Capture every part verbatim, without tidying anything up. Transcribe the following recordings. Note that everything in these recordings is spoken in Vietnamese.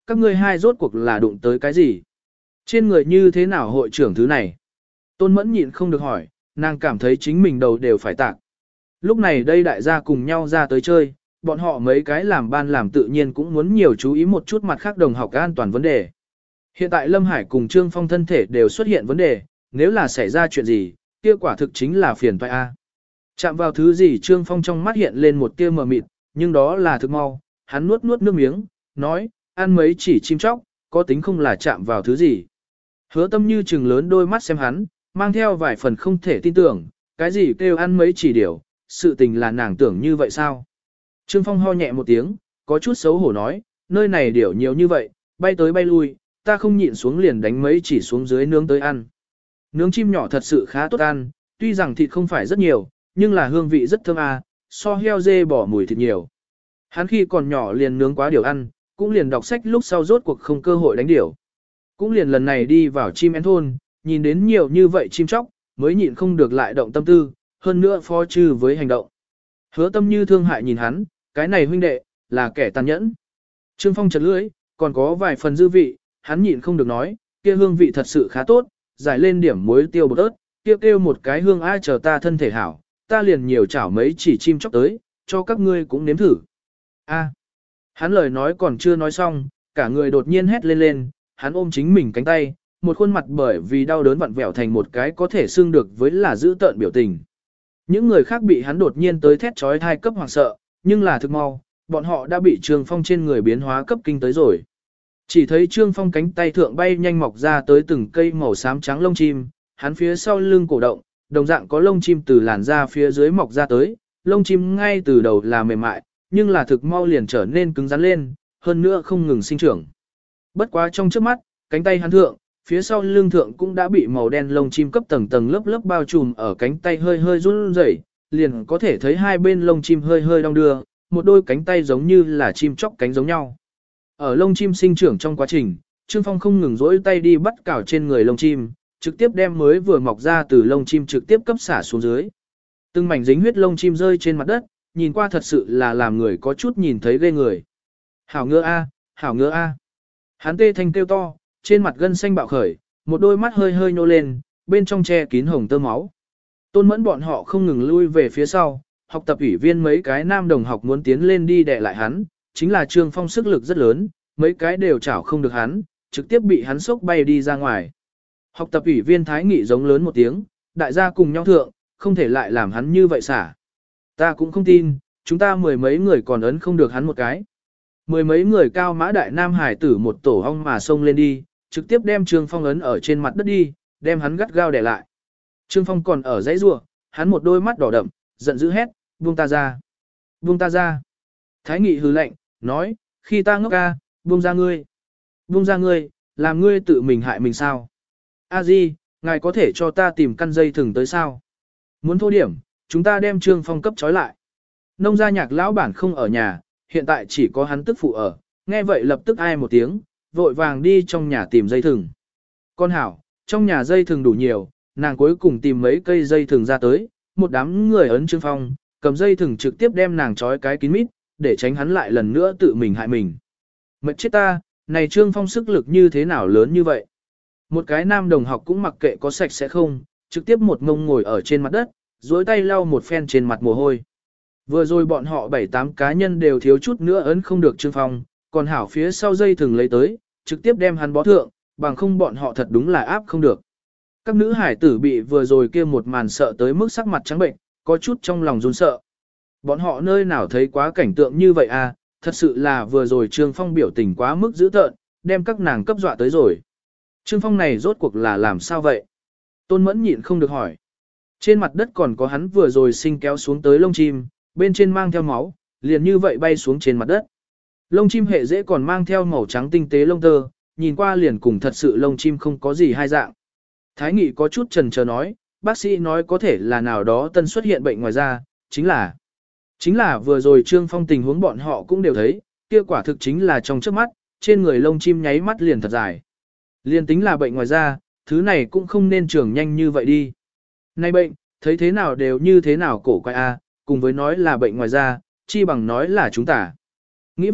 các ngươi hai rốt cuộc là đụng tới cái gì? Trên người như thế nào hội trưởng thứ này? Tôn Mẫn nhịn không được hỏi, nàng cảm thấy chính mình đầu đều phải tạc. Lúc này đây đại gia cùng nhau ra tới chơi, bọn họ mấy cái làm ban làm tự nhiên cũng muốn nhiều chú ý một chút mặt khác đồng học an toàn vấn đề. Hiện tại Lâm Hải cùng Trương Phong thân thể đều xuất hiện vấn đề, nếu là xảy ra chuyện gì, kia quả thực chính là phiền toái a. Chạm vào thứ gì Trương Phong trong mắt hiện lên một tia mờ mịt, nhưng đó là thực mau, hắn nuốt nuốt nước miếng, nói, ăn mấy chỉ chim chóc, có tính không là chạm vào thứ gì. Hứa Tâm Như trừng lớn đôi mắt xem hắn, mang theo vài phần không thể tin tưởng, cái gì kêu ăn mấy chỉ điểu, sự tình là nàng tưởng như vậy sao? Trương Phong ho nhẹ một tiếng, có chút xấu hổ nói, nơi này điểu nhiều như vậy, bay tới bay lui, ta không nhịn xuống liền đánh mấy chỉ xuống dưới nướng tới ăn. Nướng chim nhỏ thật sự khá tốt ăn, tuy rằng thịt không phải rất nhiều, nhưng là hương vị rất thơm à, so heo dê bỏ mùi thịt nhiều. Hắn khi còn nhỏ liền nướng quá điểu ăn, cũng liền đọc sách lúc sau rốt cuộc không cơ hội đánh điểu. Cũng liền lần này đi vào chim én thôn, nhìn đến nhiều như vậy chim chóc, mới nhịn không được lại động tâm tư, hơn nữa phó trừ với hành động. Hứa Tâm Như thương hại nhìn hắn, cái này huynh đệ, là kẻ tàn nhẫn. Trương Phong chật lưỡi, còn có vài phần dư vị, hắn nhịn không được nói, kia hương vị thật sự khá tốt, giải lên điểm muối tiêu bột ớt, kia kêu, kêu một cái hương ai chờ ta thân thể hảo, ta liền nhiều chảo mấy chỉ chim chóc tới, cho các ngươi cũng nếm thử. A, hắn lời nói còn chưa nói xong, cả người đột nhiên hét lên lên, hắn ôm chính mình cánh tay, một khuôn mặt bởi vì đau đớn vặn vẹo thành một cái có thể xưng được với là giữ tợn biểu tình. Những người khác bị hắn đột nhiên tới thét trói thai cấp hoảng sợ, nhưng là thực mau, bọn họ đã bị Trương Phong trên người biến hóa cấp kinh tới rồi. Chỉ thấy Trương Phong cánh tay thượng bay nhanh mọc ra tới từng cây màu xám trắng lông chim, hắn phía sau lưng cổ động, đồng dạng có lông chim từ làn da phía dưới mọc ra tới, lông chim ngay từ đầu là mềm mại, nhưng là thực mau liền trở nên cứng rắn lên, hơn nữa không ngừng sinh trưởng. Bất quá trong trước mắt, cánh tay hắn thượng, phía sau lưng thượng cũng đã bị màu đen lông chim cấp tầng tầng lớp lớp bao trùm ở cánh tay hơi hơi run rẩy, liền có thể thấy hai bên lông chim hơi hơi đong đưa, một đôi cánh tay giống như là chim chóc cánh giống nhau. Ở lông chim sinh trưởng trong quá trình, Trương Phong không ngừng rỗi tay đi bắt cào trên người lông chim, trực tiếp đem mới vừa mọc ra từ lông chim trực tiếp cấp xả xuống dưới. Từng mảnh dính huyết lông chim rơi trên mặt đất, nhìn qua thật sự là làm người có chút nhìn thấy ghê người. Hảo ngựa a, hảo ngựa a. Hắn tê thanh kêu to, trên mặt gân xanh bạo khởi, một đôi mắt hơi hơi nhô lên, bên trong che kín hồng tơ máu. Tôn Mẫn bọn họ không ngừng lui về phía sau, học tập ủy viên mấy cái nam đồng học muốn tiến lên đi đè lại hắn, chính là Trương Phong sức lực rất lớn, mấy cái đều chảo không được hắn, trực tiếp bị hắn sốc bay đi ra ngoài. Học tập ủy viên Thái Nghị giống lớn một tiếng, đại gia cùng nhau thượng, không thể lại làm hắn như vậy xả. Ta cũng không tin, chúng ta mười mấy người còn ấn không được hắn một cái. Mười mấy người cao mã đại nam hải tử một tổ hong mà xông lên đi, trực tiếp đem Trương Phong ấn ở trên mặt đất đi, đem hắn gắt gao đè lại. Trương Phong còn ở dãy rủa, hắn một đôi mắt đỏ đậm, giận dữ hét, buông ta ra, buông ta ra. Thái Nghị hừ lạnh, nói, khi ta ngốc ca, buông ra ngươi, buông ra ngươi, làm ngươi tự mình hại mình sao? A Di, ngài có thể cho ta tìm căn dây thừng tới sao? Muốn thô điểm, chúng ta đem Trương Phong cấp trói lại. Nông gia Nhạc lão bản không ở nhà, hiện tại chỉ có hắn tức phụ ở, nghe vậy lập tức ai một tiếng, vội vàng đi trong nhà tìm dây thừng. Con hảo, trong nhà dây thừng đủ nhiều, nàng cuối cùng tìm mấy cây dây thừng ra tới, một đám người ấn Trương Phong, cầm dây thừng trực tiếp đem nàng trói cái kín mít, để tránh hắn lại lần nữa tự mình hại mình. Mệt chết ta, này Trương Phong sức lực như thế nào lớn như vậy? Một cái nam đồng học cũng mặc kệ có sạch sẽ không, trực tiếp một ngông ngồi ở trên mặt đất, duỗi tay lau một phen trên mặt mồ hôi. Vừa rồi bọn họ bảy tám cá nhân đều thiếu chút nữa ấn không được Trương Phong, còn hảo phía sau dây thừng lấy tới, trực tiếp đem hắn bó thượng, bằng không bọn họ thật đúng là áp không được. Các nữ hải tử bị vừa rồi kia một màn sợ tới mức sắc mặt trắng bệnh, có chút trong lòng run sợ. Bọn họ nơi nào thấy quá cảnh tượng như vậy à, thật sự là vừa rồi Trương Phong biểu tình quá mức dữ tợn, đem các nàng cấp dọa tới rồi. Trương Phong này rốt cuộc là làm sao vậy? Tôn Mẫn nhịn không được hỏi. Trên mặt đất còn có hắn vừa rồi sinh kéo xuống tới lông chim, bên trên mang theo máu, liền như vậy bay xuống trên mặt đất. Lông chim hệ dễ còn mang theo màu trắng tinh tế lông tơ, nhìn qua liền cùng thật sự lông chim không có gì hai dạng. Thái Nghị có chút chần chờ nói, bác sĩ nói có thể là nào đó tân xuất hiện bệnh ngoài da, chính là chính là vừa rồi Trương Phong tình huống bọn họ cũng đều thấy, kia quả thực chính là trong trước mắt, trên người lông chim nháy mắt liền thật dài. Liên tính là bệnh ngoài da, thứ này cũng không nên trưởng nhanh như vậy đi. Này bệnh, thấy thế nào đều như thế nào cổ quái a, cùng với nói là bệnh ngoài da, chi bằng nói là chúng ta. Nghĩ vậy,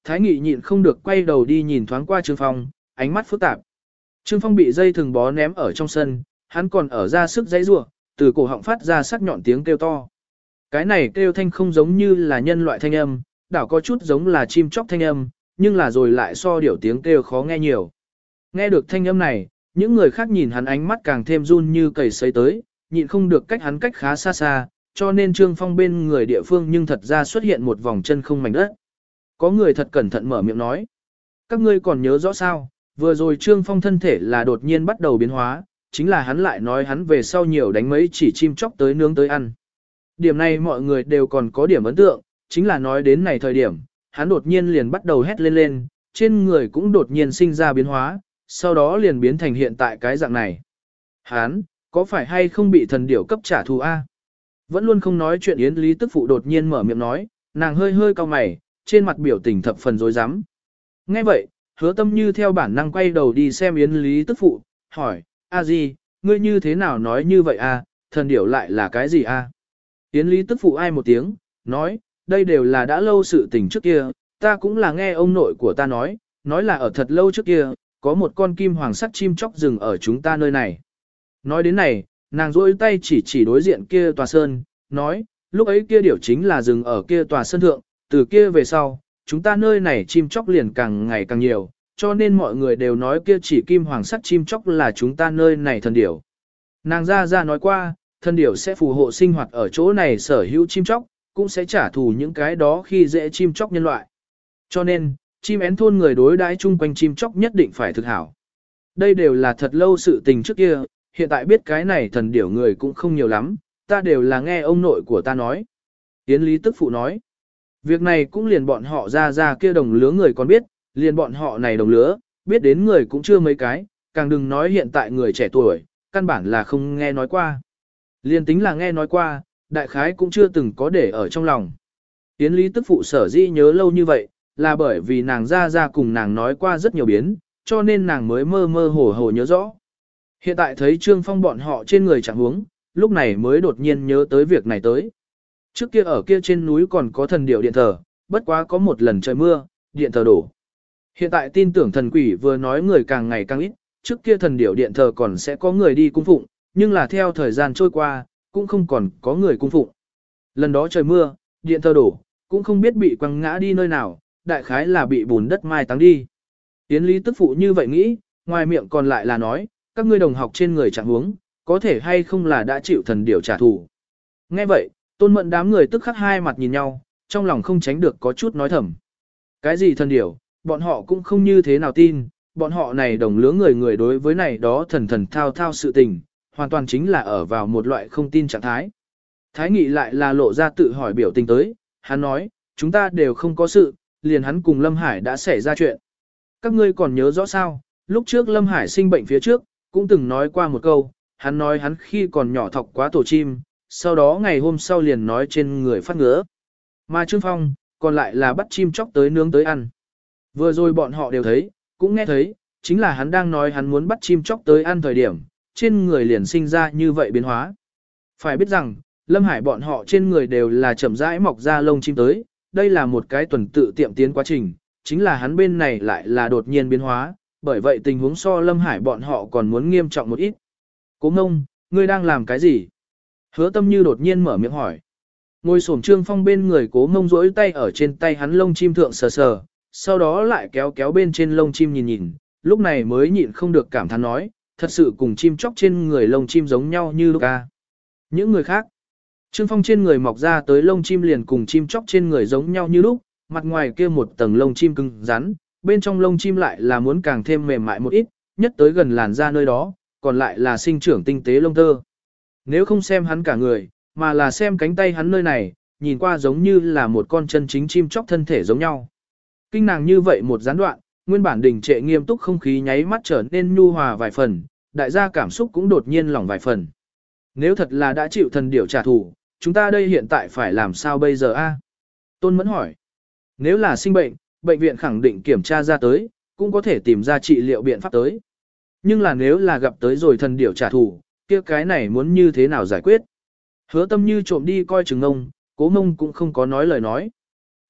Thái Nghị nhịn không được quay đầu đi nhìn thoáng qua Trương Phong, ánh mắt phức tạp. Trương Phong bị dây thừng bó ném ở trong sân, hắn còn ở ra sức giãy giụa, từ cổ họng phát ra sắc nhọn tiếng kêu to. Cái này kêu thanh không giống như là nhân loại thanh âm, đảo có chút giống là chim chóc thanh âm, nhưng là rồi lại so điểu tiếng kêu khó nghe nhiều. Nghe được thanh âm này, những người khác nhìn hắn ánh mắt càng thêm run như cầy sấy tới, nhịn không được cách hắn cách khá xa xa, cho nên Trương Phong bên người địa phương nhưng thật ra xuất hiện một vòng chân không mảnh đất. Có người thật cẩn thận mở miệng nói. Các ngươi còn nhớ rõ sao, vừa rồi Trương Phong thân thể là đột nhiên bắt đầu biến hóa, chính là hắn lại nói hắn về sau nhiều đánh mấy chỉ chim chóc tới nướng tới ăn. Điểm này mọi người đều còn có điểm ấn tượng, chính là nói đến này thời điểm, hắn đột nhiên liền bắt đầu hét lên lên, trên người cũng đột nhiên sinh ra biến hóa, sau đó liền biến thành hiện tại cái dạng này. Hắn, có phải hay không bị thần điểu cấp trả thù a? Vẫn luôn không nói chuyện Yến Lý tức phụ đột nhiên mở miệng nói, nàng hơi hơi cau mày, trên mặt biểu tình thập phần rối rắm. Nghe vậy, Hứa Tâm Như theo bản năng quay đầu đi xem Yến Lý tức phụ, hỏi, a gì, ngươi như thế nào nói như vậy a? Thần điểu lại là cái gì a? Yến Lý tức phụ ai một tiếng, nói, đây đều là đã lâu sự tình trước kia, ta cũng là nghe ông nội của ta nói, nói là ở thật lâu trước kia, có một con kim hoàng sắc chim chóc rừng ở chúng ta nơi này. Nói đến này, nàng rôi tay chỉ chỉ đối diện kia tòa sơn, nói, lúc ấy kia điểu chính là rừng ở kia tòa sơn thượng, từ kia về sau, chúng ta nơi này chim chóc liền càng ngày càng nhiều, cho nên mọi người đều nói kia chỉ kim hoàng sắc chim chóc là chúng ta nơi này thần điểu. Nàng ra ra nói qua, thần điểu sẽ phù hộ sinh hoạt ở chỗ này sở hữu chim chóc, cũng sẽ trả thù những cái đó khi dễ chim chóc nhân loại. Cho nên, chim én thôn người đối đãi chung quanh chim chóc nhất định phải thực hảo. Đây đều là thật lâu sự tình trước kia, hiện tại biết cái này thần điểu người cũng không nhiều lắm, ta đều là nghe ông nội của ta nói. Yến Lý tức phụ nói, việc này cũng liền bọn họ ra ra kia đồng lứa người còn biết, liền bọn họ này đồng lứa, biết đến người cũng chưa mấy cái, càng đừng nói hiện tại người trẻ tuổi, căn bản là không nghe nói qua. Liền tính là nghe nói qua, đại khái cũng chưa từng có để ở trong lòng. Yến Lý tức phụ sở dĩ nhớ lâu như vậy, là bởi vì nàng ra ra cùng nàng nói qua rất nhiều biến, cho nên nàng mới mơ mơ hồ hồ nhớ rõ. Hiện tại thấy Trương Phong bọn họ trên người chẳng huống, lúc này mới đột nhiên nhớ tới việc này tới. Trước kia ở kia trên núi còn có thần điệu điện thờ, bất quá có một lần trời mưa, điện thờ đổ. Hiện tại tin tưởng thần quỷ vừa nói người càng ngày càng ít, trước kia thần điệu điện thờ còn sẽ có người đi cung phụng, nhưng là theo thời gian trôi qua, cũng không còn có người cung phụng. Lần đó trời mưa, điện thờ đổ, cũng không biết bị quăng ngã đi nơi nào, đại khái là bị bùn đất mai táng đi. Yến Lý tức phụ như vậy nghĩ, ngoài miệng còn lại là nói, các ngươi đồng học trên người chẳng huống, có thể hay không là đã chịu thần điểu trả thù. Nghe vậy, Tôn Mẫn đám người tức khắc hai mặt nhìn nhau, trong lòng không tránh được có chút nói thầm. Cái gì thần điểu, bọn họ cũng không như thế nào tin, bọn họ này đồng lứa người người đối với này đó thần thần thao thao sự tình, hoàn toàn chính là ở vào một loại không tin trạng thái. Thái Nghị lại là lộ ra tự hỏi biểu tình tới, hắn nói, chúng ta đều không có sự, liền hắn cùng Lâm Hải đã xảy ra chuyện. Các ngươi còn nhớ rõ sao, lúc trước Lâm Hải sinh bệnh phía trước, cũng từng nói qua một câu, hắn nói hắn khi còn nhỏ thọc quá tổ chim, sau đó ngày hôm sau liền nói trên người phát ngứa. Mà Trương Phong, còn lại là bắt chim chóc tới nướng tới ăn. Vừa rồi bọn họ đều thấy, cũng nghe thấy, chính là hắn đang nói hắn muốn bắt chim chóc tới ăn thời điểm, trên người liền sinh ra như vậy biến hóa. Phải biết rằng, Lâm Hải bọn họ trên người đều là chậm rãi mọc ra lông chim tới, đây là một cái tuần tự tiệm tiến quá trình, chính là hắn bên này lại là đột nhiên biến hóa, bởi vậy tình huống so Lâm Hải bọn họ còn muốn nghiêm trọng một ít. Cố Ngông, ngươi đang làm cái gì? Hứa Tâm Như đột nhiên mở miệng hỏi. Ngồi xổm Trương Phong bên người Cố Ngông duỗi tay ở trên tay hắn lông chim thượng sờ sờ, sau đó lại kéo kéo bên trên lông chim nhìn nhìn, lúc này mới nhịn không được cảm thán nói, thật sự cùng chim chóc trên người lông chim giống nhau như lúc ca. Những người khác, Trương Phong trên người mọc ra tới lông chim liền cùng chim chóc trên người giống nhau như lúc, mặt ngoài kia một tầng lông chim cứng rắn, bên trong lông chim lại là muốn càng thêm mềm mại một ít, nhất tới gần làn da nơi đó, còn lại là sinh trưởng tinh tế lông tơ. Nếu không xem hắn cả người, mà là xem cánh tay hắn nơi này, nhìn qua giống như là một con chân chính chim chóc thân thể giống nhau. Kinh nàng như vậy một gián đoạn, nguyên bản đình trệ nghiêm túc không khí nháy mắt trở nên nhu hòa vài phần, đại gia cảm xúc cũng đột nhiên lỏng vài phần. Nếu thật là đã chịu thần điểu trả thù, chúng ta đây hiện tại phải làm sao bây giờ a? Tôn Mẫn hỏi. Nếu là sinh bệnh, bệnh viện khẳng định kiểm tra ra tới, cũng có thể tìm ra trị liệu biện pháp tới. Nhưng là nếu là gặp tới rồi thần điểu trả thù, kia cái này muốn như thế nào giải quyết? Hứa Tâm Như trộm đi coi chừng ngông, Cố Ngông cũng không có nói lời nói.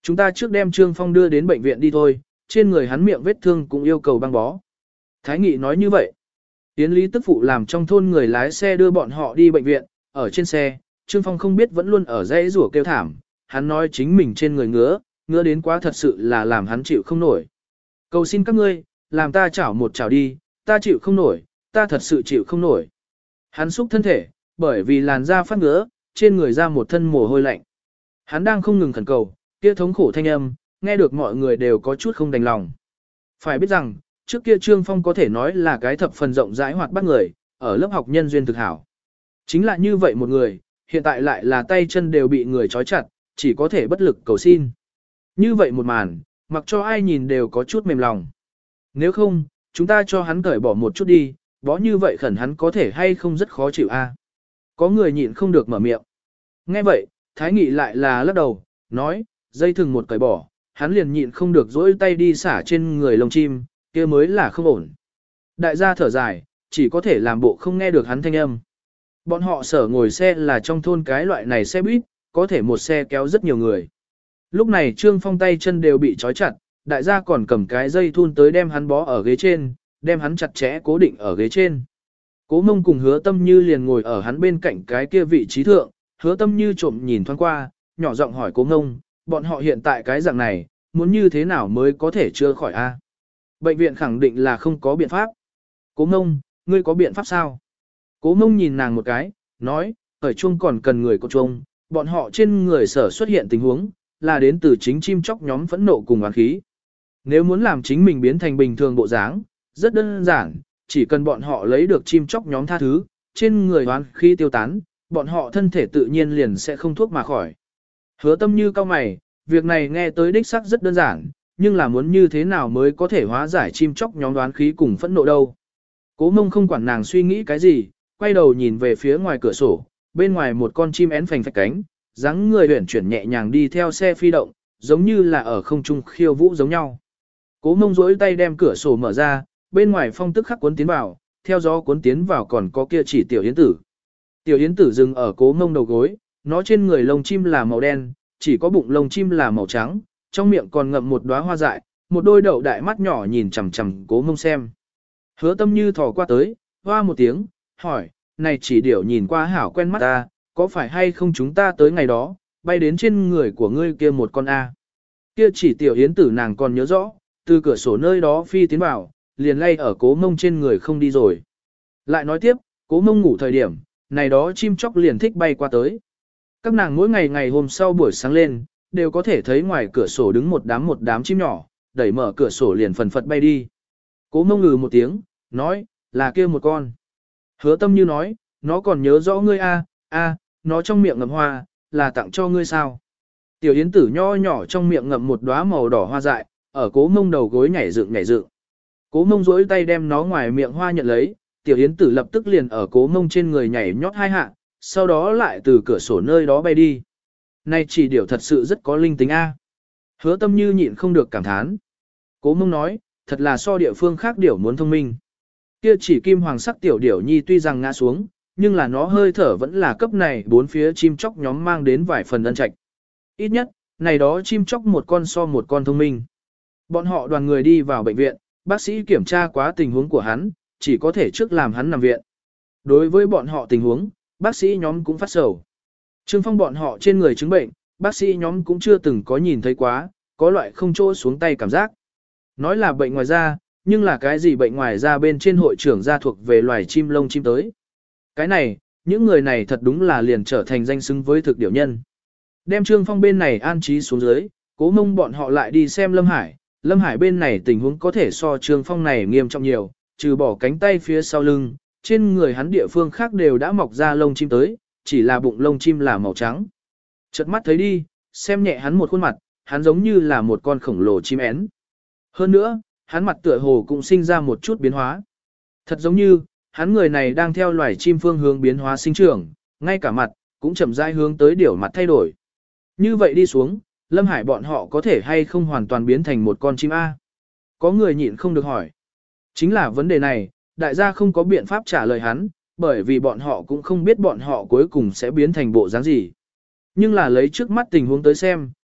Chúng ta trước đem Trương Phong đưa đến bệnh viện đi thôi, trên người hắn miệng vết thương cũng yêu cầu băng bó. Thái Nghị nói như vậy. Yến Lý tức phụ làm trong thôn người lái xe đưa bọn họ đi bệnh viện, ở trên xe, Trương Phong không biết vẫn luôn ở dãy rủa kêu thảm, hắn nói chính mình trên người ngứa, ngứa đến quá thật sự là làm hắn chịu không nổi. Cầu xin các ngươi, làm ta chảo một chảo đi, ta chịu không nổi, ta thật sự chịu không nổi. Hắn xúc thân thể, bởi vì làn da phát ngứa, trên người ra một thân mồ hôi lạnh. Hắn đang không ngừng khẩn cầu, kia thống khổ thanh âm, nghe được mọi người đều có chút không đành lòng. Phải biết rằng, trước kia Trương Phong có thể nói là cái thập phần rộng rãi hoạt bát người, ở lớp học nhân duyên thực hảo. Chính là như vậy một người, hiện tại lại là tay chân đều bị người trói chặt, chỉ có thể bất lực cầu xin. Như vậy một màn, mặc cho ai nhìn đều có chút mềm lòng. Nếu không, chúng ta cho hắn cởi bỏ một chút đi, bó như vậy khẩn hắn có thể hay không rất khó chịu a. Có người nhịn không được mở miệng. Nghe vậy, Thái Nghị lại là lắc đầu, nói, dây thừng một cởi bỏ, hắn liền nhịn không được dỗi tay đi xả trên người lông chim, kia mới là không ổn. Đại gia thở dài, chỉ có thể làm bộ không nghe được hắn thanh âm. Bọn họ sở ngồi xe là trong thôn cái loại này xe buýt, có thể một xe kéo rất nhiều người. Lúc này Trương Phong tay chân đều bị trói chặt, đại gia còn cầm cái dây thun tới đem hắn bó ở ghế trên, đem hắn chặt chẽ cố định ở ghế trên. Cố Mông cùng Hứa Tâm Như liền ngồi ở hắn bên cạnh cái kia vị trí thượng, Hứa Tâm Như trộm nhìn thoáng qua, nhỏ giọng hỏi Cố Mông, bọn họ hiện tại cái dạng này, muốn như thế nào mới có thể chữa khỏi a? Bệnh viện khẳng định là không có biện pháp. Cố Mông, ngươi có biện pháp sao? Cố Mông nhìn nàng một cái, nói, khởi chuông còn cần người có chuông, bọn họ trên người sở xuất hiện tình huống, là đến từ chính chim chóc nhóm phẫn nộ cùng oán khí. Nếu muốn làm chính mình biến thành bình thường bộ dáng, rất đơn giản, chỉ cần bọn họ lấy được chim chóc nhóm tha thứ, trên người oán khí tiêu tán, bọn họ thân thể tự nhiên liền sẽ không thuốc mà khỏi. Hứa Tâm Như cao mày, việc này nghe tới đích xác rất đơn giản, nhưng là muốn như thế nào mới có thể hóa giải chim chóc nhóm đoán khí cùng phẫn nộ đâu. Cố Mông không quản nàng suy nghĩ cái gì, quay đầu nhìn về phía ngoài cửa sổ, bên ngoài một con chim én phành phạch cánh, dáng người huyển chuyển nhẹ nhàng đi theo xe phi động, giống như là ở không trung khiêu vũ giống nhau. Cố Mông duỗi tay đem cửa sổ mở ra, bên ngoài phong tức khắc cuốn tiến vào, theo gió cuốn tiến vào còn có kia chỉ tiểu yến tử. Tiểu yến tử dừng ở Cố Mông đầu gối, nó trên người lông chim là màu đen, chỉ có bụng lông chim là màu trắng, trong miệng còn ngậm một đóa hoa dại, một đôi đậu đại mắt nhỏ nhìn chằm chằm Cố Mông xem. Hứa Tâm Như thò qua tới, hoa một tiếng, hỏi, này chỉ điểu nhìn qua hảo quen mắt ta, có phải hay không chúng ta tới ngày đó, bay đến trên người của ngươi kia một con A. Kia chỉ tiểu yến tử nàng còn nhớ rõ, từ cửa sổ nơi đó phi tiến vào, liền lay ở Cố Mông trên người không đi rồi. Lại nói tiếp, Cố Mông ngủ thời điểm, này đó chim chóc liền thích bay qua tới. Các nàng mỗi ngày ngày hôm sau buổi sáng lên, đều có thể thấy ngoài cửa sổ đứng một đám một đám chim nhỏ, đẩy mở cửa sổ liền phần phật bay đi. Cố Mông ngừ một tiếng, nói, là kia một con. Hứa Tâm Như nói, nó còn nhớ rõ ngươi a, a, nó trong miệng ngậm hoa, là tặng cho ngươi sao. Tiểu yến tử nho nhỏ trong miệng ngậm một đóa màu đỏ hoa dại, ở Cố Mông đầu gối nhảy dựng nhảy dựng. Cố Mông duỗi tay đem nó ngoài miệng hoa nhận lấy, tiểu yến tử lập tức liền ở Cố Mông trên người nhảy nhót hai hạ, sau đó lại từ cửa sổ nơi đó bay đi. Này chỉ điểu thật sự rất có linh tính a. Hứa Tâm Như nhịn không được cảm thán. Cố Mông nói, thật là so địa phương khác điểu muốn thông minh. Kia chỉ kim hoàng sắc tiểu điểu nhi tuy rằng ngã xuống, nhưng là nó hơi thở vẫn là cấp này bốn phía chim chóc nhóm mang đến vài phần ân trạch. Ít nhất, này đó chim chóc một con so một con thông minh. Bọn họ đoàn người đi vào bệnh viện, bác sĩ kiểm tra quá tình huống của hắn, chỉ có thể trước làm hắn nằm viện. Đối với bọn họ tình huống, bác sĩ nhóm cũng phát sầu. Trương Phong bọn họ trên người chứng bệnh, bác sĩ nhóm cũng chưa từng có nhìn thấy quá, có loại không chỗ xuống tay cảm giác. Nói là bệnh ngoài da, nhưng là cái gì bệnh ngoài da bên trên hội trưởng gia thuộc về loài chim lông chim tới. Cái này, những người này thật đúng là liền trở thành danh xứng với thực điểu nhân. Đem Trương Phong bên này an trí xuống dưới, Cố Mông bọn họ lại đi xem Lâm Hải. Lâm Hải bên này tình huống có thể so Trương Phong này nghiêm trọng nhiều, trừ bỏ cánh tay phía sau lưng, trên người hắn địa phương khác đều đã mọc ra lông chim tới, chỉ là bụng lông chim là màu trắng. Chợt mắt thấy đi, xem nhẹ hắn một khuôn mặt, hắn giống như là một con khổng lồ chim én. Hơn nữa, hắn mặt tựa hồ cũng sinh ra một chút biến hóa. Thật giống như, hắn người này đang theo loài chim phương hướng biến hóa sinh trưởng, ngay cả mặt, cũng chậm rãi hướng tới điểu mặt thay đổi. Như vậy đi xuống, Lâm Hải bọn họ có thể hay không hoàn toàn biến thành một con chim A? Có người nhịn không được hỏi. Chính là vấn đề này, đại gia không có biện pháp trả lời hắn, bởi vì bọn họ cũng không biết bọn họ cuối cùng sẽ biến thành bộ dáng gì. Nhưng là lấy trước mắt tình huống tới xem,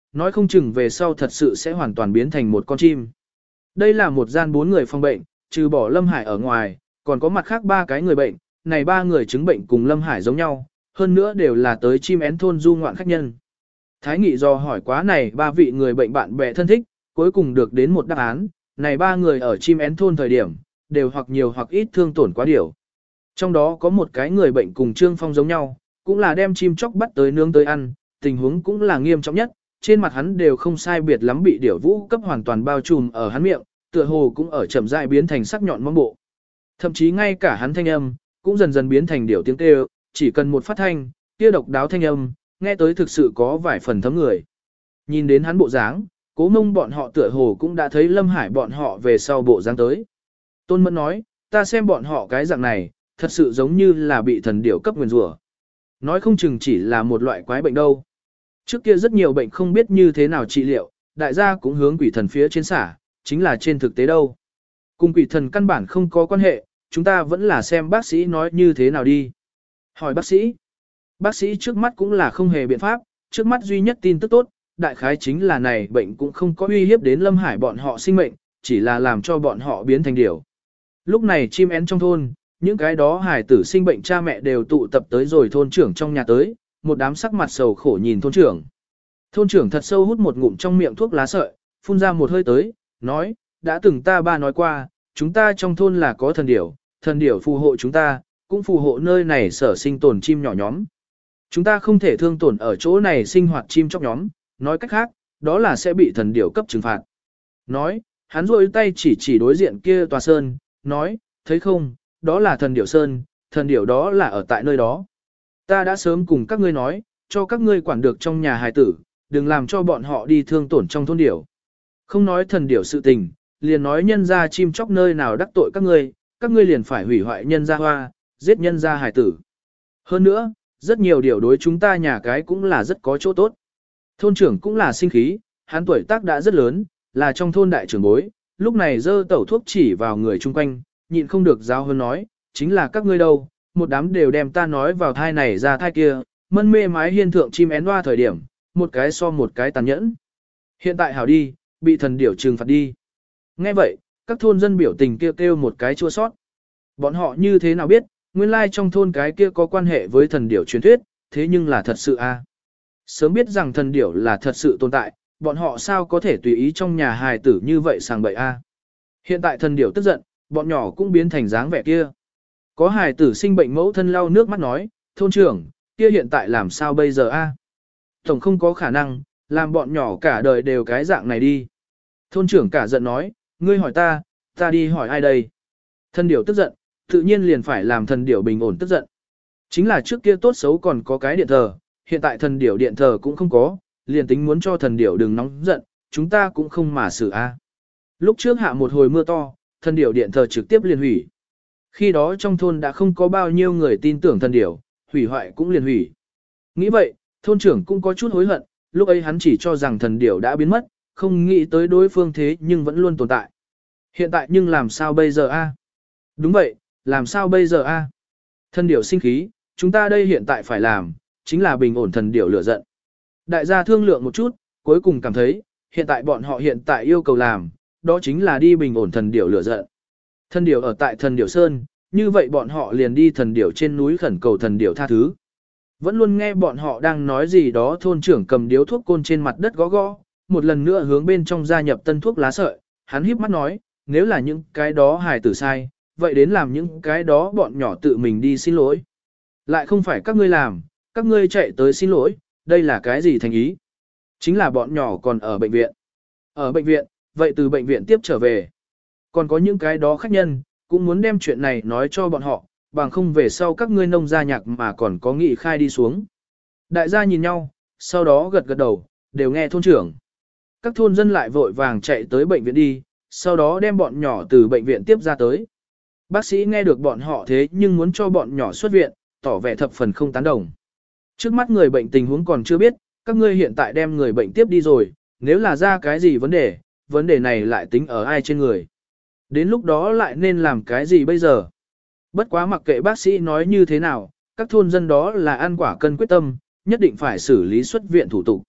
nói không chừng về sau thật sự sẽ hoàn toàn biến thành một con chim. Đây là một gian bốn người phòng bệnh, trừ bỏ Lâm Hải ở ngoài, còn có mặt khác ba cái người bệnh, này ba người chứng bệnh cùng Lâm Hải giống nhau, hơn nữa đều là tới chim én thôn du ngoạn khách nhân. Thái Nghị do hỏi quá này ba vị người bệnh bạn bè thân thích, cuối cùng được đến một đáp án, này ba người ở chim én thôn thời điểm, đều hoặc nhiều hoặc ít thương tổn quá điều. Trong đó có một cái người bệnh cùng Trương Phong giống nhau, cũng là đem chim chóc bắt tới nướng tới ăn, tình huống cũng là nghiêm trọng nhất, trên mặt hắn đều không sai biệt lắm bị điểu vũ cấp hoàn toàn bao trùm ở hắn miệng, tựa hồ cũng ở chậm rãi biến thành sắc nhọn móng bộ. Thậm chí ngay cả hắn thanh âm, cũng dần dần biến thành điểu tiếng kêu, chỉ cần một phát thanh, kia độc đáo thanh âm, nghe tới thực sự có vài phần thấm người. Nhìn đến hắn bộ dáng, Cố Mông bọn họ tựa hồ cũng đã thấy Lâm Hải bọn họ về sau bộ dáng tới. Tôn Mẫn nói, ta xem bọn họ cái dạng này, thật sự giống như là bị thần điểu cấp nguyền rủa. Nói không chừng chỉ là một loại quái bệnh đâu. Trước kia rất nhiều bệnh không biết như thế nào trị liệu, đại gia cũng hướng quỷ thần phía trên xả, chính là trên thực tế đâu. Cùng quỷ thần căn bản không có quan hệ, chúng ta vẫn là xem bác sĩ nói như thế nào đi. Hỏi bác sĩ. Bác sĩ trước mắt cũng là không hề biện pháp, trước mắt duy nhất tin tức tốt, đại khái chính là này bệnh cũng không có uy hiếp đến Lâm Hải bọn họ sinh mệnh, chỉ là làm cho bọn họ biến thành điểu. Lúc này chim én trong thôn, những cái đó hải tử sinh bệnh cha mẹ đều tụ tập tới rồi thôn trưởng trong nhà tới, một đám sắc mặt sầu khổ nhìn thôn trưởng. Thôn trưởng thật sâu hút một ngụm trong miệng thuốc lá sợi, phun ra một hơi tới, nói, đã từng ta ba nói qua, chúng ta trong thôn là có thần điểu, thần điểu phù hộ chúng ta, cũng phù hộ nơi này sở sinh tồn chim nhỏ nhóm. Chúng ta không thể thương tổn ở chỗ này sinh hoạt chim chóc nhóm, nói cách khác, đó là sẽ bị thần điểu cấp trừng phạt. Nói, hắn rôi tay chỉ chỉ đối diện kia tòa sơn, nói, thấy không, đó là thần điểu sơn, thần điểu đó là ở tại nơi đó. Ta đã sớm cùng các ngươi nói, cho các ngươi quản được trong nhà hài tử, đừng làm cho bọn họ đi thương tổn trong thôn điểu. Không nói thần điểu sự tình, liền nói nhân ra chim chóc nơi nào đắc tội các ngươi, các ngươi liền phải hủy hoại nhân gia hoa, giết nhân gia hài tử. Hơn nữa, rất nhiều điều đối chúng ta nhà cái cũng là rất có chỗ tốt. Thôn trưởng cũng là sinh khí, hắn tuổi tác đã rất lớn, là trong thôn đại trưởng bối, lúc này dơ tẩu thuốc chỉ vào người chung quanh, nhịn không được giáo hơn nói, chính là các ngươi đâu, một đám đều đem ta nói vào thai này ra thai kia, mân mê mái hiên thượng chim én hoa thời điểm, một cái so một cái tàn nhẫn. Hiện tại hảo đi, bị thần điểu trừng phạt đi. Nghe vậy, các thôn dân biểu tình kêu kêu một cái chua sót. Bọn họ như thế nào biết, nguyên lai trong thôn cái kia có quan hệ với thần điểu truyền thuyết, thế nhưng là thật sự a. À. Sớm biết rằng thần điểu là thật sự tồn tại, bọn họ sao có thể tùy ý trong nhà hài tử như vậy sàng bậy a. À. Hiện tại thần điểu tức giận, bọn nhỏ cũng biến thành dáng vẻ kia. Có hài tử sinh bệnh mẫu thân lau nước mắt nói, thôn trưởng, kia hiện tại làm sao bây giờ a? À? Tổng không có khả năng, làm bọn nhỏ cả đời đều cái dạng này đi. Thôn trưởng cả giận nói, ngươi hỏi ta, ta đi hỏi ai đây? Thần điểu tức giận, tự nhiên liền phải làm thần điểu bình ổn tức giận. Chính là trước kia tốt xấu còn có cái điện thờ, hiện tại thần điểu điện thờ cũng không có, liền tính muốn cho thần điểu đừng nóng giận, chúng ta cũng không mà xử a. Lúc trước hạ một hồi mưa to, thần điểu điện thờ trực tiếp liền hủy. Khi đó trong thôn đã không có bao nhiêu người tin tưởng thần điểu, hủy hoại cũng liền hủy. Nghĩ vậy, thôn trưởng cũng có chút hối hận, lúc ấy hắn chỉ cho rằng thần điểu đã biến mất, không nghĩ tới đối phương thế nhưng vẫn luôn tồn tại. Hiện tại nhưng làm sao bây giờ a? Đúng vậy, làm sao bây giờ a? Thần điểu sinh khí, chúng ta đây hiện tại phải làm, chính là bình ổn thần điểu lửa giận. Đại gia thương lượng một chút, cuối cùng cảm thấy, hiện tại bọn họ hiện tại yêu cầu làm, đó chính là đi bình ổn thần điểu lửa giận. Thần điểu ở tại thần điểu sơn, như vậy bọn họ liền đi thần điểu trên núi khẩn cầu thần điểu tha thứ. Vẫn luôn nghe bọn họ đang nói gì đó, thôn trưởng cầm điếu thuốc côn trên mặt đất gõ gõ, một lần nữa hướng bên trong gia nhập tân thuốc lá sợi, hắn híp mắt nói, nếu là những cái đó hài tử sai, vậy đến làm những cái đó bọn nhỏ tự mình đi xin lỗi. Lại không phải các ngươi làm, các ngươi chạy tới xin lỗi, đây là cái gì thành ý? Chính là bọn nhỏ còn ở bệnh viện. Ở bệnh viện, vậy từ bệnh viện tiếp trở về. Còn có những cái đó khách nhân, cũng muốn đem chuyện này nói cho bọn họ, bằng không về sau các ngươi nông gia nhạc mà còn có nghị khai đi xuống. Đại gia nhìn nhau, sau đó gật gật đầu, đều nghe thôn trưởng. Các thôn dân lại vội vàng chạy tới bệnh viện đi, sau đó đem bọn nhỏ từ bệnh viện tiếp ra tới. Bác sĩ nghe được bọn họ thế nhưng muốn cho bọn nhỏ xuất viện, tỏ vẻ thập phần không tán đồng. Trước mắt người bệnh tình huống còn chưa biết, các ngươi hiện tại đem người bệnh tiếp đi rồi, nếu là ra cái gì vấn đề, vấn đề này lại tính ở ai trên người. Đến lúc đó lại nên làm cái gì bây giờ? Bất quá mặc kệ bác sĩ nói như thế nào, các thôn dân đó là ăn quả cân quyết tâm, nhất định phải xử lý xuất viện thủ tục.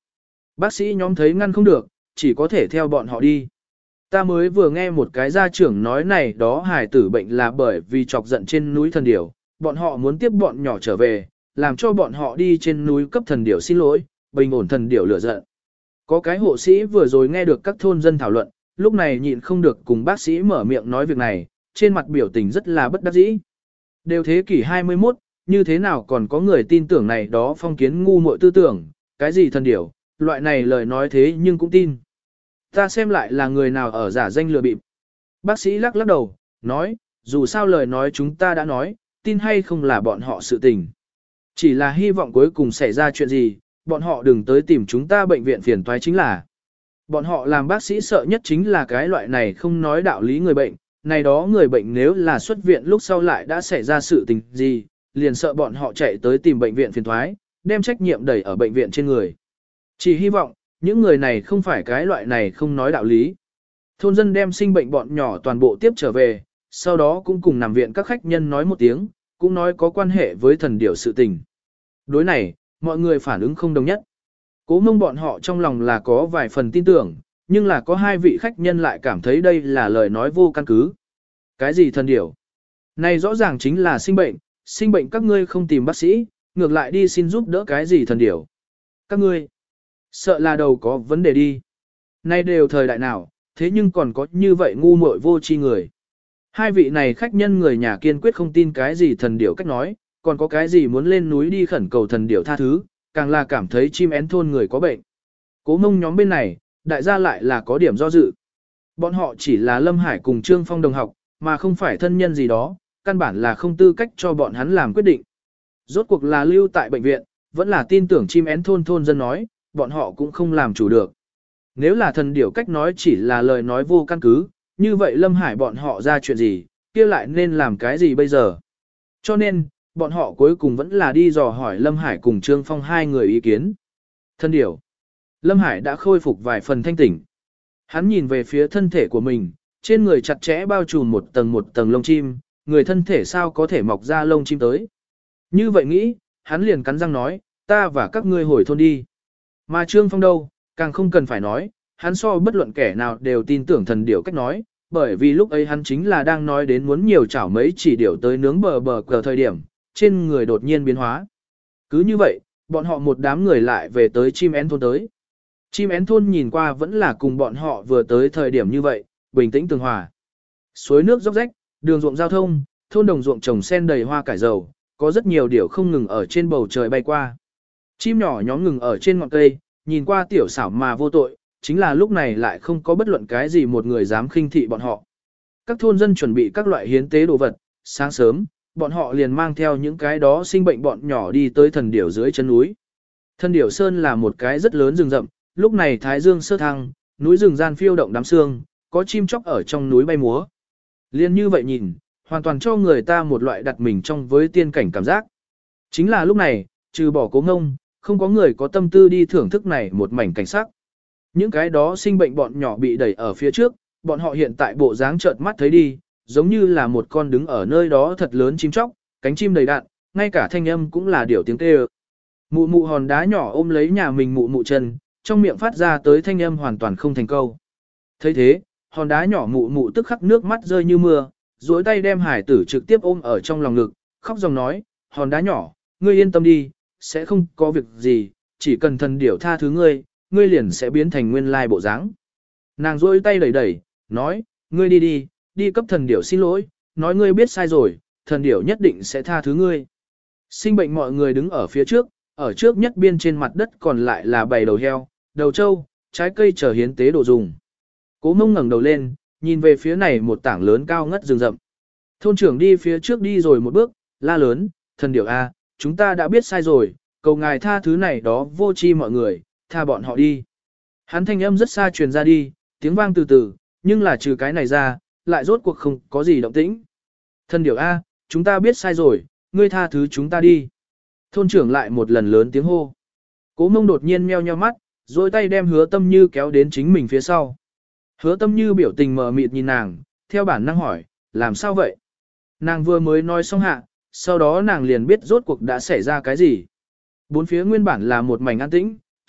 Bác sĩ nhóm thấy ngăn không được, chỉ có thể theo bọn họ đi. Ta mới vừa nghe một cái gia trưởng nói này đó hài tử bệnh là bởi vì chọc giận trên núi thần điểu, bọn họ muốn tiếp bọn nhỏ trở về, làm cho bọn họ đi trên núi cấp thần điểu xin lỗi, bình ổn thần điểu lửa giận. Có cái hộ sĩ vừa rồi nghe được các thôn dân thảo luận, lúc này nhịn không được cùng bác sĩ mở miệng nói việc này, trên mặt biểu tình rất là bất đắc dĩ. Đều thế kỷ hai mươi mốt, như thế nào còn có người tin tưởng này đó phong kiến ngu muội tư tưởng, cái gì thần điểu, loại này lời nói thế nhưng cũng tin. Ta xem lại là người nào ở giả danh lừa bịp. Bác sĩ lắc lắc đầu, nói, dù sao lời nói chúng ta đã nói, tin hay không là bọn họ sự tình. Chỉ là hy vọng cuối cùng xảy ra chuyện gì, bọn họ đừng tới tìm chúng ta bệnh viện phiền toái chính là. Bọn họ làm bác sĩ sợ nhất chính là cái loại này không nói đạo lý người bệnh, này đó người bệnh nếu là xuất viện lúc sau lại đã xảy ra sự tình gì, liền sợ bọn họ chạy tới tìm bệnh viện phiền toái, đem trách nhiệm đẩy ở bệnh viện trên người. Chỉ hy vọng, những người này không phải cái loại này không nói đạo lý. Thôn dân đem sinh bệnh bọn nhỏ toàn bộ tiếp trở về, sau đó cũng cùng nằm viện các khách nhân nói một tiếng, cũng nói có quan hệ với thần điểu sự tình. Đối này, mọi người phản ứng không đồng nhất. Cố mông bọn họ trong lòng là có vài phần tin tưởng, nhưng là có hai vị khách nhân lại cảm thấy đây là lời nói vô căn cứ. Cái gì thần điểu? Này rõ ràng chính là sinh bệnh, sinh bệnh các ngươi không tìm bác sĩ, ngược lại đi xin giúp đỡ cái gì thần điểu. Các ngươi, sợ là đầu có vấn đề đi. Nay đều thời đại nào, thế nhưng còn có như vậy ngu muội vô tri người. Hai vị này khách nhân người nhà kiên quyết không tin cái gì thần điểu cách nói, còn có cái gì muốn lên núi đi khẩn cầu thần điểu tha thứ, càng là cảm thấy chim én thôn người có bệnh. Cố mông nhóm bên này, đại gia lại là có điểm do dự. Bọn họ chỉ là Lâm Hải cùng Trương Phong đồng học, mà không phải thân nhân gì đó, căn bản là không tư cách cho bọn hắn làm quyết định. Rốt cuộc là lưu tại bệnh viện, vẫn là tin tưởng chim én thôn thôn dân nói, bọn họ cũng không làm chủ được. Nếu là thần điểu cách nói chỉ là lời nói vô căn cứ, như vậy Lâm Hải bọn họ ra chuyện gì, kia lại nên làm cái gì bây giờ? Cho nên, bọn họ cuối cùng vẫn là đi dò hỏi Lâm Hải cùng Trương Phong hai người ý kiến. Thần điểu. Lâm Hải đã khôi phục vài phần thanh tỉnh. Hắn nhìn về phía thân thể của mình, trên người chặt chẽ bao trùm một tầng một tầng lông chim, người thân thể sao có thể mọc ra lông chim tới. Như vậy nghĩ, hắn liền cắn răng nói, ta và các ngươi hồi thôn đi. Mà Trương Phong đâu, càng không cần phải nói, hắn so bất luận kẻ nào đều tin tưởng thần điểu cách nói, bởi vì lúc ấy hắn chính là đang nói đến muốn nhiều chảo mấy chỉ điểu tới nướng bờ bờ cờ thời điểm, trên người đột nhiên biến hóa. Cứ như vậy, bọn họ một đám người lại về tới chim én thôn tới. Chim én thôn nhìn qua vẫn là cùng bọn họ vừa tới thời điểm như vậy, bình tĩnh tường hòa. Suối nước róc rách, đường ruộng giao thông, thôn đồng ruộng trồng sen đầy hoa cải dầu, có rất nhiều điểu không ngừng ở trên bầu trời bay qua. Chim nhỏ nhóm ngừng ở trên ngọn cây, nhìn qua tiểu xảo mà vô tội, chính là lúc này lại không có bất luận cái gì một người dám khinh thị bọn họ. Các thôn dân chuẩn bị các loại hiến tế đồ vật, sáng sớm, bọn họ liền mang theo những cái đó sinh bệnh bọn nhỏ đi tới thần điểu dưới chân núi. Thần điểu sơn là một cái rất lớn rừng rậm, lúc này thái dương sơ thăng, núi rừng gian phiêu động đám sương, có chim chóc ở trong núi bay múa. Liên như vậy nhìn, hoàn toàn cho người ta một loại đặt mình trong với tiên cảnh cảm giác. Chính là lúc này, trừ bỏ Cố Ngông, không có người có tâm tư đi thưởng thức này một mảnh cảnh sắc. Những cái đó sinh bệnh bọn nhỏ bị đẩy ở phía trước, bọn họ hiện tại bộ dáng chợt mắt thấy đi, giống như là một con đứng ở nơi đó thật lớn chim chóc, cánh chim đầy đạn, ngay cả thanh âm cũng là điểu tiếng kêu. Mụ mụ hòn đá nhỏ ôm lấy nhà mình mụ mụ chân, trong miệng phát ra tới thanh âm hoàn toàn không thành câu. Thấy thế, hòn đá nhỏ mụ mụ tức khắc nước mắt rơi như mưa, duỗi tay đem hải tử trực tiếp ôm ở trong lòng ngực, khóc dòng nói, hòn đá nhỏ, ngươi yên tâm đi, sẽ không có việc gì, chỉ cần thần điểu tha thứ ngươi, ngươi liền sẽ biến thành nguyên lai bộ dáng. Nàng duỗi tay đẩy đẩy, nói, ngươi đi đi, đi cấp thần điểu xin lỗi, nói ngươi biết sai rồi, thần điểu nhất định sẽ tha thứ ngươi. Sinh bệnh mọi người đứng ở phía trước, ở trước nhất biên trên mặt đất còn lại là bầy đầu heo, đầu trâu, trái cây chờ hiến tế đồ dùng. Cố Mông ngẩng đầu lên, nhìn về phía này một tảng lớn cao ngất rừng rậm. Thôn trưởng đi phía trước đi rồi một bước, la lớn, thần điểu A, chúng ta đã biết sai rồi, cầu ngài tha thứ này đó vô tri mọi người, tha bọn họ đi. Hắn thanh âm rất xa truyền ra đi, tiếng vang từ từ, nhưng là trừ cái này ra, lại rốt cuộc không có gì động tĩnh. Thần điểu A, chúng ta biết sai rồi, ngươi tha thứ chúng ta đi. Thôn trưởng lại một lần lớn tiếng hô. Cố Mông đột nhiên meo nheo mắt, rồi tay đem Hứa Tâm Như kéo đến chính mình phía sau. Hứa Tâm Như biểu tình mờ mịt nhìn nàng, theo bản năng hỏi, làm sao vậy? Nàng vừa mới nói xong hạ, sau đó nàng liền biết rốt cuộc đã xảy ra cái gì. Bốn phía nguyên bản là một mảnh an tĩnh,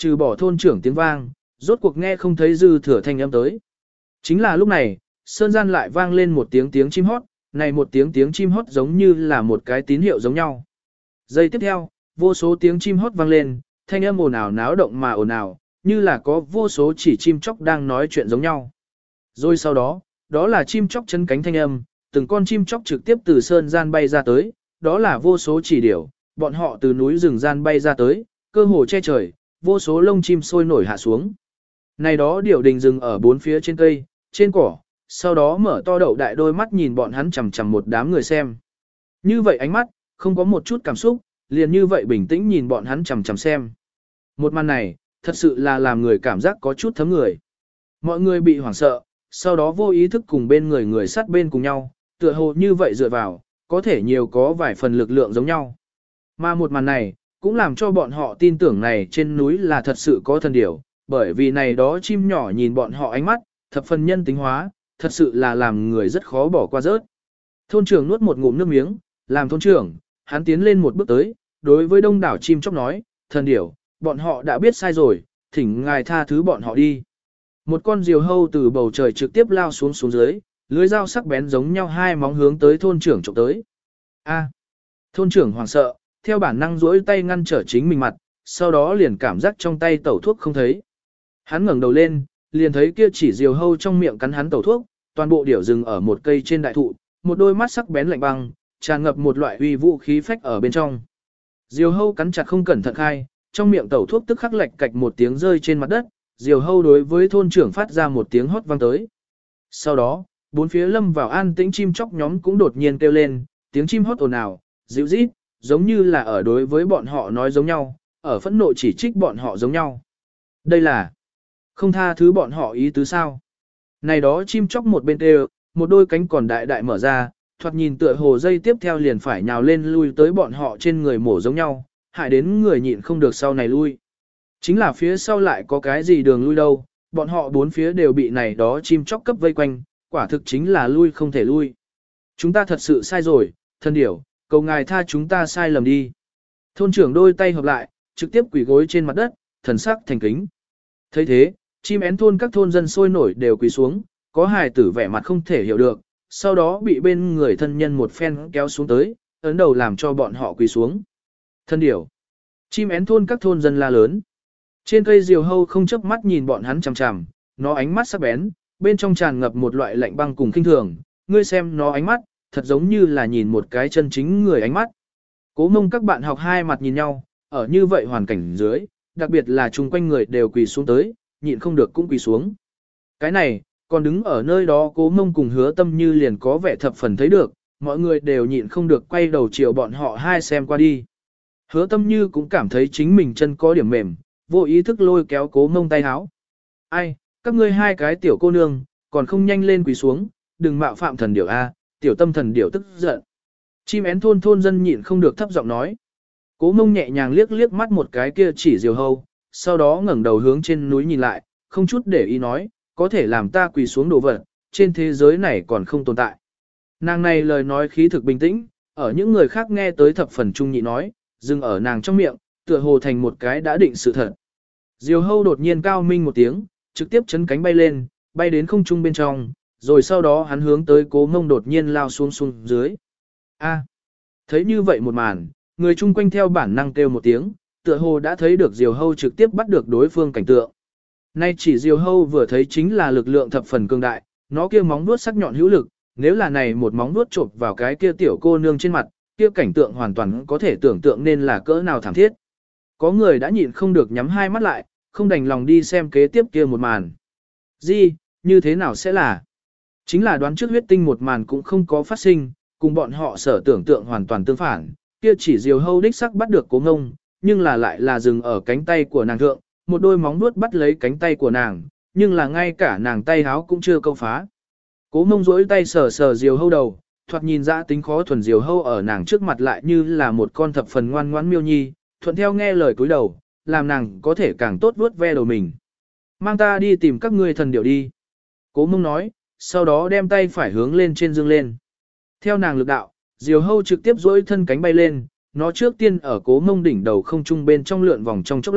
trừ bỏ thôn trưởng tiếng vang, rốt cuộc nghe không thấy dư thừa thanh âm tới. Chính là lúc này, sơn gian lại vang lên một tiếng tiếng chim hót, này một tiếng tiếng chim hót giống như là một cái tín hiệu giống nhau. Giây tiếp theo, vô số tiếng chim hót vang lên, thanh âm ồn ào náo động mà ồn ào, như là có vô số chỉ chim chóc đang nói chuyện giống nhau. Rồi sau đó, đó là chim chóc chân cánh thanh âm, từng con chim chóc trực tiếp từ sơn gian bay ra tới, đó là vô số chỉ điểu, bọn họ từ núi rừng gian bay ra tới, cơ hồ che trời, vô số lông chim sôi nổi hạ xuống. Này đó điểu đình dừng ở bốn phía trên cây, trên cỏ, sau đó mở to đậu đại đôi mắt nhìn bọn hắn chằm chằm một đám người xem. Như vậy ánh mắt, không có một chút cảm xúc, liền như vậy bình tĩnh nhìn bọn hắn chằm chằm xem. Một màn này, thật sự là làm người cảm giác có chút thấm người. Mọi người bị hoảng sợ, sau đó vô ý thức cùng bên người người sát bên cùng nhau, tựa hồ như vậy dựa vào, có thể nhiều có vài phần lực lượng giống nhau. Mà một màn này, cũng làm cho bọn họ tin tưởng này trên núi là thật sự có thần điểu, bởi vì này đó chim nhỏ nhìn bọn họ ánh mắt, thập phần nhân tính hóa, thật sự là làm người rất khó bỏ qua rớt. Thôn trưởng nuốt một ngụm nước miếng, làm thôn trưởng, hắn tiến lên một bước tới, đối với đông đảo chim chóc nói, thần điểu, bọn họ đã biết sai rồi, thỉnh ngài tha thứ bọn họ đi. Một con diều hâu từ bầu trời trực tiếp lao xuống xuống dưới, lưới dao sắc bén giống nhau hai móng hướng tới thôn trưởng chụp tới. A. Thôn trưởng hoảng sợ, theo bản năng duỗi tay ngăn trở chính mình mặt, sau đó liền cảm giác trong tay tẩu thuốc không thấy. Hắn ngẩng đầu lên, liền thấy kia chỉ diều hâu trong miệng cắn hắn tẩu thuốc, toàn bộ điểu dừng ở một cây trên đại thụ, một đôi mắt sắc bén lạnh băng, tràn ngập một loại uy vũ khí phách ở bên trong. Diều hâu cắn chặt không cẩn thận khai, trong miệng tẩu thuốc tức khắc lệch cạch một tiếng rơi trên mặt đất, diều hâu đối với thôn trưởng phát ra một tiếng hót vang tới. Sau đó, bốn phía lâm vào an tĩnh chim chóc nhóm cũng đột nhiên kêu lên, tiếng chim hót ồn ào, dịu rít, giống như là ở đối với bọn họ nói giống nhau, ở phẫn nộ chỉ trích bọn họ giống nhau. Đây là không tha thứ bọn họ ý tứ sao. Này đó chim chóc một bên kêu, một đôi cánh còn đại đại mở ra, thoạt nhìn tựa hồ dây tiếp theo liền phải nhào lên lui tới bọn họ trên người mổ giống nhau, hại đến người nhịn không được sau này lui. Chính là phía sau lại có cái gì đường lui đâu, bọn họ bốn phía đều bị này đó chim chóc cấp vây quanh, quả thực chính là lui không thể lui. Chúng ta thật sự sai rồi, thân điểu, cầu ngài tha chúng ta sai lầm đi. Thôn trưởng đôi tay hợp lại, trực tiếp quỳ gối trên mặt đất, thần sắc thành kính. thấy thế, chim én thôn các thôn dân sôi nổi đều quỳ xuống, có hài tử vẻ mặt không thể hiểu được, sau đó bị bên người thân nhân một phen kéo xuống tới, ấn đầu làm cho bọn họ quỳ xuống. Thân điểu. Chim én thôn các thôn dân la lớn. Trên cây diều hâu không chớp mắt nhìn bọn hắn chằm chằm, nó ánh mắt sắc bén, bên trong tràn ngập một loại lạnh băng cùng kinh thường, ngươi xem nó ánh mắt, thật giống như là nhìn một cái chân chính người ánh mắt. Cố Mông các bạn học hai mặt nhìn nhau, ở như vậy hoàn cảnh dưới, đặc biệt là chung quanh người đều quỳ xuống tới, nhịn không được cũng quỳ xuống. Cái này, còn đứng ở nơi đó Cố Mông cùng Hứa Tâm Như liền có vẻ thập phần thấy được, mọi người đều nhịn không được quay đầu chiều bọn họ hai xem qua đi. Hứa Tâm Như cũng cảm thấy chính mình chân có điểm mềm, vô ý thức lôi kéo Cố Mông tay háo. Ai, các ngươi hai cái tiểu cô nương, còn không nhanh lên quỳ xuống, đừng mạo phạm thần điểu A, tiểu tâm thần điểu tức giận. Chim én thôn thôn dân nhịn không được thấp giọng nói. Cố Mông nhẹ nhàng liếc liếc mắt một cái kia chỉ diều hâu, sau đó ngẩng đầu hướng trên núi nhìn lại, không chút để ý nói, có thể làm ta quỳ xuống đồ vật, trên thế giới này còn không tồn tại. Nàng này lời nói khí thực bình tĩnh, ở những người khác nghe tới thập phần trung nhị nói, dừng ở nàng trong miệng, tựa hồ thành một cái đã định sự thật. Diều hâu đột nhiên cao minh một tiếng, trực tiếp chấn cánh bay lên, bay đến không trung bên trong, rồi sau đó hắn hướng tới Cố Mông đột nhiên lao xuống xuống dưới. A, thấy như vậy một màn, người chung quanh theo bản năng kêu một tiếng, tựa hồ đã thấy được diều hâu trực tiếp bắt được đối phương cảnh tượng. Nay chỉ diều hâu vừa thấy chính là lực lượng thập phần cường đại, nó kia móng vuốt sắc nhọn hữu lực, nếu là này một móng vuốt chộp vào cái kia tiểu cô nương trên mặt, kia cảnh tượng hoàn toàn có thể tưởng tượng nên là cỡ nào thảm thiết. Có người đã nhịn không được nhắm hai mắt lại, không đành lòng đi xem kế tiếp kia một màn. Gì, như thế nào sẽ là? Chính là đoán trước huyết tinh một màn cũng không có phát sinh, cùng bọn họ sở tưởng tượng hoàn toàn tương phản, kia chỉ diều hâu đích sắc bắt được Cố Mông, nhưng là lại là dừng ở cánh tay của nàng thượng, một đôi móng vuốt bắt lấy cánh tay của nàng, nhưng là ngay cả nàng tay háo cũng chưa câu phá. Cố Mông duỗi tay sờ sờ diều hâu đầu, thoạt nhìn ra tính khó thuần diều hâu ở nàng trước mặt lại như là một con thập phần ngoan ngoãn miêu nhi, thuận theo nghe lời cúi đầu, làm nàng có thể càng tốt vuốt ve đầu mình. Mang ta đi tìm các ngươi thần điểu đi. Cố Mông nói, sau đó đem tay phải hướng lên trên dương lên. Theo nàng lực đạo, diều hâu trực tiếp duỗi thân cánh bay lên, nó trước tiên ở Cố Mông đỉnh đầu không trung bên trong lượn vòng trong chốc lát,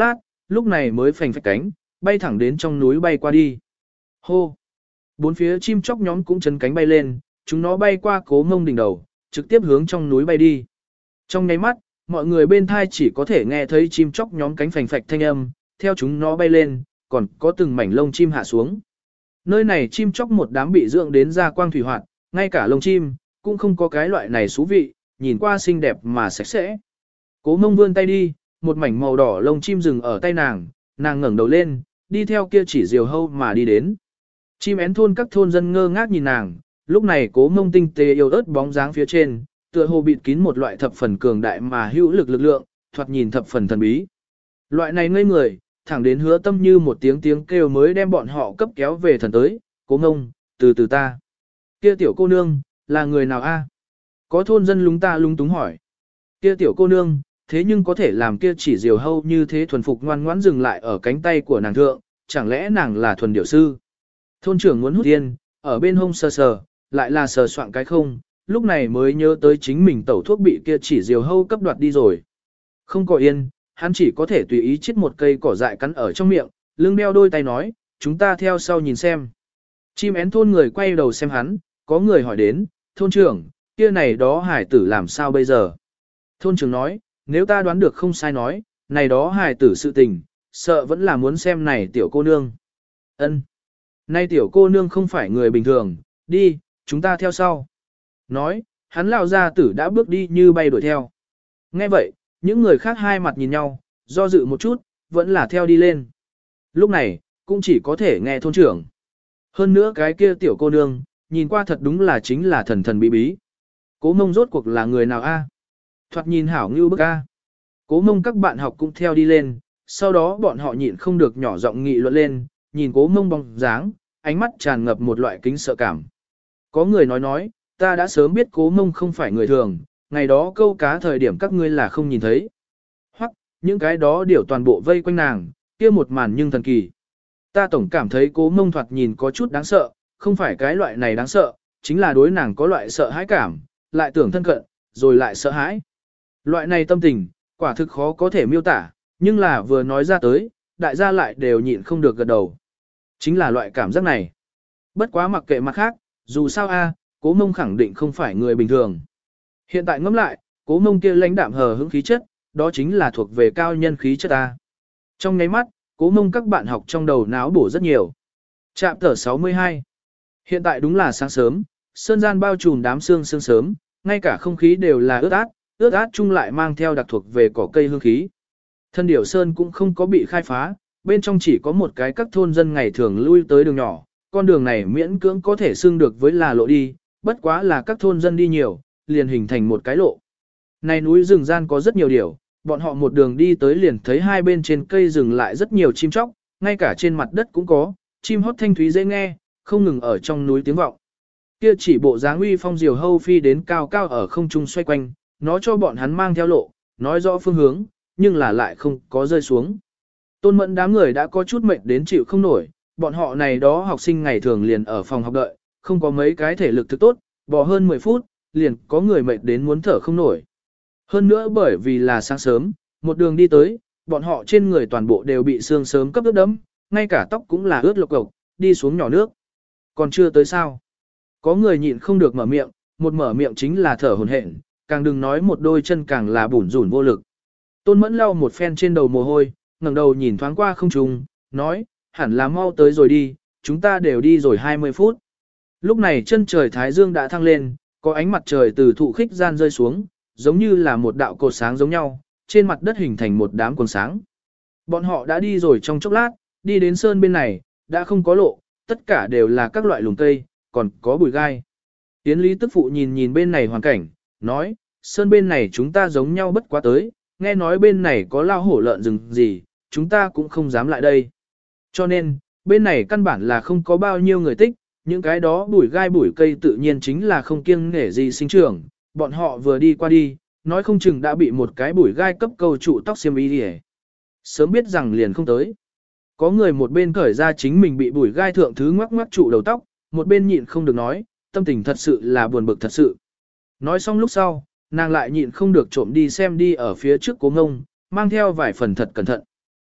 lúc này mới phành phạch cánh, bay thẳng đến trong núi bay qua đi. Hô! Bốn phía chim chóc nhóm cũng chấn cánh bay lên, chúng nó bay qua Cố Mông đỉnh đầu, trực tiếp hướng trong núi bay đi. Trong nháy mắt, mọi người bên thai chỉ có thể nghe thấy chim chóc nhóm cánh phành phạch thanh âm, theo chúng nó bay lên, còn có từng mảnh lông chim hạ xuống. Nơi này chim chóc một đám bị dưỡng đến ra quang thủy hoạt, ngay cả lông chim, cũng không có cái loại này xú vị, nhìn qua xinh đẹp mà sạch sẽ. Cố Mông vươn tay đi, một mảnh màu đỏ lông chim dừng ở tay nàng, nàng ngẩng đầu lên, đi theo kia chỉ diều hâu mà đi đến. Chim én thôn các thôn dân ngơ ngác nhìn nàng, lúc này Cố Mông tinh tế yêu ớt bóng dáng phía trên, tựa hồ bịt kín một loại thập phần cường đại mà hữu lực lực lượng, thoạt nhìn thập phần thần bí. Loại này ngây người, thẳng đến Hứa Tâm như một tiếng tiếng kêu mới đem bọn họ cấp kéo về thần tới, Cố Mông, từ từ ta. Kia tiểu cô nương, là người nào a? Có thôn dân lúng ta lúng túng hỏi. Kia tiểu cô nương, thế nhưng có thể làm kia chỉ diều hâu như thế thuần phục ngoan ngoãn dừng lại ở cánh tay của nàng thượng, chẳng lẽ nàng là thuần điểu sư? Thôn trưởng muốn hút tiên, ở bên hông sờ sờ, lại là sờ soạn cái không, lúc này mới nhớ tới chính mình tẩu thuốc bị kia chỉ diều hâu cấp đoạt đi rồi. Không có yên, hắn chỉ có thể tùy ý chít một cây cỏ dại cắn ở trong miệng, lưng đeo đôi tay nói, chúng ta theo sau nhìn xem. Chim én thôn người quay đầu xem hắn, có người hỏi đến, thôn trưởng, kia này đó hải tử làm sao bây giờ? Thôn trưởng nói, nếu ta đoán được không sai nói, này đó hải tử sự tình, sợ vẫn là muốn xem này tiểu cô nương. Ân, nay tiểu cô nương không phải người bình thường, đi, chúng ta theo sau. Nói, hắn lão gia tử đã bước đi như bay đuổi theo. Nghe vậy, những người khác hai mặt nhìn nhau, do dự một chút, vẫn là theo đi lên. Lúc này, cũng chỉ có thể nghe thôn trưởng. Hơn nữa cái kia tiểu cô nương, nhìn qua thật đúng là chính là thần thần bí bí. Cố Mông rốt cuộc là người nào a? Thoạt nhìn hảo như bức a. Cố Mông các bạn học cũng theo đi lên, sau đó bọn họ nhịn không được nhỏ giọng nghị luận lên, nhìn Cố Mông bóng dáng, ánh mắt tràn ngập một loại kính sợ cảm. Có người nói nói, ta đã sớm biết Cố Mông không phải người thường, ngày đó câu cá thời điểm các ngươi là không nhìn thấy. Hoặc, những cái đó điều toàn bộ vây quanh nàng, kia một màn nhưng thần kỳ. Ta tổng cảm thấy Cố Mông thoạt nhìn có chút đáng sợ, không phải cái loại này đáng sợ, chính là đối nàng có loại sợ hãi cảm, lại tưởng thân cận, rồi lại sợ hãi. Loại này tâm tình, quả thực khó có thể miêu tả, nhưng là vừa nói ra tới, đại gia lại đều nhịn không được gật đầu. Chính là loại cảm giác này. Bất quá mặc kệ mặt khác, dù sao a, Cố Mông khẳng định không phải người bình thường. Hiện tại ngẫm lại, Cố Mông kia lãnh đạm hờ hững khí chất, đó chính là thuộc về cao nhân khí chất ta. Trong nháy mắt, Cố Mông các bạn học trong đầu náo bổ rất nhiều. Trạm tờ sáu mươi hai. Hiện tại đúng là sáng sớm, sơn gian bao trùm đám sương sương sớm, ngay cả không khí đều là ướt át, ướt át chung lại mang theo đặc thuộc về cỏ cây hương khí. Thân điểu sơn cũng không có bị khai phá, bên trong chỉ có một cái các thôn dân ngày thường lui tới đường nhỏ, con đường này miễn cưỡng có thể xưng được với là lộ đi, bất quá là các thôn dân đi nhiều, liền hình thành một cái lộ. Này núi rừng gian có rất nhiều điểu, bọn họ một đường đi tới liền thấy hai bên trên cây rừng lại rất nhiều chim chóc, ngay cả trên mặt đất cũng có, chim hót thanh thúy dễ nghe, không ngừng ở trong núi tiếng vọng. Kia chỉ bộ dáng uy phong diều hâu phi đến cao cao ở không trung xoay quanh, nó cho bọn hắn mang theo lộ, nói rõ phương hướng, nhưng là lại không có rơi xuống. Tôn Mẫn đám người đã có chút mệt đến chịu không nổi, bọn họ này đó học sinh ngày thường liền ở phòng học đợi, không có mấy cái thể lực thực tốt, bỏ hơn mười phút, liền có người mệt đến muốn thở không nổi. Hơn nữa bởi vì là sáng sớm, một đường đi tới, bọn họ trên người toàn bộ đều bị sương sớm cấp ướt đẫm, ngay cả tóc cũng là ướt lộc cộc, đi xuống nhỏ nước. Còn chưa tới sao? Có người nhịn không được mở miệng, một mở miệng chính là thở hổn hển, càng đừng nói một đôi chân càng là bủn rủn vô lực. Tôn Mẫn lau một phen trên đầu mồ hôi, ngẩng đầu nhìn thoáng qua không trung, nói, hẳn là mau tới rồi đi, chúng ta đều đi rồi hai mươi phút. Lúc này chân trời thái dương đã thăng lên, có ánh mặt trời từ thụ khích gian rơi xuống, giống như là một đạo cột sáng giống nhau, trên mặt đất hình thành một đám quần sáng. Bọn họ đã đi rồi trong chốc lát, đi đến sơn bên này, đã không có lộ, tất cả đều là các loại lùm cây, còn có bụi gai. Tiến Lý tức phụ nhìn nhìn bên này hoàn cảnh, nói, sơn bên này chúng ta giống nhau bất quá tới, nghe nói bên này có lao hổ lợn rừng gì, chúng ta cũng không dám lại đây. Cho nên, bên này căn bản là không có bao nhiêu người tích, những cái đó bụi gai bụi cây tự nhiên chính là không kiêng nể gì sinh trưởng, bọn họ vừa đi qua đi, nói không chừng đã bị một cái bụi gai cấp câu trụ tóc xiêm y đi. Sớm biết rằng liền không tới. Có người một bên cởi ra chính mình bị bụi gai thượng thứ ngoắc ngoắc trụ đầu tóc, một bên nhịn không được nói, tâm tình thật sự là buồn bực thật sự. Nói xong lúc sau, nàng lại nhịn không được trộm đi xem đi ở phía trước Cố Ngông, mang theo vài phần thật cẩn thận.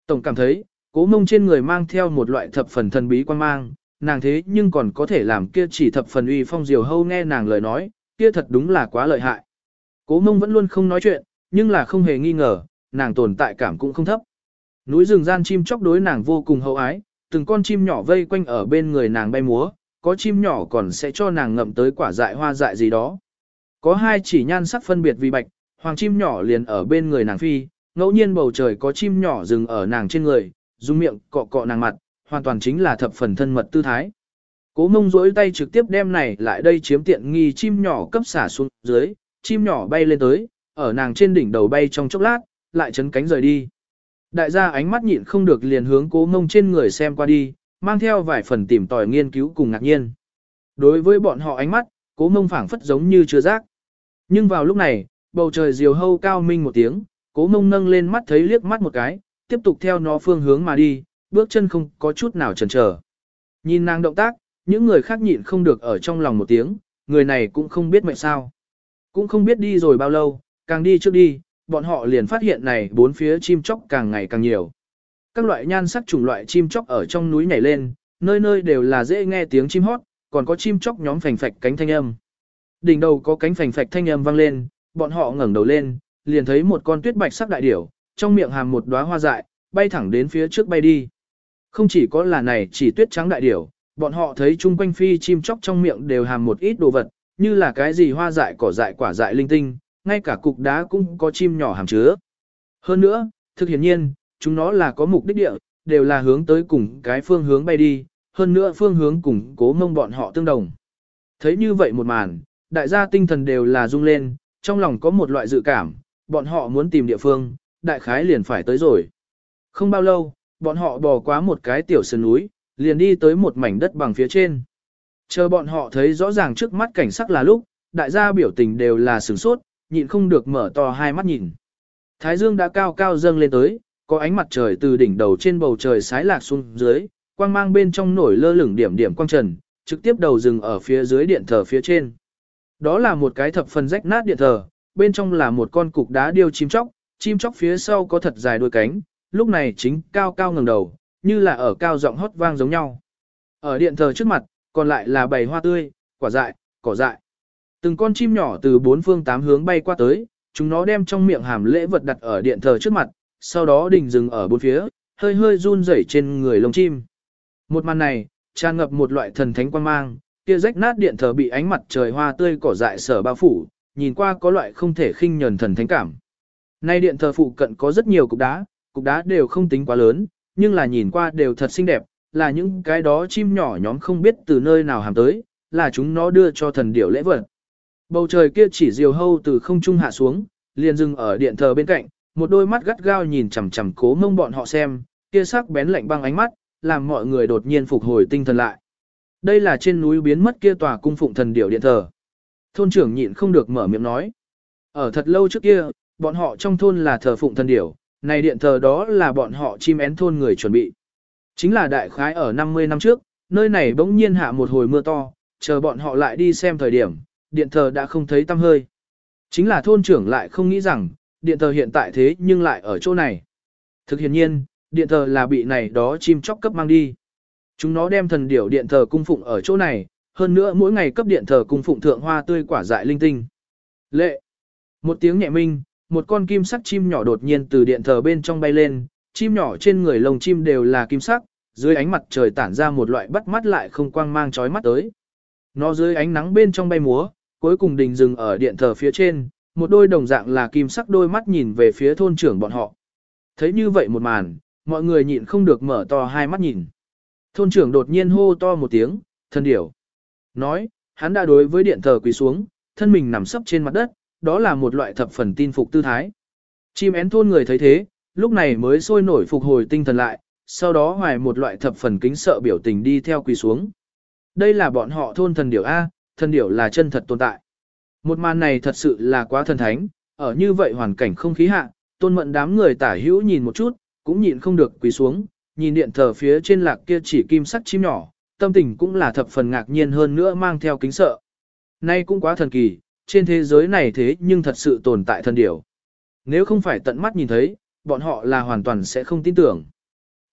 Tổng cảm thấy, Cố Mông trên người mang theo một loại thập phần thần bí quan mang, nàng thế nhưng còn có thể làm kia chỉ thập phần uy phong diều hâu nghe nàng lời nói, kia thật đúng là quá lợi hại. Cố Mông vẫn luôn không nói chuyện, nhưng là không hề nghi ngờ, nàng tồn tại cảm cũng không thấp. Núi rừng gian chim chóc đối nàng vô cùng hậu ái, từng con chim nhỏ vây quanh ở bên người nàng bay múa, có chim nhỏ còn sẽ cho nàng ngậm tới quả dại hoa dại gì đó. Có hai chỉ nhan sắc phân biệt vì bạch, hoàng chim nhỏ liền ở bên người nàng phi, ngẫu nhiên bầu trời có chim nhỏ dừng ở nàng trên người, dùng miệng cọ cọ nàng mặt, hoàn toàn chính là thập phần thân mật tư thái. Cố Mông duỗi tay trực tiếp đem này lại đây chiếm tiện nghi chim nhỏ cấp xả xuống dưới, chim nhỏ bay lên tới, ở nàng trên đỉnh đầu bay trong chốc lát, lại chấn cánh rời đi. Đại gia ánh mắt nhịn không được liền hướng Cố Mông trên người xem qua đi, mang theo vài phần tìm tòi nghiên cứu cùng ngạc nhiên. Đối với bọn họ ánh mắt, Cố Mông phảng phất giống như chưa giác. Nhưng vào lúc này, bầu trời diều hâu cao minh một tiếng, Cố Mông nâng lên mắt thấy liếc mắt một cái, tiếp tục theo nó phương hướng mà đi, bước chân không có chút nào chần chờ. Nhìn nàng động tác, những người khác nhịn không được ở trong lòng một tiếng, người này cũng không biết mệnh sao. Cũng không biết đi rồi bao lâu, càng đi trước đi, bọn họ liền phát hiện này bốn phía chim chóc càng ngày càng nhiều. Các loại nhan sắc chủng loại chim chóc ở trong núi nhảy lên, nơi nơi đều là dễ nghe tiếng chim hót, còn có chim chóc nhóm phành phạch cánh thanh âm. Đỉnh đầu có cánh phành phạch thanh âm vang lên, bọn họ ngẩng đầu lên, liền thấy một con tuyết bạch sắc đại điểu, trong miệng hàm một đóa hoa dại, bay thẳng đến phía trước bay đi. Không chỉ có là này chỉ tuyết trắng đại điểu, bọn họ thấy chung quanh phi chim chóc trong miệng đều hàm một ít đồ vật, như là cái gì hoa dại cỏ dại quả dại linh tinh, ngay cả cục đá cũng có chim nhỏ hàm chứa. Hơn nữa, thực hiển nhiên, chúng nó là có mục đích địa, đều là hướng tới cùng cái phương hướng bay đi, hơn nữa phương hướng cùng Cố Mông bọn họ tương đồng. Thấy như vậy một màn, đại gia tinh thần đều là rung lên, trong lòng có một loại dự cảm, bọn họ muốn tìm địa phương, đại khái liền phải tới rồi. Không bao lâu, bọn họ bò qua một cái tiểu sườn núi, liền đi tới một mảnh đất bằng phía trên. Chờ bọn họ thấy rõ ràng trước mắt cảnh sắc là lúc, đại gia biểu tình đều là sửng sốt, nhịn không được mở to hai mắt nhìn. Thái dương đã cao cao dâng lên tới, có ánh mặt trời từ đỉnh đầu trên bầu trời sái lạc xuống dưới, quang mang bên trong nổi lơ lửng điểm điểm quang trần, trực tiếp đầu rừng ở phía dưới điện thờ phía trên. Đó là một cái thập phần rách nát điện thờ, bên trong là một con cục đá điêu chim chóc, chim chóc phía sau có thật dài đuôi cánh, lúc này chính cao cao ngẩng đầu, như là ở cao giọng hót vang giống nhau. Ở điện thờ trước mặt, còn lại là bầy hoa tươi, quả dại, cỏ dại. Từng con chim nhỏ từ bốn phương tám hướng bay qua tới, chúng nó đem trong miệng hàm lễ vật đặt ở điện thờ trước mặt, sau đó đình dừng ở bốn phía, hơi hơi run rẩy trên người lông chim. Một màn này, tràn ngập một loại thần thánh quang mang, kia rách nát điện thờ bị ánh mặt trời hoa tươi cỏ dại sở bao phủ, nhìn qua có loại không thể khinh nhẫn thần thánh cảm. Nay điện thờ phụ cận có rất nhiều cục đá, cục đá đều không tính quá lớn, nhưng là nhìn qua đều thật xinh đẹp, là những cái đó chim nhỏ nhóm không biết từ nơi nào hàm tới, là chúng nó đưa cho thần điểu lễ vật. Bầu trời kia chỉ diều hâu từ không trung hạ xuống, liền dừng ở điện thờ bên cạnh, một đôi mắt gắt gao nhìn chằm chằm Cố Mông bọn họ xem, kia sắc bén lạnh băng ánh mắt, làm mọi người đột nhiên phục hồi tinh thần lại. Đây là trên núi biến mất kia tòa cung phụng thần điểu điện thờ. Thôn trưởng nhịn không được mở miệng nói. Ở thật lâu trước kia, bọn họ trong thôn là thờ phụng thần điểu, này điện thờ đó là bọn họ chim én thôn người chuẩn bị. Chính là đại khái ở năm mươi năm trước, nơi này bỗng nhiên hạ một hồi mưa to, chờ bọn họ lại đi xem thời điểm, điện thờ đã không thấy tăm hơi. Chính là thôn trưởng lại không nghĩ rằng, điện thờ hiện tại thế nhưng lại ở chỗ này. Thực hiện nhiên, điện thờ là bị này đó chim chóc cấp mang đi. Chúng nó đem thần điểu điện thờ cung phụng ở chỗ này, hơn nữa mỗi ngày cấp điện thờ cung phụng thượng hoa tươi quả dại linh tinh. Lệ! Một tiếng nhẹ minh, một con kim sắc chim nhỏ đột nhiên từ điện thờ bên trong bay lên, chim nhỏ trên người lồng chim đều là kim sắc, dưới ánh mặt trời tản ra một loại bắt mắt lại không quang mang chói mắt tới. Nó dưới ánh nắng bên trong bay múa, cuối cùng đình dừng ở điện thờ phía trên, một đôi đồng dạng là kim sắc đôi mắt nhìn về phía thôn trưởng bọn họ. Thấy như vậy một màn, mọi người nhịn không được mở to hai mắt nhìn. Thôn trưởng đột nhiên hô to một tiếng, thần điểu. Nói, hắn đã đối với điện thờ quỳ xuống, thân mình nằm sấp trên mặt đất, đó là một loại thập phần tin phục tư thái. Chim én thôn người thấy thế, lúc này mới sôi nổi phục hồi tinh thần lại, sau đó hoài một loại thập phần kính sợ biểu tình đi theo quỳ xuống. Đây là bọn họ thôn thần điểu A, thần điểu là chân thật tồn tại. Một màn này thật sự là quá thần thánh, ở như vậy hoàn cảnh không khí hạ, tôn mận đám người tả hữu nhìn một chút, cũng nhịn không được quỳ xuống, nhìn điện thờ phía trên lạc kia chỉ kim sắc chim nhỏ, tâm tình cũng là thập phần ngạc nhiên hơn nữa mang theo kính sợ. Nay cũng quá thần kỳ, trên thế giới này thế nhưng thật sự tồn tại thần điểu. Nếu không phải tận mắt nhìn thấy, bọn họ là hoàn toàn sẽ không tin tưởng.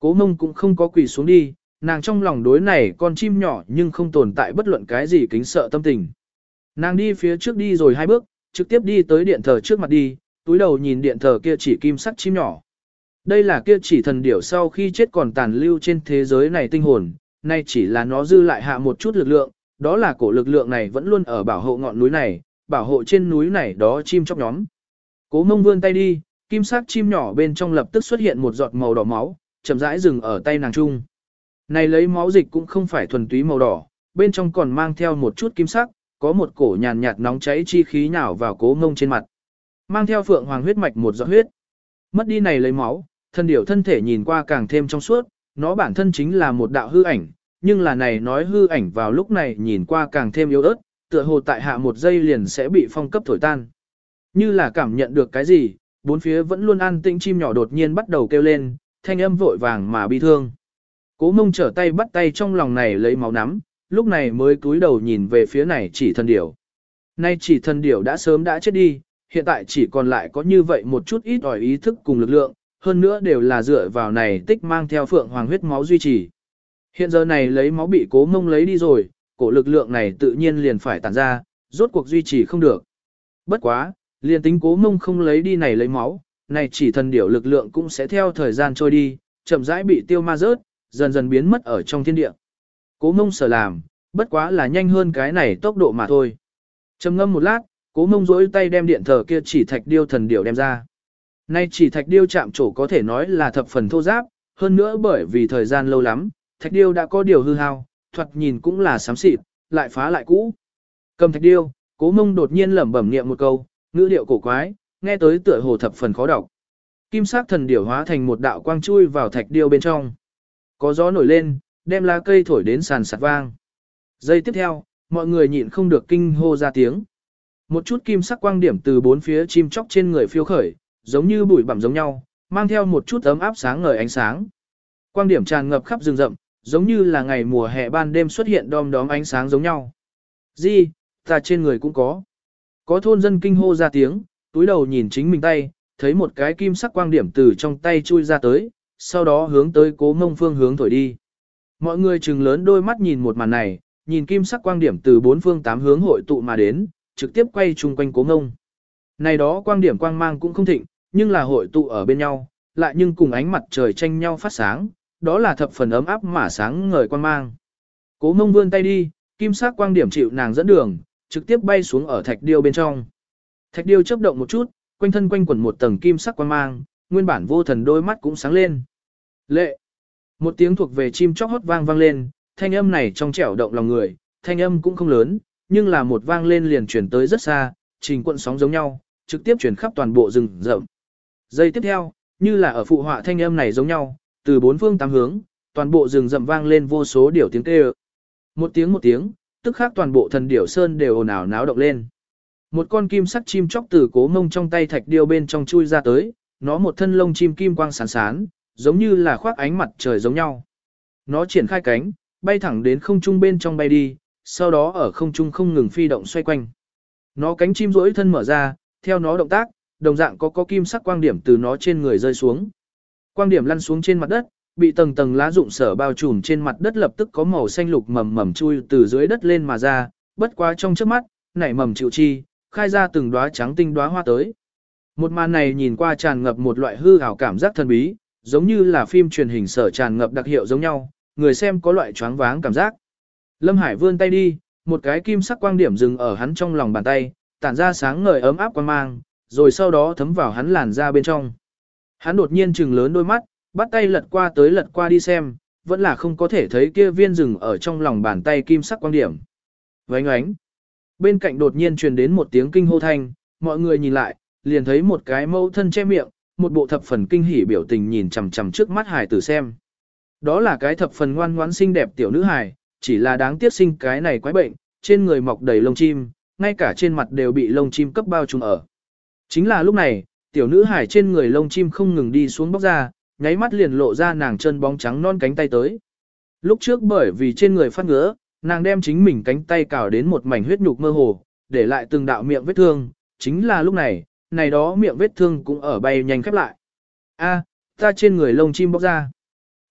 Cố Mông cũng không có quỳ xuống đi, nàng trong lòng đối này con chim nhỏ nhưng không tồn tại bất luận cái gì kính sợ tâm tình. Nàng đi phía trước đi rồi hai bước, trực tiếp đi tới điện thờ trước mặt đi, túi đầu nhìn điện thờ kia chỉ kim sắc chim nhỏ. Đây là kia chỉ thần điểu sau khi chết còn tàn lưu trên thế giới này tinh hồn, nay chỉ là nó dư lại hạ một chút lực lượng, đó là cổ lực lượng này vẫn luôn ở bảo hộ ngọn núi này, bảo hộ trên núi này đó chim chóc nhóm. Cố Mông vươn tay đi, kim sắc chim nhỏ bên trong lập tức xuất hiện một giọt màu đỏ máu, chậm rãi dừng ở tay nàng trung. Này lấy máu dịch cũng không phải thuần túy màu đỏ, bên trong còn mang theo một chút kim sắc, có một cổ nhàn nhạt nóng cháy chi khí nhào vào Cố Mông trên mặt. Mang theo phượng hoàng huyết mạch một giọt huyết. Mất đi này lấy máu, thần điểu thân thể nhìn qua càng thêm trong suốt, nó bản thân chính là một đạo hư ảnh, nhưng là này nói hư ảnh vào lúc này nhìn qua càng thêm yếu ớt, tựa hồ tại hạ một giây liền sẽ bị phong cấp thổi tan. Như là cảm nhận được cái gì, bốn phía vẫn luôn an tĩnh chim nhỏ đột nhiên bắt đầu kêu lên, thanh âm vội vàng mà bi thương. Cố Mông trở tay bắt tay trong lòng này lấy máu nắm, lúc này mới cúi đầu nhìn về phía này chỉ thần điểu. Nay chỉ thần điểu đã sớm đã chết đi, hiện tại chỉ còn lại có như vậy một chút ít ỏi ý thức cùng lực lượng, hơn nữa đều là dựa vào này tích mang theo phượng hoàng huyết máu duy trì. Hiện giờ này lấy máu bị Cố Mông lấy đi rồi, cổ lực lượng này tự nhiên liền phải tản ra, rốt cuộc duy trì không được. Bất quá, liền tính Cố Mông không lấy đi này lấy máu, này chỉ thần điểu lực lượng cũng sẽ theo thời gian trôi đi, chậm rãi bị tiêu ma rớt, dần dần biến mất ở trong thiên địa. Cố Mông sở làm, bất quá là nhanh hơn cái này tốc độ mà thôi. Trầm ngâm một lát, Cố Mông duỗi tay đem điện thờ kia chỉ thạch điêu thần điểu đem ra. Nay chỉ thạch điêu chạm trổ có thể nói là thập phần thô giáp, hơn nữa bởi vì thời gian lâu lắm, thạch điêu đã có điều hư hao, thoạt nhìn cũng là xám xịt, lại phá lại cũ. Cầm thạch điêu, Cố Mông đột nhiên lẩm bẩm niệm một câu, ngữ điệu cổ quái, nghe tới tựa hồ thập phần khó đọc. Kim sắc thần điểu hóa thành một đạo quang chui vào thạch điêu bên trong. Có gió nổi lên, đem lá cây thổi đến sàn sạt vang. Giây tiếp theo, mọi người nhịn không được kinh hô ra tiếng. Một chút kim sắc quang điểm từ bốn phía chim chóc trên người phiêu khởi, giống như bụi bặm giống nhau, mang theo một chút ấm áp sáng ngời ánh sáng. Quang điểm tràn ngập khắp rừng rậm, giống như là ngày mùa hè ban đêm xuất hiện đom đóm ánh sáng giống nhau. Gì, ta trên người cũng có. Có thôn dân kinh hô ra tiếng, túi đầu nhìn chính mình tay, thấy một cái kim sắc quang điểm từ trong tay chui ra tới, sau đó hướng tới Cố Mông phương hướng thổi đi. Mọi người trừng lớn đôi mắt nhìn một màn này, nhìn kim sắc quang điểm từ bốn phương tám hướng hội tụ mà đến, trực tiếp quay chung quanh Cố Mông. Này đó quang điểm quang mang cũng không thịnh, nhưng là hội tụ ở bên nhau, lại nhưng cùng ánh mặt trời tranh nhau phát sáng, đó là thập phần ấm áp mà sáng ngời quang mang. Cố Mông vươn tay đi, kim sắc quang điểm chịu nàng dẫn đường, trực tiếp bay xuống ở thạch điêu bên trong. Thạch điêu chớp động một chút, quanh thân quanh quẩn một tầng kim sắc quang mang, nguyên bản vô thần đôi mắt cũng sáng lên. Lệ! Một tiếng thuộc về chim chóc hót vang vang lên, thanh âm này trong trẻo động lòng người, thanh âm cũng không lớn, nhưng là một vang lên liền chuyển tới rất xa, trình cuộn sóng giống nhau, trực tiếp chuyển khắp toàn bộ rừng rậm. Giây tiếp theo, như là ở phụ họa thanh âm này giống nhau, từ bốn phương tám hướng, toàn bộ rừng rậm vang lên vô số điểu tiếng kêu. Một tiếng một tiếng, tức khác toàn bộ thần điểu sơn đều ồn ào náo động lên. Một con kim sắc chim chóc từ Cố Mông trong tay thạch điêu bên trong chui ra tới, nó một thân lông chim kim quang sáng sán, giống như là khoác ánh mặt trời giống nhau. Nó triển khai cánh, bay thẳng đến không trung bên trong bay đi, sau đó ở không trung không ngừng phi động xoay quanh. Nó cánh chim rỗi thân mở ra, theo nó động tác, đồng dạng có có kim sắc quang điểm từ nó trên người rơi xuống. Quang điểm lăn xuống trên mặt đất, bị tầng tầng lá rụng sở bao trùm trên mặt đất lập tức có màu xanh lục mầm mầm chui từ dưới đất lên mà ra, bất quá trong trước mắt, nảy mầm chịu chi, khai ra từng đóa trắng tinh đóa hoa tới. Một màn này nhìn qua tràn ngập một loại hư ảo cảm giác thần bí, giống như là phim truyền hình sở tràn ngập đặc hiệu giống nhau, người xem có loại choáng váng cảm giác. Lâm Hải vươn tay đi, một cái kim sắc quang điểm dừng ở hắn trong lòng bàn tay, tản ra sáng ngời ấm áp quang mang, rồi sau đó thấm vào hắn làn da bên trong. Hắn đột nhiên trừng lớn đôi mắt, bắt tay lật qua tới lật qua đi xem, vẫn là không có thể thấy kia viên rừng ở trong lòng bàn tay kim sắc quang điểm. Vánh ánh. Bên cạnh đột nhiên truyền đến một tiếng kinh hô thanh, mọi người nhìn lại, liền thấy một cái mẫu thân che miệng, một bộ thập phần kinh hỉ biểu tình nhìn chằm chằm trước mắt hài tử xem. Đó là cái thập phần ngoan ngoãn xinh đẹp tiểu nữ hài, chỉ là đáng tiếc sinh cái này quái bệnh, trên người mọc đầy lông chim, ngay cả trên mặt đều bị lông chim cấp bao trùm ở. Chính là lúc này, tiểu nữ hài trên người lông chim không ngừng đi xuống bóc ra, nháy mắt liền lộ ra nàng chân bóng trắng non cánh tay tới. Lúc trước bởi vì trên người phát ngứa, nàng đem chính mình cánh tay cào đến một mảnh huyết nhục mơ hồ, để lại từng đạo miệng vết thương, chính là lúc này, này đó miệng vết thương cũng ở bay nhanh khép lại. A, ta trên người lông chim bóc ra.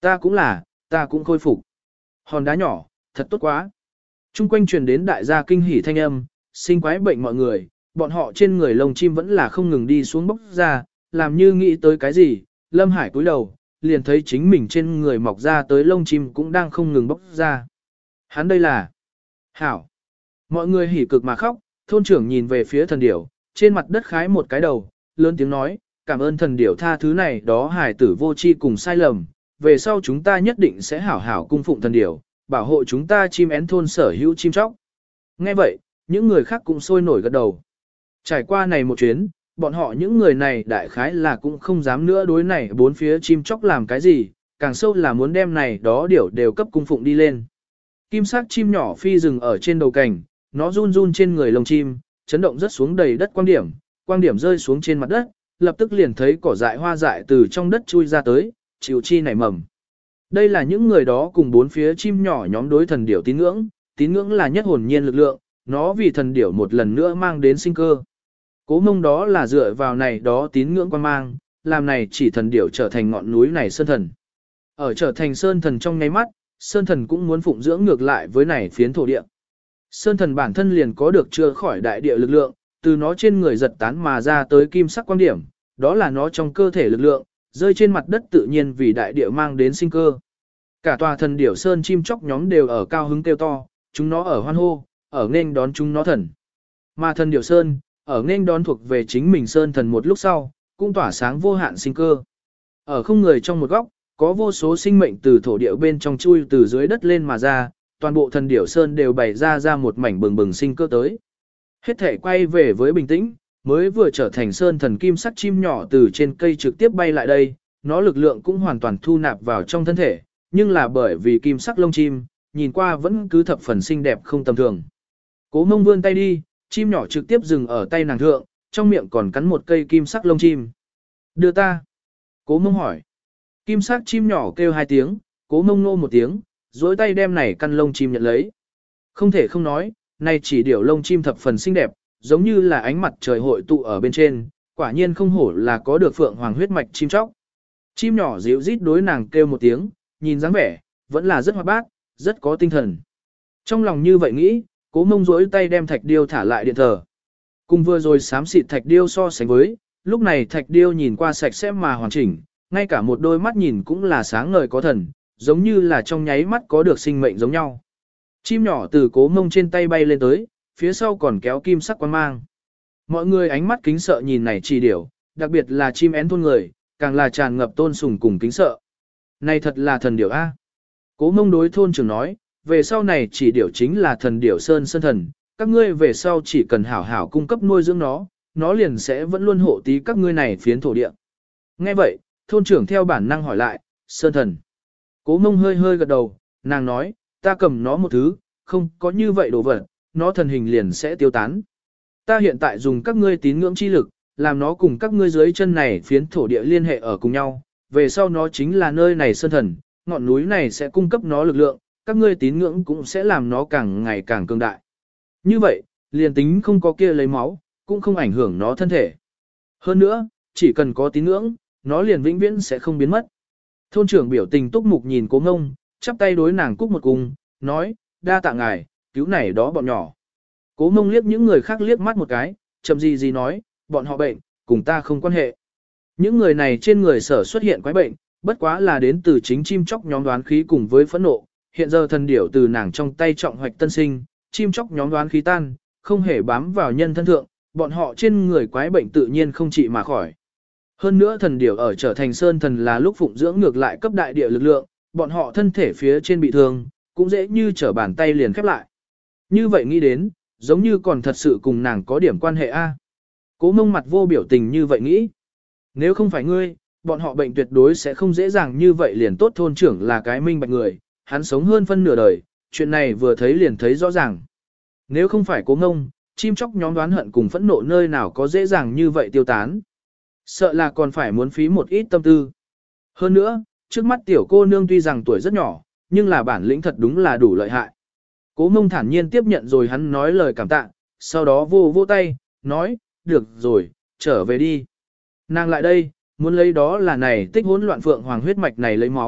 Ta cũng là, ta cũng khôi phục. Hòn đá nhỏ, thật tốt quá. Trung quanh truyền đến đại gia kinh hỉ thanh âm, sinh quái bệnh mọi người, bọn họ trên người lông chim vẫn là không ngừng đi xuống bốc ra, làm như nghĩ tới cái gì, Lâm Hải cúi đầu, liền thấy chính mình trên người mọc ra tới lông chim cũng đang không ngừng bốc ra. Hắn đây là Hảo. Mọi người hỉ cực mà khóc, thôn trưởng nhìn về phía thần điểu, trên mặt đất khái một cái đầu, lớn tiếng nói, cảm ơn thần điểu tha thứ này đó hải tử vô tri cùng sai lầm, về sau chúng ta nhất định sẽ hảo hảo cung phụng thần điểu, bảo hộ chúng ta chim én thôn sở hữu chim chóc. Nghe vậy, những người khác cũng sôi nổi gật đầu. Trải qua này một chuyến, bọn họ những người này đại khái là cũng không dám nữa đối này bốn phía chim chóc làm cái gì, càng sâu là muốn đem này đó điểu đều cấp cung phụng đi lên. Kim sắc chim nhỏ phi rừng ở trên đầu cành, nó run run trên người lông chim, chấn động rất xuống đầy đất quang điểm, quang điểm rơi xuống trên mặt đất, lập tức liền thấy cỏ dại hoa dại từ trong đất chui ra tới, chịu chi nảy mầm. Đây là những người đó cùng bốn phía chim nhỏ nhóm đối thần điểu tín ngưỡng, tín ngưỡng là nhất hồn nhiên lực lượng, nó vì thần điểu một lần nữa mang đến sinh cơ. Cố Mông đó là dựa vào này đó tín ngưỡng quan mang, làm này chỉ thần điểu trở thành ngọn núi này sơn thần. Ở trở thành sơn thần trong nháy mắt, sơn thần cũng muốn phụng dưỡng ngược lại với này phiến thổ địa. Sơn thần bản thân liền có được chưa khỏi đại địa lực lượng, từ nó trên người giật tán mà ra tới kim sắc quang điểm, đó là nó trong cơ thể lực lượng, rơi trên mặt đất tự nhiên vì đại địa mang đến sinh cơ. Cả tòa thần điểu sơn chim chóc nhóm đều ở cao hứng kêu to, chúng nó ở hoan hô, ở nên đón chúng nó thần. Mà thần điểu sơn, ở nên đón thuộc về chính mình sơn thần một lúc sau, cũng tỏa sáng vô hạn sinh cơ. Ở không người trong một góc, có vô số sinh mệnh từ thổ địa bên trong chui từ dưới đất lên mà ra, toàn bộ thần điểu sơn đều bày ra ra một mảnh bừng bừng sinh cơ tới. Hết thể quay về với bình tĩnh, mới vừa trở thành sơn thần kim sắc chim nhỏ từ trên cây trực tiếp bay lại đây, nó lực lượng cũng hoàn toàn thu nạp vào trong thân thể, nhưng là bởi vì kim sắc lông chim, nhìn qua vẫn cứ thập phần xinh đẹp không tầm thường. Cố Mông vươn tay đi, chim nhỏ trực tiếp dừng ở tay nàng thượng, trong miệng còn cắn một cây kim sắc lông chim. Đưa ta. Cố Mông hỏi. Kim sắc chim nhỏ kêu hai tiếng, Cố Mông nô một tiếng, duỗi tay đem này căn lông chim nhận lấy. Không thể không nói, này chỉ điểu lông chim thập phần xinh đẹp, giống như là ánh mặt trời hội tụ ở bên trên, quả nhiên không hổ là có được phượng hoàng huyết mạch chim chóc. Chim nhỏ dịu rít đối nàng kêu một tiếng, nhìn dáng vẻ, vẫn là rất hoạt bát, rất có tinh thần. Trong lòng như vậy nghĩ, Cố Mông duỗi tay đem thạch điêu thả lại điện thờ. Cùng vừa rồi xám xịt thạch điêu so sánh với, lúc này thạch điêu nhìn qua sạch sẽ mà hoàn chỉnh, ngay cả một đôi mắt nhìn cũng là sáng ngời có thần, giống như là trong nháy mắt có được sinh mệnh giống nhau. Chim nhỏ từ Cố Mông trên tay bay lên tới, phía sau còn kéo kim sắc quang mang. Mọi người ánh mắt kính sợ nhìn này chỉ điểu, đặc biệt là chim én thôn người, càng là tràn ngập tôn sùng cùng kính sợ. Này thật là thần điểu A. Cố Mông đối thôn trưởng nói, về sau này chỉ điểu chính là thần điểu sơn sơn thần, các ngươi về sau chỉ cần hảo hảo cung cấp nuôi dưỡng nó, nó liền sẽ vẫn luôn hộ tí các ngươi này phiến thổ địa. Nghe vậy, thôn trưởng theo bản năng hỏi lại, sơn thần. Cố Mông hơi hơi gật đầu, nàng nói, ta cầm nó một thứ, không có như vậy đồ vật, nó thần hình liền sẽ tiêu tán. Ta hiện tại dùng các ngươi tín ngưỡng chi lực, làm nó cùng các ngươi dưới chân này phiến thổ địa liên hệ ở cùng nhau, về sau nó chính là nơi này sơn thần, ngọn núi này sẽ cung cấp nó lực lượng, các ngươi tín ngưỡng cũng sẽ làm nó càng ngày càng cường đại. Như vậy, liền tính không có kia lấy máu, cũng không ảnh hưởng nó thân thể. Hơn nữa, chỉ cần có tín ngưỡng, nó liền vĩnh viễn sẽ không biến mất. Thôn trưởng biểu tình túc mục nhìn Cố Mông, chắp tay đối nàng cúc một cung, nói, đa tạ ngài, cứu này đó bọn nhỏ. Cố Mông liếc những người khác liếc mắt một cái, chậm gì gì nói, bọn họ bệnh, cùng ta không quan hệ. Những người này trên người sở xuất hiện quái bệnh, bất quá là đến từ chính chim chóc nhóm đoán khí cùng với phẫn nộ. Hiện giờ thần điểu từ nàng trong tay trọng hoạch tân sinh, chim chóc nhóm đoán khí tan, không hề bám vào nhân thân thượng, bọn họ trên người quái bệnh tự nhiên không trị mà khỏi. Hơn nữa thần điểu ở trở thành sơn thần là lúc phụng dưỡng ngược lại cấp đại địa lực lượng, bọn họ thân thể phía trên bị thương, cũng dễ như trở bàn tay liền khép lại. Như vậy nghĩ đến, giống như còn thật sự cùng nàng có điểm quan hệ a. Cố Mông mặt vô biểu tình như vậy nghĩ. Nếu không phải ngươi, bọn họ bệnh tuyệt đối sẽ không dễ dàng như vậy liền tốt. Thôn trưởng là cái minh bạch người, hắn sống hơn phân nửa đời, chuyện này vừa thấy liền thấy rõ ràng. Nếu không phải Cố Mông, chim chóc nhóm đoán hận cùng phẫn nộ nơi nào có dễ dàng như vậy tiêu tán. Sợ là còn phải muốn phí một ít tâm tư. Hơn nữa, trước mắt tiểu cô nương tuy rằng tuổi rất nhỏ, nhưng là bản lĩnh thật đúng là đủ lợi hại. Cố Mông thản nhiên tiếp nhận rồi hắn nói lời cảm tạ, sau đó vô vô tay, nói, được rồi, trở về đi. Nàng lại đây, muốn lấy đó là này tích hỗn loạn phượng hoàng huyết mạch này lấy máu,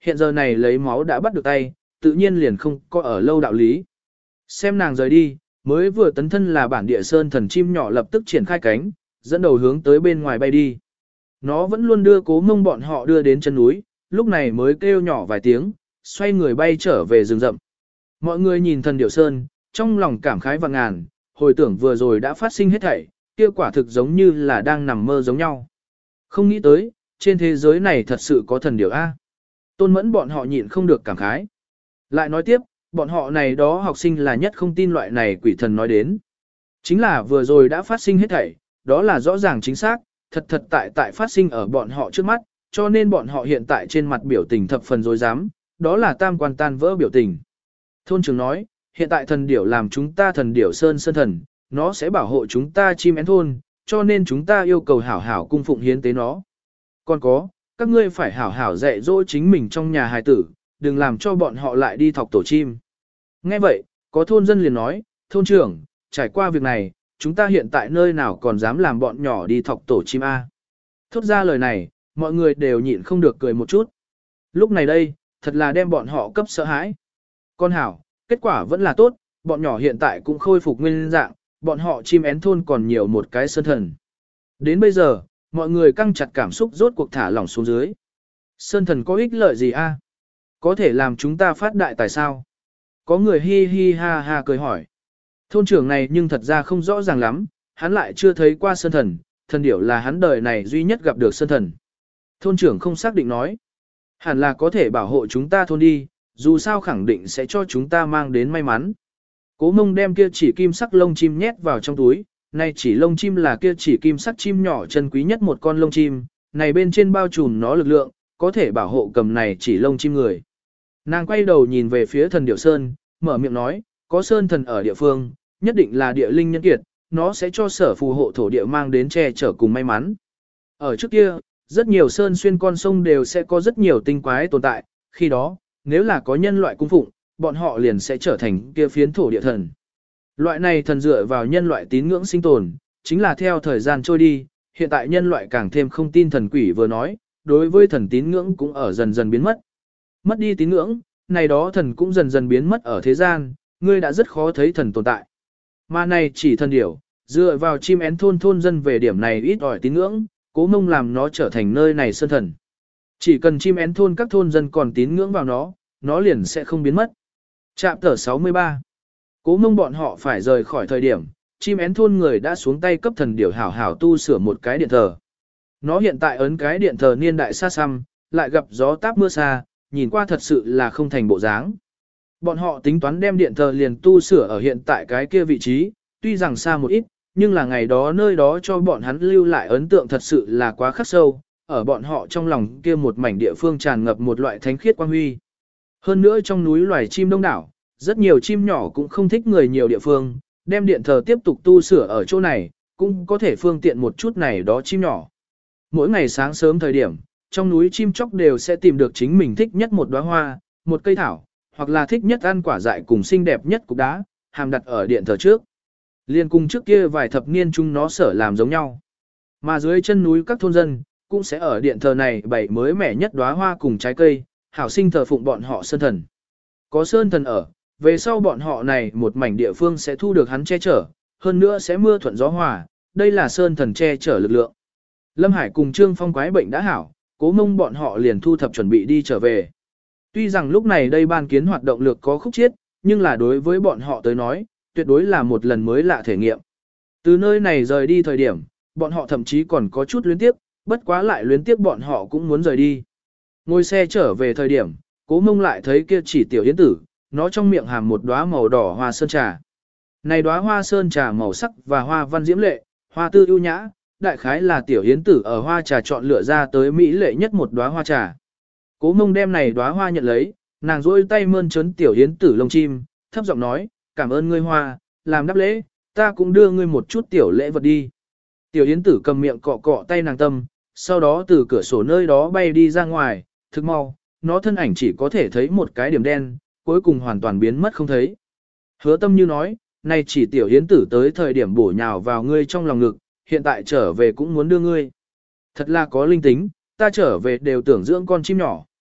hiện giờ này lấy máu đã bắt được tay, tự nhiên liền không có ở lâu đạo lý. Xem nàng rời đi, mới vừa tấn thân là bản địa sơn thần chim nhỏ lập tức triển khai cánh, dẫn đầu hướng tới bên ngoài bay đi. Nó vẫn luôn đưa Cố Mông bọn họ đưa đến chân núi, lúc này mới kêu nhỏ vài tiếng, xoay người bay trở về rừng rậm. Mọi người nhìn thần điểu sơn, trong lòng cảm khái và ngàn, hồi tưởng vừa rồi đã phát sinh hết thảy, kia quả thực giống như là đang nằm mơ giống nhau. Không nghĩ tới, trên thế giới này thật sự có thần điểu A. Tôn Mẫn bọn họ nhịn không được cảm khái. Lại nói tiếp, bọn họ này đó học sinh là nhất không tin loại này quỷ thần nói đến. Chính là vừa rồi đã phát sinh hết thảy, đó là rõ ràng chính xác, thật thật tại tại phát sinh ở bọn họ trước mắt, cho nên bọn họ hiện tại trên mặt biểu tình thập phần dối dám, đó là tam quan tan vỡ biểu tình. Thôn trưởng nói, hiện tại thần điểu làm chúng ta thần điểu sơn sơn thần, nó sẽ bảo hộ chúng ta chim én thôn, cho nên chúng ta yêu cầu hảo hảo cung phụng hiến tế nó. Còn có, các ngươi phải hảo hảo dạy dỗ chính mình trong nhà hài tử, đừng làm cho bọn họ lại đi thọc tổ chim. Nghe vậy, có thôn dân liền nói, thôn trưởng, trải qua việc này, chúng ta hiện tại nơi nào còn dám làm bọn nhỏ đi thọc tổ chim A. Thốt ra lời này, mọi người đều nhịn không được cười một chút. Lúc này đây, thật là đem bọn họ cấp sợ hãi. Con hảo, kết quả vẫn là tốt, bọn nhỏ hiện tại cũng khôi phục nguyên dạng, bọn họ chim én thôn còn nhiều một cái sơn thần. Đến bây giờ, mọi người căng chặt cảm xúc rốt cuộc thả lỏng xuống dưới. Sơn thần có ích lợi gì a? Có thể làm chúng ta phát đại tài sao? Có người hi hi ha ha cười hỏi. Thôn trưởng này nhưng thật ra không rõ ràng lắm, hắn lại chưa thấy qua sơn thần, thần điểu là hắn đời này duy nhất gặp được sơn thần. Thôn trưởng không xác định nói. Hẳn là có thể bảo hộ chúng ta thôn đi, dù sao khẳng định sẽ cho chúng ta mang đến may mắn. Cố Mông đem kia chỉ kim sắc lông chim nhét vào trong túi, này chỉ lông chim là kia chỉ kim sắc chim nhỏ chân quý nhất một con lông chim, này bên trên bao trùm nó lực lượng, có thể bảo hộ cầm này chỉ lông chim người. Nàng quay đầu nhìn về phía thần điểu sơn, mở miệng nói, có sơn thần ở địa phương, nhất định là địa linh nhân kiệt, nó sẽ cho sở phù hộ thổ địa mang đến che chở cùng may mắn. Ở trước kia, rất nhiều sơn xuyên con sông đều sẽ có rất nhiều tinh quái tồn tại, khi đó, nếu là có nhân loại cung phụng, bọn họ liền sẽ trở thành kia phiến thổ địa thần. Loại này thần dựa vào nhân loại tín ngưỡng sinh tồn, chính là theo thời gian trôi đi, hiện tại nhân loại càng thêm không tin thần quỷ vừa nói, đối với thần tín ngưỡng cũng ở dần dần biến mất. Mất đi tín ngưỡng, này đó thần cũng dần dần biến mất ở thế gian, ngươi đã rất khó thấy thần tồn tại. Mà này chỉ thần điểu, dựa vào chim én thôn thôn dân về điểm này ít ỏi tín ngưỡng, Cố Mông làm nó trở thành nơi này sơn thần. Chỉ cần chim én thôn các thôn dân còn tín ngưỡng vào nó, nó liền sẽ không biến mất. Trạm tờ sáu mươi ba. Cố Mông bọn họ phải rời khỏi thời điểm, chim én thôn người đã xuống tay cấp thần điểu hảo hảo tu sửa một cái điện thờ. Nó hiện tại ấn cái điện thờ niên đại xa xăm, lại gặp gió táp mưa xa, nhìn qua thật sự là không thành bộ dáng. Bọn họ tính toán đem điện thờ liền tu sửa ở hiện tại cái kia vị trí, tuy rằng xa một ít, nhưng là ngày đó nơi đó cho bọn hắn lưu lại ấn tượng thật sự là quá khắc sâu, ở bọn họ trong lòng kia một mảnh địa phương tràn ngập một loại thánh khiết quang huy. Hơn nữa trong núi loài chim đông đảo, rất nhiều chim nhỏ cũng không thích người nhiều địa phương, đem điện thờ tiếp tục tu sửa ở chỗ này, cũng có thể phương tiện một chút này đó chim nhỏ. Mỗi ngày sáng sớm thời điểm, trong núi chim chóc đều sẽ tìm được chính mình thích nhất một đóa hoa, một cây thảo, hoặc là thích nhất ăn quả dại cùng xinh đẹp nhất cục đá, hàm đặt ở điện thờ trước. Liên cùng trước kia vài thập niên chúng nó sở làm giống nhau. Mà dưới chân núi các thôn dân, cũng sẽ ở điện thờ này bày mới mẻ nhất đóa hoa cùng trái cây, hảo sinh thờ phụng bọn họ sơn thần. Có sơn thần ở, về sau bọn họ này một mảnh địa phương sẽ thu được hắn che chở, hơn nữa sẽ mưa thuận gió hòa, đây là sơn thần che chở lực lượng. Lâm Hải cùng Trương Phong quái bệnh đã hảo, Cố Mông bọn họ liền thu thập chuẩn bị đi trở về. Tuy rằng lúc này đây ban kiến hoạt động lược có khúc chiết, nhưng là đối với bọn họ tới nói, tuyệt đối là một lần mới lạ thể nghiệm. Từ nơi này rời đi thời điểm, bọn họ thậm chí còn có chút luyến tiếp, bất quá lại luyến tiếp bọn họ cũng muốn rời đi. Ngồi xe trở về thời điểm, Cố Mông lại thấy kia chỉ tiểu yến tử, nó trong miệng hàm một đóa màu đỏ hoa sơn trà. Này đóa hoa sơn trà màu sắc và hoa văn diễm lệ, hoa tư ưu nhã, đại khái là tiểu yến tử ở hoa trà chọn lựa ra tới mỹ lệ nhất một đóa hoa trà. Cố Mông đem này đóa hoa nhận lấy, nàng rôi tay mơn trớn tiểu yến tử lông chim, thấp giọng nói, cảm ơn ngươi hoa, làm đáp lễ, ta cũng đưa ngươi một chút tiểu lễ vật đi. Tiểu yến tử cầm miệng cọ cọ tay nàng tâm, sau đó từ cửa sổ nơi đó bay đi ra ngoài, thực mau, nó thân ảnh chỉ có thể thấy một cái điểm đen, cuối cùng hoàn toàn biến mất không thấy. Hứa Tâm Như nói, này chỉ tiểu yến tử tới thời điểm bổ nhào vào ngươi trong lòng ngực, hiện tại trở về cũng muốn đưa ngươi. Thật là có linh tính, ta trở về đều tưởng dưỡng con chim nhỏ.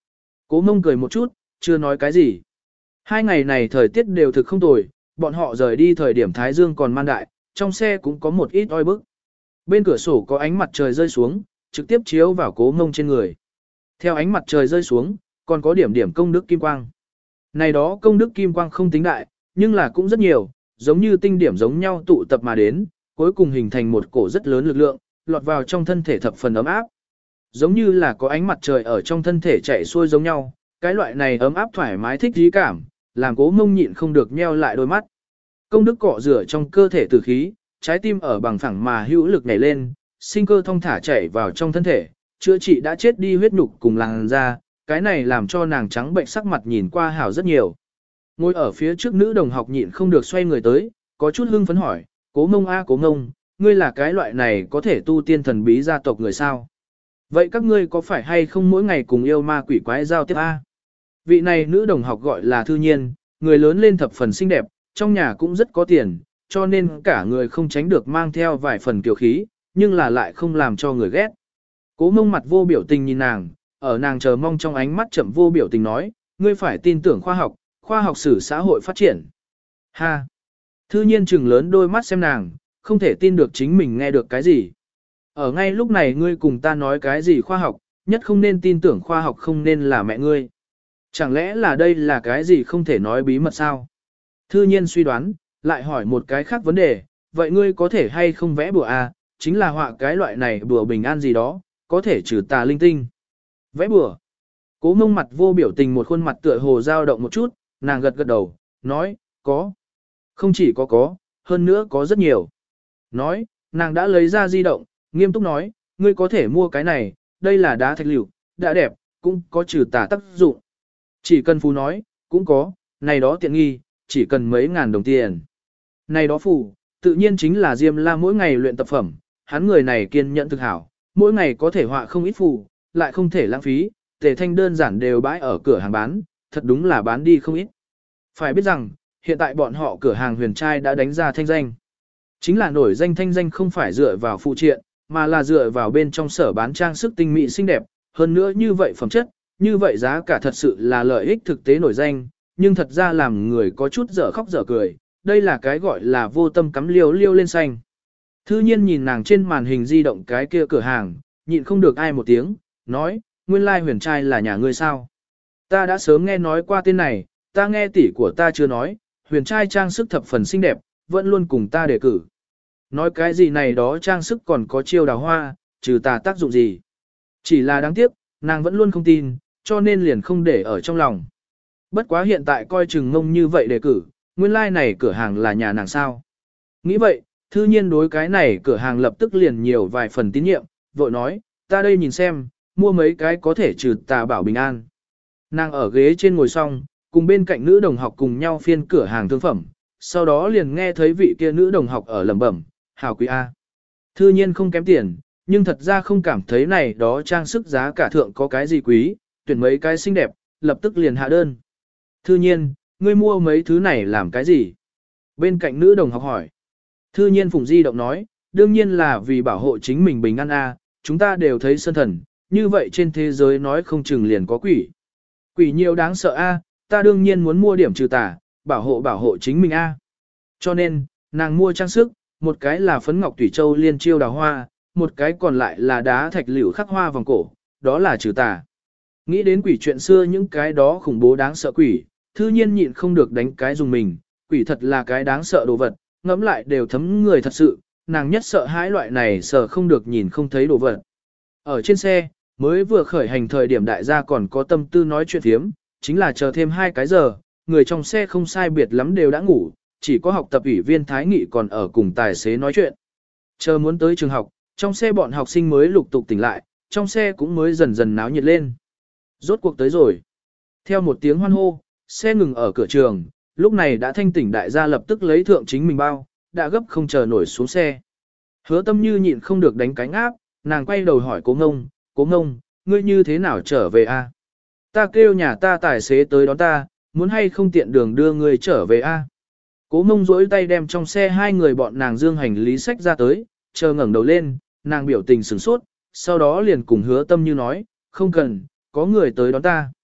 Cố Mông cười một chút, chưa nói cái gì. Hai ngày này thời tiết đều thực không tồi, bọn họ rời đi thời điểm Thái Dương còn man đại, trong xe cũng có một ít oi bức. Bên cửa sổ có ánh mặt trời rơi xuống, trực tiếp chiếu vào Cố Mông trên người. Theo ánh mặt trời rơi xuống, còn có điểm điểm công đức kim quang. Này đó công đức kim quang không tính đại, nhưng là cũng rất nhiều, giống như tinh điểm giống nhau tụ tập mà đến, cuối cùng hình thành một cổ rất lớn lực lượng, lọt vào trong thân thể thập phần ấm áp. Giống như là có ánh mặt trời ở trong thân thể chạy xuôi giống nhau, cái loại này ấm áp thoải mái thích dí cảm, làm Cố Mông nhịn không được nheo lại đôi mắt. Công đức cọ rửa trong cơ thể tử khí, trái tim ở bằng phẳng mà hữu lực nhảy lên, sinh cơ thông thả chảy vào trong thân thể, chữa trị đã chết đi huyết nhục cùng làn da, cái này làm cho nàng trắng bệnh sắc mặt nhìn qua hảo rất nhiều. Ngồi ở phía trước nữ đồng học nhịn không được xoay người tới, có chút hưng phấn hỏi, Cố Mông a Cố Mông, ngươi là cái loại này có thể tu tiên thần bí gia tộc người sao? Vậy các ngươi có phải hay không mỗi ngày cùng yêu ma quỷ quái giao tiếp a? Vị này nữ đồng học gọi là Thư Nhiên, người lớn lên thập phần xinh đẹp, trong nhà cũng rất có tiền, cho nên cả người không tránh được mang theo vài phần kiều khí, nhưng là lại không làm cho người ghét. Cố Mông mặt vô biểu tình nhìn nàng, ở nàng chờ mong trong ánh mắt chậm vô biểu tình nói, ngươi phải tin tưởng khoa học, khoa học sử xã hội phát triển. Ha! Thư Nhiên trừng lớn đôi mắt xem nàng, không thể tin được chính mình nghe được cái gì. Ở ngay lúc này ngươi cùng ta nói cái gì khoa học, nhất không nên tin tưởng khoa học không nên là mẹ ngươi. Chẳng lẽ là đây là cái gì không thể nói bí mật sao? Thư Nhiên suy đoán, lại hỏi một cái khác vấn đề, vậy ngươi có thể hay không vẽ bùa à, chính là họa cái loại này bùa bình an gì đó, có thể trừ tà linh tinh. Vẽ bùa. Cố Mông mặt vô biểu tình một khuôn mặt tựa hồ dao động một chút, nàng gật gật đầu, nói, có. Không chỉ có có, hơn nữa có rất nhiều. Nói, nàng đã lấy ra di động, nghiêm túc nói, ngươi có thể mua cái này, đây là đá thạch liệu, đã đẹp, cũng có trừ tà tác dụng. Chỉ cần phù nói, cũng có, này đó tiện nghi, chỉ cần mấy ngàn đồng tiền. Này đó phù, tự nhiên chính là Diêm La mỗi ngày luyện tập phẩm, hắn người này kiên nhẫn thực hảo, mỗi ngày có thể họa không ít phù, lại không thể lãng phí, Tề Thanh đơn giản đều bãi ở cửa hàng bán, thật đúng là bán đi không ít. Phải biết rằng, hiện tại bọn họ cửa hàng huyền trai đã đánh ra thanh danh. Chính là nổi danh thanh danh không phải dựa vào phụ triện, mà là dựa vào bên trong sở bán trang sức tinh mỹ xinh đẹp, hơn nữa như vậy phẩm chất, như vậy giá cả thật sự là lợi ích thực tế nổi danh, nhưng thật ra làm người có chút dở khóc dở cười, đây là cái gọi là vô tâm cắm liêu liêu lên xanh. Thư Nhiên nhìn nàng trên màn hình di động cái kia cửa hàng, nhịn không được ai một tiếng, nói, nguyên lai huyền trai là nhà ngươi sao. Ta đã sớm nghe nói qua tên này, ta nghe tỷ của ta chưa nói, huyền trai trang sức thập phần xinh đẹp, vẫn luôn cùng ta đề cử. Nói cái gì này đó trang sức còn có chiêu đào hoa, trừ tà tác dụng gì. Chỉ là đáng tiếc, nàng vẫn luôn không tin, cho nên liền không để ở trong lòng. Bất quá hiện tại coi chừng ngông như vậy đề cử, nguyên lai like này cửa hàng là nhà nàng sao. Nghĩ vậy, Thư Nhiên đối cái này cửa hàng lập tức liền nhiều vài phần tín nhiệm, vội nói, ta đây nhìn xem, mua mấy cái có thể trừ tà bảo bình an. Nàng ở ghế trên ngồi xong, cùng bên cạnh nữ đồng học cùng nhau phiên cửa hàng thương phẩm, sau đó liền nghe thấy vị kia nữ đồng học ở lẩm bẩm, hảo quý A. Thư Nhiên không kém tiền, nhưng thật ra không cảm thấy này đó trang sức giá cả thượng có cái gì quý, tuyển mấy cái xinh đẹp, lập tức liền hạ đơn. Thư Nhiên, ngươi mua mấy thứ này làm cái gì? Bên cạnh nữ đồng học hỏi. Thư Nhiên phùng di động nói, đương nhiên là vì bảo hộ chính mình bình an A, chúng ta đều thấy sơn thần, như vậy trên thế giới nói không chừng liền có quỷ. Quỷ nhiều đáng sợ A, ta đương nhiên muốn mua điểm trừ tà, bảo hộ bảo hộ chính mình A. Cho nên, nàng mua trang sức, một cái là phấn ngọc thủy châu liên chiêu đào hoa, một cái còn lại là đá thạch liễu khắc hoa vòng cổ, đó là trừ tà. Nghĩ đến quỷ chuyện xưa những cái đó khủng bố đáng sợ quỷ, Thư Nhiên nhịn không được đánh cái dùng mình, quỷ thật là cái đáng sợ đồ vật, ngẫm lại đều thấm người thật sự, nàng nhất sợ hãi loại này sợ không được nhìn không thấy đồ vật. Ở trên xe, mới vừa khởi hành thời điểm đại gia còn có tâm tư nói chuyện thiếm, chính là chờ thêm hai cái giờ, người trong xe không sai biệt lắm đều đã ngủ, chỉ có học tập ủy viên Thái Nghị còn ở cùng tài xế nói chuyện. Chờ muốn tới trường học, trong xe bọn học sinh mới lục tục tỉnh lại, trong xe cũng mới dần dần náo nhiệt lên. Rốt cuộc tới rồi. Theo một tiếng hoan hô, xe ngừng ở cửa trường, lúc này đã thanh tỉnh đại gia lập tức lấy thượng chính mình bao, đã gấp không chờ nổi xuống xe. Hứa Tâm Như nhịn không được đánh cánh áp, nàng quay đầu hỏi Cố Ngông, Cố Ngông, ngươi như thế nào trở về a? Ta kêu nhà ta tài xế tới đón ta, muốn hay không tiện đường đưa ngươi trở về a? Cố Ngông duỗi tay đem trong xe hai người bọn nàng dương hành lý sách ra tới, chờ ngẩng đầu lên, nàng biểu tình sửng sốt, sau đó liền cùng Hứa Tâm Như nói, không cần, có người tới đón ta.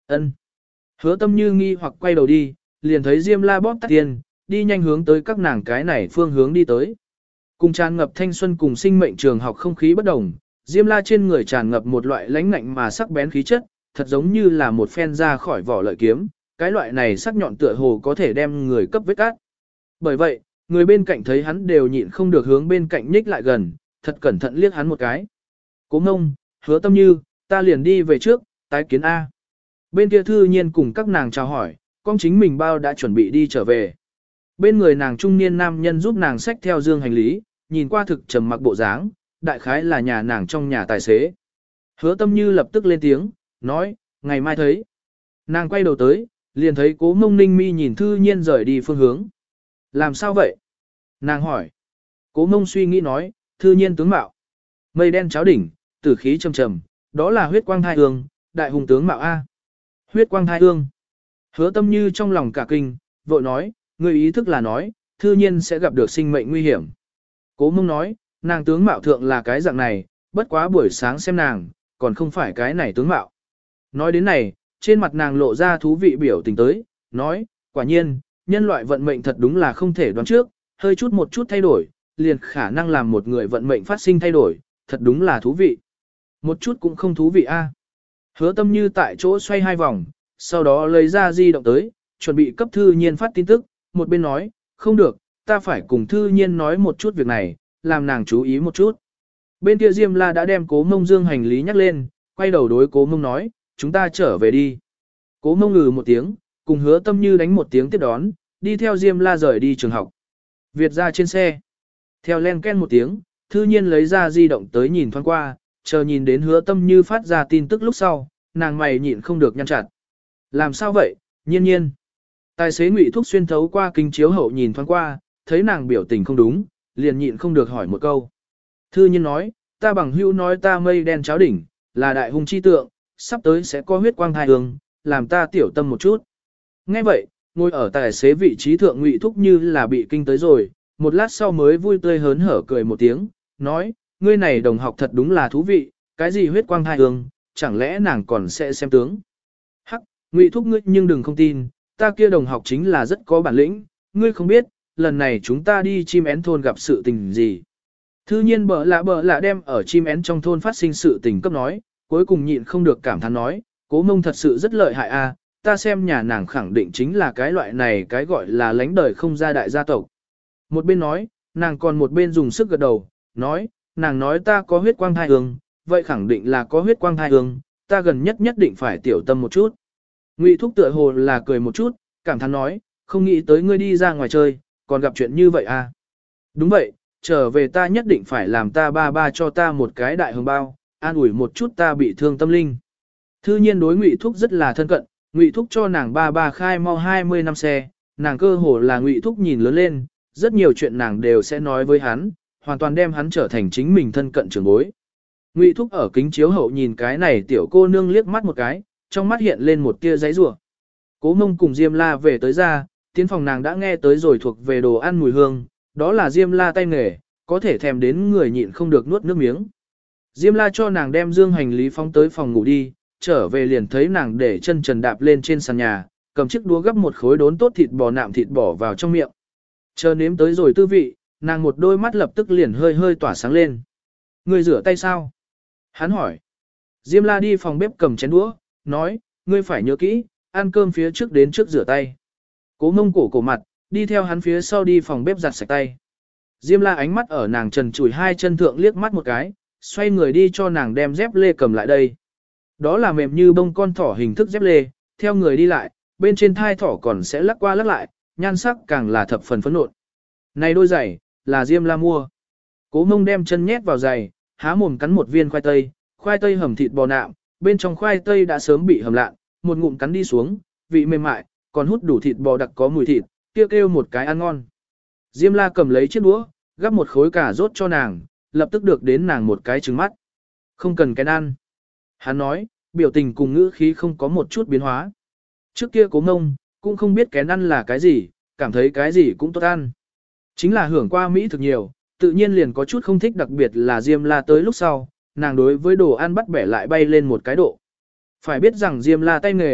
Ân. Hứa tâm như nghi hoặc quay đầu đi, liền thấy Diêm La bóp tắt tiền, đi nhanh hướng tới các nàng cái này phương hướng đi tới. Cùng tràn ngập thanh xuân cùng sinh mệnh trường học không khí bất đồng, Diêm La trên người tràn ngập một loại lãnh ngạnh mà sắc bén khí chất, thật giống như là một phen ra khỏi vỏ lợi kiếm, cái loại này sắc nhọn tựa hồ có thể đem người cấp vết cát. Bởi vậy, người bên cạnh thấy hắn đều nhịn không được hướng bên cạnh nhích lại gần, thật cẩn thận liếc hắn một cái. Cố Ngông, Hứa Tâm Như, ta liền đi về trước, tái kiến A. Bên kia Thư Nhiên cùng các nàng chào hỏi, con chính mình bao đã chuẩn bị đi trở về. Bên người nàng trung niên nam nhân giúp nàng xách theo dương hành lý, nhìn qua thực trầm mặc bộ dáng, đại khái là nhà nàng trong nhà tài xế. Hứa Tâm Như lập tức lên tiếng, nói, ngày mai thấy. Nàng quay đầu tới, liền thấy Cố Mông Ninh Mi nhìn Thư Nhiên rời đi phương hướng. Làm sao vậy? Nàng hỏi. Cố Mông suy nghĩ nói, Thư Nhiên tướng mạo. Mây đen cháo đỉnh, tử khí trầm trầm, đó là huyết quang thai hương, đại hùng tướng mạo A. Huyết quang thai hương. Hứa Tâm Như trong lòng cả kinh, vội nói, người ý thức là nói, Thư Nhiên sẽ gặp được sinh mệnh nguy hiểm. Cố Mông nói, nàng tướng mạo thượng là cái dạng này, bất quá buổi sáng xem nàng, còn không phải cái này tướng mạo. Nói đến này, trên mặt nàng lộ ra thú vị biểu tình tới, nói, quả nhiên, nhân loại vận mệnh thật đúng là không thể đoán trước, hơi chút một chút thay đổi, liền khả năng làm một người vận mệnh phát sinh thay đổi, thật đúng là thú vị. Một chút cũng không thú vị a. Hứa Tâm Như tại chỗ xoay hai vòng, sau đó lấy ra di động tới, chuẩn bị cấp Thư Nhiên phát tin tức, một bên nói, không được, ta phải cùng Thư Nhiên nói một chút việc này, làm nàng chú ý một chút. Bên kia Diêm La đã đem Cố Mông dương hành lý nhắc lên, quay đầu đối Cố Mông nói, chúng ta trở về đi. Cố Mông ngừ một tiếng, cùng Hứa Tâm Như đánh một tiếng tiếp đón, đi theo Diêm La rời đi trường học. Việt ra trên xe. Theo len ken một tiếng, Thư Nhiên lấy ra di động tới nhìn thoáng qua, chờ nhìn đến Hứa Tâm Như phát ra tin tức lúc sau, nàng mày nhịn không được nhăn chặt. Làm sao vậy, Nhiên Nhiên? Tài xế Ngụy Thúc xuyên thấu qua kính chiếu hậu nhìn thoáng qua, thấy nàng biểu tình không đúng, liền nhịn không được hỏi một câu. Thư Nhiên nói, ta bằng hữu nói ta mây đen cháo đỉnh, là đại hung chi tượng, sắp tới sẽ có huyết quang thai hương, làm ta tiểu tâm một chút. Nghe vậy, ngồi ở tài xế vị trí thượng Ngụy Thúc như là bị kinh tới rồi, một lát sau mới vui tươi hớn hở cười một tiếng, nói, ngươi này đồng học thật đúng là thú vị, cái gì huyết quang thai hương, chẳng lẽ nàng còn sẽ xem tướng. Hắc, Ngụy Thúc ngươi nhưng đừng không tin, ta kia đồng học chính là rất có bản lĩnh, ngươi không biết, lần này chúng ta đi chim én thôn gặp sự tình gì. Thư Nhiên bở lạ bở lạ đem ở chim én trong thôn phát sinh sự tình cấp nói, cuối cùng nhịn không được cảm thán nói, Cố Mông thật sự rất lợi hại a, ta xem nhà nàng khẳng định chính là cái loại này cái gọi là lánh đời không gia đại gia tộc. Một bên nói, nàng còn một bên dùng sức gật đầu, nói, nàng nói ta có huyết quang thai hương, vậy khẳng định là có huyết quang thai hương, ta gần nhất nhất định phải tiểu tâm một chút. Ngụy Thúc tựa hồ là cười một chút, cảm thán nói, không nghĩ tới ngươi đi ra ngoài chơi, còn gặp chuyện như vậy à. Đúng vậy, trở về ta nhất định phải làm ta ba ba cho ta một cái đại hồng bao, an ủi một chút ta bị thương tâm linh. Thư Nhiên đối Ngụy Thúc rất là thân cận, Ngụy Thúc cho nàng ba ba khai mau hai mươi năm xe, nàng cơ hồ là Ngụy Thúc nhìn lớn lên, rất nhiều chuyện nàng đều sẽ nói với hắn, hoàn toàn đem hắn trở thành chính mình thân cận trưởng bối. Ngụy Thúc ở kính chiếu hậu nhìn cái này tiểu cô nương liếc mắt một cái, trong mắt hiện lên một tia giấy rủa. Cố Mông cùng Diêm La về tới ra, tiến phòng nàng đã nghe tới rồi thuộc về đồ ăn mùi hương, đó là Diêm La tay nghề, có thể thèm đến người nhịn không được nuốt nước miếng. Diêm La cho nàng đem dương hành lý phóng tới phòng ngủ đi, trở về liền thấy nàng để chân trần đạp lên trên sàn nhà, cầm chiếc đũa gắp một khối đốn tốt thịt bò nạm thịt bỏ vào trong miệng. Chờ nếm tới rồi tư vị, nàng một đôi mắt lập tức liền hơi hơi tỏa sáng lên. Ngươi rửa tay sao? Hắn hỏi. Diêm La đi phòng bếp cầm chén đũa, nói, ngươi phải nhớ kỹ, ăn cơm phía trước đến trước rửa tay. Cố Mông cổ cổ mặt, đi theo hắn phía sau đi phòng bếp giặt sạch tay. Diêm La ánh mắt ở nàng trần chùi hai chân thượng liếc mắt một cái, xoay người đi cho nàng đem dép lê cầm lại đây. Đó là mềm như bông con thỏ hình thức dép lê, theo người đi lại, bên trên thai thỏ còn sẽ lắc qua lắc lại, nhan sắc càng là thập phần phấn nộn. Này đôi giày, là Diêm La mua. Cố Mông đem chân nhét vào giày, há mồm cắn một viên khoai tây, khoai tây hầm thịt bò nạm, bên trong khoai tây đã sớm bị hầm lạn, một ngụm cắn đi xuống, vị mềm mại, còn hút đủ thịt bò đặc có mùi thịt, kêu kêu một cái ăn ngon. Diêm La cầm lấy chiếc đũa, gắp một khối cà rốt cho nàng, lập tức được đến nàng một cái trứng mắt. Không cần cái ăn. Hắn nói, biểu tình cùng ngữ khí không có một chút biến hóa. Trước kia Cố Mông, cũng không biết kén ăn là cái gì, cảm thấy cái gì cũng tốt ăn. Chính là hưởng qua Mỹ thực nhiều, tự nhiên liền có chút không thích, đặc biệt là Diêm La tới lúc sau, nàng đối với đồ ăn bắt bẻ lại bay lên một cái độ. Phải biết rằng Diêm La tay nghề,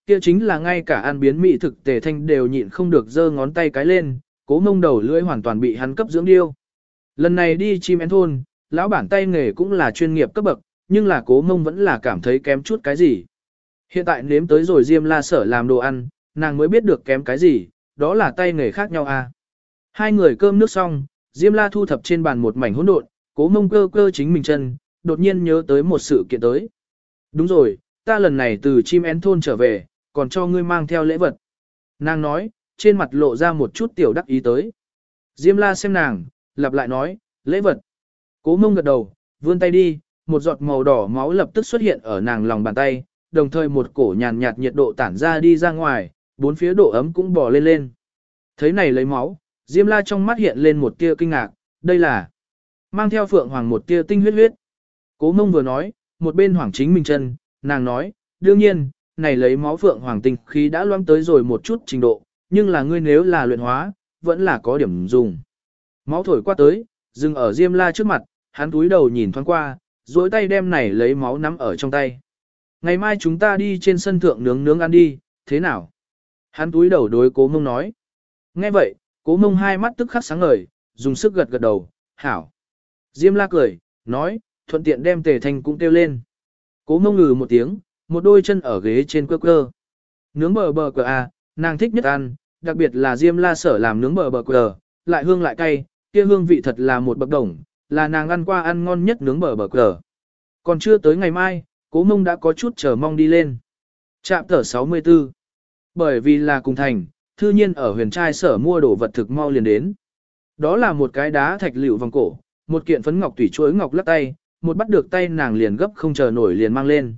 kia chính là ngay cả ăn biến mỹ thực Tề Thanh đều nhịn không được giơ ngón tay cái lên, Cố Mông đầu lưỡi hoàn toàn bị hắn cấp dưỡng điêu. Lần này đi chim én thôn, lão bản tay nghề cũng là chuyên nghiệp cấp bậc, nhưng là Cố Mông vẫn là cảm thấy kém chút cái gì. Hiện tại nếm tới rồi Diêm La Sở làm đồ ăn, nàng mới biết được kém cái gì, đó là tay nghề khác nhau à. Hai người cơm nước xong, Diêm La thu thập trên bàn một mảnh hỗn độn, Cố Mông cơ cơ chính mình chân, đột nhiên nhớ tới một sự kiện tới. Đúng rồi, ta lần này từ chim én thôn trở về, còn cho ngươi mang theo lễ vật. Nàng nói, trên mặt lộ ra một chút tiểu đắc ý tới. Diêm La xem nàng, lặp lại nói, lễ vật. Cố Mông gật đầu, vươn tay đi, một giọt màu đỏ máu lập tức xuất hiện ở nàng lòng bàn tay, đồng thời một cổ nhàn nhạt nhiệt độ tản ra đi ra ngoài, bốn phía độ ấm cũng bò lên lên. Thấy này lấy máu, Diêm La trong mắt hiện lên một tia kinh ngạc, đây là mang theo phượng hoàng một tia tinh huyết huyết. Cố Mông vừa nói, một bên hoàng chính mình chân, nàng nói, đương nhiên, này lấy máu phượng hoàng tinh khí đã loãng tới rồi một chút trình độ, nhưng là ngươi nếu là luyện hóa, vẫn là có điểm dùng. Máu thổi qua tới, dừng ở Diêm La trước mặt, hắn túi đầu nhìn thoáng qua, duỗi tay đem này lấy máu nắm ở trong tay. Ngày mai chúng ta đi trên sân thượng nướng nướng ăn đi, thế nào? Hắn túi đầu đối Cố Mông nói. Nghe vậy, Cố Mông hai mắt tức khắc sáng ngời, dùng sức gật gật đầu, hảo. Diêm La cười, nói, thuận tiện đem Tề Thanh cũng kêu lên. Cố Mông ngừ một tiếng, một đôi chân ở ghế trên quơ quơ. Nướng bờ bờ quờ à, nàng thích nhất ăn, đặc biệt là Diêm La Sở làm nướng bờ bờ quờ, lại hương lại cay, kia hương vị thật là một bậc đồng, là nàng ăn qua ăn ngon nhất nướng bờ bờ quờ. Còn chưa tới ngày mai, Cố Mông đã có chút chờ mong đi lên. Trạm tở sáu mươi tư. Bởi vì là cùng thành, thư nhiên ở huyền trai sở mua đồ vật thực mau liền đến. Đó là một cái đá thạch lựu vòng cổ, một kiện phấn ngọc tủy chuối ngọc lắc tay, một bắt được tay nàng liền gấp không chờ nổi liền mang lên.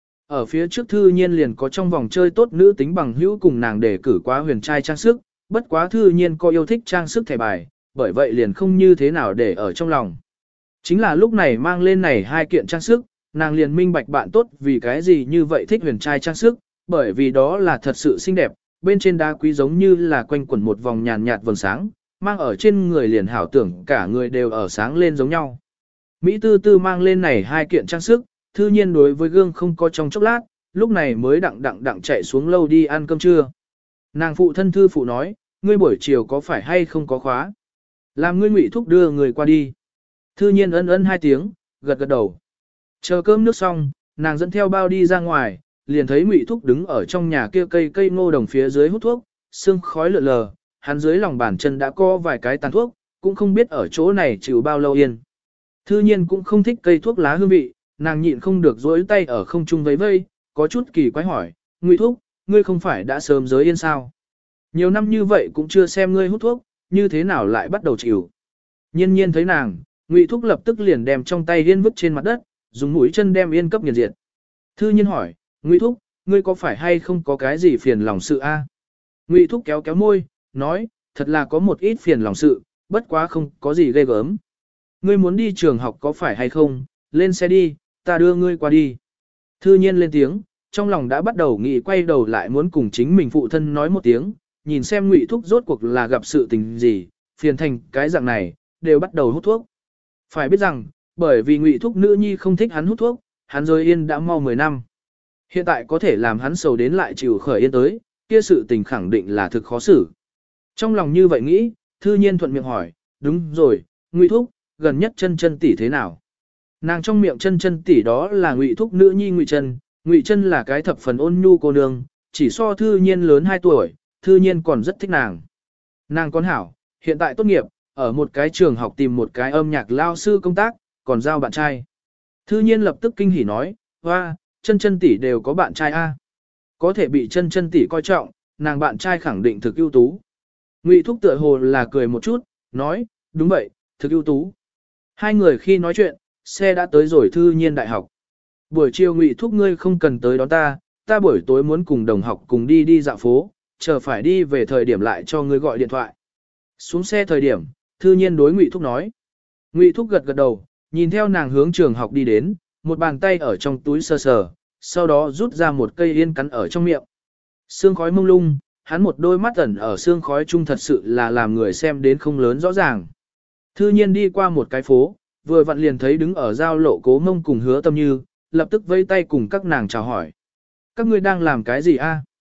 Ở phía trước thư nhiên liền có trong vòng chơi tốt nữ tính bằng hữu cùng nàng để cử quá huyền trai trang sức, bất quá thư nhiên có yêu thích trang sức thẻ bài, bởi vậy liền không như thế nào để ở trong lòng. Chính là lúc này mang lên này hai kiện trang sức, nàng liền minh bạch bạn tốt vì cái gì như vậy thích huyền trai trang sức, bởi vì đó là thật sự xinh đẹp, bên trên đá quý giống như là quanh quẩn một vòng nhàn nhạt vầng sáng, mang ở trên người liền hảo tưởng cả người đều ở sáng lên giống nhau. Mỹ tư tư mang lên này hai kiện trang sức, thư nhiên đối với gương không có trong chốc lát, lúc này mới đặng đặng đặng chạy xuống lâu đi ăn cơm trưa. Nàng phụ thân thư phụ nói, ngươi buổi chiều có phải hay không có khóa? Làm ngươi Ngụy Thúc đưa người qua đi. Thư nhiên ân ân hai tiếng, gật gật đầu. Chờ cơm nước xong, nàng dẫn theo bao đi ra ngoài, liền thấy Ngụy Thúc đứng ở trong nhà kia cây cây ngô đồng phía dưới hút thuốc, sương khói lượn lờ, hắn dưới lòng bàn chân đã có vài cái tàn thuốc, cũng không biết ở chỗ này chịu bao lâu yên. Thư nhiên cũng không thích cây thuốc lá hương vị, nàng nhịn không được dỗi tay ở không trung vẫy vây, có chút kỳ quái hỏi, Ngụy Thúc, ngươi không phải đã sớm giới yên sao? Nhiều năm như vậy cũng chưa xem ngươi hút thuốc, như thế nào lại bắt đầu chịu? Nhiên nhiên thấy nàng, Ngụy Thúc lập tức liền đem trong tay yên vứt trên mặt đất, dùng mũi chân đem yên cấp nghiền diệt. Thư nhiên hỏi, Ngụy Thúc, ngươi có phải hay không có cái gì phiền lòng sự a? Ngụy Thúc kéo kéo môi, nói, thật là có một ít phiền lòng sự, bất quá không có gì ghê gớm. Ngươi muốn đi trường học có phải hay không, lên xe đi, ta đưa ngươi qua đi. Thư nhiên lên tiếng, trong lòng đã bắt đầu nghĩ quay đầu lại muốn cùng chính mình phụ thân nói một tiếng, nhìn xem Ngụy Thúc rốt cuộc là gặp sự tình gì, phiền thành cái dạng này, đều bắt đầu hút thuốc. Phải biết rằng, bởi vì Ngụy Thúc nữ nhi không thích hắn hút thuốc, hắn rời yên đã mau mười năm. Hiện tại có thể làm hắn sầu đến lại chịu khởi yên tới, kia sự tình khẳng định là thực khó xử. Trong lòng như vậy nghĩ, thư nhiên thuận miệng hỏi, đúng rồi, Ngụy Thúc, gần nhất chân chân tỷ thế nào? Nàng trong miệng chân chân tỷ đó là Ngụy Thúc nữ nhi Ngụy Chân, Ngụy Chân là cái thập phần ôn nhu cô nương, chỉ so thư nhiên lớn hai tuổi, thư nhiên còn rất thích nàng. Nàng con hảo, hiện tại tốt nghiệp, ở một cái trường học tìm một cái âm nhạc lao sư công tác, còn giao bạn trai. Thư nhiên lập tức kinh hỉ nói, hoa, chân chân tỷ đều có bạn trai a, có thể bị chân chân tỷ coi trọng, nàng bạn trai khẳng định thực ưu tú. Ngụy Thúc tựa hồ là cười một chút, nói, đúng vậy, thực ưu tú. Hai người khi nói chuyện, xe đã tới rồi thư nhiên đại học. Buổi chiều Ngụy Thúc ngươi không cần tới đón ta, ta buổi tối muốn cùng đồng học cùng đi đi dạo phố, chờ phải đi về thời điểm lại cho ngươi gọi điện thoại. Xuống xe thời điểm, thư nhiên đối Ngụy Thúc nói. Ngụy Thúc gật gật đầu, nhìn theo nàng hướng trường học đi đến, một bàn tay ở trong túi sờ sờ, sau đó rút ra một cây yên cắn ở trong miệng. Sương khói mông lung, hắn một đôi mắt ẩn ở sương khói chung thật sự là làm người xem đến không lớn rõ ràng. Thư nhiên đi qua một cái phố, vừa vặn liền thấy đứng ở giao lộ Cố Mông cùng Hứa Tâm Như, lập tức vẫy tay cùng các nàng chào hỏi. Các ngươi đang làm cái gì a?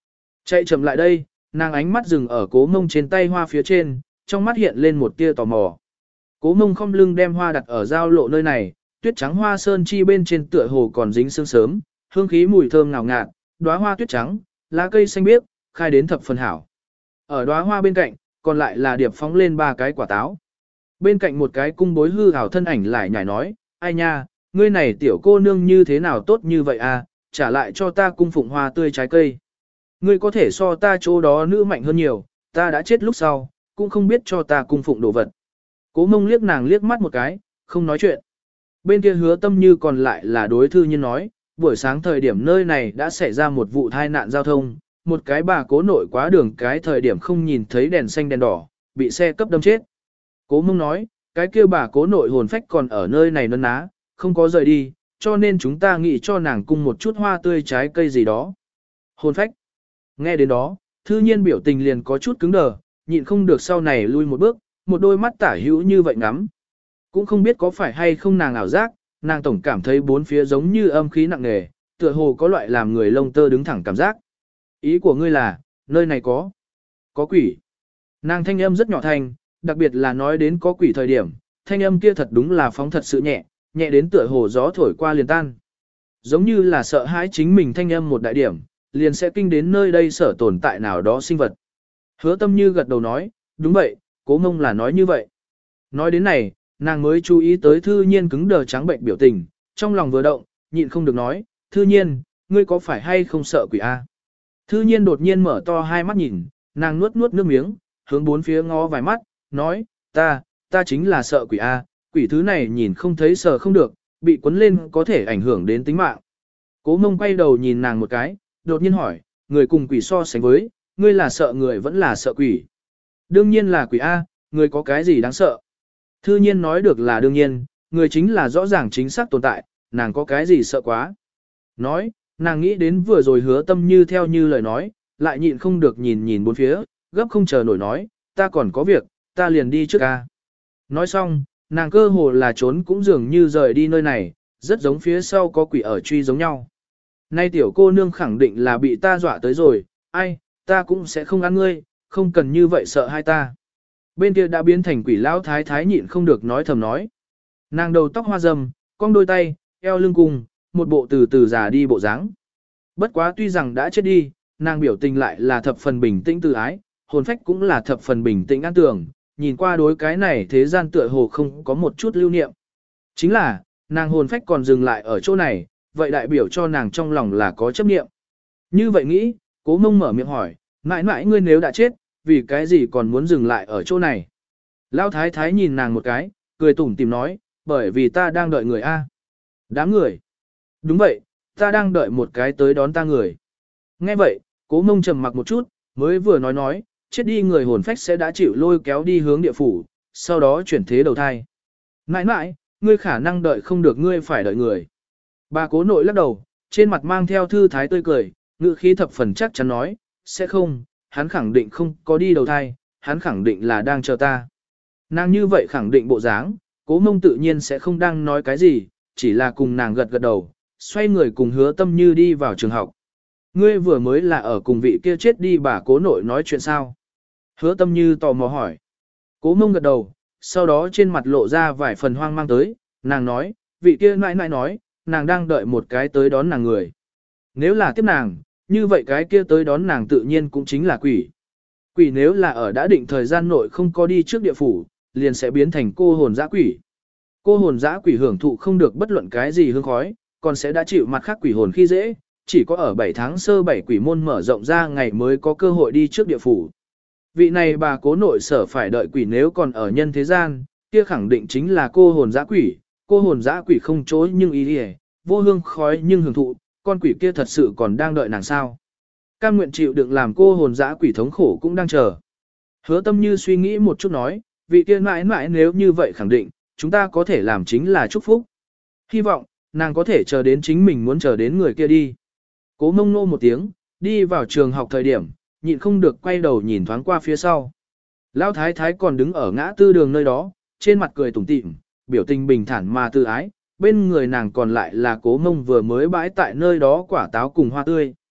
Chạy chậm lại đây, nàng ánh mắt dừng ở cố mông trên tay hoa phía trên, trong mắt hiện lên một tia tò mò. Cố mông không lưng đem hoa đặt ở giao lộ nơi này, tuyết trắng hoa sơn chi bên trên tựa hồ còn dính sương sớm, hương khí mùi thơm ngào ngạt, đóa hoa tuyết trắng, lá cây xanh biếc, khai đến thập phần hảo. Ở đóa hoa bên cạnh, còn lại là điệp phóng lên ba cái quả táo. Bên cạnh một cái cung bối hư ảo thân ảnh lại nhảy nói, ai nha, ngươi này tiểu cô nương như thế nào tốt như vậy à, trả lại cho ta cung phụng hoa tươi trái cây. Ngươi có thể so ta chỗ đó nữ mạnh hơn nhiều, ta đã chết lúc sau, cũng không biết cho ta cung phụng đồ vật. Cố mông liếc nàng liếc mắt một cái, không nói chuyện. Bên kia hứa tâm như còn lại là đối thư nhiên nói, buổi sáng thời điểm nơi này đã xảy ra một vụ tai nạn giao thông, một cái bà cố nội quá đường cái thời điểm không nhìn thấy đèn xanh đèn đỏ, bị xe cấp đâm chết. Cố mông nói, cái kia bà cố nội hồn phách còn ở nơi này nấn ná, không có rời đi, cho nên chúng ta nghĩ cho nàng cung một chút hoa tươi trái cây gì đó. Hồn phách. Nghe đến đó, thư nhiên biểu tình liền có chút cứng đờ, nhịn không được sau này lui một bước, một đôi mắt tả hữu như vậy ngắm. Cũng không biết có phải hay không nàng ảo giác, nàng tổng cảm thấy bốn phía giống như âm khí nặng nề, tựa hồ có loại làm người lông tơ đứng thẳng cảm giác. Ý của ngươi là, nơi này có, có quỷ. Nàng thanh âm rất nhỏ thanh, đặc biệt là nói đến có quỷ thời điểm, thanh âm kia thật đúng là phóng thật sự nhẹ, nhẹ đến tựa hồ gió thổi qua liền tan. Giống như là sợ hãi chính mình thanh âm một đại điểm, liền sẽ kinh đến nơi đây sở tồn tại nào đó sinh vật. Hứa tâm như gật đầu nói, đúng vậy, cố mông là nói như vậy. Nói đến này, nàng mới chú ý tới thư nhiên cứng đờ trắng bệnh biểu tình, trong lòng vừa động, nhịn không được nói, thư nhiên, ngươi có phải hay không sợ quỷ a? Thư nhiên đột nhiên mở to hai mắt nhìn, nàng nuốt nuốt nước miếng, hướng bốn phía ngó vài mắt, nói, ta, ta chính là sợ quỷ a, quỷ thứ này nhìn không thấy sợ không được, bị cuốn lên có thể ảnh hưởng đến tính mạng. Cố mông quay đầu nhìn nàng một cái, đột nhiên hỏi, người cùng quỷ so sánh với, ngươi là sợ người vẫn là sợ quỷ. Đương nhiên là quỷ A, người có cái gì đáng sợ. Thư nhiên nói được là đương nhiên, người chính là rõ ràng chính xác tồn tại, nàng có cái gì sợ quá. Nói, nàng nghĩ đến vừa rồi hứa tâm như theo như lời nói, lại nhịn không được nhìn nhìn bốn phía, gấp không chờ nổi nói, ta còn có việc, ta liền đi trước A. Nói xong, nàng cơ hồ là trốn cũng dường như rời đi nơi này, rất giống phía sau có quỷ ở truy giống nhau. Nay tiểu cô nương khẳng định là bị ta dọa tới rồi, ai, ta cũng sẽ không ăn ngươi, không cần như vậy sợ hai ta. Bên kia đã biến thành quỷ lão thái thái nhịn không được nói thầm nói. Nàng đầu tóc hoa râm, cong đôi tay, eo lưng cùng, một bộ từ từ già đi bộ dáng. Bất quá tuy rằng đã chết đi, nàng biểu tình lại là thập phần bình tĩnh tự ái, hồn phách cũng là thập phần bình tĩnh an tưởng, nhìn qua đối cái này thế gian tựa hồ không có một chút lưu niệm. Chính là, nàng hồn phách còn dừng lại ở chỗ này, vậy đại biểu cho nàng trong lòng là có chấp niệm. Như vậy nghĩ, cố mông mở miệng hỏi, mãi mãi ngươi nếu đã chết, vì cái gì còn muốn dừng lại ở chỗ này? Lão thái thái nhìn nàng một cái, cười tủm tìm nói, bởi vì ta đang đợi người A. Đám người. Đúng vậy, ta đang đợi một cái tới đón ta người. Nghe vậy, cố mông trầm mặc một chút, mới vừa nói nói, chết đi người hồn phách sẽ đã chịu lôi kéo đi hướng địa phủ, sau đó chuyển thế đầu thai. Mãi mãi, ngươi khả năng đợi không được ngươi phải đợi người. Bà cố nội lắc đầu, trên mặt mang theo thư thái tươi cười, ngữ khí thập phần chắc chắn nói, sẽ không, hắn khẳng định không có đi đầu thai, hắn khẳng định là đang chờ ta. Nàng như vậy khẳng định bộ dáng, cố mông tự nhiên sẽ không đang nói cái gì, chỉ là cùng nàng gật gật đầu, xoay người cùng hứa tâm như đi vào trường học. Ngươi vừa mới là ở cùng vị kia chết đi bà cố nội nói chuyện sao? Hứa tâm như tò mò hỏi. Cố mông gật đầu, sau đó trên mặt lộ ra vài phần hoang mang tới, nàng nói, vị kia nãi nãi nói, nàng đang đợi một cái tới đón nàng người. Nếu là tiếp nàng, như vậy cái kia tới đón nàng tự nhiên cũng chính là quỷ. Quỷ nếu là ở đã định thời gian nội không có đi trước địa phủ, liền sẽ biến thành cô hồn dã quỷ. Cô hồn dã quỷ hưởng thụ không được bất luận cái gì hương khói, còn sẽ đã chịu mặt khác quỷ hồn khi dễ, chỉ có ở bảy tháng sơ bảy quỷ môn mở rộng ra ngày mới có cơ hội đi trước địa phủ. Vị này bà cố nội sở phải đợi quỷ nếu còn ở nhân thế gian, kia khẳng định chính là cô hồn dã quỷ, cô hồn dã quỷ không chối nhưng ý đi vô hương khói nhưng hưởng thụ, con quỷ kia thật sự còn đang đợi nàng sao. Cam nguyện chịu đựng làm cô hồn dã quỷ thống khổ cũng đang chờ. Hứa tâm như suy nghĩ một chút nói, vị kia mãi mãi nếu như vậy khẳng định, chúng ta có thể làm chính là chúc phúc. Hy vọng, nàng có thể chờ đến chính mình muốn chờ đến người kia đi. Cố mông nô một tiếng, đi vào trường học thời điểm, nhịn không được quay đầu nhìn thoáng qua phía sau. Lão thái thái còn đứng ở ngã tư đường nơi đó, trên mặt cười tủm tỉm, biểu tình bình thản mà tự ái, bên người nàng còn lại là cố mông vừa mới bãi tại nơi đó quả táo cùng hoa tươi.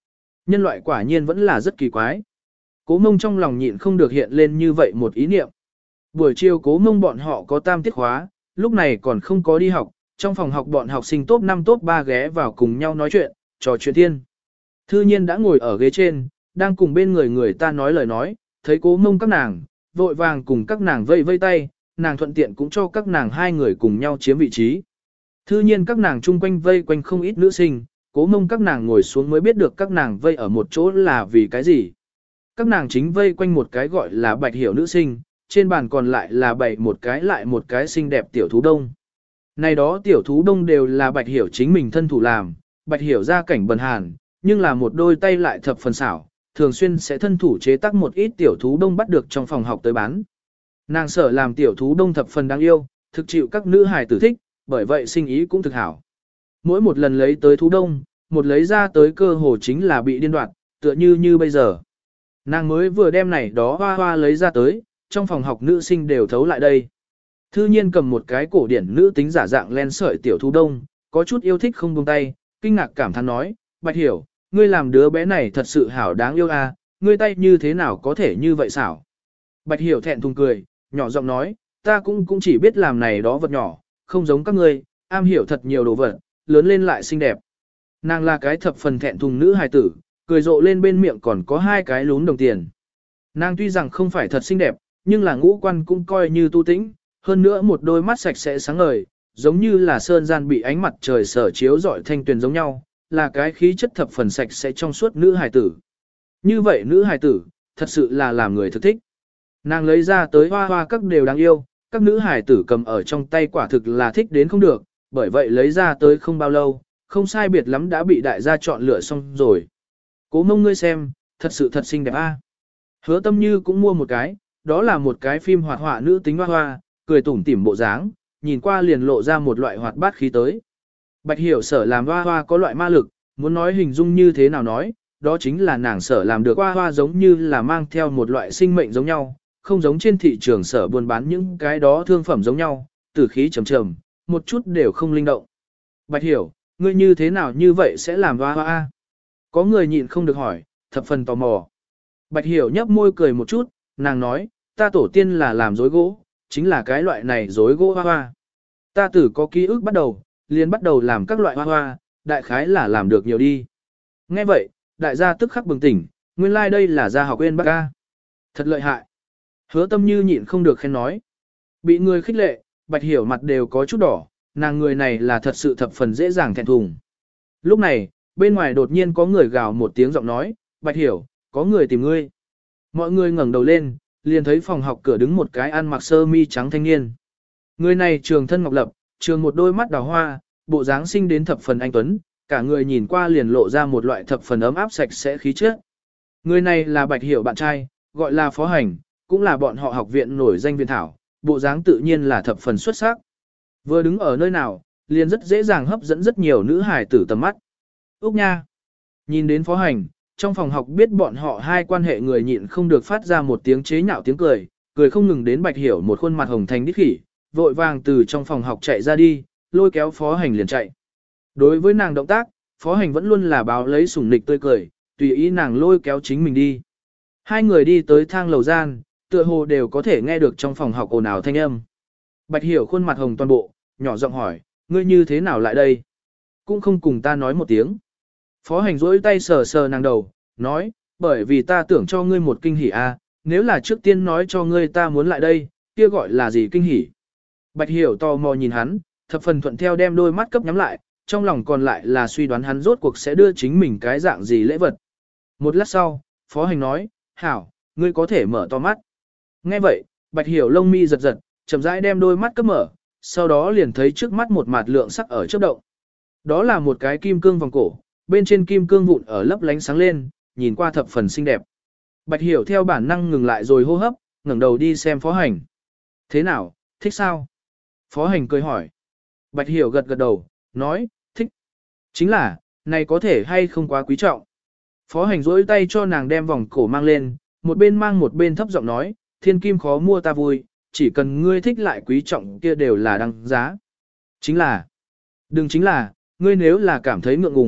Nhân loại quả nhiên vẫn là rất kỳ quái. Cố Mông trong lòng nhịn không được hiện lên như vậy một ý niệm. Buổi chiều Cố Mông bọn họ có tam tiết khóa, lúc này còn không có đi học, trong phòng học bọn học sinh top năm top ba ghé vào cùng nhau nói chuyện, trò chuyện thiên. Thư nhiên đã ngồi ở ghế trên, đang cùng bên người người ta nói lời nói, thấy Cố Mông các nàng, vội vàng cùng các nàng vây vây tay, nàng thuận tiện cũng cho các nàng hai người cùng nhau chiếm vị trí. Thư nhiên các nàng chung quanh vây quanh không ít nữ sinh, Cố Mông các nàng ngồi xuống mới biết được các nàng vây ở một chỗ là vì cái gì. Các nàng chính vây quanh một cái gọi là Bạch Hiểu nữ sinh, trên bàn còn lại là bày một cái lại một cái xinh đẹp tiểu thú đông. Này đó tiểu thú đông đều là Bạch Hiểu chính mình thân thủ làm, Bạch Hiểu ra cảnh bần hàn, nhưng là một đôi tay lại thập phần xảo, thường xuyên sẽ thân thủ chế tác một ít tiểu thú đông bắt được trong phòng học tới bán. Nàng sở làm tiểu thú đông thập phần đáng yêu, thực chịu các nữ hài tử thích, bởi vậy sinh ý cũng thực hảo. Mỗi một lần lấy tới thú đông, một lấy ra tới cơ hồ chính là bị điên đoạt, tựa như như bây giờ. Nàng mới vừa đem này đó hoa hoa lấy ra tới, trong phòng học nữ sinh đều thấu lại đây. Thư nhiên cầm một cái cổ điển nữ tính giả dạng len sợi tiểu thú đông, có chút yêu thích không buông tay, kinh ngạc cảm thán nói, Bạch Hiểu, ngươi làm đứa bé này thật sự hảo đáng yêu a, ngươi tay như thế nào có thể như vậy xảo. Bạch Hiểu thẹn thùng cười, nhỏ giọng nói, ta cũng cũng chỉ biết làm này đó vật nhỏ, không giống các ngươi, am hiểu thật nhiều đồ vật, lớn lên lại xinh đẹp. Nàng là cái thập phần thẹn thùng nữ hài tử, cười rộ lên bên miệng còn có hai cái lún đồng tiền. Nàng tuy rằng không phải thật xinh đẹp, nhưng là ngũ quan cũng coi như tu tĩnh, hơn nữa một đôi mắt sạch sẽ sáng ngời, giống như là sơn gian bị ánh mặt trời sở chiếu rọi thanh tuyền giống nhau, là cái khí chất thập phần sạch sẽ trong suốt nữ hài tử. Như vậy nữ hài tử, thật sự là làm người thực thích. Nàng lấy ra tới hoa hoa các đều đáng yêu, các nữ hài tử cầm ở trong tay quả thực là thích đến không được, bởi vậy lấy ra tới không bao lâu, không sai biệt lắm đã bị đại gia chọn lựa xong rồi. Cố Mông ngươi xem, thật sự thật xinh đẹp a. Hứa Tâm Như cũng mua một cái, đó là một cái phim hoạt họa nữ tính hoa hoa, cười tủm tỉm bộ dáng, nhìn qua liền lộ ra một loại hoạt bát khí tới. Bạch Hiểu sở làm hoa hoa có loại ma lực, muốn nói hình dung như thế nào nói, đó chính là nàng sở làm được hoa hoa giống như là mang theo một loại sinh mệnh giống nhau, không giống trên thị trường sở buôn bán những cái đó thương phẩm giống nhau, tử khí trầm trầm, một chút đều không linh động. Bạch Hiểu, ngươi như thế nào như vậy sẽ làm hoa hoa? Có người nhịn không được hỏi, thập phần tò mò. Bạch Hiểu nhấp môi cười một chút, nàng nói, ta tổ tiên là làm rối gỗ, chính là cái loại này rối gỗ hoa hoa. Ta tử có ký ức bắt đầu, liền bắt đầu làm các loại hoa hoa, đại khái là làm được nhiều đi. Nghe vậy, đại gia tức khắc bừng tỉnh, nguyên lai like đây là gia học quên bác ca. Thật lợi hại. Hứa Tâm Như nhịn không được khen nói. Bị người khích lệ, Bạch Hiểu mặt đều có chút đỏ, nàng người này là thật sự thập phần dễ dàng thẹn thùng. Lúc này, bên ngoài đột nhiên có người gào một tiếng giọng nói, Bạch Hiểu, có người tìm ngươi. Mọi người ngẩng đầu lên, liền thấy phòng học cửa đứng một cái ăn mặc sơ mi trắng thanh niên. Người này trường thân ngọc lập, trường một đôi mắt đào hoa, bộ dáng sinh đến thập phần anh tuấn, cả người nhìn qua liền lộ ra một loại thập phần ấm áp sạch sẽ khí chất. Người này là Bạch Hiểu bạn trai, gọi là Phó Hành, cũng là bọn họ học viện nổi danh viện thảo, bộ dáng tự nhiên là thập phần xuất sắc. Vừa đứng ở nơi nào, liền rất dễ dàng hấp dẫn rất nhiều nữ hài tử tầm mắt. Úc nha! Nhìn đến Phó Hành, trong phòng học biết bọn họ hai quan hệ người nhịn không được phát ra một tiếng chế nhạo tiếng cười, cười không ngừng đến Bạch Hiểu một khuôn mặt hồng thành đít khỉ, vội vàng từ trong phòng học chạy ra đi, lôi kéo Phó Hành liền chạy. Đối với nàng động tác, Phó Hành vẫn luôn là báo lấy sủng nịch tươi cười, tùy ý nàng lôi kéo chính mình đi. Hai người đi tới thang lầu gian, tựa hồ đều có thể nghe được trong phòng học ồn ào thanh âm. Bạch Hiểu khuôn mặt hồng toàn bộ, nhỏ giọng hỏi, ngươi như thế nào lại đây? Cũng không cùng ta nói một tiếng. Phó Hành rỗi tay sờ sờ nàng đầu, nói, bởi vì ta tưởng cho ngươi một kinh hỉ a, nếu là trước tiên nói cho ngươi ta muốn lại đây, kia gọi là gì kinh hỉ? Bạch Hiểu tò mò nhìn hắn, thập phần thuận theo đem đôi mắt cấp nhắm lại, trong lòng còn lại là suy đoán hắn rốt cuộc sẽ đưa chính mình cái dạng gì lễ vật. Một lát sau, Phó Hành nói, hảo, ngươi có thể mở to mắt. Nghe vậy, Bạch Hiểu lông mi giật giật, chậm rãi đem đôi mắt cấp mở, sau đó liền thấy trước mắt một mạt lượng sắc ở chớp động. Đó là một cái kim cương vòng cổ, bên trên kim cương vụn ở lấp lánh sáng lên, nhìn qua thập phần xinh đẹp. Bạch Hiểu theo bản năng ngừng lại rồi hô hấp, ngẩng đầu đi xem Phó Hành. Thế nào, thích sao? Phó Hành cười hỏi. Bạch Hiểu gật gật đầu, nói, thích. Chính là, này có thể hay không quá quý trọng. Phó Hành duỗi tay cho nàng đem vòng cổ mang lên, một bên mang một bên thấp giọng nói, thiên kim khó mua ta vui, chỉ cần ngươi thích lại quý trọng kia đều là đăng giá. Chính là, đừng chính là, ngươi nếu là cảm thấy ngượng ngùng,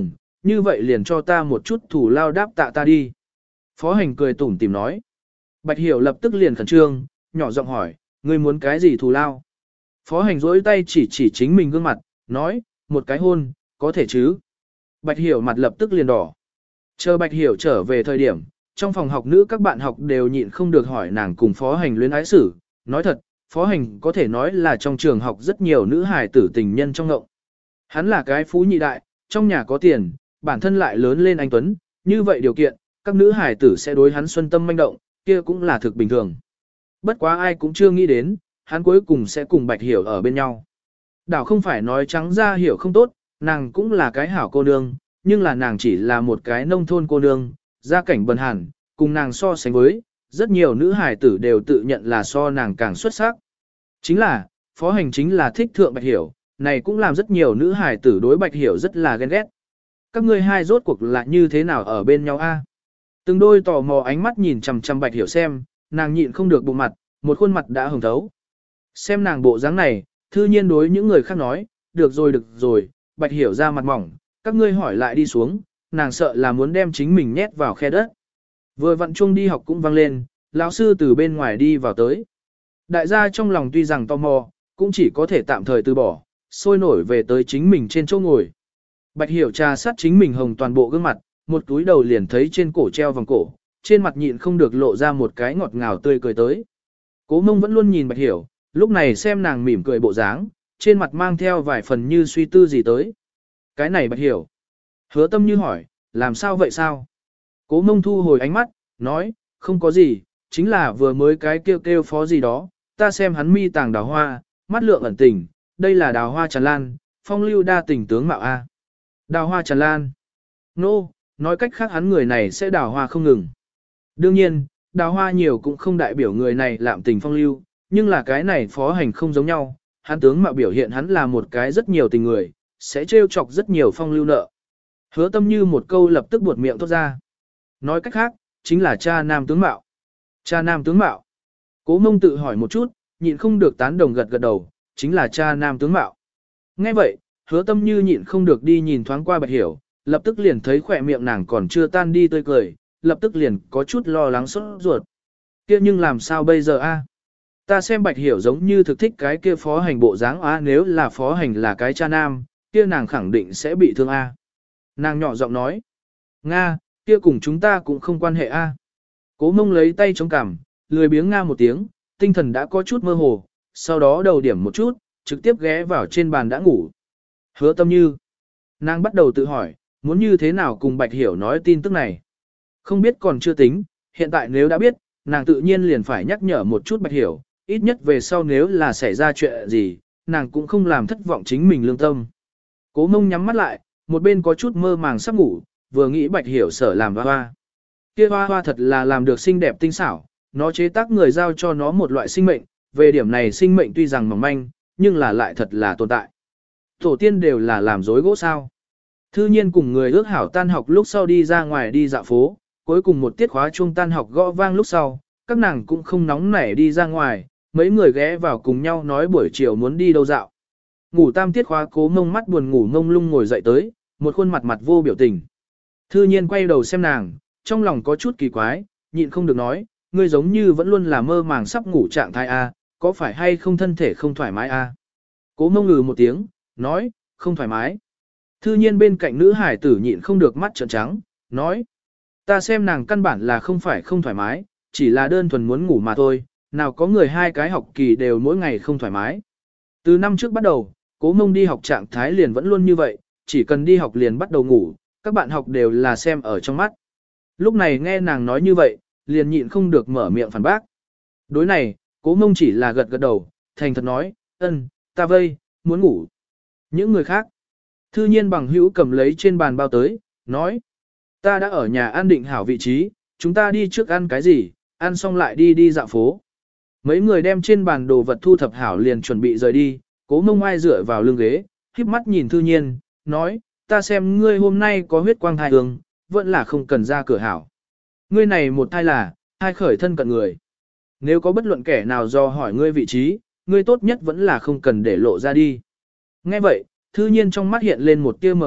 như vậy liền cho ta một chút thủ lao đáp tạ ta đi. Phó hành cười tủm tìm nói. Bạch Hiểu lập tức liền khẩn trương, nhỏ giọng hỏi, ngươi muốn cái gì thù lao? Phó hành rỗi tay chỉ chỉ chính mình gương mặt, nói, một cái hôn, có thể chứ? Bạch Hiểu mặt lập tức liền đỏ. Chờ Bạch Hiểu trở về thời điểm, trong phòng học nữ các bạn học đều nhịn không được hỏi nàng cùng phó hành luyến ái xử. Nói thật, phó hành có thể nói là trong trường học rất nhiều nữ hài tử tình nhân trong ngộng. Hắn là cái phú nhị đại, trong nhà có tiền, bản thân lại lớn lên anh Tuấn, như vậy điều kiện, các nữ hài tử sẽ đối hắn xuân tâm manh động, kia cũng là thực bình thường. Bất quá ai cũng chưa nghĩ đến, hắn cuối cùng sẽ cùng Bạch Hiểu ở bên nhau. Đảo không phải nói trắng ra Hiểu không tốt, nàng cũng là cái hảo cô nương, nhưng là nàng chỉ là một cái nông thôn cô nương, gia cảnh bần hàn, cùng nàng so sánh với, rất nhiều nữ hài tử đều tự nhận là so nàng càng xuất sắc. Chính là, phó hành chính là thích thượng Bạch Hiểu, này cũng làm rất nhiều nữ hài tử đối Bạch Hiểu rất là ghen ghét. Các ngươi hai rốt cuộc là như thế nào ở bên nhau a? Từng đôi tò mò ánh mắt nhìn chằm chằm Bạch Hiểu xem, nàng nhịn không được bụng mặt, một khuôn mặt đã hồng thấu. Xem nàng bộ dáng này, thư nhiên đối những người khác nói, được rồi được rồi, Bạch Hiểu ra mặt mỏng, các ngươi hỏi lại đi xuống, nàng sợ là muốn đem chính mình nhét vào khe đất. Vừa vặn chung đi học cũng vang lên, lão sư từ bên ngoài đi vào tới. Đại gia trong lòng tuy rằng tò mò, cũng chỉ có thể tạm thời từ bỏ, sôi nổi về tới chính mình trên chỗ ngồi. Bạch Hiểu trà sát chính mình hồng toàn bộ gương mặt, một túi đầu liền thấy trên cổ treo vòng cổ, trên mặt nhịn không được lộ ra một cái ngọt ngào tươi cười tới. Cố Mông vẫn luôn nhìn Bạch Hiểu, lúc này xem nàng mỉm cười bộ dáng, trên mặt mang theo vài phần như suy tư gì tới. Cái này Bạch Hiểu. Hứa Tâm Như hỏi, làm sao vậy sao? Cố Mông thu hồi ánh mắt, nói, không có gì, chính là vừa mới cái kêu kêu phó gì đó, ta xem hắn mi tàng đào hoa, mắt lượng ẩn tình, đây là đào hoa tràn lan, phong lưu đa tình tướng mạo A. Đào hoa tràn lan. Nô, no, nói cách khác hắn người này sẽ đào hoa không ngừng. Đương nhiên, đào hoa nhiều cũng không đại biểu người này lạm tình phong lưu, nhưng là cái này phó hành không giống nhau, hắn tướng mạo biểu hiện hắn là một cái rất nhiều tình người, sẽ trêu chọc rất nhiều phong lưu nợ. Hứa Tâm Như một câu lập tức buột miệng thốt ra. Nói cách khác, chính là cha nam tướng mạo. Cha nam tướng mạo. Cố Mông tự hỏi một chút, nhịn không được tán đồng gật gật đầu, chính là cha nam tướng mạo. Nghe vậy, Hứa Tâm Như nhịn không được đi nhìn thoáng qua Bạch Hiểu, lập tức liền thấy khỏe miệng nàng còn chưa tan đi tươi cười, lập tức liền có chút lo lắng sốt ruột. Kia nhưng làm sao bây giờ a? Ta xem Bạch Hiểu giống như thực thích cái kia phó hành bộ dáng a, nếu là phó hành là cái cha nam, kia nàng khẳng định sẽ bị thương a. Nàng nhỏ giọng nói, Nga, kia cùng chúng ta cũng không quan hệ a. Cố Mông lấy tay chống cằm, lười biếng Nga một tiếng, tinh thần đã có chút mơ hồ, sau đó đầu điểm một chút, trực tiếp ghé vào trên bàn đã ngủ. Hứa Tâm Như. Nàng bắt đầu tự hỏi, muốn như thế nào cùng Bạch Hiểu nói tin tức này. Không biết còn chưa tính, hiện tại nếu đã biết, nàng tự nhiên liền phải nhắc nhở một chút Bạch Hiểu, ít nhất về sau nếu là xảy ra chuyện gì, nàng cũng không làm thất vọng chính mình lương tâm. Cố Mông nhắm mắt lại, một bên có chút mơ màng sắp ngủ, vừa nghĩ Bạch Hiểu sở làm hoa hoa. Kia hoa hoa thật là làm được xinh đẹp tinh xảo, nó chế tác người giao cho nó một loại sinh mệnh, về điểm này sinh mệnh tuy rằng mỏng manh, nhưng là lại thật là tồn tại. Tổ tiên đều là làm dối gỗ sao. Thư nhiên cùng người ước hảo tan học lúc sau đi ra ngoài đi dạo phố, cuối cùng một tiết khóa chuông tan học gõ vang lúc sau, các nàng cũng không nóng nảy đi ra ngoài, mấy người ghé vào cùng nhau nói buổi chiều muốn đi đâu dạo. Ngủ tam tiết khóa Cố Mông mắt buồn ngủ ngông lung ngồi dậy tới, một khuôn mặt mặt vô biểu tình. Thư nhiên quay đầu xem nàng, trong lòng có chút kỳ quái, nhịn không được nói, ngươi giống như vẫn luôn là mơ màng sắp ngủ trạng thái a, có phải hay không thân thể không thoải mái a? Cố Mông ngừ một tiếng, nói, không thoải mái. Thư nhiên bên cạnh nữ hải tử nhịn không được mắt trợn trắng, nói, ta xem nàng căn bản là không phải không thoải mái, chỉ là đơn thuần muốn ngủ mà thôi, nào có người hai cái học kỳ đều mỗi ngày không thoải mái. Từ năm trước bắt đầu, Cố Mông đi học trạng thái liền vẫn luôn như vậy, chỉ cần đi học liền bắt đầu ngủ, các bạn học đều là xem ở trong mắt. Lúc này nghe nàng nói như vậy, liền nhịn không được mở miệng phản bác. Đối này, Cố Mông chỉ là gật gật đầu, thành thật nói, ân, ta vây, muốn ngủ. Những người khác, thư nhiên bằng hữu cầm lấy trên bàn bao tới, nói, ta đã ở nhà an định hảo vị trí, chúng ta đi trước ăn cái gì, ăn xong lại đi đi dạo phố. Mấy người đem trên bàn đồ vật thu thập hảo liền chuẩn bị rời đi, Cố Mông ai dựa vào lưng ghế, híp mắt nhìn thư nhiên, nói, ta xem ngươi hôm nay có huyết quang thai hương, vẫn là không cần ra cửa hảo. Ngươi này một thai là, thai khởi thân cận người. Nếu có bất luận kẻ nào do hỏi ngươi vị trí, ngươi tốt nhất vẫn là không cần để lộ ra đi. Nghe vậy, thư nhiên trong mắt hiện lên một tia mờ mịt,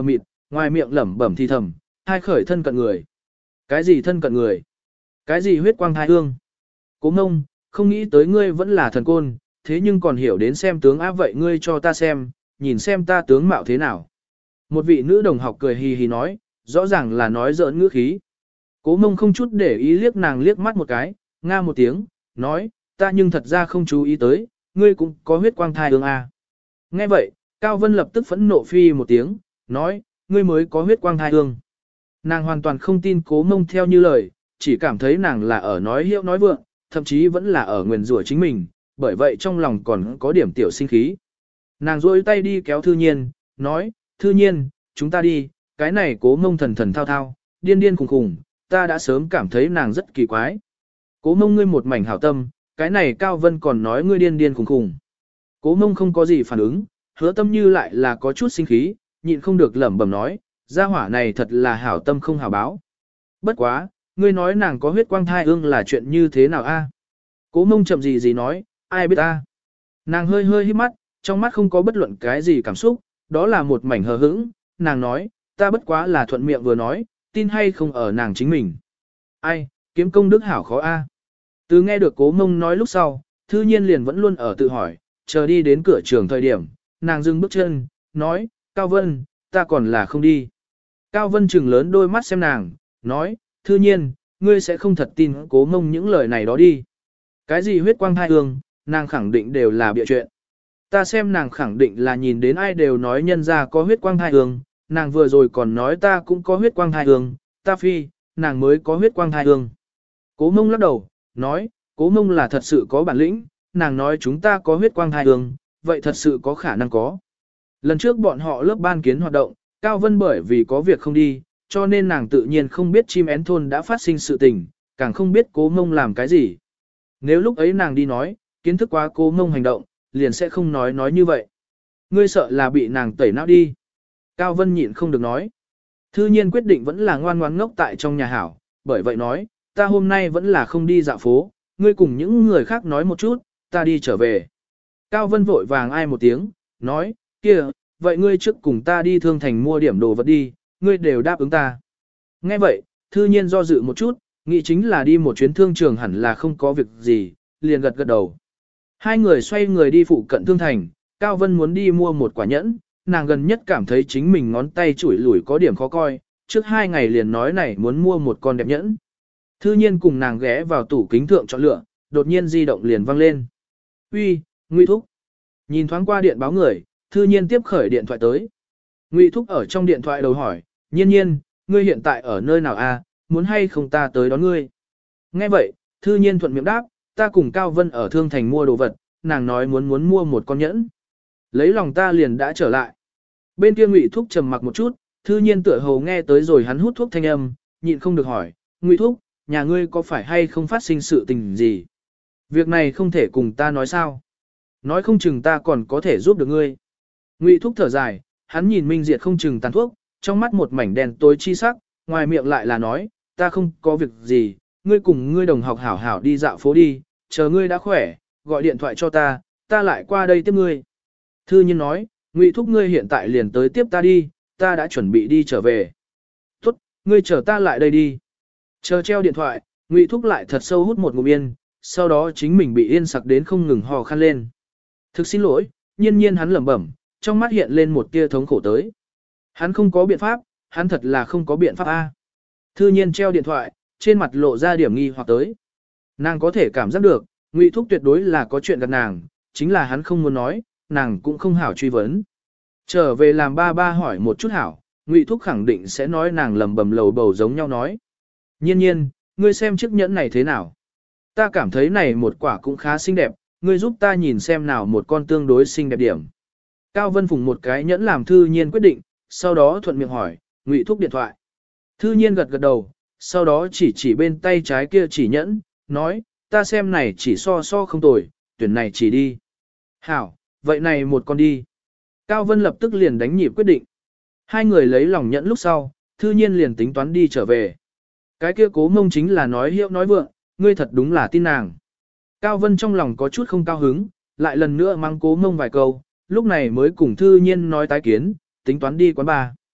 ngoài miệng lẩm bẩm thì thầm, hai khởi thân cận người. Cái gì thân cận người? Cái gì huyết quang thai hương? Cố Mông, không nghĩ tới ngươi vẫn là thần côn, thế nhưng còn hiểu đến xem tướng áp vậy ngươi cho ta xem, nhìn xem ta tướng mạo thế nào. Một vị nữ đồng học cười hì hì nói, rõ ràng là nói giỡn ngữ khí. Cố Mông không chút để ý liếc nàng liếc mắt một cái, nga một tiếng, nói, ta nhưng thật ra không chú ý tới, ngươi cũng có huyết quang thai hương à. Nghe vậy, Cao Vân lập tức phẫn nộ phi một tiếng, nói, ngươi mới có huyết quang thai hương. Nàng hoàn toàn không tin Cố Mông theo như lời, chỉ cảm thấy nàng là ở nói hiệu nói vượng, thậm chí vẫn là ở nguyền rủa chính mình, bởi vậy trong lòng còn có điểm tiểu sinh khí. Nàng rôi tay đi kéo Thư Nhiên, nói, Thư Nhiên, chúng ta đi, cái này Cố Mông thần thần thao thao, điên điên khùng khùng, ta đã sớm cảm thấy nàng rất kỳ quái. Cố Mông ngươi một mảnh hảo tâm, cái này Cao Vân còn nói ngươi điên điên khùng khùng. Cố Mông không có gì phản ứng, Hứa Tâm Như lại là có chút sinh khí, nhịn không được lẩm bẩm nói, gia hỏa này thật là hảo tâm không hảo báo. Bất quá, ngươi nói nàng có huyết quang thai ương là chuyện như thế nào a? Cố Mông chậm gì gì nói, ai biết ta. Nàng hơi hơi híp mắt, trong mắt không có bất luận cái gì cảm xúc, đó là một mảnh hờ hững, nàng nói, ta bất quá là thuận miệng vừa nói, tin hay không ở nàng chính mình. Ai, kiếm công đức hảo khó a. Từ nghe được Cố Mông nói lúc sau, Thư Nhiên liền vẫn luôn ở tự hỏi, chờ đi đến cửa trường thời điểm, nàng dừng bước chân, nói, Cao Vân, ta còn là không đi. Cao Vân trừng lớn đôi mắt xem nàng, nói, Thư Nhiên, ngươi sẽ không thật tin Cố Mông những lời này đó đi. Cái gì huyết quang thai hương, nàng khẳng định đều là bịa chuyện. Ta xem nàng khẳng định là nhìn đến ai đều nói nhân ra có huyết quang thai hương, nàng vừa rồi còn nói ta cũng có huyết quang thai hương, ta phi, nàng mới có huyết quang thai hương. Cố Mông lắc đầu, nói, Cố Mông là thật sự có bản lĩnh, nàng nói chúng ta có huyết quang thai hương, vậy thật sự có khả năng có. Lần trước bọn họ lớp ban kiến hoạt động, Cao Vân bởi vì có việc không đi, cho nên nàng tự nhiên không biết chim én thôn đã phát sinh sự tình, càng không biết Cố Mông làm cái gì. Nếu lúc ấy nàng đi nói, kiến thức quá Cố Mông hành động, liền sẽ không nói nói như vậy. Ngươi sợ là bị nàng tẩy não đi. Cao Vân nhịn không được nói. Thư Nhiên quyết định vẫn là ngoan ngoãn ngốc tại trong nhà hảo, bởi vậy nói, ta hôm nay vẫn là không đi dạo phố, ngươi cùng những người khác nói một chút, ta đi trở về. Cao Vân vội vàng ai một tiếng, nói, kia, vậy ngươi trước cùng ta đi thương thành mua điểm đồ vật đi, ngươi đều đáp ứng ta. Nghe vậy, Thư Nhiên do dự một chút, nghĩ chính là đi một chuyến thương trường hẳn là không có việc gì, liền gật gật đầu. Hai người xoay người đi phụ cận thương thành, Cao Vân muốn đi mua một quả nhẫn, nàng gần nhất cảm thấy chính mình ngón tay chủi lủi có điểm khó coi, trước hai ngày liền nói này muốn mua một con đẹp nhẫn. Thư Nhiên cùng nàng ghé vào tủ kính thượng chọn lựa, đột nhiên di động liền vang lên. Uy, Ngụy Thúc. Nhìn thoáng qua điện báo người, Thư Nhiên tiếp khởi điện thoại tới. Ngụy Thúc ở trong điện thoại đầu hỏi, Nhiên Nhiên, ngươi hiện tại ở nơi nào a? Muốn hay không ta tới đón ngươi? Nghe vậy, Thư Nhiên thuận miệng đáp, ta cùng Cao Vân ở thương thành mua đồ vật, nàng nói muốn muốn mua một con nhẫn. Lấy lòng ta liền đã trở lại. Bên kia Ngụy Thúc trầm mặc một chút, Thư Nhiên tựa hồ nghe tới rồi hắn hút thuốc thanh âm, nhịn không được hỏi, Ngụy Thúc, nhà ngươi có phải hay không phát sinh sự tình gì? Việc này không thể cùng ta nói sao? Nói không chừng ta còn có thể giúp được ngươi. Ngụy Thúc thở dài, hắn nhìn Minh Diệt không chừng tàn thuốc, trong mắt một mảnh đen tối chi sắc, ngoài miệng lại là nói, ta không có việc gì, ngươi cùng ngươi đồng học hảo hảo đi dạo phố đi, chờ ngươi đã khỏe, gọi điện thoại cho ta, ta lại qua đây tiếp ngươi. Thư Nhiên nói, Ngụy Thúc ngươi hiện tại liền tới tiếp ta đi, ta đã chuẩn bị đi trở về. Tốt, ngươi chờ ta lại đây đi. Chờ treo điện thoại, Ngụy Thúc lại thật sâu hút một ngụm yên, sau đó chính mình bị yên sặc đến không ngừng hò khăn lên. Thực xin lỗi, Nhiên Nhiên hắn lẩm bẩm, trong mắt hiện lên một tia thống khổ tới. Hắn không có biện pháp, hắn thật là không có biện pháp a. Thư Nhiên treo điện thoại, trên mặt lộ ra điểm nghi hoặc tới. Nàng có thể cảm giác được, Ngụy Thúc tuyệt đối là có chuyện gặp nàng, chính là hắn không muốn nói, nàng cũng không hảo truy vấn. Trở về làm ba ba hỏi một chút hảo, Ngụy Thúc khẳng định sẽ nói nàng lầm bầm lầu bầu giống nhau nói. Nhiên Nhiên, ngươi xem chiếc nhẫn này thế nào? Ta cảm thấy này một quả cũng khá xinh đẹp, ngươi giúp ta nhìn xem nào một con tương đối xinh đẹp điểm. Cao Vân phùng một cái nhẫn làm Thư Nhiên quyết định, sau đó thuận miệng hỏi, Ngụy Thúc điện thoại. Thư Nhiên gật gật đầu, sau đó chỉ chỉ bên tay trái kia chỉ nhẫn, nói, ta xem này chỉ so so không tồi, tuyển này chỉ đi. Hảo, vậy này một con đi. Cao Vân lập tức liền đánh nhịp quyết định. Hai người lấy lòng nhẫn lúc sau, Thư Nhiên liền tính toán đi trở về. Cái kia Cố Mông chính là nói hiệu nói vượng, ngươi thật đúng là tin nàng. Cao Vân trong lòng có chút không cao hứng, lại lần nữa mang Cố Mông vài câu, lúc này mới cùng Thư Nhiên nói tái kiến, tính toán đi quán bar.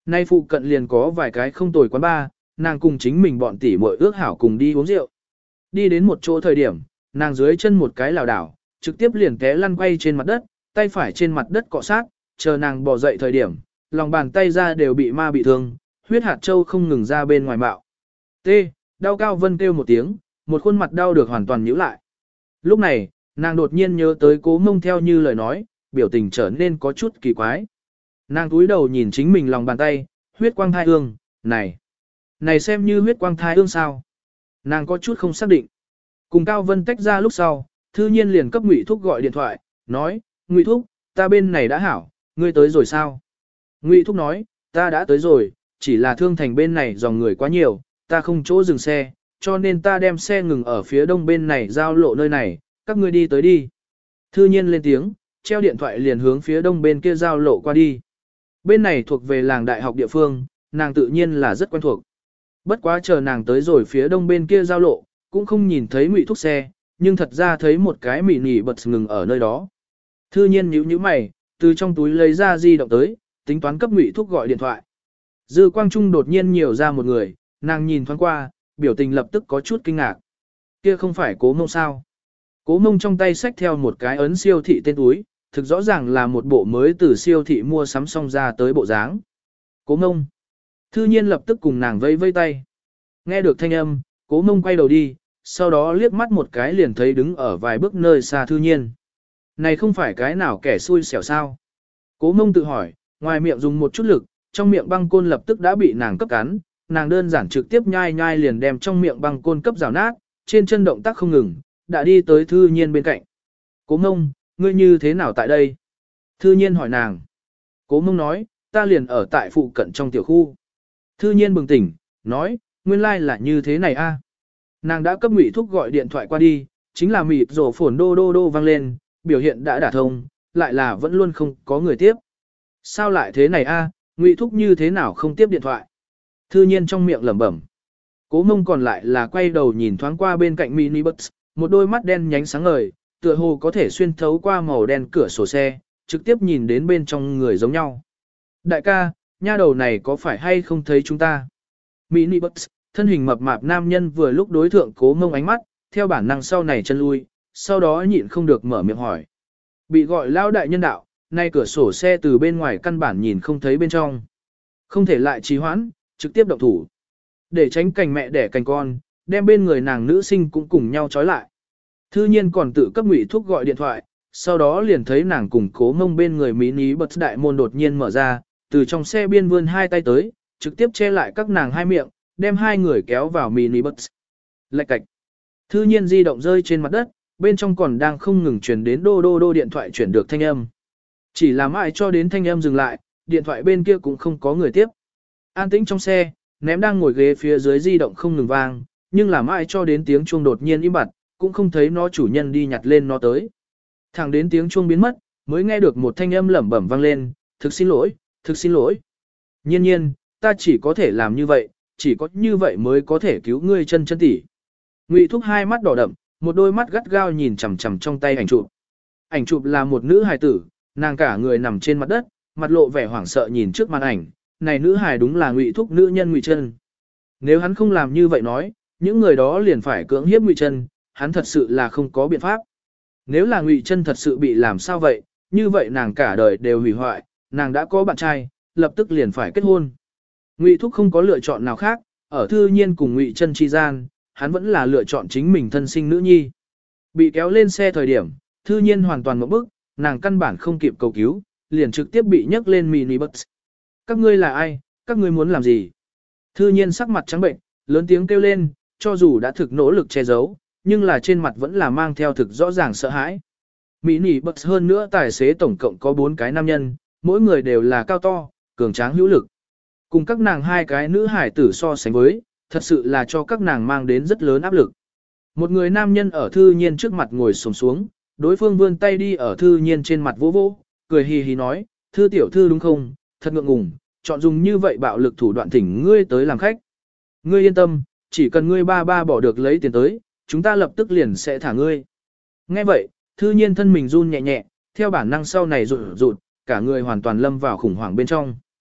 Nay phụ cận liền có vài cái không tồi quán bar, nàng cùng chính mình bọn tỷ muội ước hảo cùng đi uống rượu. Đi đến một chỗ thời điểm, nàng dưới chân một cái lảo đảo, trực tiếp liền té lăn quay trên mặt đất, tay phải trên mặt đất cọ sát, chờ nàng bò dậy thời điểm, lòng bàn tay ra đều bị ma bị thương, huyết hạt châu không ngừng ra bên ngoài mạo. T, đau Cao Vân kêu một tiếng, một khuôn mặt đau được hoàn toàn nhíu lại. Lúc này, nàng đột nhiên nhớ tới Cố Mông theo như lời nói, biểu tình trở nên có chút kỳ quái. Nàng cúi đầu nhìn chính mình lòng bàn tay, huyết quang thai ương, này, này xem như huyết quang thai ương sao? Nàng có chút không xác định. Cùng Cao Vân tách ra lúc sau, Thư Nhiên liền cấp Ngụy Thúc gọi điện thoại, nói, Ngụy Thúc, ta bên này đã hảo, ngươi tới rồi sao? Ngụy Thúc nói, ta đã tới rồi, chỉ là Thương Thành bên này dòng người quá nhiều, ta không chỗ dừng xe, cho nên ta đem xe ngừng ở phía đông bên này giao lộ nơi này, các ngươi đi tới đi. Thư Nhiên lên tiếng, treo điện thoại liền hướng phía đông bên kia giao lộ qua đi. Bên này thuộc về làng đại học địa phương, nàng tự nhiên là rất quen thuộc. Bất quá chờ nàng tới rồi phía đông bên kia giao lộ, cũng không nhìn thấy Ngụy Thúc xe, nhưng thật ra thấy một cái mỉ nỉ bật ngừng ở nơi đó. Thư Nhiên nhíu nhíu mày, từ trong túi lấy ra di động tới, tính toán cấp Ngụy Thúc gọi điện thoại. Dư quang trung đột nhiên nhiều ra một người, nàng nhìn thoáng qua, biểu tình lập tức có chút kinh ngạc. Kia không phải Cố Mông sao? Cố Mông trong tay xách theo một cái ấn siêu thị tên túi, thực rõ ràng là một bộ mới từ siêu thị mua sắm xong ra tới bộ dáng. Cố Mông. Thư Nhiên lập tức cùng nàng vây vây tay. Nghe được thanh âm, Cố Mông quay đầu đi, sau đó liếc mắt một cái liền thấy đứng ở vài bước nơi xa Thư Nhiên. Này không phải cái nào kẻ xui xẻo sao? Cố Mông tự hỏi, ngoài miệng dùng một chút lực, trong miệng băng côn lập tức đã bị nàng cấp cắn, nàng đơn giản trực tiếp nhai nhai liền đem trong miệng băng côn cấp rào nát, trên chân động tác không ngừng, đã đi tới Thư Nhiên bên cạnh. Cố Mông, ngươi như thế nào tại đây? Thư Nhiên hỏi nàng. Cố Mông nói, ta liền ở tại phụ cận trong tiểu khu. Thư Nhiên bừng tỉnh, nói, nguyên lai like là như thế này a. Nàng đã cấp Ngụy Thúc gọi điện thoại qua đi, chính là mịt rổ phồn đô đô đô vang lên, biểu hiện đã đả thông, lại là vẫn luôn không có người tiếp. Sao lại thế này a? Ngụy Thúc như thế nào không tiếp điện thoại? Thư Nhiên trong miệng lẩm bẩm. Cố Mông còn lại là quay đầu nhìn thoáng qua bên cạnh mini bus, một đôi mắt đen nhánh sáng ngời, tựa hồ có thể xuyên thấu qua màu đen cửa sổ xe, trực tiếp nhìn đến bên trong người giống nhau. Đại ca, nha đầu này có phải hay không thấy chúng ta? Mini bus, thân hình mập mạp nam nhân vừa lúc đối thượng Cố Mông ánh mắt, theo bản năng sau này chân lui, sau đó nhịn không được mở miệng hỏi. Bị gọi lao đại nhân đạo, nay cửa sổ xe từ bên ngoài căn bản nhìn không thấy bên trong. Không thể lại trì hoãn, trực tiếp động thủ. Để tránh cành mẹ đẻ cành con, đem bên người nàng nữ sinh cũng cùng nhau trói lại. Thư Nhiên còn tự cấp Ngụy Thúc gọi điện thoại, sau đó liền thấy nàng cùng Cố Mông bên người mini bật đại môn đột nhiên mở ra, từ trong xe biên vươn hai tay tới, trực tiếp che lại các nàng hai miệng, đem hai người kéo vào mini bus. Lạch cạch. Thư Nhiên di động rơi trên mặt đất, bên trong còn đang không ngừng truyền đến đô đô đô điện thoại chuyển được thanh âm. Chỉ là mãi cho đến thanh âm dừng lại, điện thoại bên kia cũng không có người tiếp. An tĩnh trong xe, ném đang ngồi ghế phía dưới di động không ngừng vang, nhưng là mãi cho đến tiếng chuông đột nhiên im bặt, cũng không thấy nó chủ nhân đi nhặt lên nó tới. Thẳng đến tiếng chuông biến mất, mới nghe được một thanh âm lẩm bẩm vang lên, thực xin lỗi, thực xin lỗi. Nhiên nhiên, ta chỉ có thể làm như vậy, chỉ có như vậy mới có thể cứu ngươi chân chân tỷ. Ngụy Thúc hai mắt đỏ đậm, một đôi mắt gắt gao nhìn chằm chằm trong tay ảnh chụp. Ảnh chụp là một nữ hài tử, nàng cả người nằm trên mặt đất, mặt lộ vẻ hoảng sợ nhìn trước màn ảnh, này nữ hài đúng là Ngụy Thúc nữ nhân Ngụy Chân. Nếu hắn không làm như vậy nói, những người đó liền phải cưỡng hiếp Ngụy Chân, hắn thật sự là không có biện pháp. Nếu là Ngụy Chân thật sự bị làm sao vậy, như vậy nàng cả đời đều hủy hoại, nàng đã có bạn trai, lập tức liền phải kết hôn. Ngụy Thúc không có lựa chọn nào khác, ở Thư Nhiên cùng Ngụy Chân chi gian, hắn vẫn là lựa chọn chính mình thân sinh nữ nhi. Bị kéo lên xe thời điểm, Thư Nhiên hoàn toàn ngộp bức, nàng căn bản không kịp cầu cứu, liền trực tiếp bị nhấc lên mini bus. Các ngươi là ai, các ngươi muốn làm gì? Thư Nhiên sắc mặt trắng bệnh, lớn tiếng kêu lên, cho dù đã thực nỗ lực che giấu, nhưng là trên mặt vẫn là mang theo thực rõ ràng sợ hãi. Mini bus hơn nữa tài xế tổng cộng có bốn cái nam nhân, mỗi người đều là cao to, cường tráng hữu lực. Cùng các nàng hai cái nữ hải tử so sánh với, thật sự là cho các nàng mang đến rất lớn áp lực. Một người nam nhân ở Thư Nhiên trước mặt ngồi xổm xuống, đối phương vươn tay đi ở Thư Nhiên trên mặt vỗ vỗ, cười hì hì nói, Thư tiểu thư đúng không, thật ngượng ngùng, chọn dùng như vậy bạo lực thủ đoạn thỉnh ngươi tới làm khách. Ngươi yên tâm, chỉ cần ngươi ba ba bỏ được lấy tiền tới, chúng ta lập tức liền sẽ thả ngươi. Nghe vậy, Thư Nhiên thân mình run nhẹ nhẹ, theo bản năng sau này rụt rụt, cả người hoàn toàn lâm vào khủng hoảng bên trong.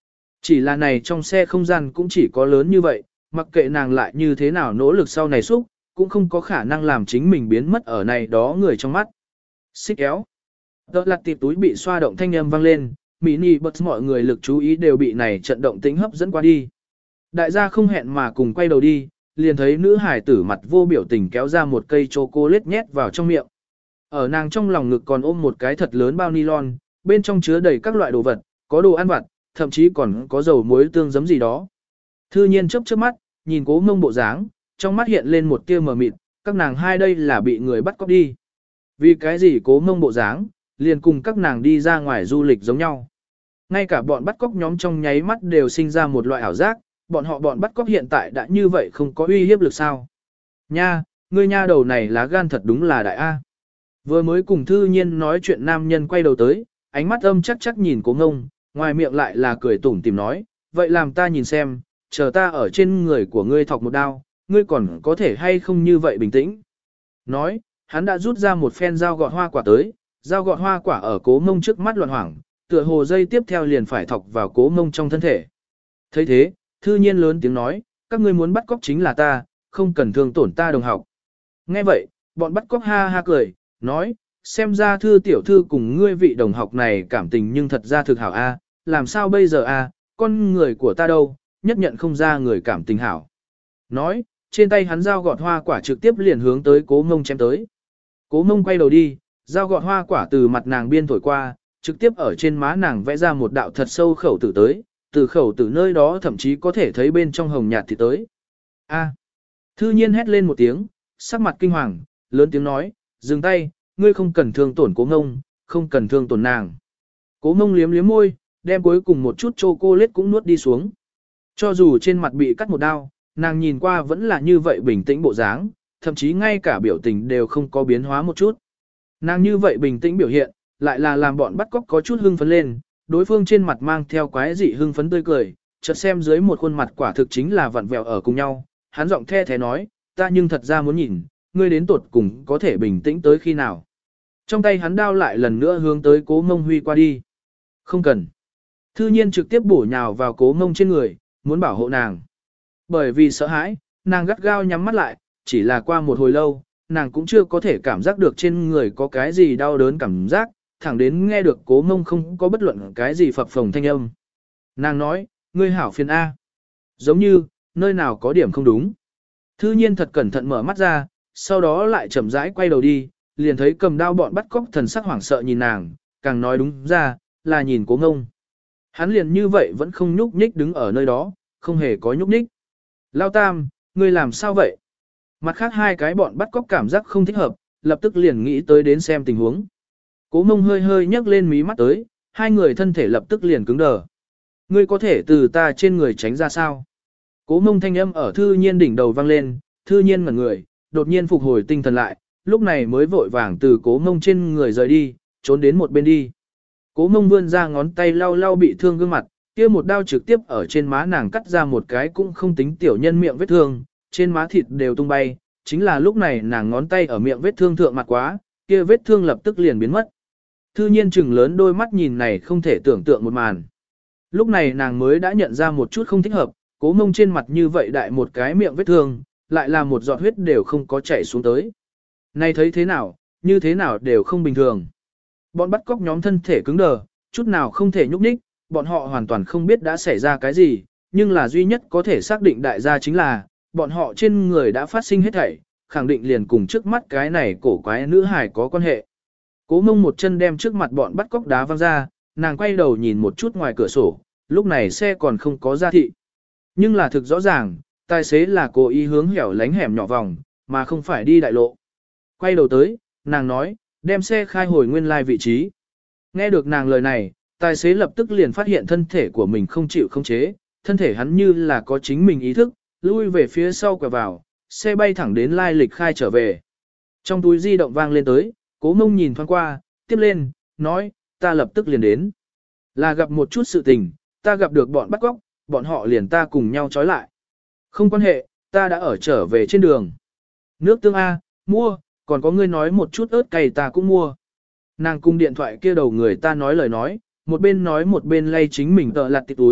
Chỉ là này trong xe không gian cũng chỉ có lớn như vậy, mặc kệ nàng lại như thế nào nỗ lực sau này xúc, cũng không có khả năng làm chính mình biến mất ở này đó người trong mắt. Xích kéo. Đợt lặt tiệp túi bị xoa động thanh âm vang lên, mini bật mọi người lực chú ý đều bị này trận động tĩnh hấp dẫn qua đi. Đại gia không hẹn mà cùng quay đầu đi, liền thấy nữ hải tử mặt vô biểu tình kéo ra một cây chocolate nhét vào trong miệng. Ở nàng trong lòng ngực còn ôm một cái thật lớn bao nylon, bên trong chứa đầy các loại đồ vật, có đồ ăn vặt, thậm chí còn có dầu muối tương giấm gì đó. Thư nhiên chớp chớp mắt, nhìn Cố Mông bộ dáng, trong mắt hiện lên một tia mờ mịt, các nàng hai đây là bị người bắt cóc đi. Vì cái gì Cố Mông bộ dáng, liền cùng các nàng đi ra ngoài du lịch giống nhau. Ngay cả bọn bắt cóc nhóm trong nháy mắt đều sinh ra một loại ảo giác, bọn họ bọn bắt cóc hiện tại đã như vậy không có uy hiếp lực sao. Nha, ngươi nha đầu này lá gan thật đúng là đại A. Vừa mới cùng Thư Nhiên nói chuyện nam nhân quay đầu tới, ánh mắt âm chắc chắc nhìn Cố Ngông, ngoài miệng lại là cười tủm tỉm nói, vậy làm ta nhìn xem, chờ ta ở trên người của ngươi thọc một đao, ngươi còn có thể hay không như vậy bình tĩnh. Nói, hắn đã rút ra một phen dao gọt hoa quả tới, dao gọt hoa quả ở Cố Ngông trước mắt loạn hoảng, tựa hồ dây tiếp theo liền phải thọc vào Cố Ngông trong thân thể. Thấy thế, Thư Nhiên lớn tiếng nói, các ngươi muốn bắt cóc chính là ta, không cần thương tổn ta đồng học. Nghe vậy, bọn bắt cóc ha ha cười, nói, xem ra Thư tiểu thư cùng ngươi vị đồng học này cảm tình nhưng thật ra thực hảo a, làm sao bây giờ a, con người của ta đâu, nhất nhận không ra người cảm tình hảo. Nói, trên tay hắn dao gọt hoa quả trực tiếp liền hướng tới Cố Mông chém tới. Cố Mông quay đầu đi, dao gọt hoa quả từ mặt nàng biên thổi qua, trực tiếp ở trên má nàng vẽ ra một đạo thật sâu khẩu tử tới, từ khẩu tử nơi đó thậm chí có thể thấy bên trong hồng nhạt thì tới. A. Thư Nhiên hét lên một tiếng, sắc mặt kinh hoàng, lớn tiếng nói, dừng tay, ngươi không cần thương tổn Cố Mông, không cần thương tổn nàng. Cố Mông liếm liếm môi, đem cuối cùng một chút chocolate cũng nuốt đi xuống. Cho dù trên mặt bị cắt một đao, nàng nhìn qua vẫn là như vậy bình tĩnh bộ dáng, thậm chí ngay cả biểu tình đều không có biến hóa một chút. Nàng như vậy bình tĩnh biểu hiện, lại là làm bọn bắt cóc có chút hưng phấn lên, đối phương trên mặt mang theo quái dị hưng phấn tươi cười, chợt xem dưới một khuôn mặt quả thực chính là vặn vẹo ở cùng nhau, hắn giọng the thế nói, ta nhưng thật ra muốn nhìn, ngươi đến tột cùng có thể bình tĩnh tới khi nào. Trong tay hắn đao lại lần nữa hướng tới Cố Mông huy qua đi. Không cần. Thư Nhiên trực tiếp bổ nhào vào Cố Mông trên người, muốn bảo hộ nàng. Bởi vì sợ hãi, nàng gắt gao nhắm mắt lại, chỉ là qua một hồi lâu, nàng cũng chưa có thể cảm giác được trên người có cái gì đau đớn cảm giác, thẳng đến nghe được Cố Mông không có bất luận cái gì phập phồng thanh âm. Nàng nói, ngươi hảo phiền A. Giống như, nơi nào có điểm không đúng. Thư Nhiên thật cẩn thận mở mắt ra, sau đó lại chậm rãi quay đầu đi, liền thấy cầm đao bọn bắt cóc thần sắc hoảng sợ nhìn nàng, càng nói đúng ra, là nhìn Cố Mông. Hắn liền như vậy vẫn không nhúc nhích đứng ở nơi đó, không hề có nhúc nhích. Lao Tam, ngươi làm sao vậy? Mặt khác hai cái bọn bắt cóc cảm giác không thích hợp, lập tức liền nghĩ tới đến xem tình huống. Cố Mông hơi hơi nhấc lên mí mắt tới, hai người thân thể lập tức liền cứng đờ. Ngươi có thể từ ta trên người tránh ra sao? Cố Mông thanh âm ở Thư Nhiên đỉnh đầu vang lên, Thư Nhiên ngẩn người, đột nhiên phục hồi tinh thần lại, lúc này mới vội vàng từ Cố Mông trên người rời đi, trốn đến một bên đi. Cố Mông vươn ra ngón tay lau lau bị thương gương mặt, kia một đao trực tiếp ở trên má nàng cắt ra một cái cũng không tính tiểu nhân miệng vết thương, trên má thịt đều tung bay, chính là lúc này nàng ngón tay ở miệng vết thương thượng mặt quá, kia vết thương lập tức liền biến mất. Thư Nhiên chừng lớn đôi mắt nhìn này không thể tưởng tượng một màn. Lúc này nàng mới đã nhận ra một chút không thích hợp, Cố Mông trên mặt như vậy đại một cái miệng vết thương, lại là một giọt huyết đều không có chảy xuống tới. Này thấy thế nào, như thế nào đều không bình thường. Bọn bắt cóc nhóm thân thể cứng đờ, chút nào không thể nhúc nhích, bọn họ hoàn toàn không biết đã xảy ra cái gì, nhưng là duy nhất có thể xác định đại gia chính là, bọn họ trên người đã phát sinh hết thảy, khẳng định liền cùng trước mắt cái này cổ quái nữ hài có quan hệ. Cố Mông một chân đem trước mặt bọn bắt cóc đá văng ra, nàng quay đầu nhìn một chút ngoài cửa sổ, lúc này xe còn không có ra thị. Nhưng là thực rõ ràng, tài xế là cố ý hướng hẻo lánh hẻm nhỏ vòng, mà không phải đi đại lộ. Quay đầu tới, nàng nói, đem xe khai hồi nguyên lai vị trí. Nghe được nàng lời này, tài xế lập tức liền phát hiện thân thể của mình không chịu khống chế, thân thể hắn như là có chính mình ý thức, lui về phía sau quẹo vào, xe bay thẳng đến lai lịch khai trở về. Trong túi di động vang lên tới, Cố Mông nhìn thoáng qua, tiếp lên, nói, ta lập tức liền đến. Là gặp một chút sự tình, ta gặp được bọn bắt cóc, bọn họ liền ta cùng nhau trói lại. Không quan hệ, ta đã ở trở về trên đường. Nước tương A, mua, còn có ngươi nói một chút ớt cay ta cũng mua. Nàng cung điện thoại kia đầu người ta nói lời nói, một bên nói một bên lay chính mình tợ lặt tịp túi,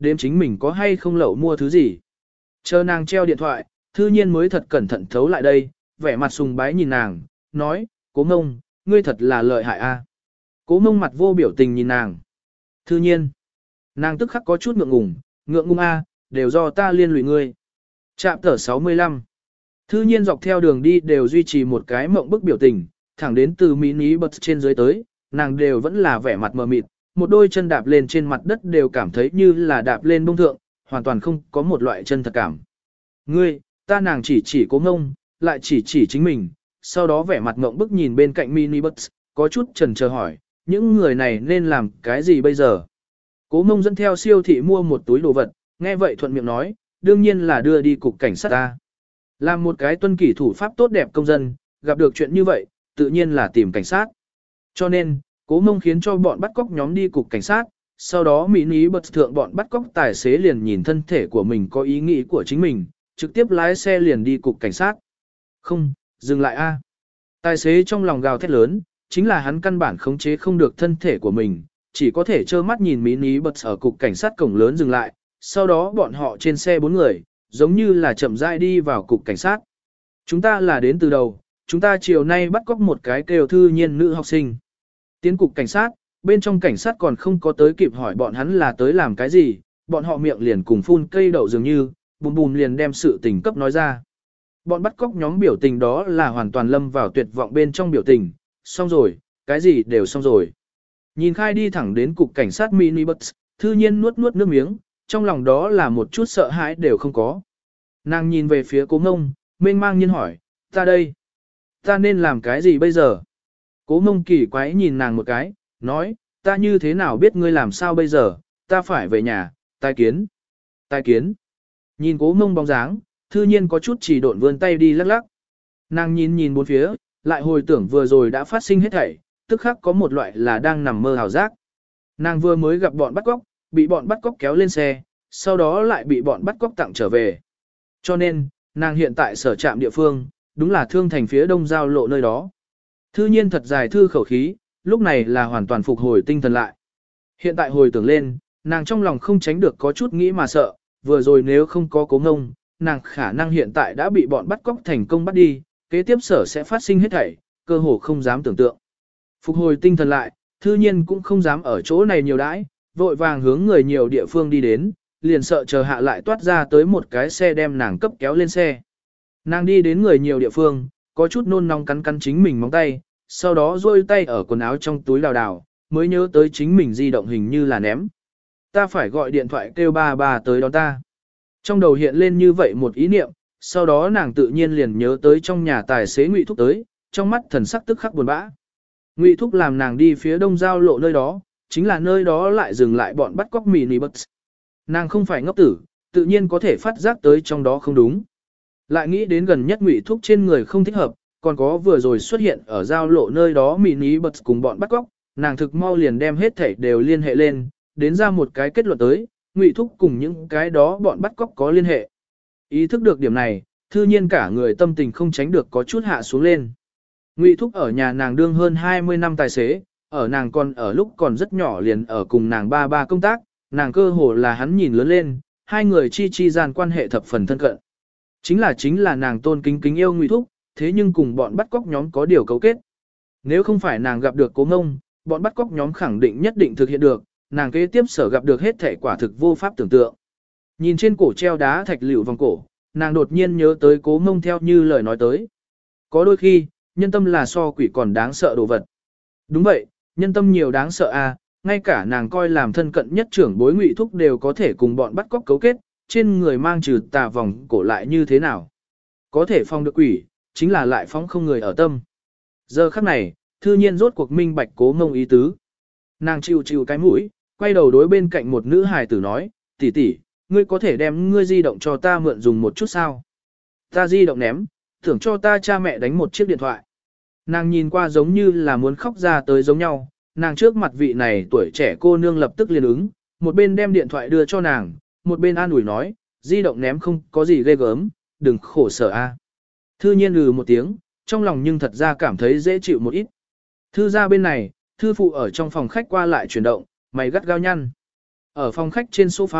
đếm chính mình có hay không lậu mua thứ gì. Chờ nàng treo điện thoại, Thư Nhiên mới thật cẩn thận thấu lại đây, vẻ mặt sùng bái nhìn nàng, nói, Cố Mông, ngươi thật là lợi hại a. Cố Mông mặt vô biểu tình nhìn nàng. Thư Nhiên. Nàng tức khắc có chút ngượng ngùng, ngượng ngùng a, đều do ta liên lụy ngươi. Trạm tở sáu mươi lăm. Thư Nhiên dọc theo đường đi đều duy trì một cái mộng bức biểu tình, thẳng đến từ mini bus trên dưới tới, nàng đều vẫn là vẻ mặt mờ mịt, một đôi chân đạp lên trên mặt đất đều cảm thấy như là đạp lên bông thượng, hoàn toàn không có một loại chân thật cảm. Ngươi, ta nàng chỉ chỉ Cố Mông, lại chỉ chỉ chính mình, sau đó vẻ mặt mộng bức nhìn bên cạnh mini bus, có chút chần chờ hỏi, những người này nên làm cái gì bây giờ? Cố Mông dẫn theo siêu thị mua một túi đồ vật, nghe vậy thuận miệng nói, đương nhiên là đưa đi cục cảnh sát ta. Làm một cái tuân kỷ thủ pháp tốt đẹp công dân, gặp được chuyện như vậy, tự nhiên là tìm cảnh sát. Cho nên, Cố Mông khiến cho bọn bắt cóc nhóm đi cục cảnh sát, sau đó mini bus thượng bọn bắt cóc tài xế liền nhìn thân thể của mình có ý nghĩ của chính mình, trực tiếp lái xe liền đi cục cảnh sát. Không, dừng lại a. Tài xế trong lòng gào thét lớn, chính là hắn căn bản khống chế không được thân thể của mình, chỉ có thể trơ mắt nhìn mini bus ở cục cảnh sát cổng lớn dừng lại, sau đó bọn họ trên xe bốn người, giống như là chậm rãi đi vào cục cảnh sát. Chúng ta là đến từ đầu, chúng ta chiều nay bắt cóc một cái kêu Thư Nhiên nữ học sinh. Tiến cục cảnh sát, bên trong cảnh sát còn không có tới kịp hỏi bọn hắn là tới làm cái gì, bọn họ miệng liền cùng phun cây đậu dường như, bùm bùm liền đem sự tình cấp nói ra. Bọn bắt cóc nhóm biểu tình đó là hoàn toàn lâm vào tuyệt vọng bên trong biểu tình, xong rồi, cái gì đều xong rồi. Nhìn khai đi thẳng đến cục cảnh sát mini bus, Thư Nhiên nuốt nuốt nước miếng, trong lòng đó là một chút sợ hãi đều không có. Nàng nhìn về phía Cố Mông, mênh mang nhiên hỏi, ta đây, ta nên làm cái gì bây giờ? Cố Mông kỳ quái nhìn nàng một cái, nói, ta như thế nào biết ngươi làm sao bây giờ, ta phải về nhà, tai kiến, tai kiến. Nhìn Cố Mông bóng dáng, Thư Nhiên có chút chỉ độn vươn tay đi lắc lắc. Nàng nhìn nhìn bốn phía, lại hồi tưởng vừa rồi đã phát sinh hết thảy, tức khắc có một loại là đang nằm mơ hào giác. Nàng vừa mới gặp bọn bắt cóc, bị bọn bắt cóc kéo lên xe, sau đó lại bị bọn bắt cóc tặng trở về. Cho nên, nàng hiện tại sở trạm địa phương, đúng là Thương Thành phía đông giao lộ nơi đó. Thư Nhiên thật dài thư khẩu khí, lúc này là hoàn toàn phục hồi tinh thần lại. Hiện tại hồi tưởng lên, nàng trong lòng không tránh được có chút nghĩ mà sợ, vừa rồi nếu không có Cố Mông, nàng khả năng hiện tại đã bị bọn bắt cóc thành công bắt đi, kế tiếp sở sẽ phát sinh hết thảy, cơ hồ không dám tưởng tượng. Phục hồi tinh thần lại, Thư Nhiên cũng không dám ở chỗ này nhiều đãi, vội vàng hướng người nhiều địa phương đi đến, liền sợ chờ hạ lại toát ra tới một cái xe đem nàng cấp kéo lên xe. Nàng đi đến người nhiều địa phương, có chút nôn nóng cắn cắn chính mình móng tay, sau đó rôi tay ở quần áo trong túi đào đào, mới nhớ tới chính mình di động hình như là ném. Ta phải gọi điện thoại kêu ba ba tới đón ta. Trong đầu hiện lên như vậy một ý niệm, sau đó nàng tự nhiên liền nhớ tới trong nhà tài xế Ngụy Thúc tới, trong mắt thần sắc tức khắc buồn bã. Ngụy Thúc làm nàng đi phía đông giao lộ nơi đó, chính là nơi đó lại dừng lại bọn bắt cóc mini bus. Nàng không phải ngốc tử, tự nhiên có thể phát giác tới trong đó không đúng. Lại nghĩ đến gần nhất Ngụy Thúc trên người không thích hợp, còn có vừa rồi xuất hiện ở giao lộ nơi đó mini bus cùng bọn bắt cóc, nàng thực mau liền đem hết thảy đều liên hệ lên, đến ra một cái kết luận tới, Ngụy Thúc cùng những cái đó bọn bắt cóc có liên hệ. Ý thức được điểm này, Thư Nhiên cả người tâm tình không tránh được có chút hạ xuống lên. Ngụy Thúc ở nhà nàng đương hơn hai mươi năm tài xế, ở nàng còn ở lúc còn rất nhỏ liền ở cùng nàng ba ba công tác, nàng cơ hồ là hắn nhìn lớn lên, hai người chi chi gian quan hệ thập phần thân cận. Chính là chính là nàng tôn kính kính yêu Ngụy Thúc, thế nhưng cùng bọn bắt cóc nhóm có điều cấu kết. Nếu không phải nàng gặp được Cố Mông, bọn bắt cóc nhóm khẳng định nhất định thực hiện được, nàng kế tiếp sở gặp được hết thể quả thực vô pháp tưởng tượng. Nhìn trên cổ treo đá thạch liệu vòng cổ, nàng đột nhiên nhớ tới Cố Mông theo như lời nói tới. Có đôi khi, nhân tâm là so quỷ còn đáng sợ đồ vật. Đúng vậy, nhân tâm nhiều đáng sợ à, ngay cả nàng coi làm thân cận nhất trưởng bối Ngụy Thúc đều có thể cùng bọn bắt cóc cấu kết, trên người mang trừ tà vòng cổ lại như thế nào. Có thể phong được quỷ, chính là lại phóng không người ở tâm. Giờ khắc này, Thư Nhiên rốt cuộc minh bạch Cố Mông ý tứ. Nàng chịu chịu cái mũi, quay đầu đối bên cạnh một nữ hài tử nói, tỷ tỷ, ngươi có thể đem ngươi di động cho ta mượn dùng một chút sao? Ta di động ném, tưởng cho ta cha mẹ đánh một chiếc điện thoại. Nàng nhìn qua giống như là muốn khóc ra tới giống nhau, nàng trước mặt vị này tuổi trẻ cô nương lập tức liền ứng, một bên đem điện thoại đưa cho nàng, một bên an ủi nói, di động ném không có gì ghê gớm, đừng khổ sở a. Thư Nhiên lừ một tiếng, trong lòng nhưng thật ra cảm thấy dễ chịu một ít. Thư ra bên này, thư phụ ở trong phòng khách qua lại chuyển động, mày gắt gao nhăn. Ở phòng khách trên sofa,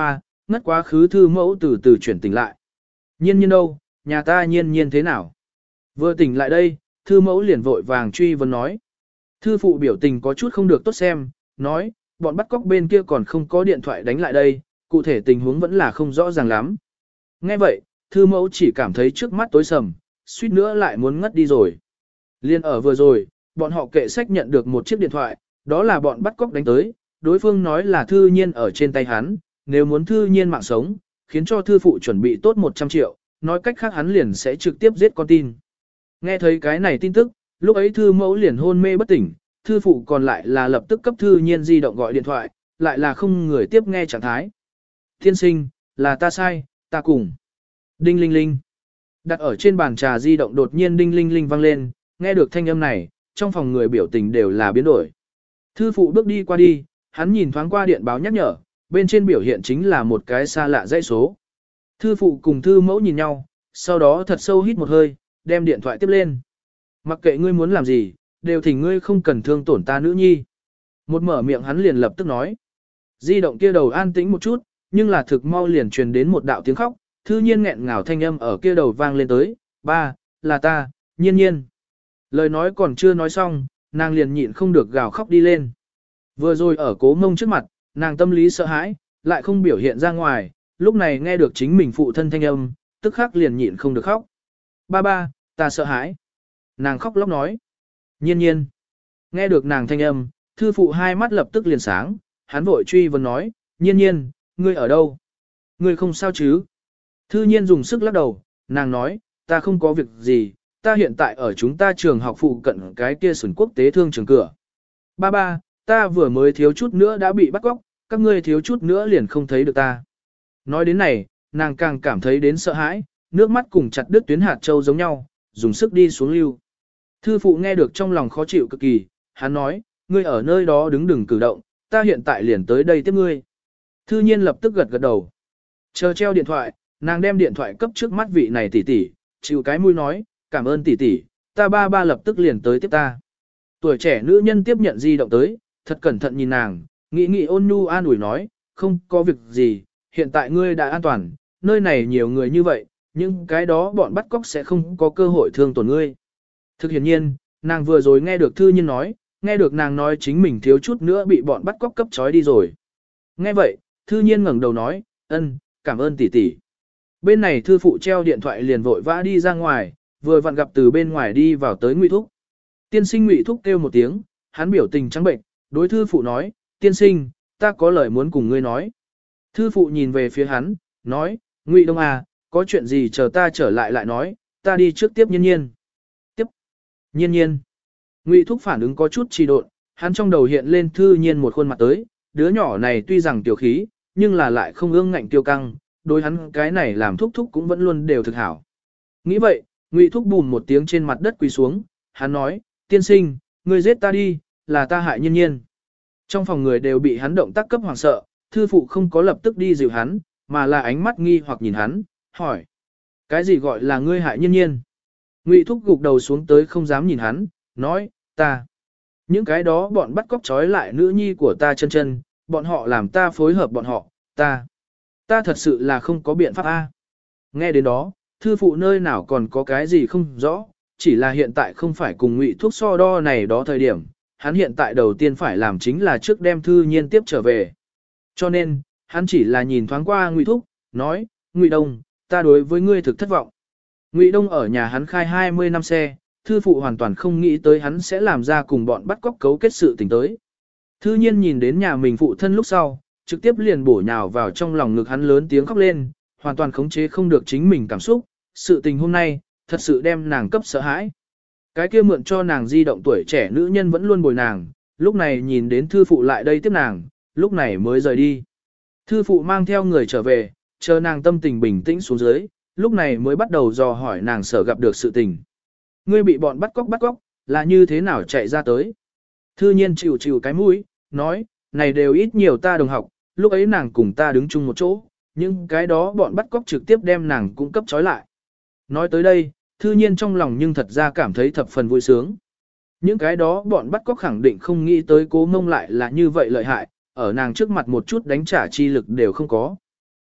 ngất quá khứ thư mẫu từ từ chuyển tỉnh lại. Nhiên nhiên đâu, nhà ta nhiên nhiên thế nào? Vừa tỉnh lại đây, thư mẫu liền vội vàng truy vấn nói. Thư phụ biểu tình có chút không được tốt xem, nói, bọn bắt cóc bên kia còn không có điện thoại đánh lại đây, cụ thể tình huống vẫn là không rõ ràng lắm. Nghe vậy, thư mẫu chỉ cảm thấy trước mắt tối sầm, suýt nữa lại muốn ngất đi rồi. Liên ở vừa rồi, bọn họ kệ sách nhận được một chiếc điện thoại, đó là bọn bắt cóc đánh tới, đối phương nói là thư nhiên ở trên tay hắn, nếu muốn thư nhiên mạng sống, khiến cho thư phụ chuẩn bị tốt một trăm triệu, nói cách khác hắn liền sẽ trực tiếp giết con tin. Nghe thấy cái này tin tức, lúc ấy thư mẫu liền hôn mê bất tỉnh, thư phụ còn lại là lập tức cấp thư nhiên di động gọi điện thoại, lại là không người tiếp nghe trạng thái. Tiên sinh, là ta sai, ta cùng. Đinh linh linh. Đặt ở trên bàn trà di động đột nhiên đinh linh linh vang lên, nghe được thanh âm này, trong phòng người biểu tình đều là biến đổi. Thư phụ bước đi qua đi, hắn nhìn thoáng qua điện báo nhắc nhở, bên trên biểu hiện chính là một cái xa lạ dãy số. Thư phụ cùng thư mẫu nhìn nhau, sau đó thật sâu hít một hơi, đem điện thoại tiếp lên. Mặc kệ ngươi muốn làm gì, đều thỉnh ngươi không cần thương tổn ta nữ nhi. Một mở miệng hắn liền lập tức nói. Di động kia đầu an tĩnh một chút, nhưng là thực mau liền truyền đến một đạo tiếng khóc, thư nhiên nghẹn ngào thanh âm ở kia đầu vang lên tới, ba, là ta, nhiên nhiên. Lời nói còn chưa nói xong, nàng liền nhịn không được gào khóc đi lên. Vừa rồi ở cố mông trước mặt, nàng tâm lý sợ hãi, lại không biểu hiện ra ngoài, lúc này nghe được chính mình phụ thân thanh âm, tức khắc liền nhịn không được khóc. Ba ba, ta sợ hãi. Nàng khóc lóc nói. Nhiên nhiên. Nghe được nàng thanh âm, thư phụ hai mắt lập tức liền sáng, hắn vội truy vấn nói, nhiên nhiên, ngươi ở đâu? Ngươi không sao chứ? Thư nhiên dùng sức lắc đầu, nàng nói, ta không có việc gì, ta hiện tại ở chúng ta trường học phụ cận cái kia sườn quốc tế thương trường cửa. Ba ba, ta vừa mới thiếu chút nữa đã bị bắt cóc, các ngươi thiếu chút nữa liền không thấy được ta. Nói đến này, nàng càng cảm thấy đến sợ hãi, nước mắt cùng chặt đứt tuyến hạt châu giống nhau, dùng sức đi xuống lưu. Thư phụ nghe được trong lòng khó chịu cực kỳ, hắn nói, ngươi ở nơi đó đứng đừng cử động, ta hiện tại liền tới đây tiếp ngươi. Thư nhiên lập tức gật gật đầu. Chờ treo điện thoại, nàng đem điện thoại cấp trước mắt vị này tỷ tỷ, chịu cái mũi nói, cảm ơn tỷ tỷ, ta ba ba lập tức liền tới tiếp ta. Tuổi trẻ nữ nhân tiếp nhận di động tới, thật cẩn thận nhìn nàng, nghĩ nghĩ ôn nhu an ủi nói, không có việc gì, hiện tại ngươi đã an toàn, nơi này nhiều người như vậy, nhưng cái đó bọn bắt cóc sẽ không có cơ hội thương tổn ngươi. Thực hiện nhiên, nàng vừa rồi nghe được thư nhiên nói, nghe được nàng nói chính mình thiếu chút nữa bị bọn bắt cóc cấp trói đi rồi. Nghe vậy, thư nhiên ngẩng đầu nói, ân, cảm ơn tỷ tỷ. Bên này thư phụ treo điện thoại liền vội vã đi ra ngoài, vừa vặn gặp từ bên ngoài đi vào tới Ngụy Thúc. Tiên sinh Ngụy Thúc kêu một tiếng, hắn biểu tình trắng bệnh, đối thư phụ nói, tiên sinh, ta có lời muốn cùng ngươi nói. Thư phụ nhìn về phía hắn, nói, Ngụy Đông à, có chuyện gì chờ ta trở lại lại nói, ta đi trước tiếp nhiên nhiên. Tiếp. Nhiên nhiên. Ngụy Thúc phản ứng có chút trì độn, hắn trong đầu hiện lên thư nhiên một khuôn mặt tới, đứa nhỏ này tuy rằng tiểu khí, nhưng là lại không ương ngạnh tiêu căng, đối hắn cái này làm thúc thúc cũng vẫn luôn đều thực hảo. Nghĩ vậy, Ngụy Thúc bùn một tiếng trên mặt đất quỳ xuống, hắn nói, tiên sinh, ngươi giết ta đi, là ta hại nhiên nhiên. Trong phòng người đều bị hắn động tác cấp hoảng sợ, thư phụ không có lập tức đi dịu hắn, mà là ánh mắt nghi hoặc nhìn hắn, hỏi. Cái gì gọi là ngươi hại nhiên nhiên? Ngụy Thúc gục đầu xuống tới không dám nhìn hắn, nói, ta. Những cái đó bọn bắt cóc trói lại nữ nhi của ta chân chân, bọn họ làm ta phối hợp bọn họ, ta. Ta thật sự là không có biện pháp a. Nghe đến đó, thư phụ nơi nào còn có cái gì không rõ, chỉ là hiện tại không phải cùng Ngụy Thúc so đo này đó thời điểm, hắn hiện tại đầu tiên phải làm chính là trước đem thư nhiên tiếp trở về. Cho nên, hắn chỉ là nhìn thoáng qua Ngụy Thúc, nói, Ngụy Đông, ta đối với ngươi thực thất vọng. Ngụy Đông ở nhà hắn khai hai mươi năm xe, thư phụ hoàn toàn không nghĩ tới hắn sẽ làm ra cùng bọn bắt cóc cấu kết sự tình tới. Thư nhiên nhìn đến nhà mình phụ thân lúc sau, trực tiếp liền bổ nhào vào trong lòng ngực hắn lớn tiếng khóc lên, hoàn toàn khống chế không được chính mình cảm xúc, sự tình hôm nay, thật sự đem nàng cấp sợ hãi. Cái kia mượn cho nàng di động tuổi trẻ nữ nhân vẫn luôn bồi nàng, lúc này nhìn đến thư phụ lại đây tiếp nàng, lúc này mới rời đi. Thư phụ mang theo người trở về, chờ nàng tâm tình bình tĩnh xuống dưới, lúc này mới bắt đầu dò hỏi nàng sở gặp được sự tình. Ngươi bị bọn bắt cóc bắt cóc, là như thế nào chạy ra tới? Thư nhiên chịu chịu cái mũi, nói, này đều ít nhiều ta đồng học, lúc ấy nàng cùng ta đứng chung một chỗ, nhưng cái đó bọn bắt cóc trực tiếp đem nàng cung cấp trói lại. Nói tới đây, thư nhiên trong lòng nhưng thật ra cảm thấy thập phần vui sướng. Những cái đó bọn bắt cóc khẳng định không nghĩ tới cố mông lại là như vậy lợi hại, ở nàng trước mặt một chút đánh trả chi lực đều không có.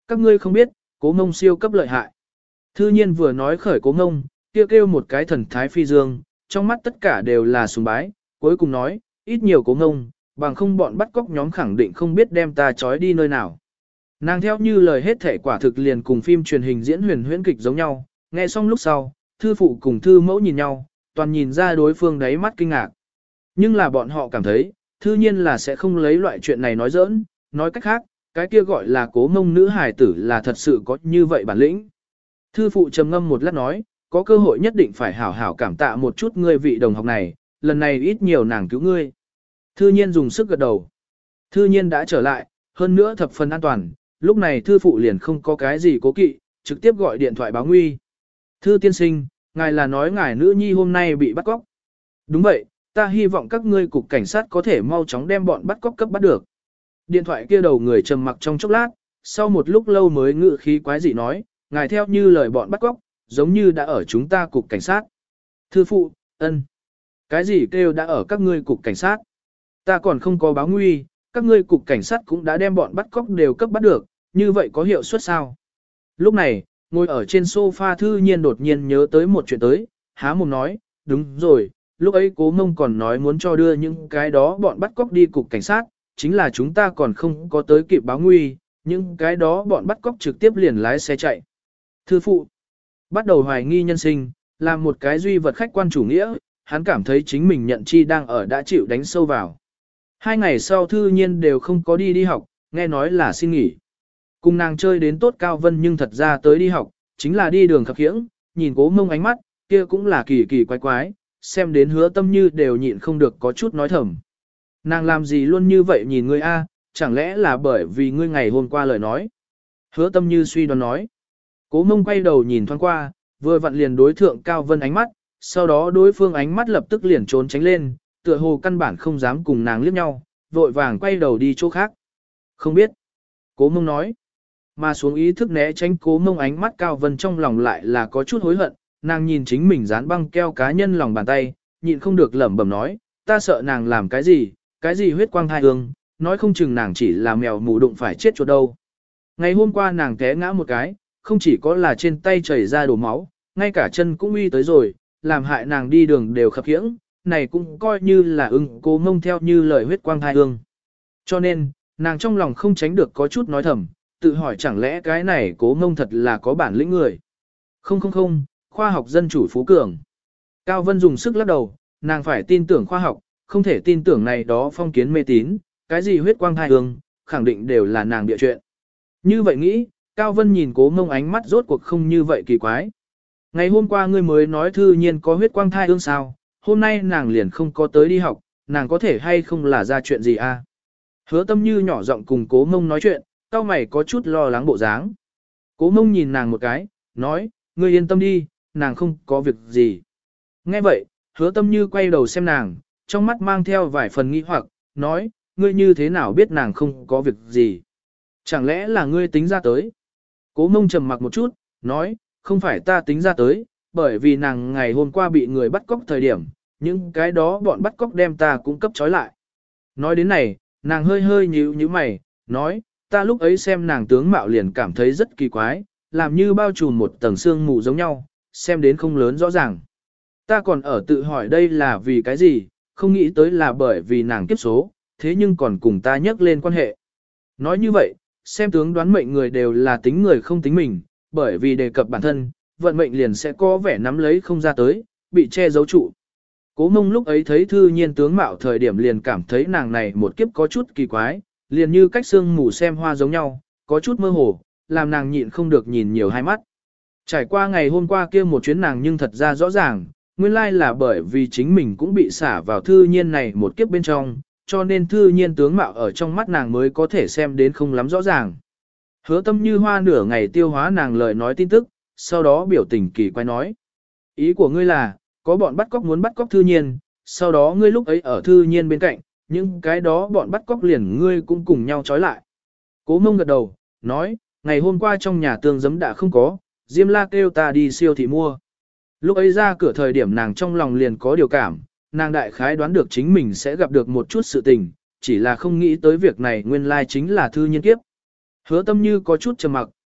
Các ngươi không biết, Cố Ngông siêu cấp lợi hại. Thư nhiên vừa nói khởi Cố Ngông, kêu kêu một cái thần thái phi dương, trong mắt tất cả đều là sùng bái, cuối cùng nói, ít nhiều Cố Ngông, bằng không bọn bắt cóc nhóm khẳng định không biết đem ta trói đi nơi nào. Nàng theo như lời hết thể quả thực liền cùng phim truyền hình diễn huyền huyễn kịch giống nhau, nghe xong lúc sau, thư phụ cùng thư mẫu nhìn nhau, toàn nhìn ra đối phương đáy mắt kinh ngạc. Nhưng là bọn họ cảm thấy, thư nhiên là sẽ không lấy loại chuyện này nói giỡn, nói cách khác, cái kia gọi là Cố Ngông nữ hài tử là thật sự có như vậy bản lĩnh. Thư phụ trầm ngâm một lát nói, có cơ hội nhất định phải hảo hảo cảm tạ một chút ngươi vị đồng học này, lần này ít nhiều nàng cứu ngươi. Thư nhiên dùng sức gật đầu. Thư nhiên đã trở lại, hơn nữa thập phần an toàn, lúc này thư phụ liền không có cái gì cố kỵ, trực tiếp gọi điện thoại báo nguy. Thư tiên sinh, ngài là nói ngài nữ nhi hôm nay bị bắt cóc. Đúng vậy, ta hy vọng các ngươi cục cảnh sát có thể mau chóng đem bọn bắt cóc cấp bắt được. Điện thoại kia đầu người trầm mặc trong chốc lát, sau một lúc lâu mới ngự khí quái dị nói, ngài theo như lời bọn bắt cóc, giống như đã ở chúng ta cục cảnh sát. Thư phụ, ân. Cái gì kêu đã ở các ngươi cục cảnh sát? Ta còn không có báo nguy, các ngươi cục cảnh sát cũng đã đem bọn bắt cóc đều cấp bắt được, như vậy có hiệu suất sao? Lúc này, ngồi ở trên sofa Thư nhiên đột nhiên nhớ tới một chuyện tới, há mồm nói, đúng rồi, lúc ấy Cố Ngông còn nói muốn cho đưa những cái đó bọn bắt cóc đi cục cảnh sát, chính là chúng ta còn không có tới kịp báo nguy, những cái đó bọn bắt cóc trực tiếp liền lái xe chạy. Thư phụ, bắt đầu hoài nghi nhân sinh, làm một cái duy vật khách quan chủ nghĩa, hắn cảm thấy chính mình nhận chi đang ở đã chịu đánh sâu vào. Hai ngày sau Thư nhiên đều không có đi đi học, nghe nói là xin nghỉ. Cùng nàng chơi đến tốt Cao Vân nhưng thật ra tới đi học, chính là đi đường khập khiễng, nhìn Cố Ngông ánh mắt, kia cũng là kỳ kỳ quái quái, xem đến Hứa Tâm Như đều nhịn không được có chút nói thầm. Nàng làm gì luôn như vậy nhìn ngươi a, chẳng lẽ là bởi vì ngươi ngày hôm qua lời nói. Hứa Tâm Như suy đoán nói. Cố Ngông quay đầu nhìn thoáng qua, vừa vặn liền đối thượng Cao Vân ánh mắt, sau đó đối phương ánh mắt lập tức liền trốn tránh lên, tựa hồ căn bản không dám cùng nàng liếc nhau, vội vàng quay đầu đi chỗ khác. Không biết. Cố Ngông nói. Mà xuống ý thức né tránh Cố Ngông ánh mắt Cao Vân trong lòng lại là có chút hối hận, nàng nhìn chính mình dán băng keo cá nhân lòng bàn tay, nhịn không được lẩm bẩm nói, ta sợ nàng làm cái gì, cái gì huyết quang thai hương, nói không chừng nàng chỉ là mèo mù đụng phải chết chuột đâu. Ngày hôm qua nàng té ngã một cái, không chỉ có là trên tay chảy ra đổ máu, ngay cả chân cũng uy tới rồi, làm hại nàng đi đường đều khập khiễng, này cũng coi như là ưng Cố Ngông theo như lời huyết quang thai hương. Cho nên, nàng trong lòng không tránh được có chút nói thầm, tự hỏi chẳng lẽ cái này Cố Ngông thật là có bản lĩnh người. Không không không, khoa học dân chủ phú cường. Cao Vân dùng sức lắc đầu, nàng phải tin tưởng khoa học, không thể tin tưởng này đó phong kiến mê tín, cái gì huyết quang thai hương, khẳng định đều là nàng địa chuyện. Như vậy nghĩ, Cao Vân nhìn Cố Ngông ánh mắt rốt cuộc không như vậy kỳ quái. Ngày hôm qua ngươi mới nói Thư nhiên có huyết quang thai hương sao, hôm nay nàng liền không có tới đi học, nàng có thể hay không là ra chuyện gì à? Hứa Tâm Như nhỏ giọng cùng Cố Ngông nói chuyện, cao mày có chút lo lắng bộ dáng. Cố Ngông nhìn nàng một cái, nói, ngươi yên tâm đi, nàng không có việc gì. Nghe vậy, Hứa Tâm Như quay đầu xem nàng, trong mắt mang theo vài phần nghi hoặc, nói, ngươi như thế nào biết nàng không có việc gì? Chẳng lẽ là ngươi tính ra tới? Cố Ngông trầm mặc một chút, nói, không phải ta tính ra tới, bởi vì nàng ngày hôm qua bị người bắt cóc thời điểm, những cái đó bọn bắt cóc đem ta cũng cấp trói lại. Nói đến này, nàng hơi hơi nhíu nhíu mày, nói, ta lúc ấy xem nàng tướng mạo liền cảm thấy rất kỳ quái, làm như bao trùm một tầng xương mù giống nhau, xem đến không lớn rõ ràng. Ta còn ở tự hỏi đây là vì cái gì, không nghĩ tới là bởi vì nàng kiếp số, thế nhưng còn cùng ta nhắc lên quan hệ. Nói như vậy, xem tướng đoán mệnh người đều là tính người không tính mình, bởi vì đề cập bản thân, vận mệnh liền sẽ có vẻ nắm lấy không ra tới, bị che giấu trụ. Cố Ngông lúc ấy thấy Thư nhiên tướng mạo thời điểm liền cảm thấy nàng này một kiếp có chút kỳ quái, liền như cách xương mù xem hoa giống nhau, có chút mơ hồ, làm nàng nhịn không được nhìn nhiều hai mắt. Trải qua ngày hôm qua kia một chuyến nàng nhưng thật ra rõ ràng, nguyên lai là bởi vì chính mình cũng bị xả vào Thư nhiên này một kiếp bên trong, cho nên Thư nhiên tướng mạo ở trong mắt nàng mới có thể xem đến không lắm rõ ràng. Hứa Tâm Như hoa nửa ngày tiêu hóa nàng lời nói tin tức, sau đó biểu tình kỳ quái nói. Ý của ngươi là, có bọn bắt cóc muốn bắt cóc Thư nhiên, sau đó ngươi lúc ấy ở Thư nhiên bên cạnh, những cái đó bọn bắt cóc liền ngươi cũng cùng nhau trói lại. Cố Ngông gật đầu, nói, ngày hôm qua trong nhà tương giấm đã không có, Diêm La kêu ta đi siêu thị mua. Lúc ấy ra cửa thời điểm nàng trong lòng liền có điều cảm, nàng đại khái đoán được chính mình sẽ gặp được một chút sự tình, chỉ là không nghĩ tới việc này nguyên lai chính là Thư nhiên kiếp. Hứa Tâm Như có chút trầm mặc,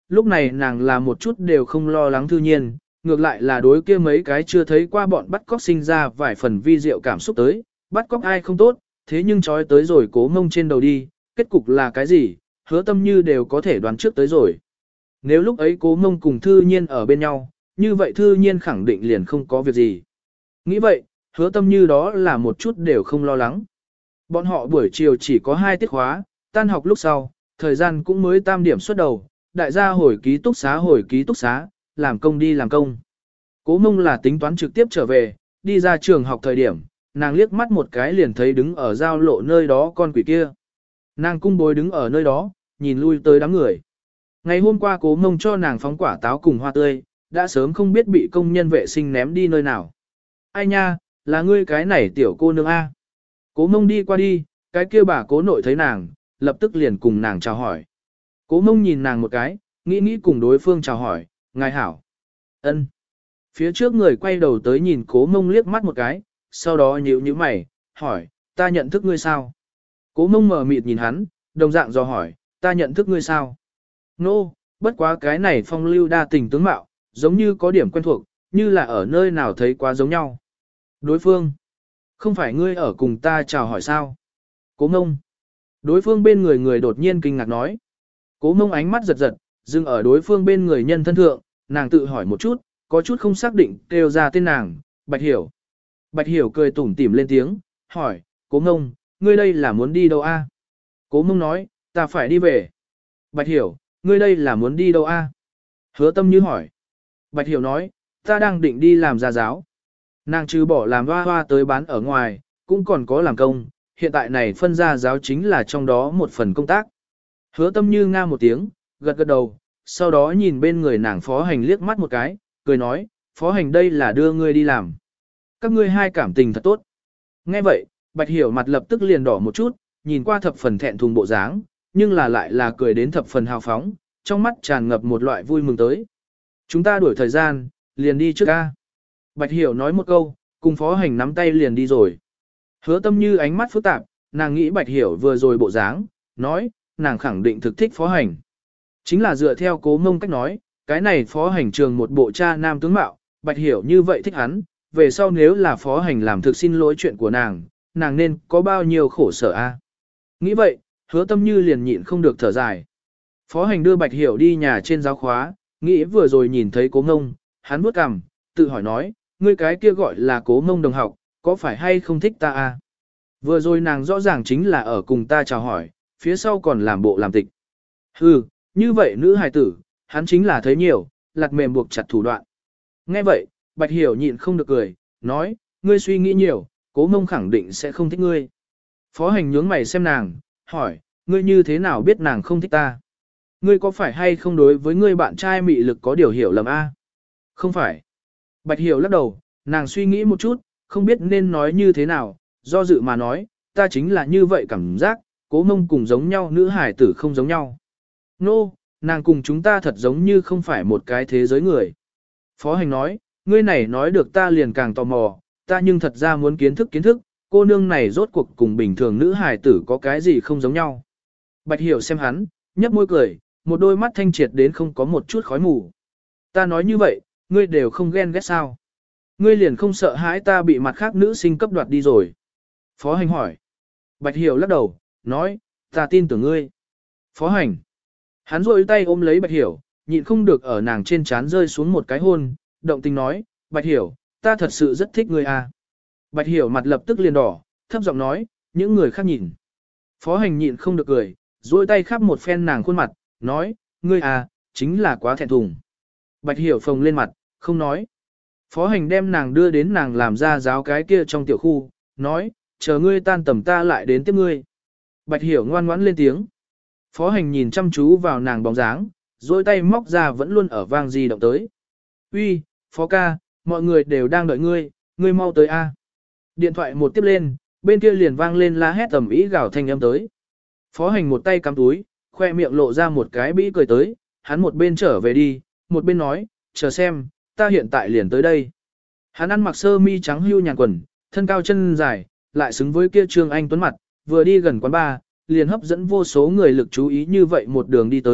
lúc này nàng là một chút đều không lo lắng Thư Nhiên, ngược lại là đối kia mấy cái chưa thấy qua bọn bắt cóc sinh ra vài phần vi diệu cảm xúc tới, bắt cóc ai không tốt, thế nhưng trói tới rồi Cố Mông trên đầu đi, kết cục là cái gì, Hứa Tâm Như đều có thể đoán trước tới rồi. Nếu lúc ấy Cố Mông cùng Thư Nhiên ở bên nhau, như vậy Thư Nhiên khẳng định liền không có việc gì. Nghĩ vậy, Hứa Tâm Như đó là một chút đều không lo lắng. Bọn họ buổi chiều chỉ có hai tiết khóa, tan học lúc sau, thời gian cũng mới tam điểm xuất đầu, đại gia hồi ký túc xá hồi ký túc xá, làm công đi làm công. Cố Mông là tính toán trực tiếp trở về, đi ra trường học thời điểm, nàng liếc mắt một cái liền thấy đứng ở giao lộ nơi đó con quỷ kia. Nàng cung bối đứng ở nơi đó, nhìn lui tới đám người. Ngày hôm qua Cố Mông cho nàng phóng quả táo cùng hoa tươi, đã sớm không biết bị công nhân vệ sinh ném đi nơi nào. Ai nha, là ngươi cái này tiểu cô nương A. Cố Mông đi qua đi, cái kia bà Cố nội thấy nàng, lập tức liền cùng nàng chào hỏi. Cố Mông nhìn nàng một cái, nghĩ nghĩ cùng đối phương chào hỏi, ngài hảo. Ân. Phía trước người quay đầu tới nhìn Cố Mông liếc mắt một cái, sau đó nhíu nhíu mày, hỏi, ta nhận thức ngươi sao? Cố Mông mở mịt nhìn hắn, đồng dạng dò hỏi, ta nhận thức ngươi sao? Nô, no, bất quá cái này phong lưu đa tình tướng mạo, giống như có điểm quen thuộc, như là ở nơi nào thấy quá giống nhau. Đối phương, không phải ngươi ở cùng ta chào hỏi sao? Cố Mông. Đối phương bên người người đột nhiên kinh ngạc nói. Cố Mông ánh mắt giật giật, dừng ở đối phương bên người nhân thân thượng, nàng tự hỏi một chút, có chút không xác định kêu ra tên nàng, Bạch Hiểu. Bạch Hiểu cười tủm tỉm lên tiếng, hỏi, Cố Mông, ngươi đây là muốn đi đâu a? Cố Mông nói, ta phải đi về. Bạch Hiểu, ngươi đây là muốn đi đâu a? Hứa Tâm Như hỏi. Bạch Hiểu nói, ta đang định đi làm gia giáo. Nàng trừ bỏ làm hoa hoa tới bán ở ngoài, cũng còn có làm công, hiện tại này phân gia giáo chính là trong đó một phần công tác. Hứa Tâm Như nga một tiếng, gật gật đầu, sau đó nhìn bên người nàng Phó Hành liếc mắt một cái, cười nói, Phó Hành đây là đưa ngươi đi làm. Các ngươi hai cảm tình thật tốt. Nghe vậy, Bạch Hiểu mặt lập tức liền đỏ một chút, nhìn qua thập phần thẹn thùng bộ dáng, nhưng là lại là cười đến thập phần hào phóng, trong mắt tràn ngập một loại vui mừng tới. Chúng ta đuổi thời gian, liền đi trước ca. Bạch Hiểu nói một câu, cùng Phó Hành nắm tay liền đi rồi. Hứa Tâm Như ánh mắt phức tạp, nàng nghĩ Bạch Hiểu vừa rồi bộ dáng, nói, nàng khẳng định thực thích Phó Hành. Chính là dựa theo Cố Mông cách nói, cái này Phó Hành trường một bộ cha nam tướng mạo, Bạch Hiểu như vậy thích hắn, về sau nếu là Phó Hành làm thực xin lỗi chuyện của nàng, nàng nên có bao nhiêu khổ sở a? Nghĩ vậy, Hứa Tâm Như liền nhịn không được thở dài. Phó Hành đưa Bạch Hiểu đi nhà trên giáo khóa, nghĩ vừa rồi nhìn thấy Cố Mông, hắn vuốt cằm, tự hỏi nói, ngươi cái kia gọi là Cố Mông đồng học, có phải hay không thích ta a? Vừa rồi nàng rõ ràng chính là ở cùng ta chào hỏi, phía sau còn làm bộ làm tịch. Hừ, như vậy nữ hài tử, hắn chính là thấy nhiều, lặt mềm buộc chặt thủ đoạn. Nghe vậy, Bạch Hiểu nhịn không được cười, nói, ngươi suy nghĩ nhiều, Cố Mông khẳng định sẽ không thích ngươi. Phó Hành nhướng mày xem nàng, hỏi, ngươi như thế nào biết nàng không thích ta? Ngươi có phải hay không đối với ngươi bạn trai mị lực có điều hiểu lầm a? Không phải. Bạch Hiểu lắc đầu, nàng suy nghĩ một chút, không biết nên nói như thế nào, do dự mà nói, ta chính là như vậy cảm giác, Cố Mông cùng giống nhau nữ hải tử không giống nhau. Nô, no, nàng cùng chúng ta thật giống như không phải một cái thế giới người. Phó Hành nói, ngươi này nói được ta liền càng tò mò, ta nhưng thật ra muốn kiến thức kiến thức, cô nương này rốt cuộc cùng bình thường nữ hài tử có cái gì không giống nhau. Bạch Hiểu xem hắn, nhấp môi cười, một đôi mắt thanh triệt đến không có một chút khói mù. Ta nói như vậy, ngươi đều không ghen ghét sao? Ngươi liền không sợ hãi ta bị mặt khác nữ sinh cấp đoạt đi rồi. Phó Hành hỏi. Bạch Hiểu lắc đầu, nói, ta tin tưởng ngươi. Phó Hành. Hắn rôi tay ôm lấy Bạch Hiểu, nhịn không được ở nàng trên trán rơi xuống một cái hôn, động tình nói, Bạch Hiểu, ta thật sự rất thích ngươi à. Bạch Hiểu mặt lập tức liền đỏ, thấp giọng nói, những người khác nhìn. Phó Hành nhịn không được cười, rôi tay khắp một phen nàng khuôn mặt, nói, ngươi à, chính là quá thẹn thùng. Bạch Hiểu phồng lên mặt, không nói. Phó Hành đem nàng đưa đến nàng làm ra giáo cái kia trong tiểu khu, nói, chờ ngươi tan tầm ta lại đến tiếp ngươi. Bạch Hiểu ngoan ngoãn lên tiếng. Phó Hành nhìn chăm chú vào nàng bóng dáng, dôi tay móc ra vẫn luôn ở vang di động tới. Uy, Phó ca, mọi người đều đang đợi ngươi, ngươi mau tới a. Điện thoại một tiếp lên, bên kia liền vang lên la hét tầm ý gào thanh âm tới. Phó Hành một tay cắm túi, khoe miệng lộ ra một cái bĩ cười tới, hắn một bên trở về đi, một bên nói, chờ xem, ta hiện tại liền tới đây. Hắn ăn mặc sơ mi trắng hưu nhàn quần, thân cao chân dài, lại xứng với kia Trương Anh tuấn mặt, vừa đi gần quán bar, liền hấp dẫn vô số người lực chú ý như vậy một đường đi tới,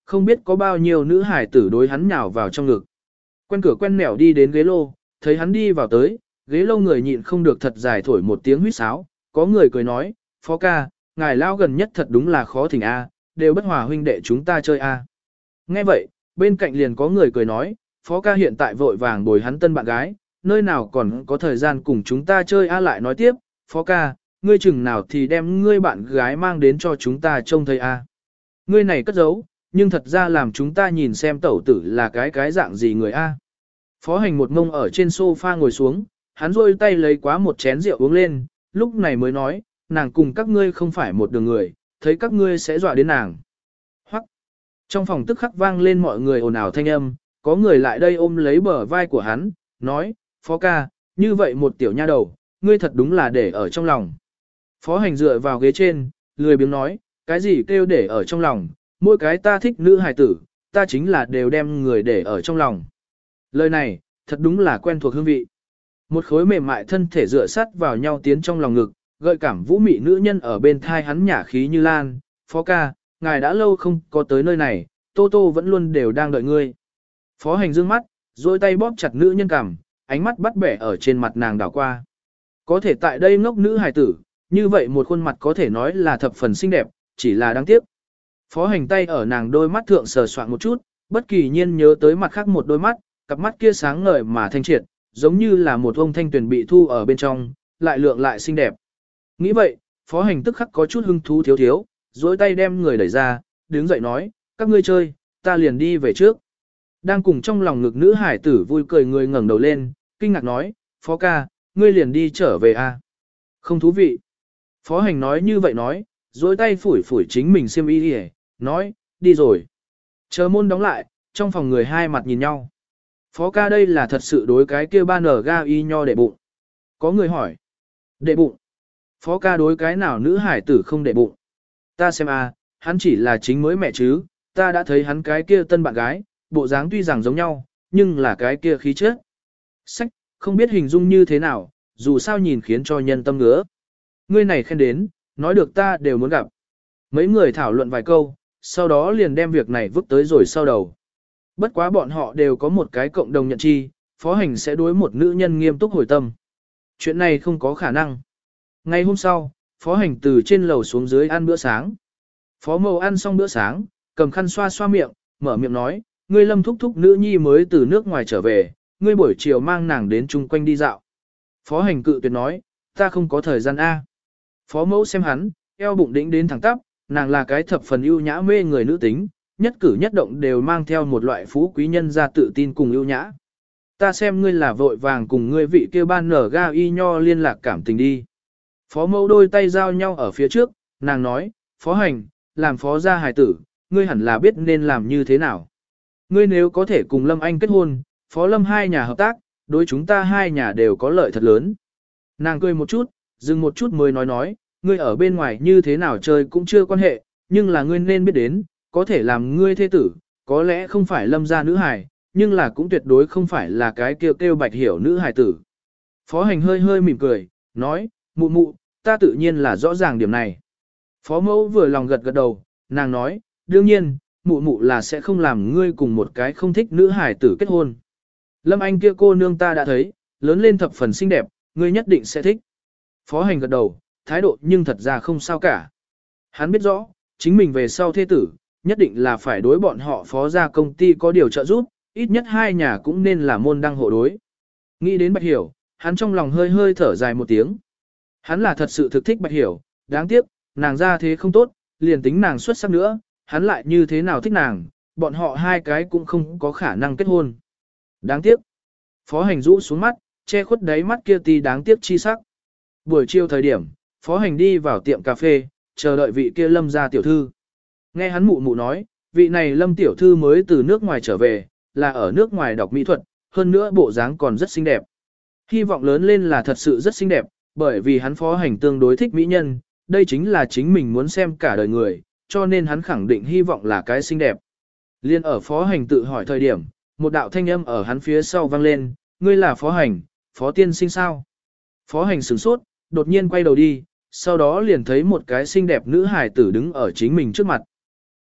không biết có bao nhiêu nữ hải tử đối hắn nhào vào trong ngực. Quen cửa quen nẻo đi đến ghế lô, thấy hắn đi vào tới, ghế lô người nhịn không được thật dài thổi một tiếng huýt sáo, có người cười nói, phó ca, ngài lao gần nhất thật đúng là khó thỉnh A, đều bất hòa huynh đệ chúng ta chơi A. Nghe vậy, bên cạnh liền có người cười nói, phó ca hiện tại vội vàng bồi hắn tân bạn gái, nơi nào còn có thời gian cùng chúng ta chơi A. Lại nói tiếp, phó ca, ngươi chừng nào thì đem ngươi bạn gái mang đến cho chúng ta trông thấy A. Ngươi này cất giấu, nhưng thật ra làm chúng ta nhìn xem tẩu tử là cái cái dạng gì người A. Phó hành một ngông ở trên sofa ngồi xuống, hắn rôi tay lấy quá một chén rượu uống lên, lúc này mới nói, nàng cùng các ngươi không phải một đường người, thấy các ngươi sẽ dọa đến nàng. Hoắc. Trong phòng tức khắc vang lên mọi người ồn ào thanh âm, có người lại đây ôm lấy bờ vai của hắn, nói, phó ca, như vậy một tiểu nha đầu, ngươi thật đúng là để ở trong lòng. Phó hành dựa vào ghế trên, lười biếng nói, cái gì kêu để ở trong lòng, mỗi cái ta thích nữ hài tử, ta chính là đều đem người để ở trong lòng. Lời này, thật đúng là quen thuộc hương vị. Một khối mềm mại thân thể dựa sát vào nhau tiến trong lòng ngực, gợi cảm vũ mị nữ nhân ở bên thai hắn nhả khí như lan, phó ca, ngài đã lâu không có tới nơi này, Tô Tô vẫn luôn đều đang đợi ngươi. Phó hành dương mắt, duỗi tay bóp chặt nữ nhân cằm, ánh mắt bắt bẻ ở trên mặt nàng đảo qua. Có thể tại đây ngốc nữ hài tử, như vậy một khuôn mặt có thể nói là thập phần xinh đẹp, chỉ là đáng tiếc. Phó hành tay ở nàng đôi mắt thượng sờ soạn một chút, bất kỳ nhiên nhớ tới mặt khác một đôi mắt, cặp mắt kia sáng ngời mà thanh triệt, giống như là một ông thanh tuyển bị thu ở bên trong, lại lượng lại xinh đẹp. Nghĩ vậy, phó hành tức khắc có chút hứng thú thiếu thiếu, duỗi tay đem người đẩy ra, đứng dậy nói, các ngươi chơi, ta liền đi về trước. Đang cùng trong lòng ngực nữ hải tử vui cười người ngẩng đầu lên, kinh ngạc nói, phó ca, ngươi liền đi trở về à? Không thú vị. Phó hành nói như vậy nói, duỗi tay phủi phủi chính mình xiêm y đi, nói, đi rồi. Chờ môn đóng lại, trong phòng người hai mặt nhìn nhau. Phó ca đây là thật sự đối cái kia ba nở ga y nho đệ bụng. Có người hỏi. Đệ bụng. Phó ca đối cái nào nữ hải tử không đệ bụng. Ta xem à, hắn chỉ là chính mới mẹ chứ, ta đã thấy hắn cái kia tân bạn gái, bộ dáng tuy rằng giống nhau, nhưng là cái kia khí chất. Sách, không biết hình dung như thế nào, dù sao nhìn khiến cho nhân tâm ngứa. Ngươi này khen đến, nói được ta đều muốn gặp. Mấy người thảo luận vài câu, sau đó liền đem việc này vứt tới rồi sau đầu. Bất quá bọn họ đều có một cái cộng đồng nhận chi, phó hành sẽ đối một nữ nhân nghiêm túc hồi tâm. Chuyện này không có khả năng. Ngày hôm sau, phó hành từ trên lầu xuống dưới ăn bữa sáng. Phó mâu ăn xong bữa sáng, cầm khăn xoa xoa miệng, mở miệng nói, ngươi Lâm thúc thúc nữ nhi mới từ nước ngoài trở về, ngươi buổi chiều mang nàng đến chung quanh đi dạo. Phó hành cự tuyệt nói, ta không có thời gian A. Phó mẫu xem hắn, eo bụng đĩnh đến thẳng tắp, nàng là cái thập phần ưu nhã mê người nữ tính, nhất cử nhất động đều mang theo một loại phú quý nhân ra tự tin cùng ưu nhã. Ta xem ngươi là vội vàng cùng ngươi vị kia ban nở ga y nho liên lạc cảm tình đi. Phó mẫu đôi tay giao nhau ở phía trước, nàng nói, phó hành, làm phó gia hài tử, ngươi hẳn là biết nên làm như thế nào. Ngươi nếu có thể cùng Lâm Anh kết hôn, phó Lâm hai nhà hợp tác, đối chúng ta hai nhà đều có lợi thật lớn. Nàng cười một chút, dừng một chút mới nói nói, ngươi ở bên ngoài như thế nào chơi cũng chưa quan hệ, nhưng là ngươi nên biết đến, có thể làm ngươi thế tử, có lẽ không phải Lâm gia nữ hài, nhưng là cũng tuyệt đối không phải là cái kêu kêu bạch hiểu nữ hài tử. Phó hành hơi hơi mỉm cười, nói, mụ mụ, ta tự nhiên là rõ ràng điểm này. Phó mẫu vừa lòng gật gật đầu, nàng nói, đương nhiên, mụ mụ là sẽ không làm ngươi cùng một cái không thích nữ hài tử kết hôn. Lâm Anh kia cô nương ta đã thấy, lớn lên thập phần xinh đẹp, ngươi nhất định sẽ thích. Phó hành gật đầu, thái độ nhưng thật ra không sao cả. Hắn biết rõ, chính mình về sau thế tử, nhất định là phải đối bọn họ phó ra công ty có điều trợ giúp, ít nhất hai nhà cũng nên là môn đăng hộ đối. Nghĩ đến Bạch Hiểu, hắn trong lòng hơi hơi thở dài một tiếng. Hắn là thật sự thực thích Bạch Hiểu, đáng tiếc, nàng ra thế không tốt, liền tính nàng xuất sắc nữa, hắn lại như thế nào thích nàng, bọn họ hai cái cũng không có khả năng kết hôn. Đáng tiếc. Phó hành rũ xuống mắt, che khuất đáy mắt kia tí đáng tiếc chi sắc. Buổi chiều thời điểm, phó hành đi vào tiệm cà phê, chờ đợi vị kia Lâm gia tiểu thư. Nghe hắn mụ mụ nói, vị này Lâm tiểu thư mới từ nước ngoài trở về, là ở nước ngoài đọc mỹ thuật, hơn nữa bộ dáng còn rất xinh đẹp. Hy vọng lớn lên là thật sự rất xinh đẹp, bởi vì hắn phó hành tương đối thích mỹ nhân, đây chính là chính mình muốn xem cả đời người, cho nên hắn khẳng định hy vọng là cái xinh đẹp. Liên ở phó hành tự hỏi thời điểm, một đạo thanh âm ở hắn phía sau vang lên, ngươi là phó hành, phó tiên sinh sao? Phó hành sửng sốt, đột nhiên quay đầu đi, sau đó liền thấy một cái xinh đẹp nữ hài tử đứng ở chính mình trước mặt.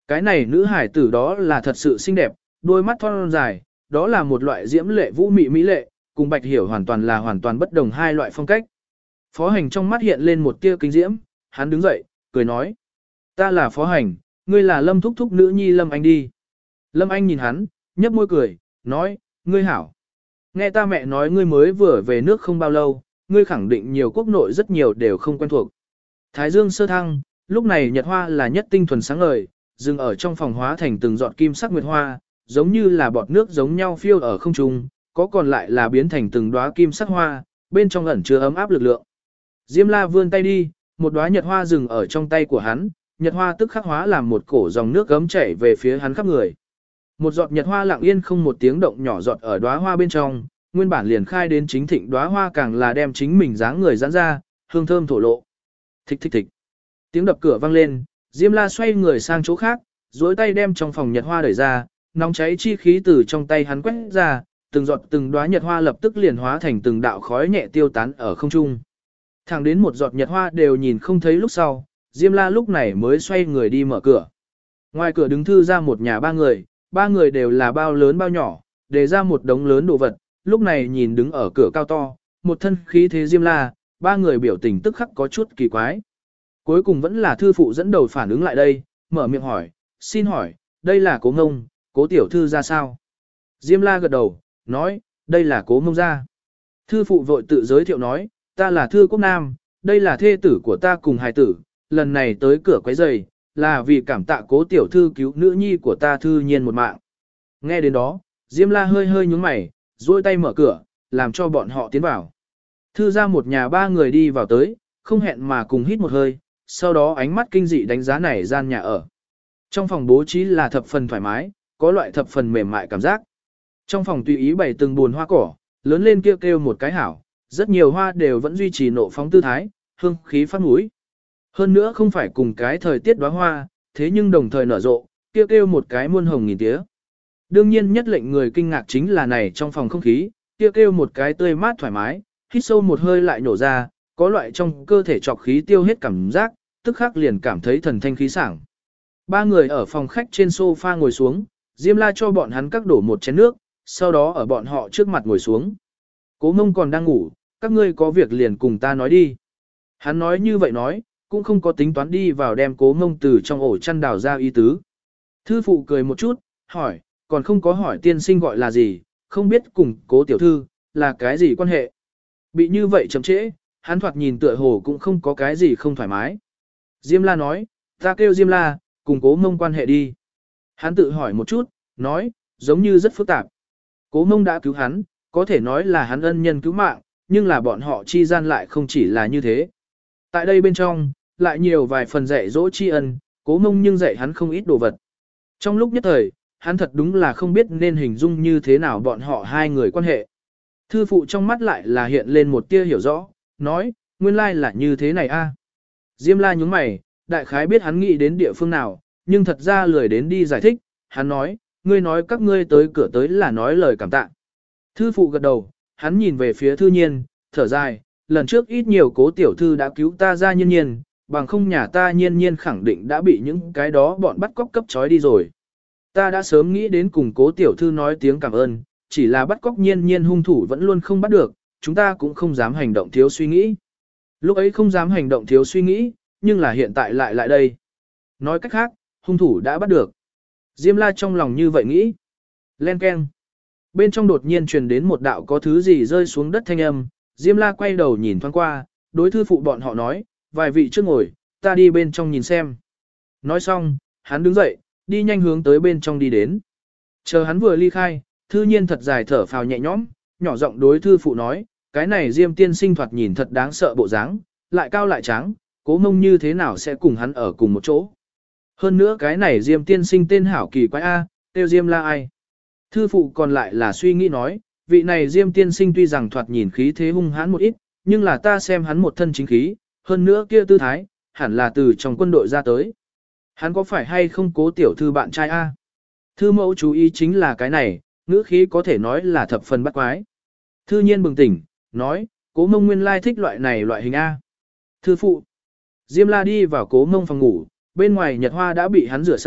Cái này nữ hải tử đó là thật sự xinh đẹp, đôi mắt thon dài, đó là một loại diễm lệ vũ mị mỹ lệ, cùng Bạch Hiểu hoàn toàn là hoàn toàn bất đồng hai loại phong cách. Phó Hành trong mắt hiện lên một tia kinh diễm, hắn đứng dậy, cười nói. Ta là Phó Hành, ngươi là Lâm Thúc Thúc nữ nhi Lâm Anh đi. Lâm Anh nhìn hắn, nhấp môi cười, nói, ngươi hảo. Nghe ta mẹ nói ngươi mới vừa về nước không bao lâu, ngươi khẳng định nhiều quốc nội rất nhiều đều không quen thuộc. Thái dương sơ thăng, lúc này nhật hoa là nhất tinh thuần sáng ngời, dừng ở trong phòng hóa thành từng giọt kim sắc nguyệt hoa, giống như là bọt nước giống nhau phiêu ở không trung, có còn lại là biến thành từng đóa kim sắc hoa, bên trong ẩn chứa ấm áp lực lượng. Diêm La vươn tay đi, một đóa nhật hoa dừng ở trong tay của hắn, nhật hoa tức khắc hóa làm một cổ dòng nước gấm chảy về phía hắn khắp người. Một giọt nhật hoa lặng yên không một tiếng động nhỏ giọt ở đóa hoa bên trong, nguyên bản liền khai đến chính thịnh đóa hoa càng là đem chính mình dáng người giãn ra, hương thơm thổ lộ. Thích thích thích. Tiếng đập cửa vang lên, Diêm La xoay người sang chỗ khác, duỗi tay đem trong phòng nhật hoa đẩy ra, nóng cháy chi khí từ trong tay hắn quét ra, từng giọt từng đóa nhật hoa lập tức liền hóa thành từng đạo khói nhẹ tiêu tán ở không trung. Thẳng đến một giọt nhật hoa đều nhìn không thấy lúc sau, Diêm La lúc này mới xoay người đi mở cửa. Ngoài cửa đứng thư ra một nhà ba người, ba người đều là bao lớn bao nhỏ, để ra một đống lớn đồ vật, lúc này nhìn đứng ở cửa cao to, một thân khí thế Diêm La, ba người biểu tình tức khắc có chút kỳ quái. Cuối cùng vẫn là thư phụ dẫn đầu phản ứng lại đây, mở miệng hỏi, xin hỏi, đây là Cố Ngông, Cố tiểu thư ra sao? Diêm La gật đầu, nói, đây là Cố Ngông ra. Thư phụ vội tự giới thiệu nói, ta là Thư Quốc Nam, đây là thê tử của ta cùng hài tử, lần này tới cửa quấy giày, là vì cảm tạ Cố tiểu thư cứu nữ nhi của ta Thư Nhiên một mạng. Nghe đến đó, Diêm La hơi hơi nhúng mày, duỗi tay mở cửa, làm cho bọn họ tiến vào. Thư ra một nhà ba người đi vào tới, không hẹn mà cùng hít một hơi, sau đó ánh mắt kinh dị đánh giá này gian nhà ở. Trong phòng bố trí là thập phần thoải mái, có loại thập phần mềm mại cảm giác. Trong phòng tùy ý bày từng buồn hoa cỏ, lớn lên kêu kêu một cái hảo, rất nhiều hoa đều vẫn duy trì nộ phóng tư thái, hương khí phát mũi. Hơn nữa không phải cùng cái thời tiết đóa hoa, thế nhưng đồng thời nở rộ, kêu kêu một cái muôn hồng nghìn tía. Đương nhiên nhất lệnh người kinh ngạc chính là này trong phòng không khí, kêu kêu một cái tươi mát thoải mái, hít sâu một hơi lại nổ ra, có loại trong cơ thể trọc khí tiêu hết cảm giác, tức khắc liền cảm thấy thần thanh khí sảng. Ba người ở phòng khách trên sofa ngồi xuống, Diêm La cho bọn hắn các đổ một chén nước, sau đó ở bọn họ trước mặt ngồi xuống. Cố Mông còn đang ngủ, các ngươi có việc liền cùng ta nói đi. Hắn nói như vậy nói, cũng không có tính toán đi vào đem Cố Mông từ trong ổ chăn đào ra ý tứ. Thư phụ cười một chút, hỏi, còn không có hỏi tiên sinh gọi là gì, không biết cùng Cố tiểu thư, là cái gì quan hệ. Bị như vậy chậm trễ, hắn thoạt nhìn tựa hồ cũng không có cái gì không thoải mái. Diêm La nói, ta kêu Diêm La, cùng Cố Mông quan hệ đi. Hắn tự hỏi một chút, nói, giống như rất phức tạp. Cố Mông đã cứu hắn, có thể nói là hắn ân nhân cứu mạng, nhưng là bọn họ chi gian lại không chỉ là như thế. Tại đây bên trong, lại nhiều vài phần dạy dỗ tri ân, Cố Mông nhưng dạy hắn không ít đồ vật. Trong lúc nhất thời, hắn thật đúng là không biết nên hình dung như thế nào bọn họ hai người quan hệ. Thư phụ trong mắt lại là hiện lên một tia hiểu rõ, nói, nguyên lai là như thế này a. Diêm La nhúng mày, đại khái biết hắn nghĩ đến địa phương nào, nhưng thật ra lười đến đi giải thích, hắn nói, ngươi nói các ngươi tới cửa tới là nói lời cảm tạ. Thư phụ gật đầu, hắn nhìn về phía Thư Nhiên, thở dài, lần trước ít nhiều Cố tiểu thư đã cứu ta ra Nhiên Nhiên, bằng không nhà ta Nhiên Nhiên khẳng định đã bị những cái đó bọn bắt cóc cấp trói đi rồi. Ta đã sớm nghĩ đến cùng Cố tiểu thư nói tiếng cảm ơn, chỉ là bắt cóc Nhiên Nhiên hung thủ vẫn luôn không bắt được, chúng ta cũng không dám hành động thiếu suy nghĩ. Lúc ấy không dám hành động thiếu suy nghĩ, nhưng là hiện tại lại lại đây. Nói cách khác, hung thủ đã bắt được. Diêm La trong lòng như vậy nghĩ. Len keng. Bên trong đột nhiên truyền đến một đạo có thứ gì rơi xuống đất thanh âm, Diêm La quay đầu nhìn thoáng qua, đối thư phụ bọn họ nói, vài vị trước ngồi, ta đi bên trong nhìn xem. Nói xong, hắn đứng dậy, đi nhanh hướng tới bên trong đi đến. Chờ hắn vừa ly khai, Thư Nhiên thật dài thở phào nhẹ nhõm, nhỏ giọng đối thư phụ nói, cái này Diêm tiên sinh thoạt nhìn thật đáng sợ bộ dáng, lại cao lại trắng, Cố Mông như thế nào sẽ cùng hắn ở cùng một chỗ. Hơn nữa cái này Diêm tiên sinh tên hảo kỳ quái A, tiêu Diêm là ai? Thư phụ còn lại là suy nghĩ nói, vị này Diêm tiên sinh tuy rằng thoạt nhìn khí thế hung hãn một ít, nhưng là ta xem hắn một thân chính khí, hơn nữa kia tư thái, hẳn là từ trong quân đội ra tới. Hắn có phải hay không Cố tiểu thư bạn trai A? Thư mẫu chú ý chính là cái này, ngữ khí có thể nói là thập phần bắt quái. Thư Nhiên bừng tỉnh, nói, Cố Mông nguyên lai thích loại này loại hình A. Thư phụ. Diêm La đi vào Cố Mông phòng ngủ, bên ngoài nhật hoa đã bị hắn rửa sạch,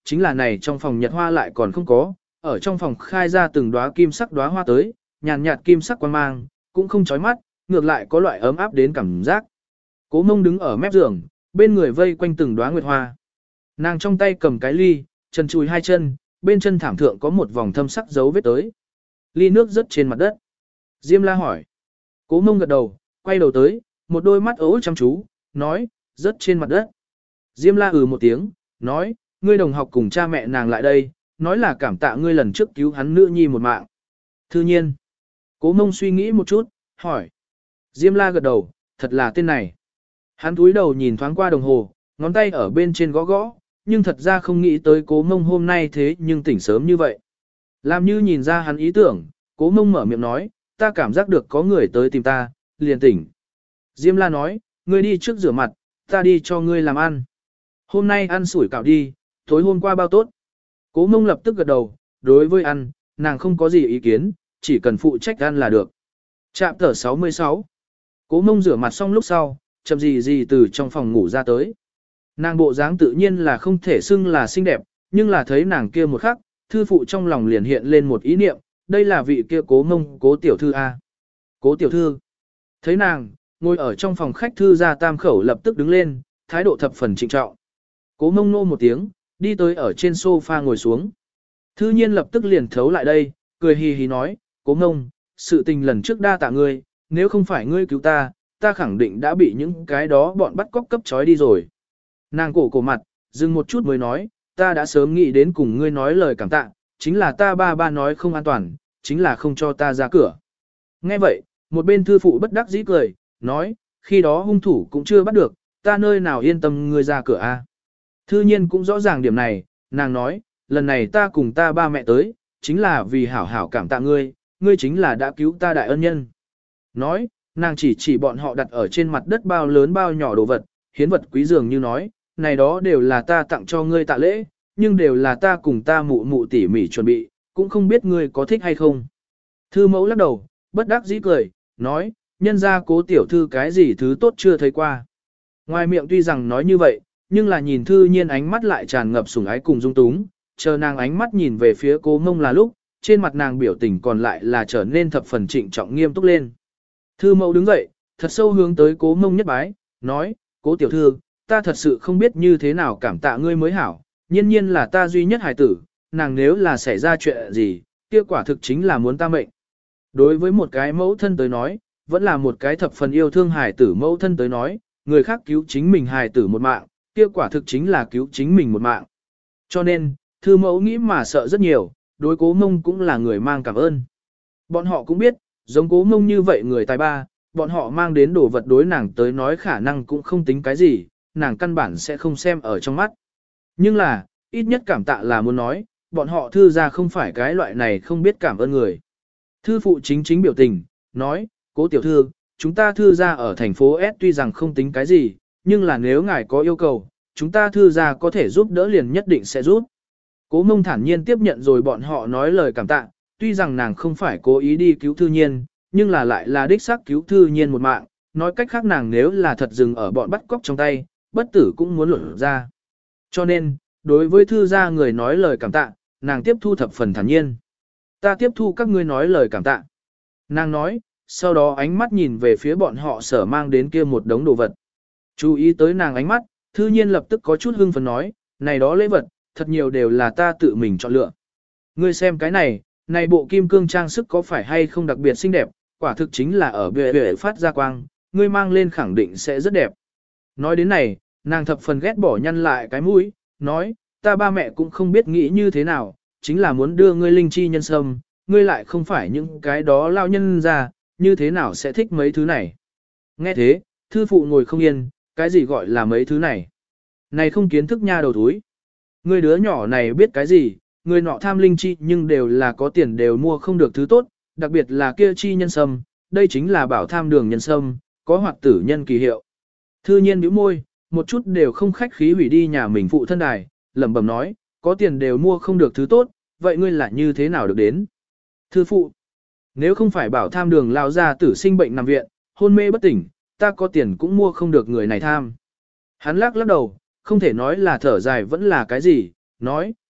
chính là này trong phòng nhật hoa lại còn không có, ở trong phòng khai ra từng đóa kim sắc đóa hoa tới, nhàn nhạt kim sắc quang mang, cũng không chói mắt, ngược lại có loại ấm áp đến cảm giác. Cố Mông đứng ở mép giường, bên người vây quanh từng đóa nguyệt hoa. Nàng trong tay cầm cái ly, chân chùi hai chân, bên chân thảm thượng có một vòng thâm sắc dấu vết tới. Ly nước rớt trên mặt đất. Diêm La hỏi. Cố Mông gật đầu, quay đầu tới, một đôi mắt ố chăm chú, nói, rớt trên mặt đất. Diêm La ừ một tiếng, nói, ngươi đồng học cùng cha mẹ nàng lại đây, nói là cảm tạ ngươi lần trước cứu hắn nữ nhi một mạng. Thư nhiên. Cố Mông suy nghĩ một chút, hỏi. Diêm La gật đầu, thật là tên này. Hắn cúi đầu nhìn thoáng qua đồng hồ, ngón tay ở bên trên gõ gõ, nhưng thật ra không nghĩ tới Cố Mông hôm nay thế nhưng tỉnh sớm như vậy. Làm như nhìn ra hắn ý tưởng, Cố Mông mở miệng nói, ta cảm giác được có người tới tìm ta, liền tỉnh. Diêm La nói, ngươi đi trước rửa mặt, ta đi cho ngươi làm ăn. Hôm nay ăn sủi cảo đi, tối hôm qua bao tốt. Cố Mông lập tức gật đầu, đối với ăn, nàng không có gì ý kiến, chỉ cần phụ trách ăn là được. Trạm tờ sáu mươi sáu. Cố Mông rửa mặt xong lúc sau, chậm gì gì từ trong phòng ngủ ra tới. Nàng bộ dáng tự nhiên là không thể xưng là xinh đẹp, nhưng là thấy nàng kia một khắc, thư phụ trong lòng liền hiện lên một ý niệm, đây là vị kia Cố Mông, Cố tiểu thư A. Cố tiểu thư. Thấy nàng, ngồi ở trong phòng khách thư gia tam khẩu lập tức đứng lên, thái độ thập phần trịnh trọng. Cố Mông nô một tiếng, đi tới ở trên sofa ngồi xuống. Thư nhiên lập tức liền thấu lại đây, cười hì hì nói, Cố Mông, sự tình lần trước đa tạ ngươi, nếu không phải ngươi cứu ta, ta khẳng định đã bị những cái đó bọn bắt cóc cấp trói đi rồi. Nàng cổ cổ mặt, dừng một chút mới nói, ta đã sớm nghĩ đến cùng ngươi nói lời cảm tạ, chính là ta ba ba nói không an toàn, chính là không cho ta ra cửa. Nghe vậy, một bên thư phụ bất đắc dĩ cười, nói, khi đó hung thủ cũng chưa bắt được, ta nơi nào yên tâm ngươi ra cửa a? Thư nhiên cũng rõ ràng điểm này, nàng nói, lần này ta cùng ta ba mẹ tới, chính là vì hảo hảo cảm tạ ngươi, ngươi chính là đã cứu ta đại ân nhân. Nói, nàng chỉ chỉ bọn họ đặt ở trên mặt đất bao lớn bao nhỏ đồ vật, hiến vật quý dường như nói, này đó đều là ta tặng cho ngươi tạ lễ, nhưng đều là ta cùng ta mụ mụ tỉ mỉ chuẩn bị, cũng không biết ngươi có thích hay không. Thư mẫu lắc đầu, bất đắc dĩ cười, nói, nhân ra Cố tiểu thư cái gì thứ tốt chưa thấy qua. Ngoài miệng tuy rằng nói như vậy, nhưng là nhìn thư nhiên ánh mắt lại tràn ngập sủng ái cùng dung túng, chờ nàng ánh mắt nhìn về phía Cố Mông là lúc, trên mặt nàng biểu tình còn lại là trở nên thập phần trịnh trọng nghiêm túc lên. Thư mẫu đứng dậy, thật sâu hướng tới Cố Mông nhất bái, nói, Cố tiểu thư, ta thật sự không biết như thế nào cảm tạ ngươi mới hảo, nhiên nhiên là ta duy nhất hài tử, nàng nếu là xảy ra chuyện gì, kia quả thực chính là muốn ta mệnh. Đối với một cái mẫu thân tới nói, vẫn là một cái thập phần yêu thương hài tử mẫu thân tới nói, người khác cứu chính mình hài tử một mạng, kia quả thực chính là cứu chính mình một mạng. Cho nên, thư mẫu nghĩ mà sợ rất nhiều, đối Cố Mông cũng là người mang cảm ơn. Bọn họ cũng biết, giống Cố Mông như vậy người tài ba, bọn họ mang đến đồ vật đối nàng tới nói khả năng cũng không tính cái gì, nàng căn bản sẽ không xem ở trong mắt. Nhưng là, ít nhất cảm tạ là muốn nói, bọn họ thư ra không phải cái loại này không biết cảm ơn người. Thư phụ chính chính biểu tình, nói, Cố tiểu thư, chúng ta thư ra ở thành phố S tuy rằng không tính cái gì, nhưng là nếu ngài có yêu cầu, chúng ta thư ra có thể giúp đỡ liền nhất định sẽ giúp. Cố Mông thản nhiên tiếp nhận rồi bọn họ nói lời cảm tạ, tuy rằng nàng không phải cố ý đi cứu thư nhiên, nhưng là lại là đích xác cứu thư nhiên một mạng, nói cách khác nàng nếu là thật dừng ở bọn bắt cóc trong tay, bất tử cũng muốn luận ra. Cho nên, đối với thư gia người nói lời cảm tạ, nàng tiếp thu thập phần thản nhiên. Ta tiếp thu các ngươi nói lời cảm tạ. Nàng nói, sau đó ánh mắt nhìn về phía bọn họ sở mang đến kia một đống đồ vật. Chú ý tới nàng ánh mắt, thư nhiên lập tức có chút hưng phấn nói, này đó lễ vật, thật nhiều đều là ta tự mình chọn lựa. Ngươi xem cái này, này bộ kim cương trang sức có phải hay không đặc biệt xinh đẹp, quả thực chính là ở bề bề phát ra quang, ngươi mang lên khẳng định sẽ rất đẹp. Nói đến này, nàng thập phần ghét bỏ nhăn lại cái mũi, nói, ta ba mẹ cũng không biết nghĩ như thế nào, chính là muốn đưa ngươi linh chi nhân sâm, ngươi lại không phải những cái đó lao nhân ra, như thế nào sẽ thích mấy thứ này. Nghe thế, thư phụ ngồi không yên, cái gì gọi là mấy thứ này. Này không kiến thức nha đầu túi. Ngươi đứa nhỏ này biết cái gì, người nọ tham linh chi nhưng đều là có tiền đều mua không được thứ tốt, đặc biệt là kia chi nhân sâm, đây chính là bảo tham đường nhân sâm, có hoạt tử nhân kỳ hiệu. Thư nhiên bĩu môi, một chút đều không khách khí hủy đi nhà mình phụ thân đài, lẩm bẩm nói, có tiền đều mua không được thứ tốt, vậy ngươi là như thế nào được đến? Thư phụ, nếu không phải bảo tham đường lao ra tử sinh bệnh nằm viện, hôn mê bất tỉnh, ta có tiền cũng mua không được người này tham. Hắn lắc lắc đầu, không thể nói là thở dài vẫn là cái gì, nói,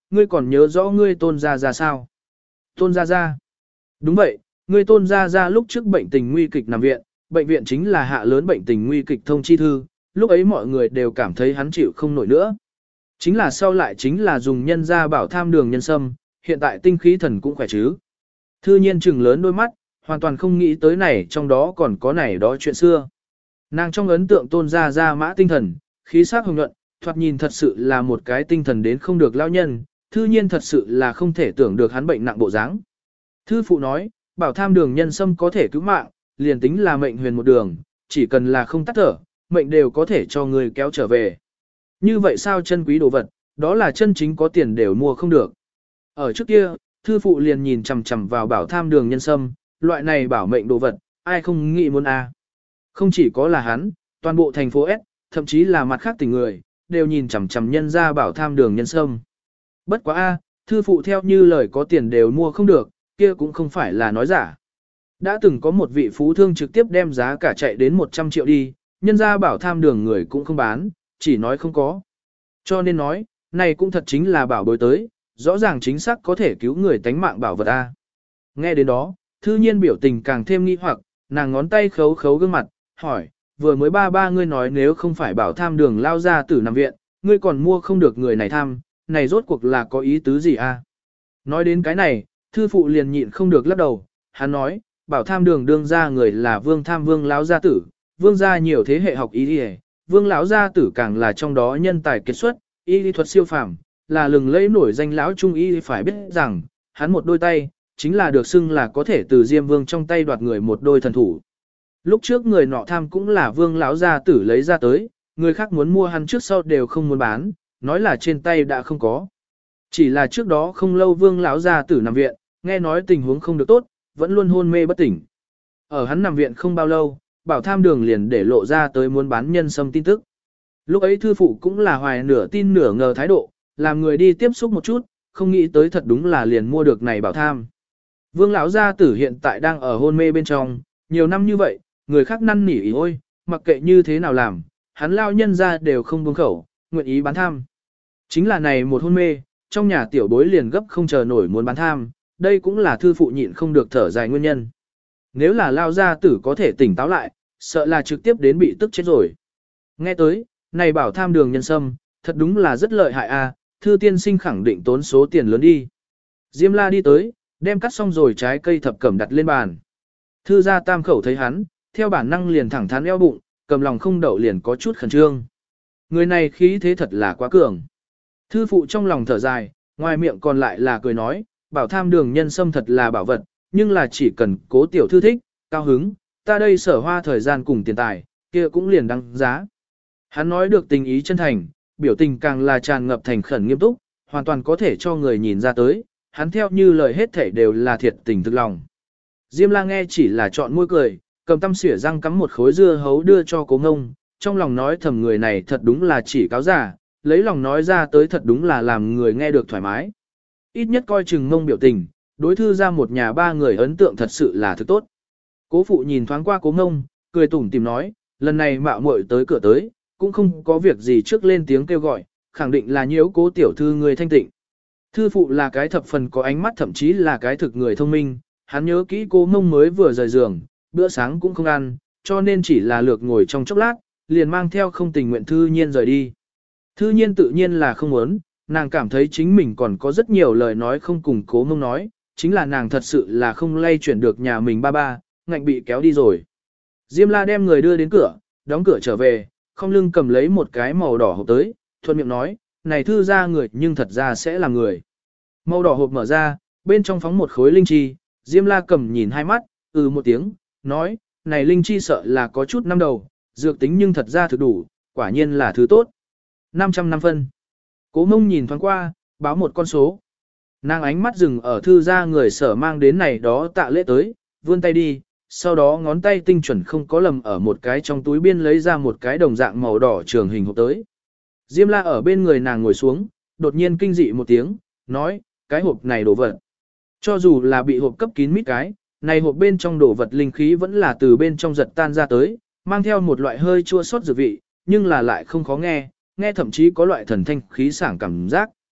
ngươi còn nhớ rõ ngươi tôn gia gia sao? Tôn gia gia. Đúng vậy, ngươi tôn gia gia lúc trước bệnh tình nguy kịch nằm viện, bệnh viện chính là hạ lớn bệnh tình nguy kịch thông chi thư, lúc ấy mọi người đều cảm thấy hắn chịu không nổi nữa. Chính là sau lại chính là dùng nhân gia bảo tham đường nhân sâm, hiện tại tinh khí thần cũng khỏe chứ. Thư nhiên trừng lớn đôi mắt, hoàn toàn không nghĩ tới này trong đó còn có này đó chuyện xưa. Nàng trong ấn tượng tôn gia gia mã tinh thần, khí sắc hồng nhuận, thoạt nhìn thật sự là một cái tinh thần đến không được lao nhân, thư nhiên thật sự là không thể tưởng được hắn bệnh nặng bộ dáng. Thư phụ nói, bảo tham đường nhân sâm có thể cứu mạng, liền tính là mệnh huyền một đường, chỉ cần là không tắt thở, mệnh đều có thể cho người kéo trở về. Như vậy sao chân quý đồ vật, đó là chân chính có tiền đều mua không được. Ở trước kia, thư phụ liền nhìn chằm chằm vào bảo tham đường nhân sâm, loại này bảo mệnh đồ vật, ai không nghĩ muốn a? Không chỉ có là hắn, toàn bộ thành phố S, thậm chí là mặt khác tình người, đều nhìn chằm chằm nhân ra bảo tham đường nhân sâm. Bất quá a, thư phụ theo như lời có tiền đều mua không được, kia cũng không phải là nói giả. Đã từng có một vị phú thương trực tiếp đem giá cả chạy đến một trăm triệu đi, nhân ra bảo tham đường người cũng không bán, chỉ nói không có. Cho nên nói, này cũng thật chính là bảo bối tới, rõ ràng chính xác có thể cứu người tánh mạng bảo vật A. Nghe đến đó, thư nhiên biểu tình càng thêm nghi hoặc, nàng ngón tay khấu khấu gương mặt, hỏi, vừa mới ba ba ngươi nói nếu không phải bảo tham đường lao ra tử nằm viện, ngươi còn mua không được người này tham, này rốt cuộc là có ý tứ gì a? Nói đến cái này, thư phụ liền nhịn không được lắc đầu, hắn nói, bảo tham đường đương ra người là vương tham vương lão gia tử, vương gia nhiều thế hệ học y y, vương lão gia tử càng là trong đó nhân tài kiệt xuất, y lý thuật siêu phàm, là lừng lẫy nổi danh lão trung y phải biết rằng, hắn một đôi tay, chính là được xưng là có thể từ Diêm Vương trong tay đoạt người một đôi thần thủ. Lúc trước người nọ tham cũng là vương lão gia tử lấy ra tới, người khác muốn mua hắn trước sau đều không muốn bán, nói là trên tay đã không có. Chỉ là trước đó không lâu vương lão gia tử nằm viện, nghe nói tình huống không được tốt, vẫn luôn hôn mê bất tỉnh. Ở hắn nằm viện không bao lâu, bảo tham đường liền để lộ ra tới muốn bán nhân sâm tin tức. Lúc ấy thư phụ cũng là hoài nửa tin nửa ngờ thái độ, làm người đi tiếp xúc một chút, không nghĩ tới thật đúng là liền mua được này bảo tham. Vương lão gia tử hiện tại đang ở hôn mê bên trong, nhiều năm như vậy, người khác năn nỉ ý ôi, mặc kệ như thế nào làm, hắn lao nhân ra đều không buông khẩu, nguyện ý bán tham. Chính là này một hôn mê, trong nhà tiểu bối liền gấp không chờ nổi muốn bán tham, đây cũng là thư phụ nhịn không được thở dài nguyên nhân. Nếu là lao gia tử có thể tỉnh táo lại, sợ là trực tiếp đến bị tức chết rồi. Nghe tới, này bảo tham đường nhân sâm, thật đúng là rất lợi hại a, thư tiên sinh khẳng định tốn số tiền lớn đi. Diêm la đi tới, đem cắt xong rồi trái cây thập cẩm đặt lên bàn. Thư gia tam khẩu thấy hắn, theo bản năng liền thẳng thắn eo bụng, cầm lòng không đậu liền có chút khẩn trương. Người này khí thế thật là quá cường. Thư phụ trong lòng thở dài, ngoài miệng còn lại là cười nói, bảo tham đường nhân sâm thật là bảo vật, nhưng là chỉ cần cố tiểu thư thích, cao hứng, ta đây sở hoa thời gian cùng tiền tài, kia cũng liền đăng giá. Hắn nói được tình ý chân thành, biểu tình càng là tràn ngập thành khẩn nghiêm túc, hoàn toàn có thể cho người nhìn ra tới, hắn theo như lời hết thảy đều là thiệt tình thực lòng. Diêm la nghe chỉ là chọn môi cười, cầm tăm xỉa răng cắm một khối dưa hấu đưa cho cố ngông, trong lòng nói thầm người này thật đúng là chỉ cáo giả, lấy lòng nói ra tới thật đúng là làm người nghe được thoải mái. Ít nhất coi chừng ngông biểu tình, đối thư ra một nhà ba người ấn tượng thật sự là thực tốt. Cố phụ nhìn thoáng qua cố ngông, cười tủm tìm nói, lần này mạo muội tới cửa tới, cũng không có việc gì trước lên tiếng kêu gọi, khẳng định là nhiễu cố tiểu thư người thanh tịnh. Thư phụ là cái thập phần có ánh mắt thậm chí là cái thực người thông minh, hắn nhớ kỹ cố ngông mới vừa rời giường, bữa sáng cũng không ăn, cho nên chỉ là lược ngồi trong chốc lát, liền mang theo không tình nguyện thư nhiên rời đi. Thư nhiên tự nhiên là không muốn, nàng cảm thấy chính mình còn có rất nhiều lời nói không cùng cố ngông nói, chính là nàng thật sự là không lay chuyển được nhà mình ba ba, ngạnh bị kéo đi rồi. Diêm la đem người đưa đến cửa, đóng cửa trở về, không lưng cầm lấy một cái màu đỏ hộp tới, thuận miệng nói, này thư ra người nhưng thật ra sẽ là người. Màu đỏ hộp mở ra, bên trong phóng một khối linh chi, Diêm la cầm nhìn hai mắt, ừ một tiếng, nói, này linh chi sợ là có chút năm đầu, dược tính nhưng thật ra thực đủ, quả nhiên là thứ tốt. năm trăm năm phân. Cố mông nhìn thoáng qua, báo một con số. Nàng ánh mắt dừng ở thư gia người sở mang đến này đó tạ lễ tới, vươn tay đi, sau đó ngón tay tinh chuẩn không có lầm ở một cái trong túi biên lấy ra một cái đồng dạng màu đỏ trường hình hộp tới. Diêm la ở bên người nàng ngồi xuống, đột nhiên kinh dị một tiếng, nói, cái hộp này đồ vật. Cho dù là bị hộp cấp kín mít cái, này hộp bên trong đồ vật linh khí vẫn là từ bên trong giật tan ra tới, mang theo một loại hơi chua xót dược vị, nhưng là lại không khó nghe, nghe thậm chí có loại thần thanh khí sảng cảm giác.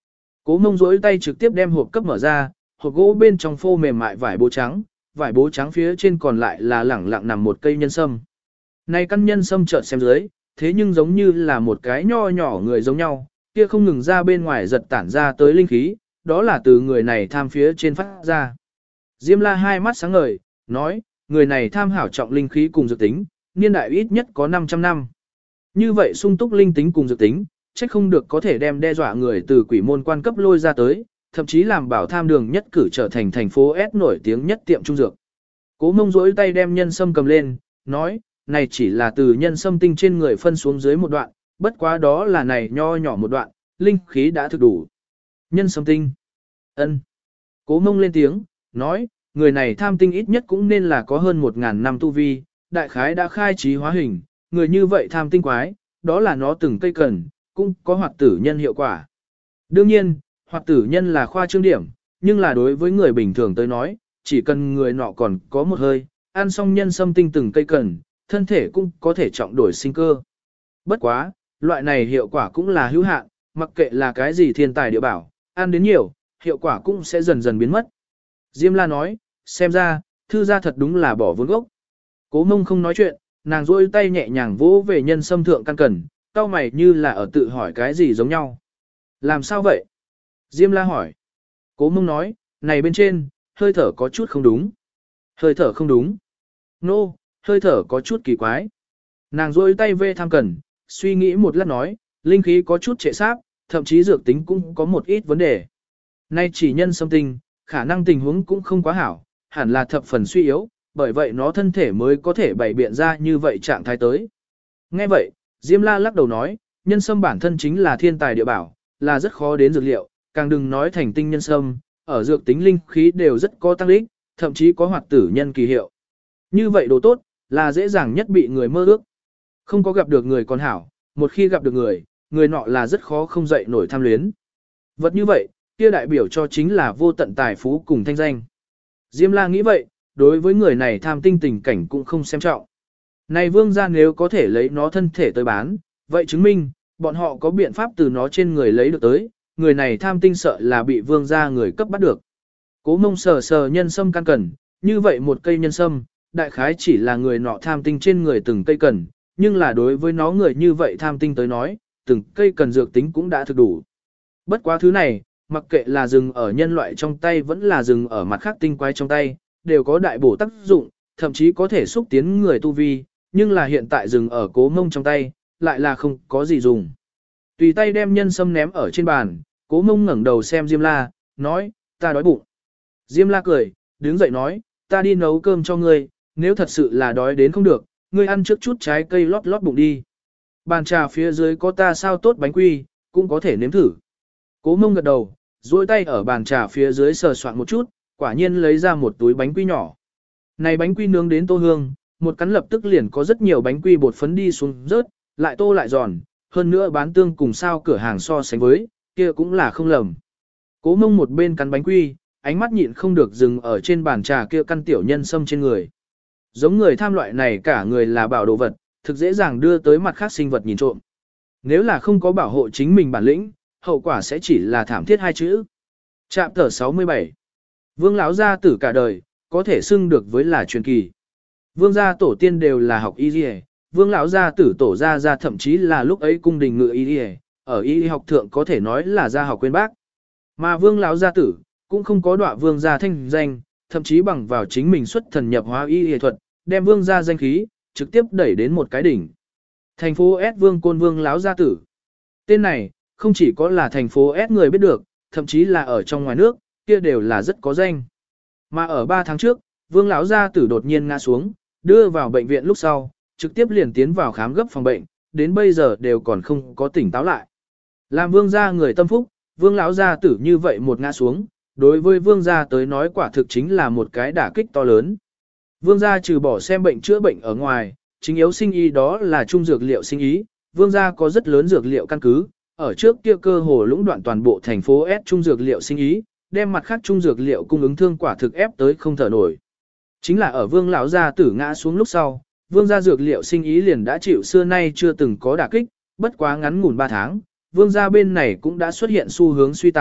Cố Mông duỗi tay trực tiếp đem hộp cấp mở ra, hộp gỗ bên trong phô mềm mại vải bố trắng, vải bố trắng phía trên còn lại là lẳng lặng nằm một cây nhân sâm. Này căn nhân sâm chợt xem dưới, thế nhưng giống như là một cái nho nhỏ người giống nhau, kia không ngừng ra bên ngoài giật tản ra tới linh khí, đó là từ người này tham phía trên phát ra. Diêm La hai mắt sáng ngời, nói, người này tham hảo trọng linh khí cùng dược tính, niên đại ít nhất có năm trăm năm. Như vậy sung túc linh tính cùng dược tính, chắc không được có thể đem đe dọa người từ quỷ môn quan cấp lôi ra tới, thậm chí làm bảo tham đường nhất cử trở thành thành phố S nổi tiếng nhất tiệm trung dược. Cố Mông duỗi tay đem nhân sâm cầm lên, nói, này chỉ là từ nhân sâm tinh trên người phân xuống dưới một đoạn, bất quá đó là này nho nhỏ một đoạn, linh khí đã thực đủ. Nhân sâm tinh. Ân. Cố Mông lên tiếng, nói, người này tham tinh ít nhất cũng nên là có hơn một ngàn năm tu vi, đại khái đã khai trí hóa hình, người như vậy tham tinh quái, đó là nó từng cây cần, cũng có hoạt tử nhân hiệu quả. Đương nhiên, hoạt tử nhân là khoa trương điểm, nhưng là đối với người bình thường tới nói, chỉ cần người nọ còn có một hơi, ăn xong nhân sâm tinh từng cây cần, thân thể cũng có thể trọng đổi sinh cơ. Bất quá, loại này hiệu quả cũng là hữu hạn, mặc kệ là cái gì thiên tài địa bảo, ăn đến nhiều, hiệu quả cũng sẽ dần dần biến mất. Diêm La nói, xem ra, thư gia thật đúng là bỏ vốn gốc. Cố Mông không nói chuyện, nàng duỗi tay nhẹ nhàng vỗ về nhân sâm thượng căn cần, cau mày như là ở tự hỏi cái gì giống nhau. Làm sao vậy? Diêm La hỏi. Cố Mông nói, này bên trên, hơi thở có chút không đúng. Hơi thở không đúng. Nô, no, hơi thở có chút kỳ quái. Nàng duỗi tay về tham cần, suy nghĩ một lát nói, linh khí có chút trệ sáp, thậm chí dược tính cũng có một ít vấn đề. Nay chỉ nhân sâm tinh, khả năng tình huống cũng không quá hảo, hẳn là thập phần suy yếu, bởi vậy nó thân thể mới có thể bày biện ra như vậy trạng thái tới. Nghe vậy, Diêm La lắc đầu nói, nhân sâm bản thân chính là thiên tài địa bảo, là rất khó đến dược liệu, càng đừng nói thành tinh nhân sâm, ở dược tính linh khí đều rất có tăng lích, thậm chí có hoạt tử nhân kỳ hiệu. Như vậy đồ tốt, là dễ dàng nhất bị người mơ ước. Không có gặp được người còn hảo, một khi gặp được người, người nọ là rất khó không dậy nổi tham luyến. Vật như vậy, kia đại biểu cho chính là vô tận tài phú cùng thanh danh. Diêm La nghĩ vậy, đối với người này tham tinh tình cảnh cũng không xem trọng. Này vương gia nếu có thể lấy nó thân thể tới bán, vậy chứng minh, bọn họ có biện pháp từ nó trên người lấy được tới, người này tham tinh sợ là bị vương gia người cấp bắt được. Cố Mông sờ sờ nhân sâm căn cần, như vậy một cây nhân sâm, đại khái chỉ là người nọ tham tinh trên người từng cây cần, nhưng là đối với nó người như vậy tham tinh tới nói, từng cây cần dược tính cũng đã thực đủ. Bất quá thứ này, mặc kệ là dừng ở nhân loại trong tay vẫn là dừng ở mặt khác tinh quái trong tay, đều có đại bổ tác dụng, thậm chí có thể xúc tiến người tu vi, nhưng là hiện tại dừng ở Cố Mông trong tay, lại là không có gì dùng. Tùy tay đem nhân sâm ném ở trên bàn, Cố Mông ngẩng đầu xem Diêm La, nói, ta đói bụng. Diêm La cười, đứng dậy nói, ta đi nấu cơm cho ngươi, nếu thật sự là đói đến không được, ngươi ăn trước chút trái cây lót lót bụng đi. Bàn trà phía dưới có ta sao tốt bánh quy, cũng có thể nếm thử. Cố Mông gật đầu, duỗi tay ở bàn trà phía dưới sờ soạn một chút, quả nhiên lấy ra một túi bánh quy nhỏ. Này bánh quy nướng đến tô hương, một cắn lập tức liền có rất nhiều bánh quy bột phấn đi xuống rớt, lại tô lại giòn, hơn nữa bán tương cùng sao cửa hàng so sánh với, kia cũng là không lầm. Cố Mông một bên cắn bánh quy, ánh mắt nhịn không được dừng ở trên bàn trà kia căn tiểu nhân sâm trên người. Giống người tham loại này cả người là bảo đồ vật, thực dễ dàng đưa tới mặt khác sinh vật nhìn trộm. Nếu là không có bảo hộ chính mình bản lĩnh, hậu quả sẽ chỉ là thảm thiết hai chữ. Trạm tờ sáu mươi bảy. Vương lão gia tử cả đời, có thể xưng được với là truyền kỳ. Vương gia tổ tiên đều là học y y, vương lão gia tử tổ gia gia thậm chí là lúc ấy cung đình ngự y y, ở y học thượng có thể nói là gia học quên bác. Mà vương lão gia tử, cũng không có đọa vương gia thanh danh, thậm chí bằng vào chính mình xuất thần nhập hóa y y thuật, đem vương gia danh khí, trực tiếp đẩy đến một cái đỉnh. Thành phố S vương côn vương lão gia tử. Tên này, không chỉ có là thành phố S người biết được, thậm chí là ở trong ngoài nước, kia đều là rất có danh. Mà ở ba tháng trước, vương lão gia tử đột nhiên ngã xuống, đưa vào bệnh viện lúc sau, trực tiếp liền tiến vào khám gấp phòng bệnh, đến bây giờ đều còn không có tỉnh táo lại. Làm vương gia người tâm phúc, vương lão gia tử như vậy một ngã xuống, đối với vương gia tới nói quả thực chính là một cái đả kích to lớn. Vương gia trừ bỏ xem bệnh chữa bệnh ở ngoài, chính yếu sinh ý đó là trung dược liệu sinh ý, vương gia có rất lớn dược liệu căn cứ, ở trước kia cơ hồ lũng đoạn toàn bộ thành phố S trung dược liệu sinh ý, đem mặt khác trung dược liệu cung ứng thương quả thực ép tới không thở nổi. Chính là ở vương lão gia tử ngã xuống lúc sau, vương gia dược liệu sinh ý liền đã chịu xưa nay chưa từng có đả kích, bất quá ngắn ngủn ba tháng, vương gia bên này cũng đã xuất hiện xu hướng suy tàn,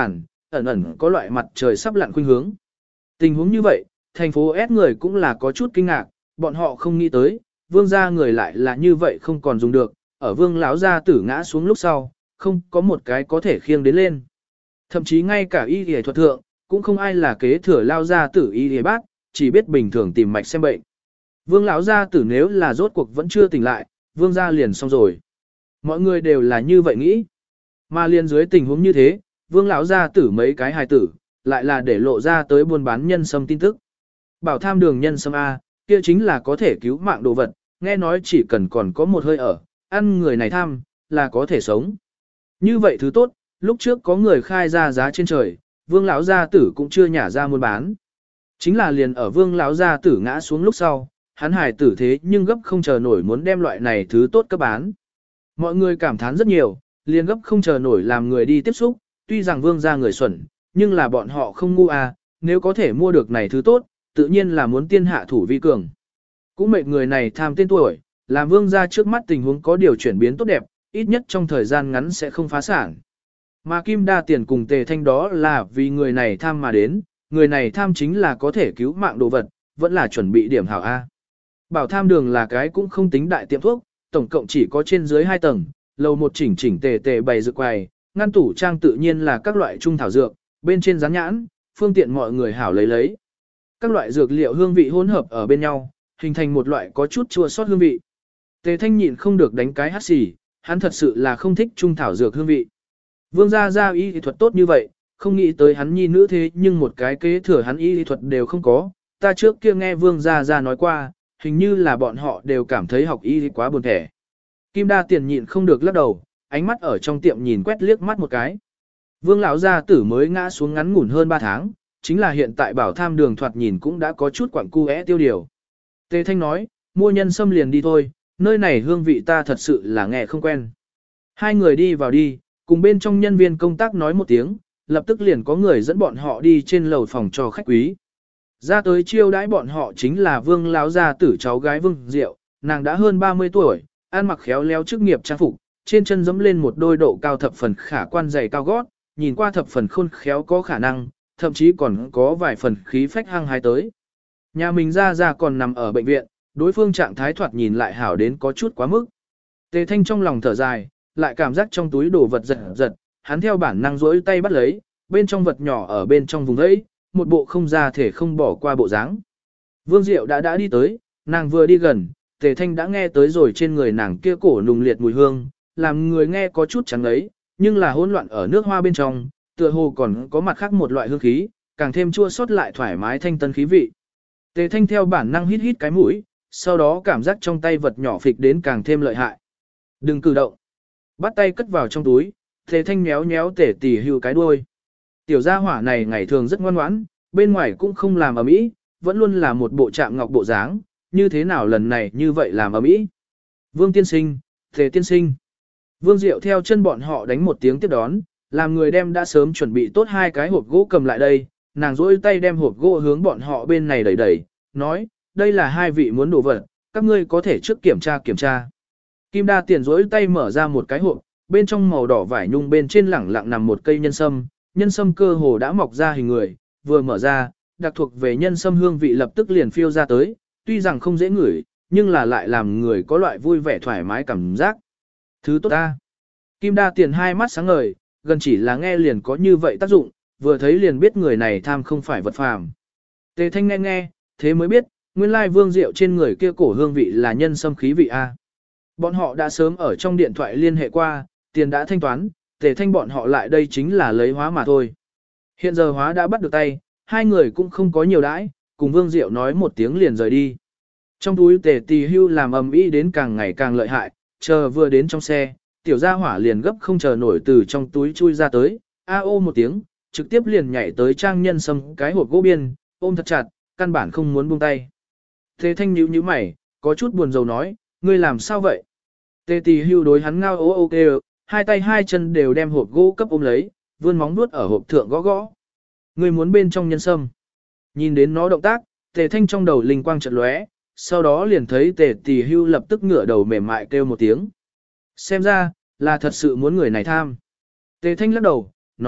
ẩn ẩn có loại mặt trời sắp lặn khuynh hướng. Tình huống như vậy, thành phố S người cũng là có chút kinh ngạc, bọn họ không nghĩ tới, vương gia người lại là như vậy không còn dùng được, ở vương lão gia tử ngã xuống lúc sau, không có một cái có thể khiêng đến lên. Thậm chí ngay cả y y thuật thượng, cũng không ai là kế thừa lao gia tử y y bác, chỉ biết bình thường tìm mạch xem bệnh. Vương lão gia tử nếu là rốt cuộc vẫn chưa tỉnh lại, vương gia liền xong rồi. Mọi người đều là như vậy nghĩ. Mà liền dưới tình huống như thế, vương lão gia tử mấy cái hài tử, lại là để lộ ra tới buôn bán nhân sâm tin tức. Bảo tham đường nhân sâm A, kia chính là có thể cứu mạng đồ vật, nghe nói chỉ cần còn có một hơi ở, ăn người này tham, là có thể sống. Như vậy thứ tốt, lúc trước có người khai ra giá trên trời, vương lão gia tử cũng chưa nhả ra muôn bán. Chính là liền ở vương lão gia tử ngã xuống lúc sau, hắn hài tử thế nhưng gấp không chờ nổi muốn đem loại này thứ tốt cấp bán. Mọi người cảm thán rất nhiều, liền gấp không chờ nổi làm người đi tiếp xúc, tuy rằng vương gia người xuẩn, nhưng là bọn họ không ngu à, nếu có thể mua được này thứ tốt, tự nhiên là muốn tiên hạ thủ vi cường. Cũng mệnh người này tham tên tuổi, làm vương gia trước mắt tình huống có điều chuyển biến tốt đẹp, ít nhất trong thời gian ngắn sẽ không phá sản. Mà Kim Đa Tiền cùng Tề Thanh đó là vì người này tham mà đến, người này tham chính là có thể cứu mạng đồ vật, vẫn là chuẩn bị điểm hảo A. Bảo tham đường là cái cũng không tính đại tiệm thuốc, tổng cộng chỉ có trên dưới hai tầng, lầu một chỉnh chỉnh tề tề bày dược quầy, ngăn tủ trang tự nhiên là các loại trung thảo dược, bên trên dán nhãn, phương tiện mọi người hảo lấy lấy. Các loại dược liệu hương vị hỗn hợp ở bên nhau, hình thành một loại có chút chua sót hương vị. Tề Thanh nhịn không được đánh cái hắt xì, hắn thật sự là không thích trung thảo dược hương vị. Vương gia gia y y thuật tốt như vậy, không nghĩ tới hắn nhi nữ thế nhưng một cái kế thừa hắn y y thuật đều không có. Ta trước kia nghe Vương gia gia nói qua, hình như là bọn họ đều cảm thấy học y quá buồn thẻ. Kim Đa Tiền nhịn không được lắc đầu, ánh mắt ở trong tiệm nhìn quét liếc mắt một cái. Vương lão gia tử mới ngã xuống ngắn ngủn hơn ba tháng, chính là hiện tại bảo tham đường thoạt nhìn cũng đã có chút quặng cu é tiêu điều. Tề Thanh nói, mua nhân sâm liền đi thôi, nơi này hương vị ta thật sự là nghe không quen. Hai người đi vào đi, cùng bên trong nhân viên công tác nói một tiếng, lập tức liền có người dẫn bọn họ đi trên lầu phòng cho khách quý. Ra tới chiêu đãi bọn họ chính là Vương lão gia tử cháu gái Vương Diệu, nàng đã hơn ba mươi tuổi, ăn mặc khéo léo chức nghiệp trang phục, trên chân giẫm lên một đôi độ cao thập phần khả quan giày cao gót, nhìn qua thập phần khôn khéo có khả năng, thậm chí còn có vài phần khí phách hăng hái tới. Nhà mình ra ra còn nằm ở bệnh viện, đối phương trạng thái thoạt nhìn lại hảo đến có chút quá mức. Tề Thanh trong lòng thở dài, lại cảm giác trong túi đồ vật giật giật, hắn theo bản năng rỗi tay bắt lấy, bên trong vật nhỏ ở bên trong vùng đấy, một bộ không ra thể không bỏ qua bộ dáng. Vương Diệu đã đã đi tới, nàng vừa đi gần, Tề Thanh đã nghe tới rồi trên người nàng kia cổ nùng liệt mùi hương, làm người nghe có chút trắng ấy, nhưng là hỗn loạn ở nước hoa bên trong, tựa hồ còn có mặt khác một loại hương khí, càng thêm chua xót lại thoải mái thanh tân khí vị. Tề Thanh theo bản năng hít hít cái mũi, sau đó cảm giác trong tay vật nhỏ phịch đến càng thêm lợi hại. Đừng cử động. Bắt tay cất vào trong túi, Tề Thanh méo méo Tề Tỷ Hưu cái đuôi. Tiểu gia hỏa này ngày thường rất ngoan ngoãn, bên ngoài cũng không làm ầm ĩ, vẫn luôn là một bộ trạng ngọc bộ dáng, như thế nào lần này như vậy làm ầm ĩ. Vương tiên sinh, Tề tiên sinh. Vương Diệu theo chân bọn họ đánh một tiếng tiếp đón, làm người đem đã sớm chuẩn bị tốt hai cái hộp gỗ cầm lại đây, nàng rỗi tay đem hộp gỗ hướng bọn họ bên này đẩy đẩy, nói, đây là hai vị muốn đồ vật, các ngươi có thể trước kiểm tra kiểm tra. Kim Đa Tiền rỗi tay mở ra một cái hộp, bên trong màu đỏ vải nhung bên trên lẳng lặng nằm một cây nhân sâm, nhân sâm cơ hồ đã mọc ra hình người, vừa mở ra, đặc thuộc về nhân sâm hương vị lập tức liền phiêu ra tới, tuy rằng không dễ ngửi, nhưng là lại làm người có loại vui vẻ thoải mái cảm giác. Thứ tốt ta. Kim Đa Tiền hai mắt sáng ngời, gần chỉ là nghe liền có như vậy tác dụng, vừa thấy liền biết người này tham không phải vật phàm. Tề Thanh nghe nghe, thế mới biết, nguyên lai Vương Diệu trên người kia cổ hương vị là nhân sâm khí vị A. Bọn họ đã sớm ở trong điện thoại liên hệ qua, tiền đã thanh toán, Tề Thanh bọn họ lại đây chính là lấy hóa mà thôi. Hiện giờ hóa đã bắt được tay, hai người cũng không có nhiều đãi, cùng Vương Diệu nói một tiếng liền rời đi. Trong túi Tề Tì Hưu làm ầm ĩ đến càng ngày càng lợi hại, chờ vừa đến trong xe, tiểu gia hỏa liền gấp không chờ nổi từ trong túi chui ra tới, a ô một tiếng, trực tiếp liền nhảy tới trang nhân sâm cái hộp gỗ biên, ôm thật chặt, căn bản không muốn buông tay. Tề Thanh nhíu nhíu mày, có chút buồn rầu nói, ngươi làm sao vậy? Tề Tì Hưu đối hắn ngao ố ô kê, hai tay hai chân đều đem hộp gỗ cấp ôm lấy, vươn móng vuốt ở hộp thượng gõ gõ. Ngươi muốn bên trong nhân sâm. Nhìn đến nó động tác, Tề Thanh trong đầu linh quang chợt lóe, sau đó liền thấy Tề Tì Hưu lập tức ngửa đầu mềm mại kêu một tiếng. Xem ra, là thật sự muốn người này tham. Tề Thanh lắc đầu, nói,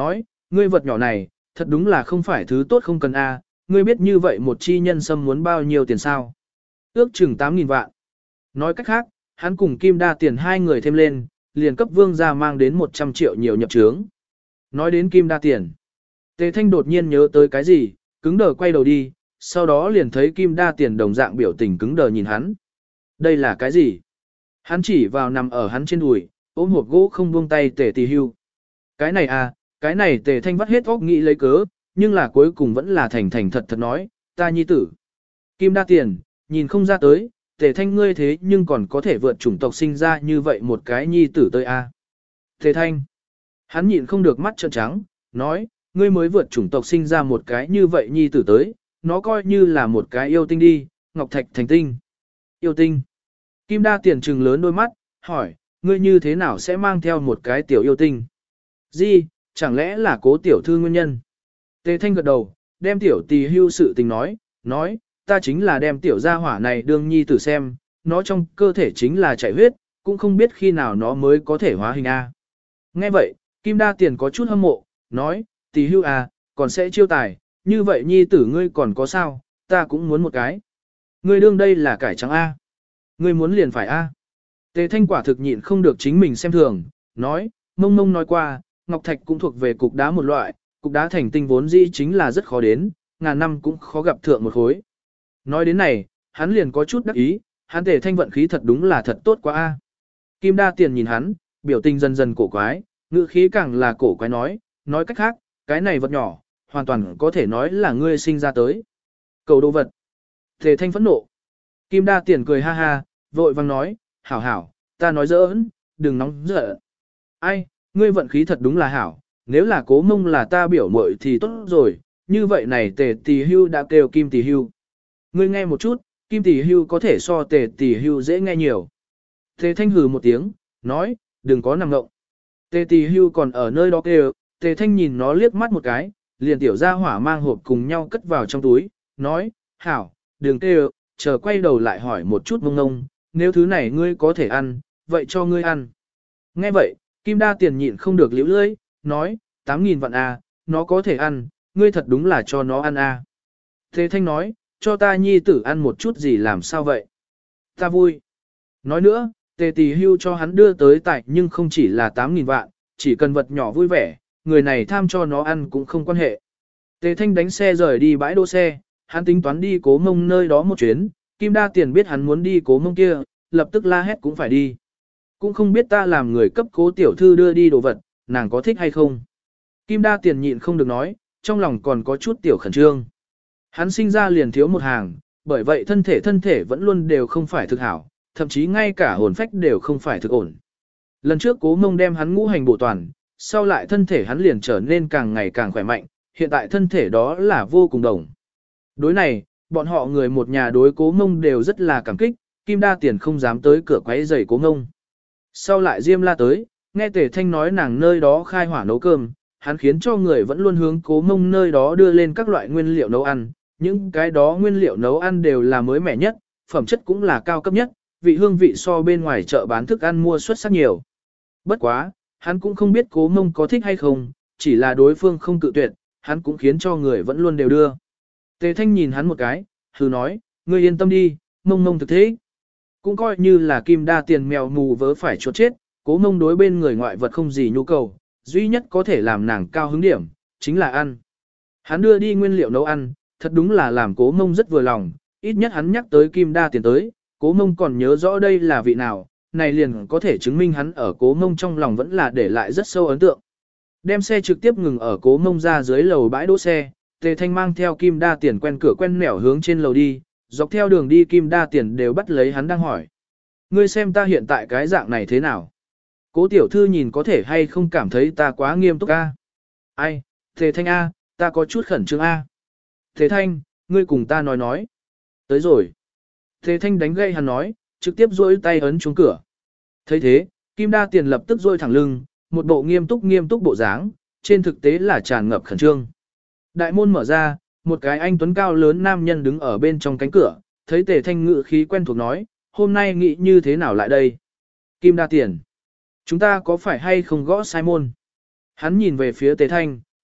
ngươi vật nhỏ này, thật đúng là không phải thứ tốt không cần a, ngươi biết như vậy một chi nhân sâm muốn bao nhiêu tiền sao? Ước chừng tám nghìn vạn. Nói cách khác, hắn cùng Kim Đa Tiền hai người thêm lên, liền cấp vương gia mang đến một trăm triệu nhiều nhập trướng. Nói đến Kim Đa Tiền, Tề Thanh đột nhiên nhớ tới cái gì, cứng đờ quay đầu đi, sau đó liền thấy Kim Đa Tiền đồng dạng biểu tình cứng đờ nhìn hắn. Đây là cái gì? Hắn chỉ vào nằm ở hắn trên đùi, ôm hộp gỗ không buông tay Tề Tỳ Hưu. Cái này à, cái này Tề Thanh vắt hết óc nghĩ lấy cớ, nhưng là cuối cùng vẫn là thành thành thật thật nói, ta nhi tử. Kim Đa Tiền, nhìn không ra tới, Tề Thanh ngươi thế nhưng còn có thể vượt chủng tộc sinh ra như vậy một cái nhi tử tới a. À. Tề Thanh, hắn nhịn không được mắt trợn trắng, nói, ngươi mới vượt chủng tộc sinh ra một cái như vậy nhi tử tới, nó coi như là một cái yêu tinh đi, Ngọc Thạch thành tinh. Yêu tinh. Kim Đa Tiền trừng lớn đôi mắt, hỏi, ngươi như thế nào sẽ mang theo một cái tiểu yêu tinh? Gì, chẳng lẽ là Cố tiểu thư nguyên nhân? Tề Thanh gật đầu, đem tiểu Tỳ Hưu sự tình nói, nói, ta chính là đem tiểu gia hỏa này đương nhi tử xem, nó trong cơ thể chính là chảy huyết, cũng không biết khi nào nó mới có thể hóa hình A. Nghe vậy, Kim Đa Tiền có chút hâm mộ, nói, Tỳ Hưu à, còn sẽ chiêu tài, như vậy nhi tử ngươi còn có sao, ta cũng muốn một cái. Ngươi đương đây là cải trắng A. Ngươi muốn liền phải A. Tề Thanh quả thực nhịn không được chính mình xem thường, nói, mông mông nói qua, Ngọc Thạch cũng thuộc về cục đá một loại, cục đá thành tinh vốn dĩ chính là rất khó đến, ngàn năm cũng khó gặp thượng một khối. Nói đến này, hắn liền có chút đắc ý, hắn Tề Thanh vận khí thật đúng là thật tốt quá a. Kim Đa Tiền nhìn hắn, biểu tình dần dần cổ quái, ngữ khí càng là cổ quái nói, nói cách khác, cái này vật nhỏ, hoàn toàn có thể nói là ngươi sinh ra tới. Cầu đồ vật. Tề Thanh phẫn nộ. Kim Đa Tiền cười ha ha, vội vang nói, hảo hảo, ta nói giỡn, đừng nóng giận. Ai, ngươi vận khí thật đúng là hảo, nếu là Cố Mông là ta biểu muội thì tốt rồi, như vậy này Tề Tỳ Hưu đã kêu Kim Tỳ Hưu. Ngươi nghe một chút, Kim Tỳ Hưu có thể so Tề Tỳ Hưu dễ nghe nhiều. Tề Thanh hừ một tiếng, nói, đừng có nằm ngộng. Tề Tỳ Hưu còn ở nơi đó kêu, Tề Thanh nhìn nó liếc mắt một cái, liền tiểu ra hỏa mang hộp cùng nhau cất vào trong túi, nói, hảo, đừng kêu, chờ quay đầu lại hỏi một chút mông ngông, nếu thứ này ngươi có thể ăn, vậy cho ngươi ăn. Nghe vậy, Kim Đa Tiền nhịn không được liễu lưỡi, nói, tám nghìn vạn a, nó có thể ăn, ngươi thật đúng là cho nó ăn a. Tề Thanh nói, cho ta nhi tử ăn một chút gì làm sao vậy? Ta vui. Nói nữa, Tề Tỳ Hưu cho hắn đưa tới tại nhưng không chỉ là tám nghìn vạn, chỉ cần vật nhỏ vui vẻ, người này tham cho nó ăn cũng không quan hệ. Tề Thanh đánh xe rời đi bãi đỗ xe, hắn tính toán đi Cố Mông nơi đó một chuyến, Kim Đa Tiền biết hắn muốn đi Cố Mông kia, lập tức la hét cũng phải đi. Cũng không biết ta làm người cấp Cố tiểu thư đưa đi đồ vật, nàng có thích hay không. Kim Đa Tiền nhịn không được nói, trong lòng còn có chút tiểu khẩn trương. Hắn sinh ra liền thiếu một hàng, bởi vậy thân thể thân thể vẫn luôn đều không phải thực hảo, thậm chí ngay cả hồn phách đều không phải thực ổn. Lần trước Cố Mông đem hắn ngũ hành bổ toàn, sau lại thân thể hắn liền trở nên càng ngày càng khỏe mạnh, hiện tại thân thể đó là vô cùng đồng. Đối này, bọn họ người một nhà đối Cố Mông đều rất là cảm kích, Kim Đa Tiền không dám tới cửa quấy rầy Cố Mông. Sau lại Diêm La tới, nghe Tề Thanh nói nàng nơi đó khai hỏa nấu cơm, hắn khiến cho người vẫn luôn hướng Cố Mông nơi đó đưa lên các loại nguyên liệu nấu ăn, những cái đó nguyên liệu nấu ăn đều là mới mẻ nhất, phẩm chất cũng là cao cấp nhất, vị hương vị so bên ngoài chợ bán thức ăn mua xuất sắc nhiều. Bất quá, hắn cũng không biết Cố Mông có thích hay không, chỉ là đối phương không cự tuyệt, hắn cũng khiến cho người vẫn luôn đều đưa. Tề Thanh nhìn hắn một cái, hừ nói, ngươi yên tâm đi, Mông Mông thực thế. Cũng coi như là Kim Đa Tiền mèo mù vớ phải chuột chết, Cố Mông đối bên người ngoại vật không gì nhu cầu, duy nhất có thể làm nàng cao hứng điểm, chính là ăn. Hắn đưa đi nguyên liệu nấu ăn, thật đúng là làm Cố Mông rất vừa lòng, ít nhất hắn nhắc tới Kim Đa Tiền tới, Cố Mông còn nhớ rõ đây là vị nào, này liền có thể chứng minh hắn ở Cố Mông trong lòng vẫn là để lại rất sâu ấn tượng. Đem xe trực tiếp ngừng ở Cố Mông ra dưới lầu bãi đỗ xe, Tề Thanh mang theo Kim Đa Tiền quen cửa quen nẻo hướng trên lầu đi, dọc theo đường đi Kim Đa Tiền đều bắt lấy hắn đang hỏi. Ngươi xem ta hiện tại cái dạng này thế nào? Cố tiểu thư nhìn có thể hay không cảm thấy ta quá nghiêm túc a? Ai, Tề Thanh a, ta có chút khẩn trương a. Tề Thanh, ngươi cùng ta nói nói. Tới rồi. Tề Thanh đánh gây hắn nói, trực tiếp duỗi tay ấn chuông cửa. Thấy thế, Kim Đa Tiền lập tức duỗi thẳng lưng, một bộ nghiêm túc nghiêm túc bộ dáng, trên thực tế là tràn ngập khẩn trương. Đại môn mở ra, một cái anh tuấn cao lớn nam nhân đứng ở bên trong cánh cửa, thấy Tề Thanh ngự khí quen thuộc nói, hôm nay nghĩ như thế nào lại đây? Kim Đa Tiền, chúng ta có phải hay không gõ sai môn? Hắn nhìn về phía Tề Thanh,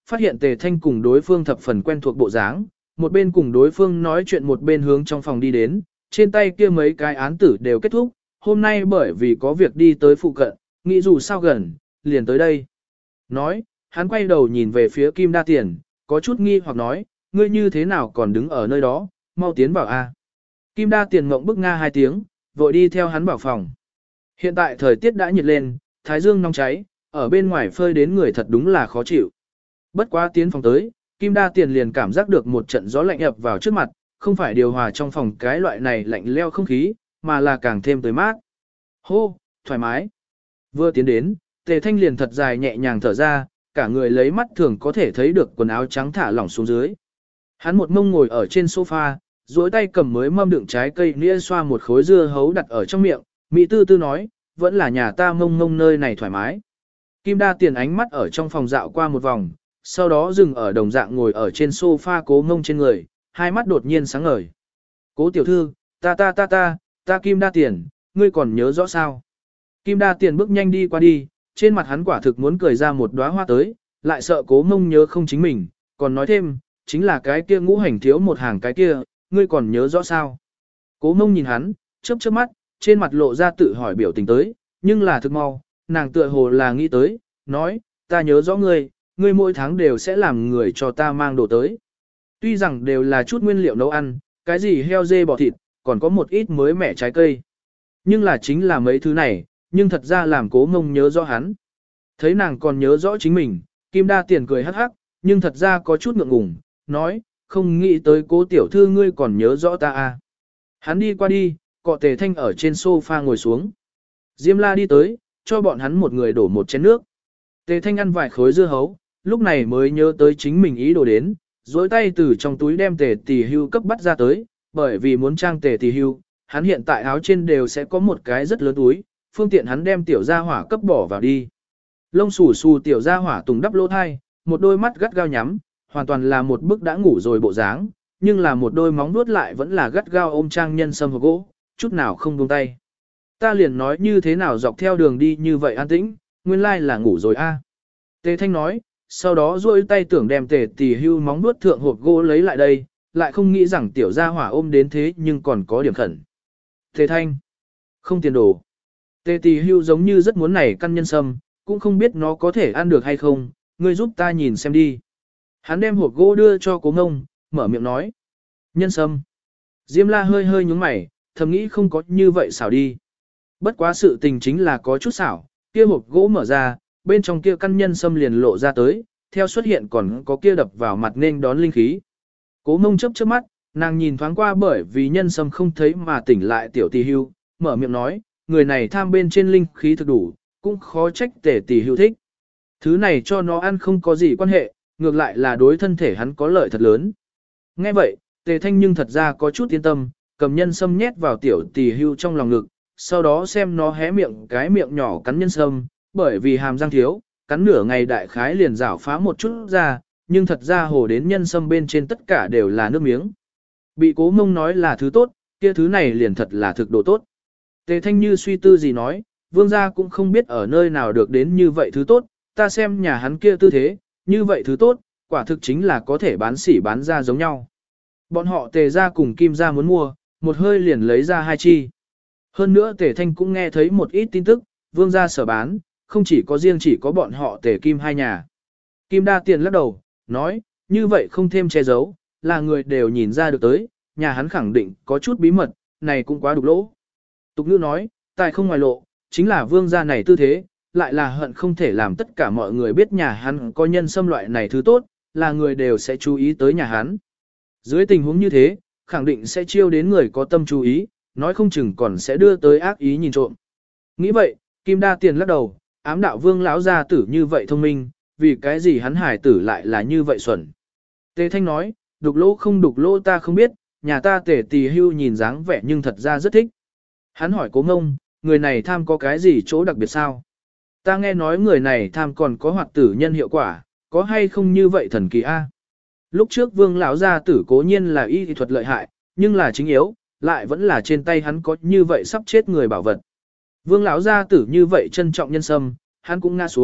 phát hiện Tề Thanh cùng đối phương thập phần quen thuộc bộ dáng, một bên cùng đối phương nói chuyện một bên hướng trong phòng đi đến, trên tay kia mấy cái án tử đều kết thúc, hôm nay bởi vì có việc đi tới phụ cận, nghĩ dù sao gần, liền tới đây. Nói, hắn quay đầu nhìn về phía Kim Đa Tiền, có chút nghi hoặc nói, ngươi như thế nào còn đứng ở nơi đó, mau tiến vào a. Kim Đa Tiền ngộng bức nga hai tiếng, vội đi theo hắn vào phòng. Hiện tại thời tiết đã nhiệt lên, thái dương nóng cháy, ở bên ngoài phơi đến người thật đúng là khó chịu. Bất quá tiến phòng tới, Kim Đa Tiền liền cảm giác được một trận gió lạnh ập vào trước mặt, không phải điều hòa trong phòng cái loại này lạnh leo không khí, mà là càng thêm tới mát. Hô, thoải mái. Vừa tiến đến, Tề Thanh liền thật dài nhẹ nhàng thở ra, cả người lấy mắt thường có thể thấy được quần áo trắng thả lỏng xuống dưới. Hắn một mông ngồi ở trên sofa, duỗi tay cầm mới mâm đựng trái cây nĩa xoa một khối dưa hấu đặt ở trong miệng, Mỹ tư tư nói, vẫn là nhà ta mông mông nơi này thoải mái. Kim Đa Tiền ánh mắt ở trong phòng dạo qua một vòng, sau đó dừng ở đồng dạng ngồi ở trên sofa cố mông trên người, hai mắt đột nhiên sáng ngời. Cố tiểu thư, ta ta ta ta, ta Kim Đa Tiền, ngươi còn nhớ rõ sao? Kim Đa Tiền bước nhanh đi qua đi, trên mặt hắn quả thực muốn cười ra một đóa hoa tới, lại sợ cố mông nhớ không chính mình, còn nói thêm, chính là cái kia ngũ hành thiếu một hàng cái kia, ngươi còn nhớ rõ sao? Cố mông nhìn hắn, chớp chớp mắt, trên mặt lộ ra tự hỏi biểu tình tới, nhưng là thực mau, nàng tựa hồ là nghĩ tới, nói, ta nhớ rõ ngươi, ngươi mỗi tháng đều sẽ làm người cho ta mang đồ tới. Tuy rằng đều là chút nguyên liệu nấu ăn, cái gì heo dê bò thịt, còn có một ít mới mẻ trái cây. Nhưng là chính là mấy thứ này, nhưng thật ra làm cố mông nhớ rõ hắn. Thấy nàng còn nhớ rõ chính mình, Kim Đa Tiền cười hắc hắc, nhưng thật ra có chút ngượng ngùng, nói, không nghĩ tới cố tiểu thư ngươi còn nhớ rõ ta à. Hắn đi qua đi, cọ Tề Thanh ở trên sofa ngồi xuống. Diêm La đi tới, cho bọn hắn một người đổ một chén nước. Tề Thanh ăn vài khối dưa hấu, lúc này mới nhớ tới chính mình ý đồ đến, dối tay từ trong túi đem Tề Tỷ Hưu cấp bắt ra tới, bởi vì muốn trang Tề Tỷ Hưu, hắn hiện tại áo trên đều sẽ có một cái rất lớn túi, phương tiện hắn đem tiểu gia hỏa cấp bỏ vào đi. Lông xù xù tiểu gia hỏa tùng đắp lỗ thai, một đôi mắt gắt gao nhắm, hoàn toàn là một bức đã ngủ rồi bộ dáng, nhưng là một đôi móng nuốt lại vẫn là gắt gao ôm trang nhân sâm hộp gỗ, chút nào không buông tay. Ta liền nói như thế nào dọc theo đường đi như vậy an tĩnh, nguyên lai là ngủ rồi a. Tề Thanh nói, sau đó duỗi tay tưởng đem Tề Tỷ Hưu móng nuốt thượng hộp gỗ lấy lại đây, lại không nghĩ rằng tiểu gia hỏa ôm đến thế nhưng còn có điểm khẩn. Tề Thanh, không tiền đồ. Tề Tỷ Hưu giống như rất muốn này căn nhân sâm, cũng không biết nó có thể ăn được hay không, ngươi giúp ta nhìn xem đi. Hắn đem hộp gỗ đưa cho Cố Ngông, mở miệng nói. Nhân sâm. Diêm La hơi hơi nhúng mày, thầm nghĩ không có như vậy xảo đi. Bất quá sự tình chính là có chút xảo, kia hộp gỗ mở ra, bên trong kia căn nhân sâm liền lộ ra tới, theo xuất hiện còn có kia đập vào mặt nên đón linh khí. Cố Ngông chớp chớp mắt, nàng nhìn thoáng qua bởi vì nhân sâm không thấy mà tỉnh lại tiểu Tỷ Hưu, mở miệng nói, người này tham bên trên linh khí thực đủ, cũng khó trách Tề Tỷ Hưu thích. Thứ này cho nó ăn không có gì quan hệ, ngược lại là đối thân thể hắn có lợi thật lớn. Nghe vậy, Tề Thanh nhưng thật ra có chút yên tâm, cầm nhân sâm nhét vào tiểu Tỷ Hưu trong lòng ngực, sau đó xem nó hé miệng cái miệng nhỏ cắn nhân sâm, bởi vì hàm răng thiếu, cắn nửa ngày đại khái liền rảo phá một chút ra, nhưng thật ra hồ đến nhân sâm bên trên tất cả đều là nước miếng. Bị Cố Mông nói là thứ tốt, kia thứ này liền thật là thực đồ tốt. Tề Thanh như suy tư gì nói, vương gia cũng không biết ở nơi nào được đến như vậy thứ tốt, ta xem nhà hắn kia tư thế, như vậy thứ tốt, quả thực chính là có thể bán sỉ bán ra giống nhau. Bọn họ Tề gia cùng Kim gia muốn mua, một hơi liền lấy ra hai chi. Hơn nữa Tề Thanh cũng nghe thấy một ít tin tức, vương gia sở bán, không chỉ có riêng chỉ có bọn họ Tề Kim hai nhà. Kim Đa Tiền lắc đầu, nói, như vậy không thêm che giấu, là người đều nhìn ra được tới, nhà hắn khẳng định có chút bí mật, này cũng quá đục lỗ. Tục ngữ nói, tài không ngoài lộ, chính là vương gia này tư thế, lại là hận không thể làm tất cả mọi người biết nhà hắn có nhân xâm loại này thứ tốt, là người đều sẽ chú ý tới nhà hắn. Dưới tình huống như thế, khẳng định sẽ chiêu đến người có tâm chú ý, nói không chừng còn sẽ đưa tới ác ý nhìn trộm. Nghĩ vậy, Kim Đa Tiền lắc đầu, ám đạo vương lão gia tử như vậy thông minh, vì cái gì hắn hải tử lại là như vậy xuẩn. Tề Thanh nói, đục lỗ không đục lỗ ta không biết, nhà ta Tề Tỷ Hưu nhìn dáng vẻ nhưng thật ra rất thích. Hắn hỏi Cố Ngông, người này tham có cái gì chỗ đặc biệt sao? Ta nghe nói người này tham còn có hoạt tử nhân hiệu quả, có hay không như vậy thần kỳ a? Lúc trước vương lão gia tử cố nhiên là y thuật lợi hại, nhưng là chính yếu, lại vẫn là trên tay hắn có như vậy sắp chết người bảo vật. Vương lão gia tử như vậy trân trọng nhân sâm, hắn cũng ngã xuống,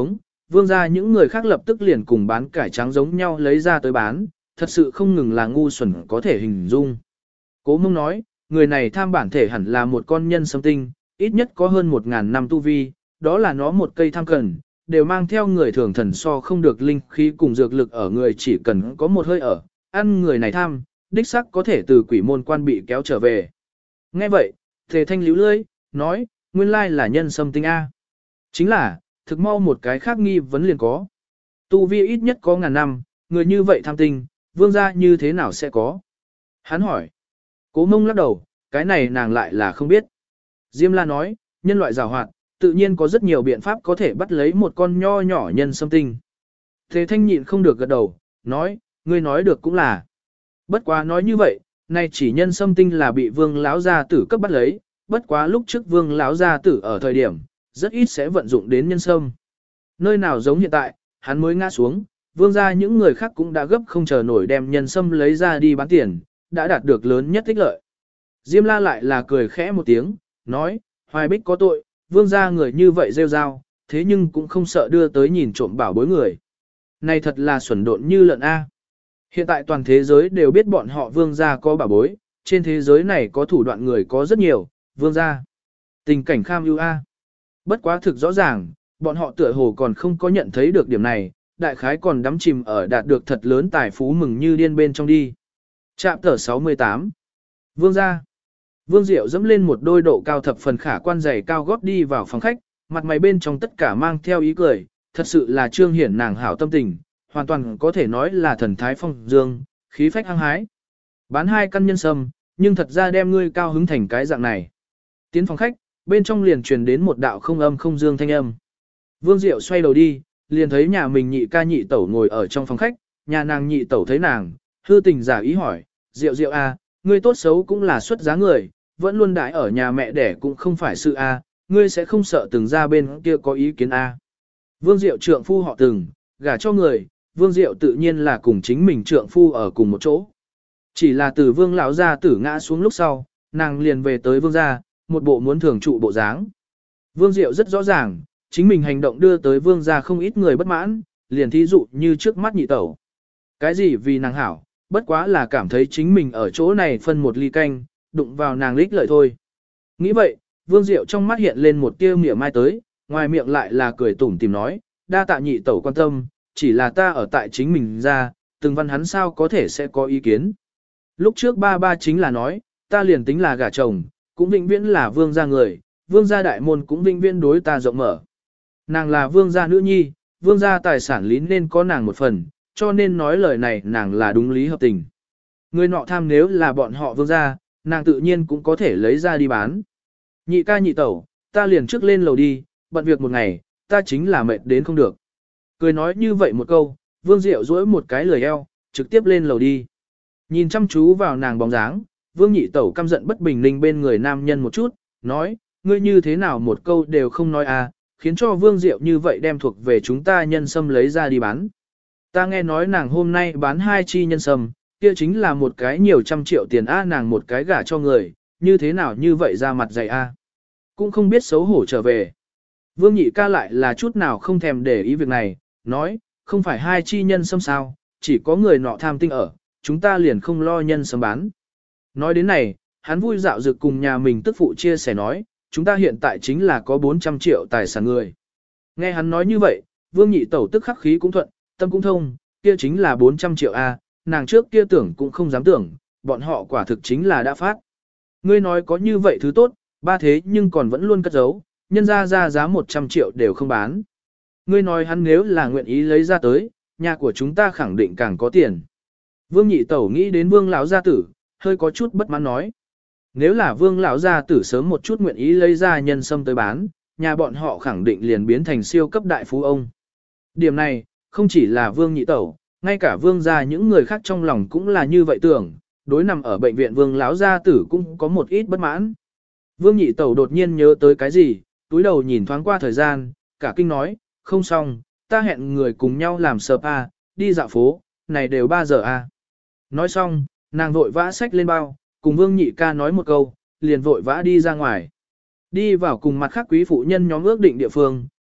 vương gia những người khác lập tức liền cùng bán cải trắng giống nhau lấy ra tới bán, thật sự không ngừng là ngu xuẩn có thể hình dung. Cố Mông nói, người này tham bản thể hẳn là một con nhân sâm tinh, ít nhất có hơn một ngàn năm tu vi, đó là nó một cây tham cần, đều mang theo người thường thần so không được linh khí cùng dược lực ở người chỉ cần có một hơi ở, ăn người này tham, đích sắc có thể từ quỷ môn quan bị kéo trở về. Nghe vậy, Tề Thanh líu lưỡi, nói, nguyên lai là nhân sâm tinh A. Chính là, thực mau một cái khác nghi vấn liền có. Tu vi ít nhất có ngàn năm, người như vậy tham tinh, vương gia như thế nào sẽ có? Hắn hỏi. Cố Mông lắc đầu, cái này nàng lại là không biết. Diêm La nói, nhân loại giàu hoạt, tự nhiên có rất nhiều biện pháp có thể bắt lấy một con nho nhỏ nhân sâm tinh. Thế Thanh nhịn không được gật đầu, nói, ngươi nói được cũng là. Bất quá nói như vậy, nay chỉ nhân sâm tinh là bị vương lão gia tử cấp bắt lấy, bất quá lúc trước vương lão gia tử ở thời điểm, rất ít sẽ vận dụng đến nhân sâm. Nơi nào giống hiện tại, hắn mới ngã xuống, vương gia những người khác cũng đã gấp không chờ nổi đem nhân sâm lấy ra đi bán tiền, đã đạt được lớn nhất ích lợi. Diêm La lại là cười khẽ một tiếng, nói, Hoài Bích có tội, vương gia người như vậy rêu rao, thế nhưng cũng không sợ đưa tới nhìn trộm bảo bối người. Này thật là xuẩn độn như lợn A. Hiện tại toàn thế giới đều biết bọn họ vương gia có bảo bối, trên thế giới này có thủ đoạn người có rất nhiều, vương gia. Tình cảnh kham ưu A. Bất quá thực rõ ràng, bọn họ tựa hồ còn không có nhận thấy được điểm này, đại khái còn đắm chìm ở đạt được thật lớn tài phú mừng như điên bên trong đi. Trạm tờ sáu mươi tám. Vương gia. Vương Diệu dẫm lên một đôi độ cao thập phần khả quan giày cao gót đi vào phòng khách, mặt mày bên trong tất cả mang theo ý cười, thật sự là trương hiển nàng hảo tâm tình, hoàn toàn có thể nói là thần thái phong dương, khí phách hăng hái. Bán hai căn nhân sâm, nhưng thật ra đem ngươi cao hứng thành cái dạng này. Tiến phòng khách, bên trong liền truyền đến một đạo không âm không dương thanh âm. Vương Diệu xoay đầu đi, liền thấy nhà mình nhị ca nhị tẩu ngồi ở trong phòng khách, nhà nàng nhị tẩu thấy nàng, hư tình giả ý hỏi, Diệu Diệu a, ngươi tốt xấu cũng là xuất giá người, vẫn luôn đãi ở nhà mẹ đẻ cũng không phải sự a, ngươi sẽ không sợ từng ra bên kia có ý kiến a. Vương Diệu trượng phu họ từng, gả cho người, Vương Diệu tự nhiên là cùng chính mình trượng phu ở cùng một chỗ. Chỉ là từ Vương lão gia tử ngã xuống lúc sau, nàng liền về tới Vương gia, một bộ muốn thường trụ bộ dáng. Vương Diệu rất rõ ràng, chính mình hành động đưa tới Vương gia không ít người bất mãn, liền thí dụ như trước mắt nhị tẩu. Cái gì vì nàng hảo, bất quá là cảm thấy chính mình ở chỗ này phân một ly canh, đụng vào nàng lích lợi thôi. Nghĩ vậy, Vương Diệu trong mắt hiện lên một tia mỉa mai tới, ngoài miệng lại là cười tủm tìm nói, đa tạ nhị tẩu quan tâm, chỉ là ta ở tại chính mình ra, từng văn hắn sao có thể sẽ có ý kiến. Lúc trước ba ba chính là nói, ta liền tính là gả chồng, cũng vĩnh viễn là vương gia người, vương gia đại môn cũng vĩnh viễn đối ta rộng mở. Nàng là vương gia nữ nhi, vương gia tài sản lý nên có nàng một phần, cho nên nói lời này nàng là đúng lý hợp tình. Người nọ tham nếu là bọn họ vương gia, nàng tự nhiên cũng có thể lấy ra đi bán. Nhị ca nhị tẩu, ta liền trước lên lầu đi, bận việc một ngày, ta chính là mệt đến không được. Cười nói như vậy một câu, Vương Diệu duỗi một cái lười eo, trực tiếp lên lầu đi. Nhìn chăm chú vào nàng bóng dáng, Vương nhị tẩu căm giận bất bình ninh bên người nam nhân một chút, nói, ngươi như thế nào một câu đều không nói à, khiến cho Vương Diệu như vậy đem thuộc về chúng ta nhân sâm lấy ra đi bán. Ta nghe nói nàng hôm nay bán hai chi nhân sâm, kia chính là một cái nhiều trăm triệu tiền a, nàng một cái gả cho người, như thế nào như vậy ra mặt dày a, cũng không biết xấu hổ trở về. Vương nhị ca lại là chút nào không thèm để ý việc này, nói, không phải hai chi nhân sâm sao, chỉ có người nọ tham tinh ở, chúng ta liền không lo nhân sâm bán. Nói đến này, hắn vui dạo dực cùng nhà mình tức phụ chia sẻ nói, chúng ta hiện tại chính là có bốn trăm triệu tài sản người. Nghe hắn nói như vậy, Vương nhị tẩu tức khắc khí cũng thuận, tâm cũng thông, kia chính là bốn trăm triệu a, nàng trước kia tưởng cũng không dám tưởng, bọn họ quả thực chính là đã phát. Ngươi nói có như vậy thứ tốt, ba thế nhưng còn vẫn luôn cất giấu, nhân ra ra giá một trăm triệu đều không bán. Ngươi nói hắn nếu là nguyện ý lấy ra tới, nhà của chúng ta khẳng định càng có tiền. Vương nhị tẩu nghĩ đến Vương lão gia tử, hơi có chút bất mãn nói. Nếu là Vương lão gia tử sớm một chút nguyện ý lấy ra nhân sâm tới bán, nhà bọn họ khẳng định liền biến thành siêu cấp đại phú ông. Điểm này, không chỉ là Vương nhị tẩu, ngay cả Vương gia những người khác trong lòng cũng là như vậy tưởng, đối nằm ở bệnh viện Vương lão gia tử cũng có một ít bất mãn. Vương nhị tẩu đột nhiên nhớ tới cái gì, túi đầu nhìn thoáng qua thời gian, cả kinh nói, không xong, ta hẹn người cùng nhau làm spa, đi dạo phố, này đều ba giờ a. Nói xong, nàng vội vã xách lên bao, cùng Vương nhị ca nói một câu, liền vội vã đi ra ngoài. Đi vào cùng mặt khác quý phụ nhân nhóm ước định địa phương,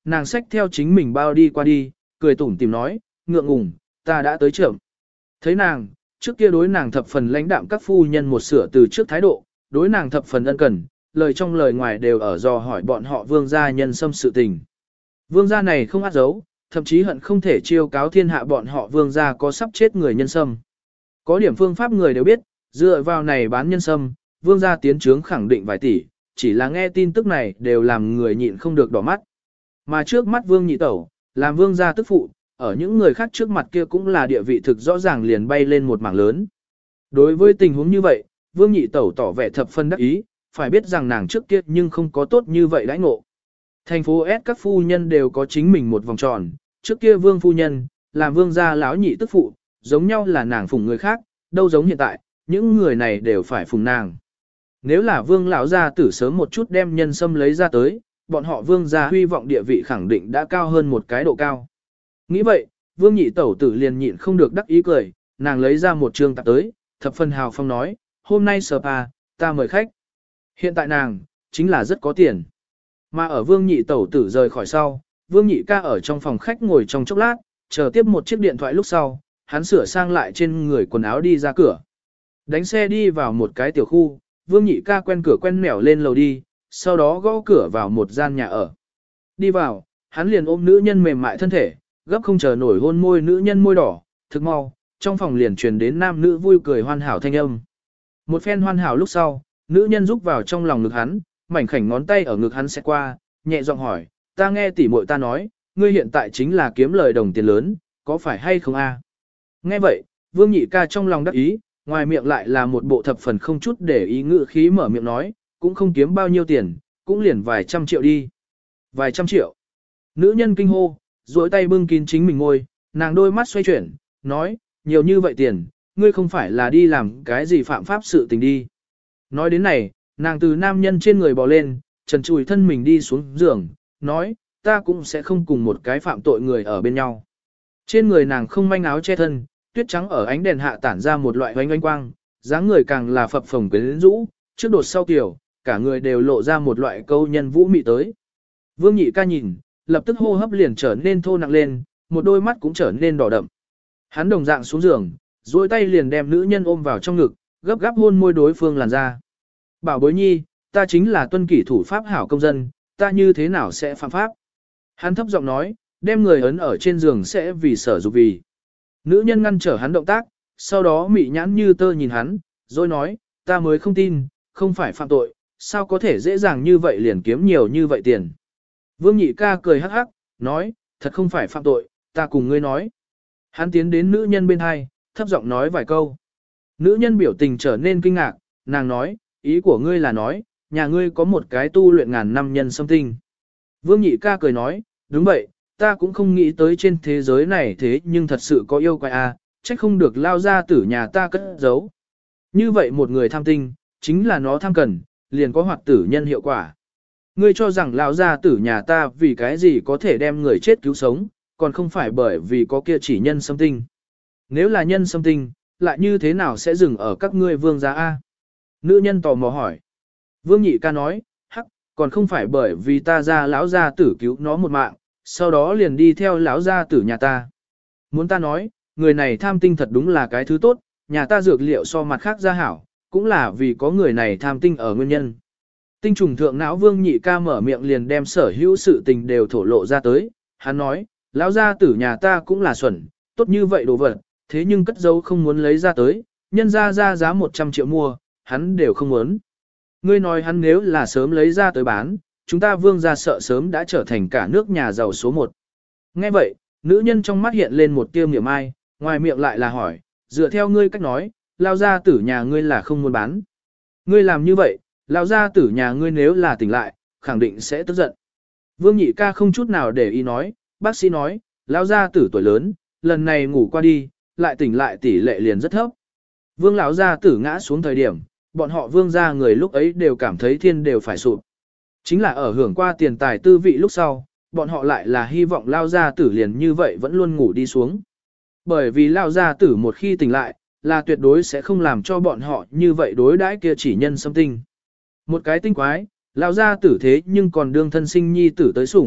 nàng xách theo chính mình bao đi qua đi, cười tủm tìm nói, ngượng ngùng, ta đã tới trưởng. Thấy nàng, trước kia đối nàng thập phần lãnh đạm các phu nhân một sửa từ trước thái độ, đối nàng thập phần ân cần, lời trong lời ngoài đều ở dò hỏi bọn họ vương gia nhân xâm sự tình. Vương gia này không át giấu, thậm chí hận không thể chiêu cáo thiên hạ bọn họ vương gia có sắp chết người nhân xâm. Có điểm phương pháp người đều biết, dựa vào này bán nhân xâm, vương gia tiến trướng khẳng định vài tỷ, chỉ là nghe tin tức này đều làm người nhịn không được đỏ mắt. Mà trước mắt vương nhị tẩu, làm vương gia tức phụ, ở những người khác trước mặt kia cũng là địa vị thực rõ ràng liền bay lên một mảng lớn. Đối với tình huống như vậy, vương nhị tẩu tỏ vẻ thập phân đắc ý, phải biết rằng nàng trước kia nhưng không có tốt như vậy đãi ngộ. Thành phố S các phu nhân đều có chính mình một vòng tròn, trước kia vương phu nhân, làm vương gia lão nhị tức phụ, giống nhau là nàng phụng người khác, đâu giống hiện tại, những người này đều phải phụng nàng. Nếu là vương lão gia tử sớm một chút đem nhân sâm lấy ra tới, bọn họ vương gia huy vọng địa vị khẳng định đã cao hơn một cái độ cao. Nghĩ vậy, vương nhị tẩu tử liền nhịn không được đắc ý cười, nàng lấy ra một trương tạp tới, thập phân hào phong nói, hôm nay spa, ta mời khách. Hiện tại nàng, chính là rất có tiền. Mà ở vương nhị tẩu tử rời khỏi sau, vương nhị ca ở trong phòng khách ngồi trong chốc lát, chờ tiếp một chiếc điện thoại lúc sau, hắn sửa sang lại trên người quần áo đi ra cửa. Đánh xe đi vào một cái tiểu khu, vương nhị ca quen cửa quen mẻo lên lầu đi, sau đó gõ cửa vào một gian nhà ở. Đi vào, hắn liền ôm nữ nhân mềm mại thân thể, gấp không chờ nổi hôn môi nữ nhân môi đỏ, thực mau, trong phòng liền truyền đến nam nữ vui cười hoàn hảo thanh âm. Một phen hoàn hảo lúc sau, nữ nhân rúc vào trong lòng ngực hắn, mảnh khảnh ngón tay ở ngực hắn sẽ qua, nhẹ giọng hỏi, ta nghe tỉ muội ta nói, ngươi hiện tại chính là kiếm lời đồng tiền lớn, có phải hay không a? Nghe vậy, vương nhị ca trong lòng đắc ý, ngoài miệng lại là một bộ thập phần không chút để ý ngự khí mở miệng nói, cũng không kiếm bao nhiêu tiền, cũng liền vài trăm triệu đi. Vài trăm triệu. Nữ nhân kinh hô, duỗi tay bưng kín chính mình ngôi, nàng đôi mắt xoay chuyển, nói, nhiều như vậy tiền, ngươi không phải là đi làm cái gì phạm pháp sự tình đi. Nói đến này, nàng từ nam nhân trên người bò lên, trần trùi thân mình đi xuống giường, nói, ta cũng sẽ không cùng một cái phạm tội người ở bên nhau. Trên người nàng không manh áo che thân, tuyết trắng ở ánh đèn hạ tản ra một loại oanh oanh quang, dáng người càng là phập phồng quyến rũ, trước đột sau kiểu, cả người đều lộ ra một loại câu nhân vũ mị tới. Vương nhị ca nhìn, lập tức hô hấp liền trở nên thô nặng lên, một đôi mắt cũng trở nên đỏ đậm. Hắn đồng dạng xuống giường, duỗi tay liền đem nữ nhân ôm vào trong ngực, gấp gáp hôn môi đối phương làn ra. Bảo bối nhi, ta chính là tuân kỷ thủ pháp hảo công dân, ta như thế nào sẽ phạm pháp? Hắn thấp giọng nói, đem người ấn ở trên giường sẽ vì sở dục vì. Nữ nhân ngăn trở hắn động tác, sau đó mị nhãn như tơ nhìn hắn, rồi nói, ta mới không tin, không phải phạm tội, sao có thể dễ dàng như vậy liền kiếm nhiều như vậy tiền. Vương nhị ca cười hắc hắc, nói, thật không phải phạm tội, ta cùng ngươi nói. Hắn tiến đến nữ nhân bên hai, thấp giọng nói vài câu. Nữ nhân biểu tình trở nên kinh ngạc, nàng nói, ý của ngươi là nói, nhà ngươi có một cái tu luyện ngàn năm nhân sâm tinh. Vương nhị ca cười nói, đúng vậy, ta cũng không nghĩ tới trên thế giới này thế nhưng thật sự có yêu quái a, à, trách không được lao ra tử nhà ta cất giấu. Như vậy một người tham tinh, chính là nó tham cần, liền có hoạt tử nhân hiệu quả. Ngươi cho rằng lão gia tử nhà ta vì cái gì có thể đem người chết cứu sống, còn không phải bởi vì có kia chỉ nhân sâm tinh. Nếu là nhân sâm tinh, lại như thế nào sẽ dừng ở các ngươi vương gia A? Nữ nhân tò mò hỏi. Vương nhị ca nói, hắc, còn không phải bởi vì ta ra lão gia tử cứu nó một mạng, sau đó liền đi theo lão gia tử nhà ta. Muốn ta nói, người này tham tinh thật đúng là cái thứ tốt, nhà ta dược liệu so mặt khác gia hảo, cũng là vì có người này tham tinh ở nguyên nhân. Tinh trùng thượng não vương nhị ca mở miệng liền đem sở hữu sự tình đều thổ lộ ra tới, hắn nói, lão gia tử nhà ta cũng là xuẩn, tốt như vậy đồ vật, thế nhưng cất giấu không muốn lấy ra tới, nhân ra ra giá một trăm triệu mua, hắn đều không muốn. Ngươi nói hắn nếu là sớm lấy ra tới bán, chúng ta vương gia sợ sớm đã trở thành cả nước nhà giàu số một. Nghe vậy, nữ nhân trong mắt hiện lên một tia niệm ai, ngoài miệng lại là hỏi, dựa theo ngươi cách nói, lao gia tử nhà ngươi là không muốn bán. Ngươi làm như vậy, lao gia tử nhà ngươi nếu là tỉnh lại, khẳng định sẽ tức giận. Vương nhị ca không chút nào để ý nói, bác sĩ nói, lao gia tử tuổi lớn, lần này ngủ qua đi, lại tỉnh lại tỷ lệ liền rất thấp. Vương lão gia tử ngã xuống thời điểm, bọn họ vương gia người lúc ấy đều cảm thấy thiên đều phải sụp. Chính là ở hưởng qua tiền tài tư vị lúc sau, bọn họ lại là hy vọng lao gia tử liền như vậy vẫn luôn ngủ đi xuống. Bởi vì lao gia tử một khi tỉnh lại, là tuyệt đối sẽ không làm cho bọn họ như vậy đối đãi kia chỉ nhân xâm tinh. Một cái tinh quái, lao gia tử thế nhưng còn đương thân sinh nhi tử tới sủng,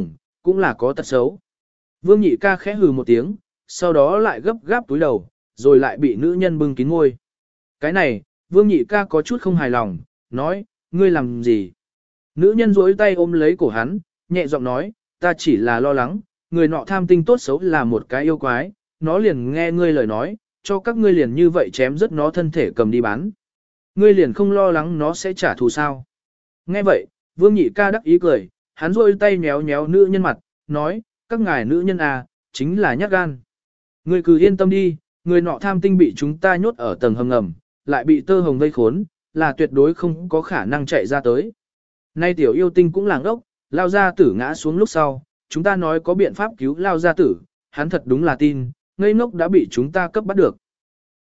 cũng là có tật xấu. Vương nhị ca khẽ hừ một tiếng, sau đó lại gấp gáp túi đầu, rồi lại bị nữ nhân bưng kín môi. Cái này, vương nhị ca có chút không hài lòng, nói, ngươi làm gì? Nữ nhân duỗi tay ôm lấy cổ hắn, nhẹ giọng nói, ta chỉ là lo lắng, người nọ tham tinh tốt xấu là một cái yêu quái, nó liền nghe ngươi lời nói, cho các ngươi liền như vậy chém rất nó thân thể cầm đi bán. Ngươi liền không lo lắng nó sẽ trả thù sao? Nghe vậy, vương nhị ca đắc ý cười, hắn duỗi tay nhéo nhéo nữ nhân mặt, nói, các ngài nữ nhân à, chính là nhát gan. Ngươi cứ yên tâm đi, người nọ tham tinh bị chúng ta nhốt ở tầng hầm ngầm, lại bị tơ hồng vây khốn, là tuyệt đối không có khả năng chạy ra tới. Nay tiểu yêu tinh cũng làng ốc, lao gia tử ngã xuống lúc sau, chúng ta nói có biện pháp cứu lao gia tử, hắn thật đúng là tin, ngây ngốc đã bị chúng ta cấp bắt được.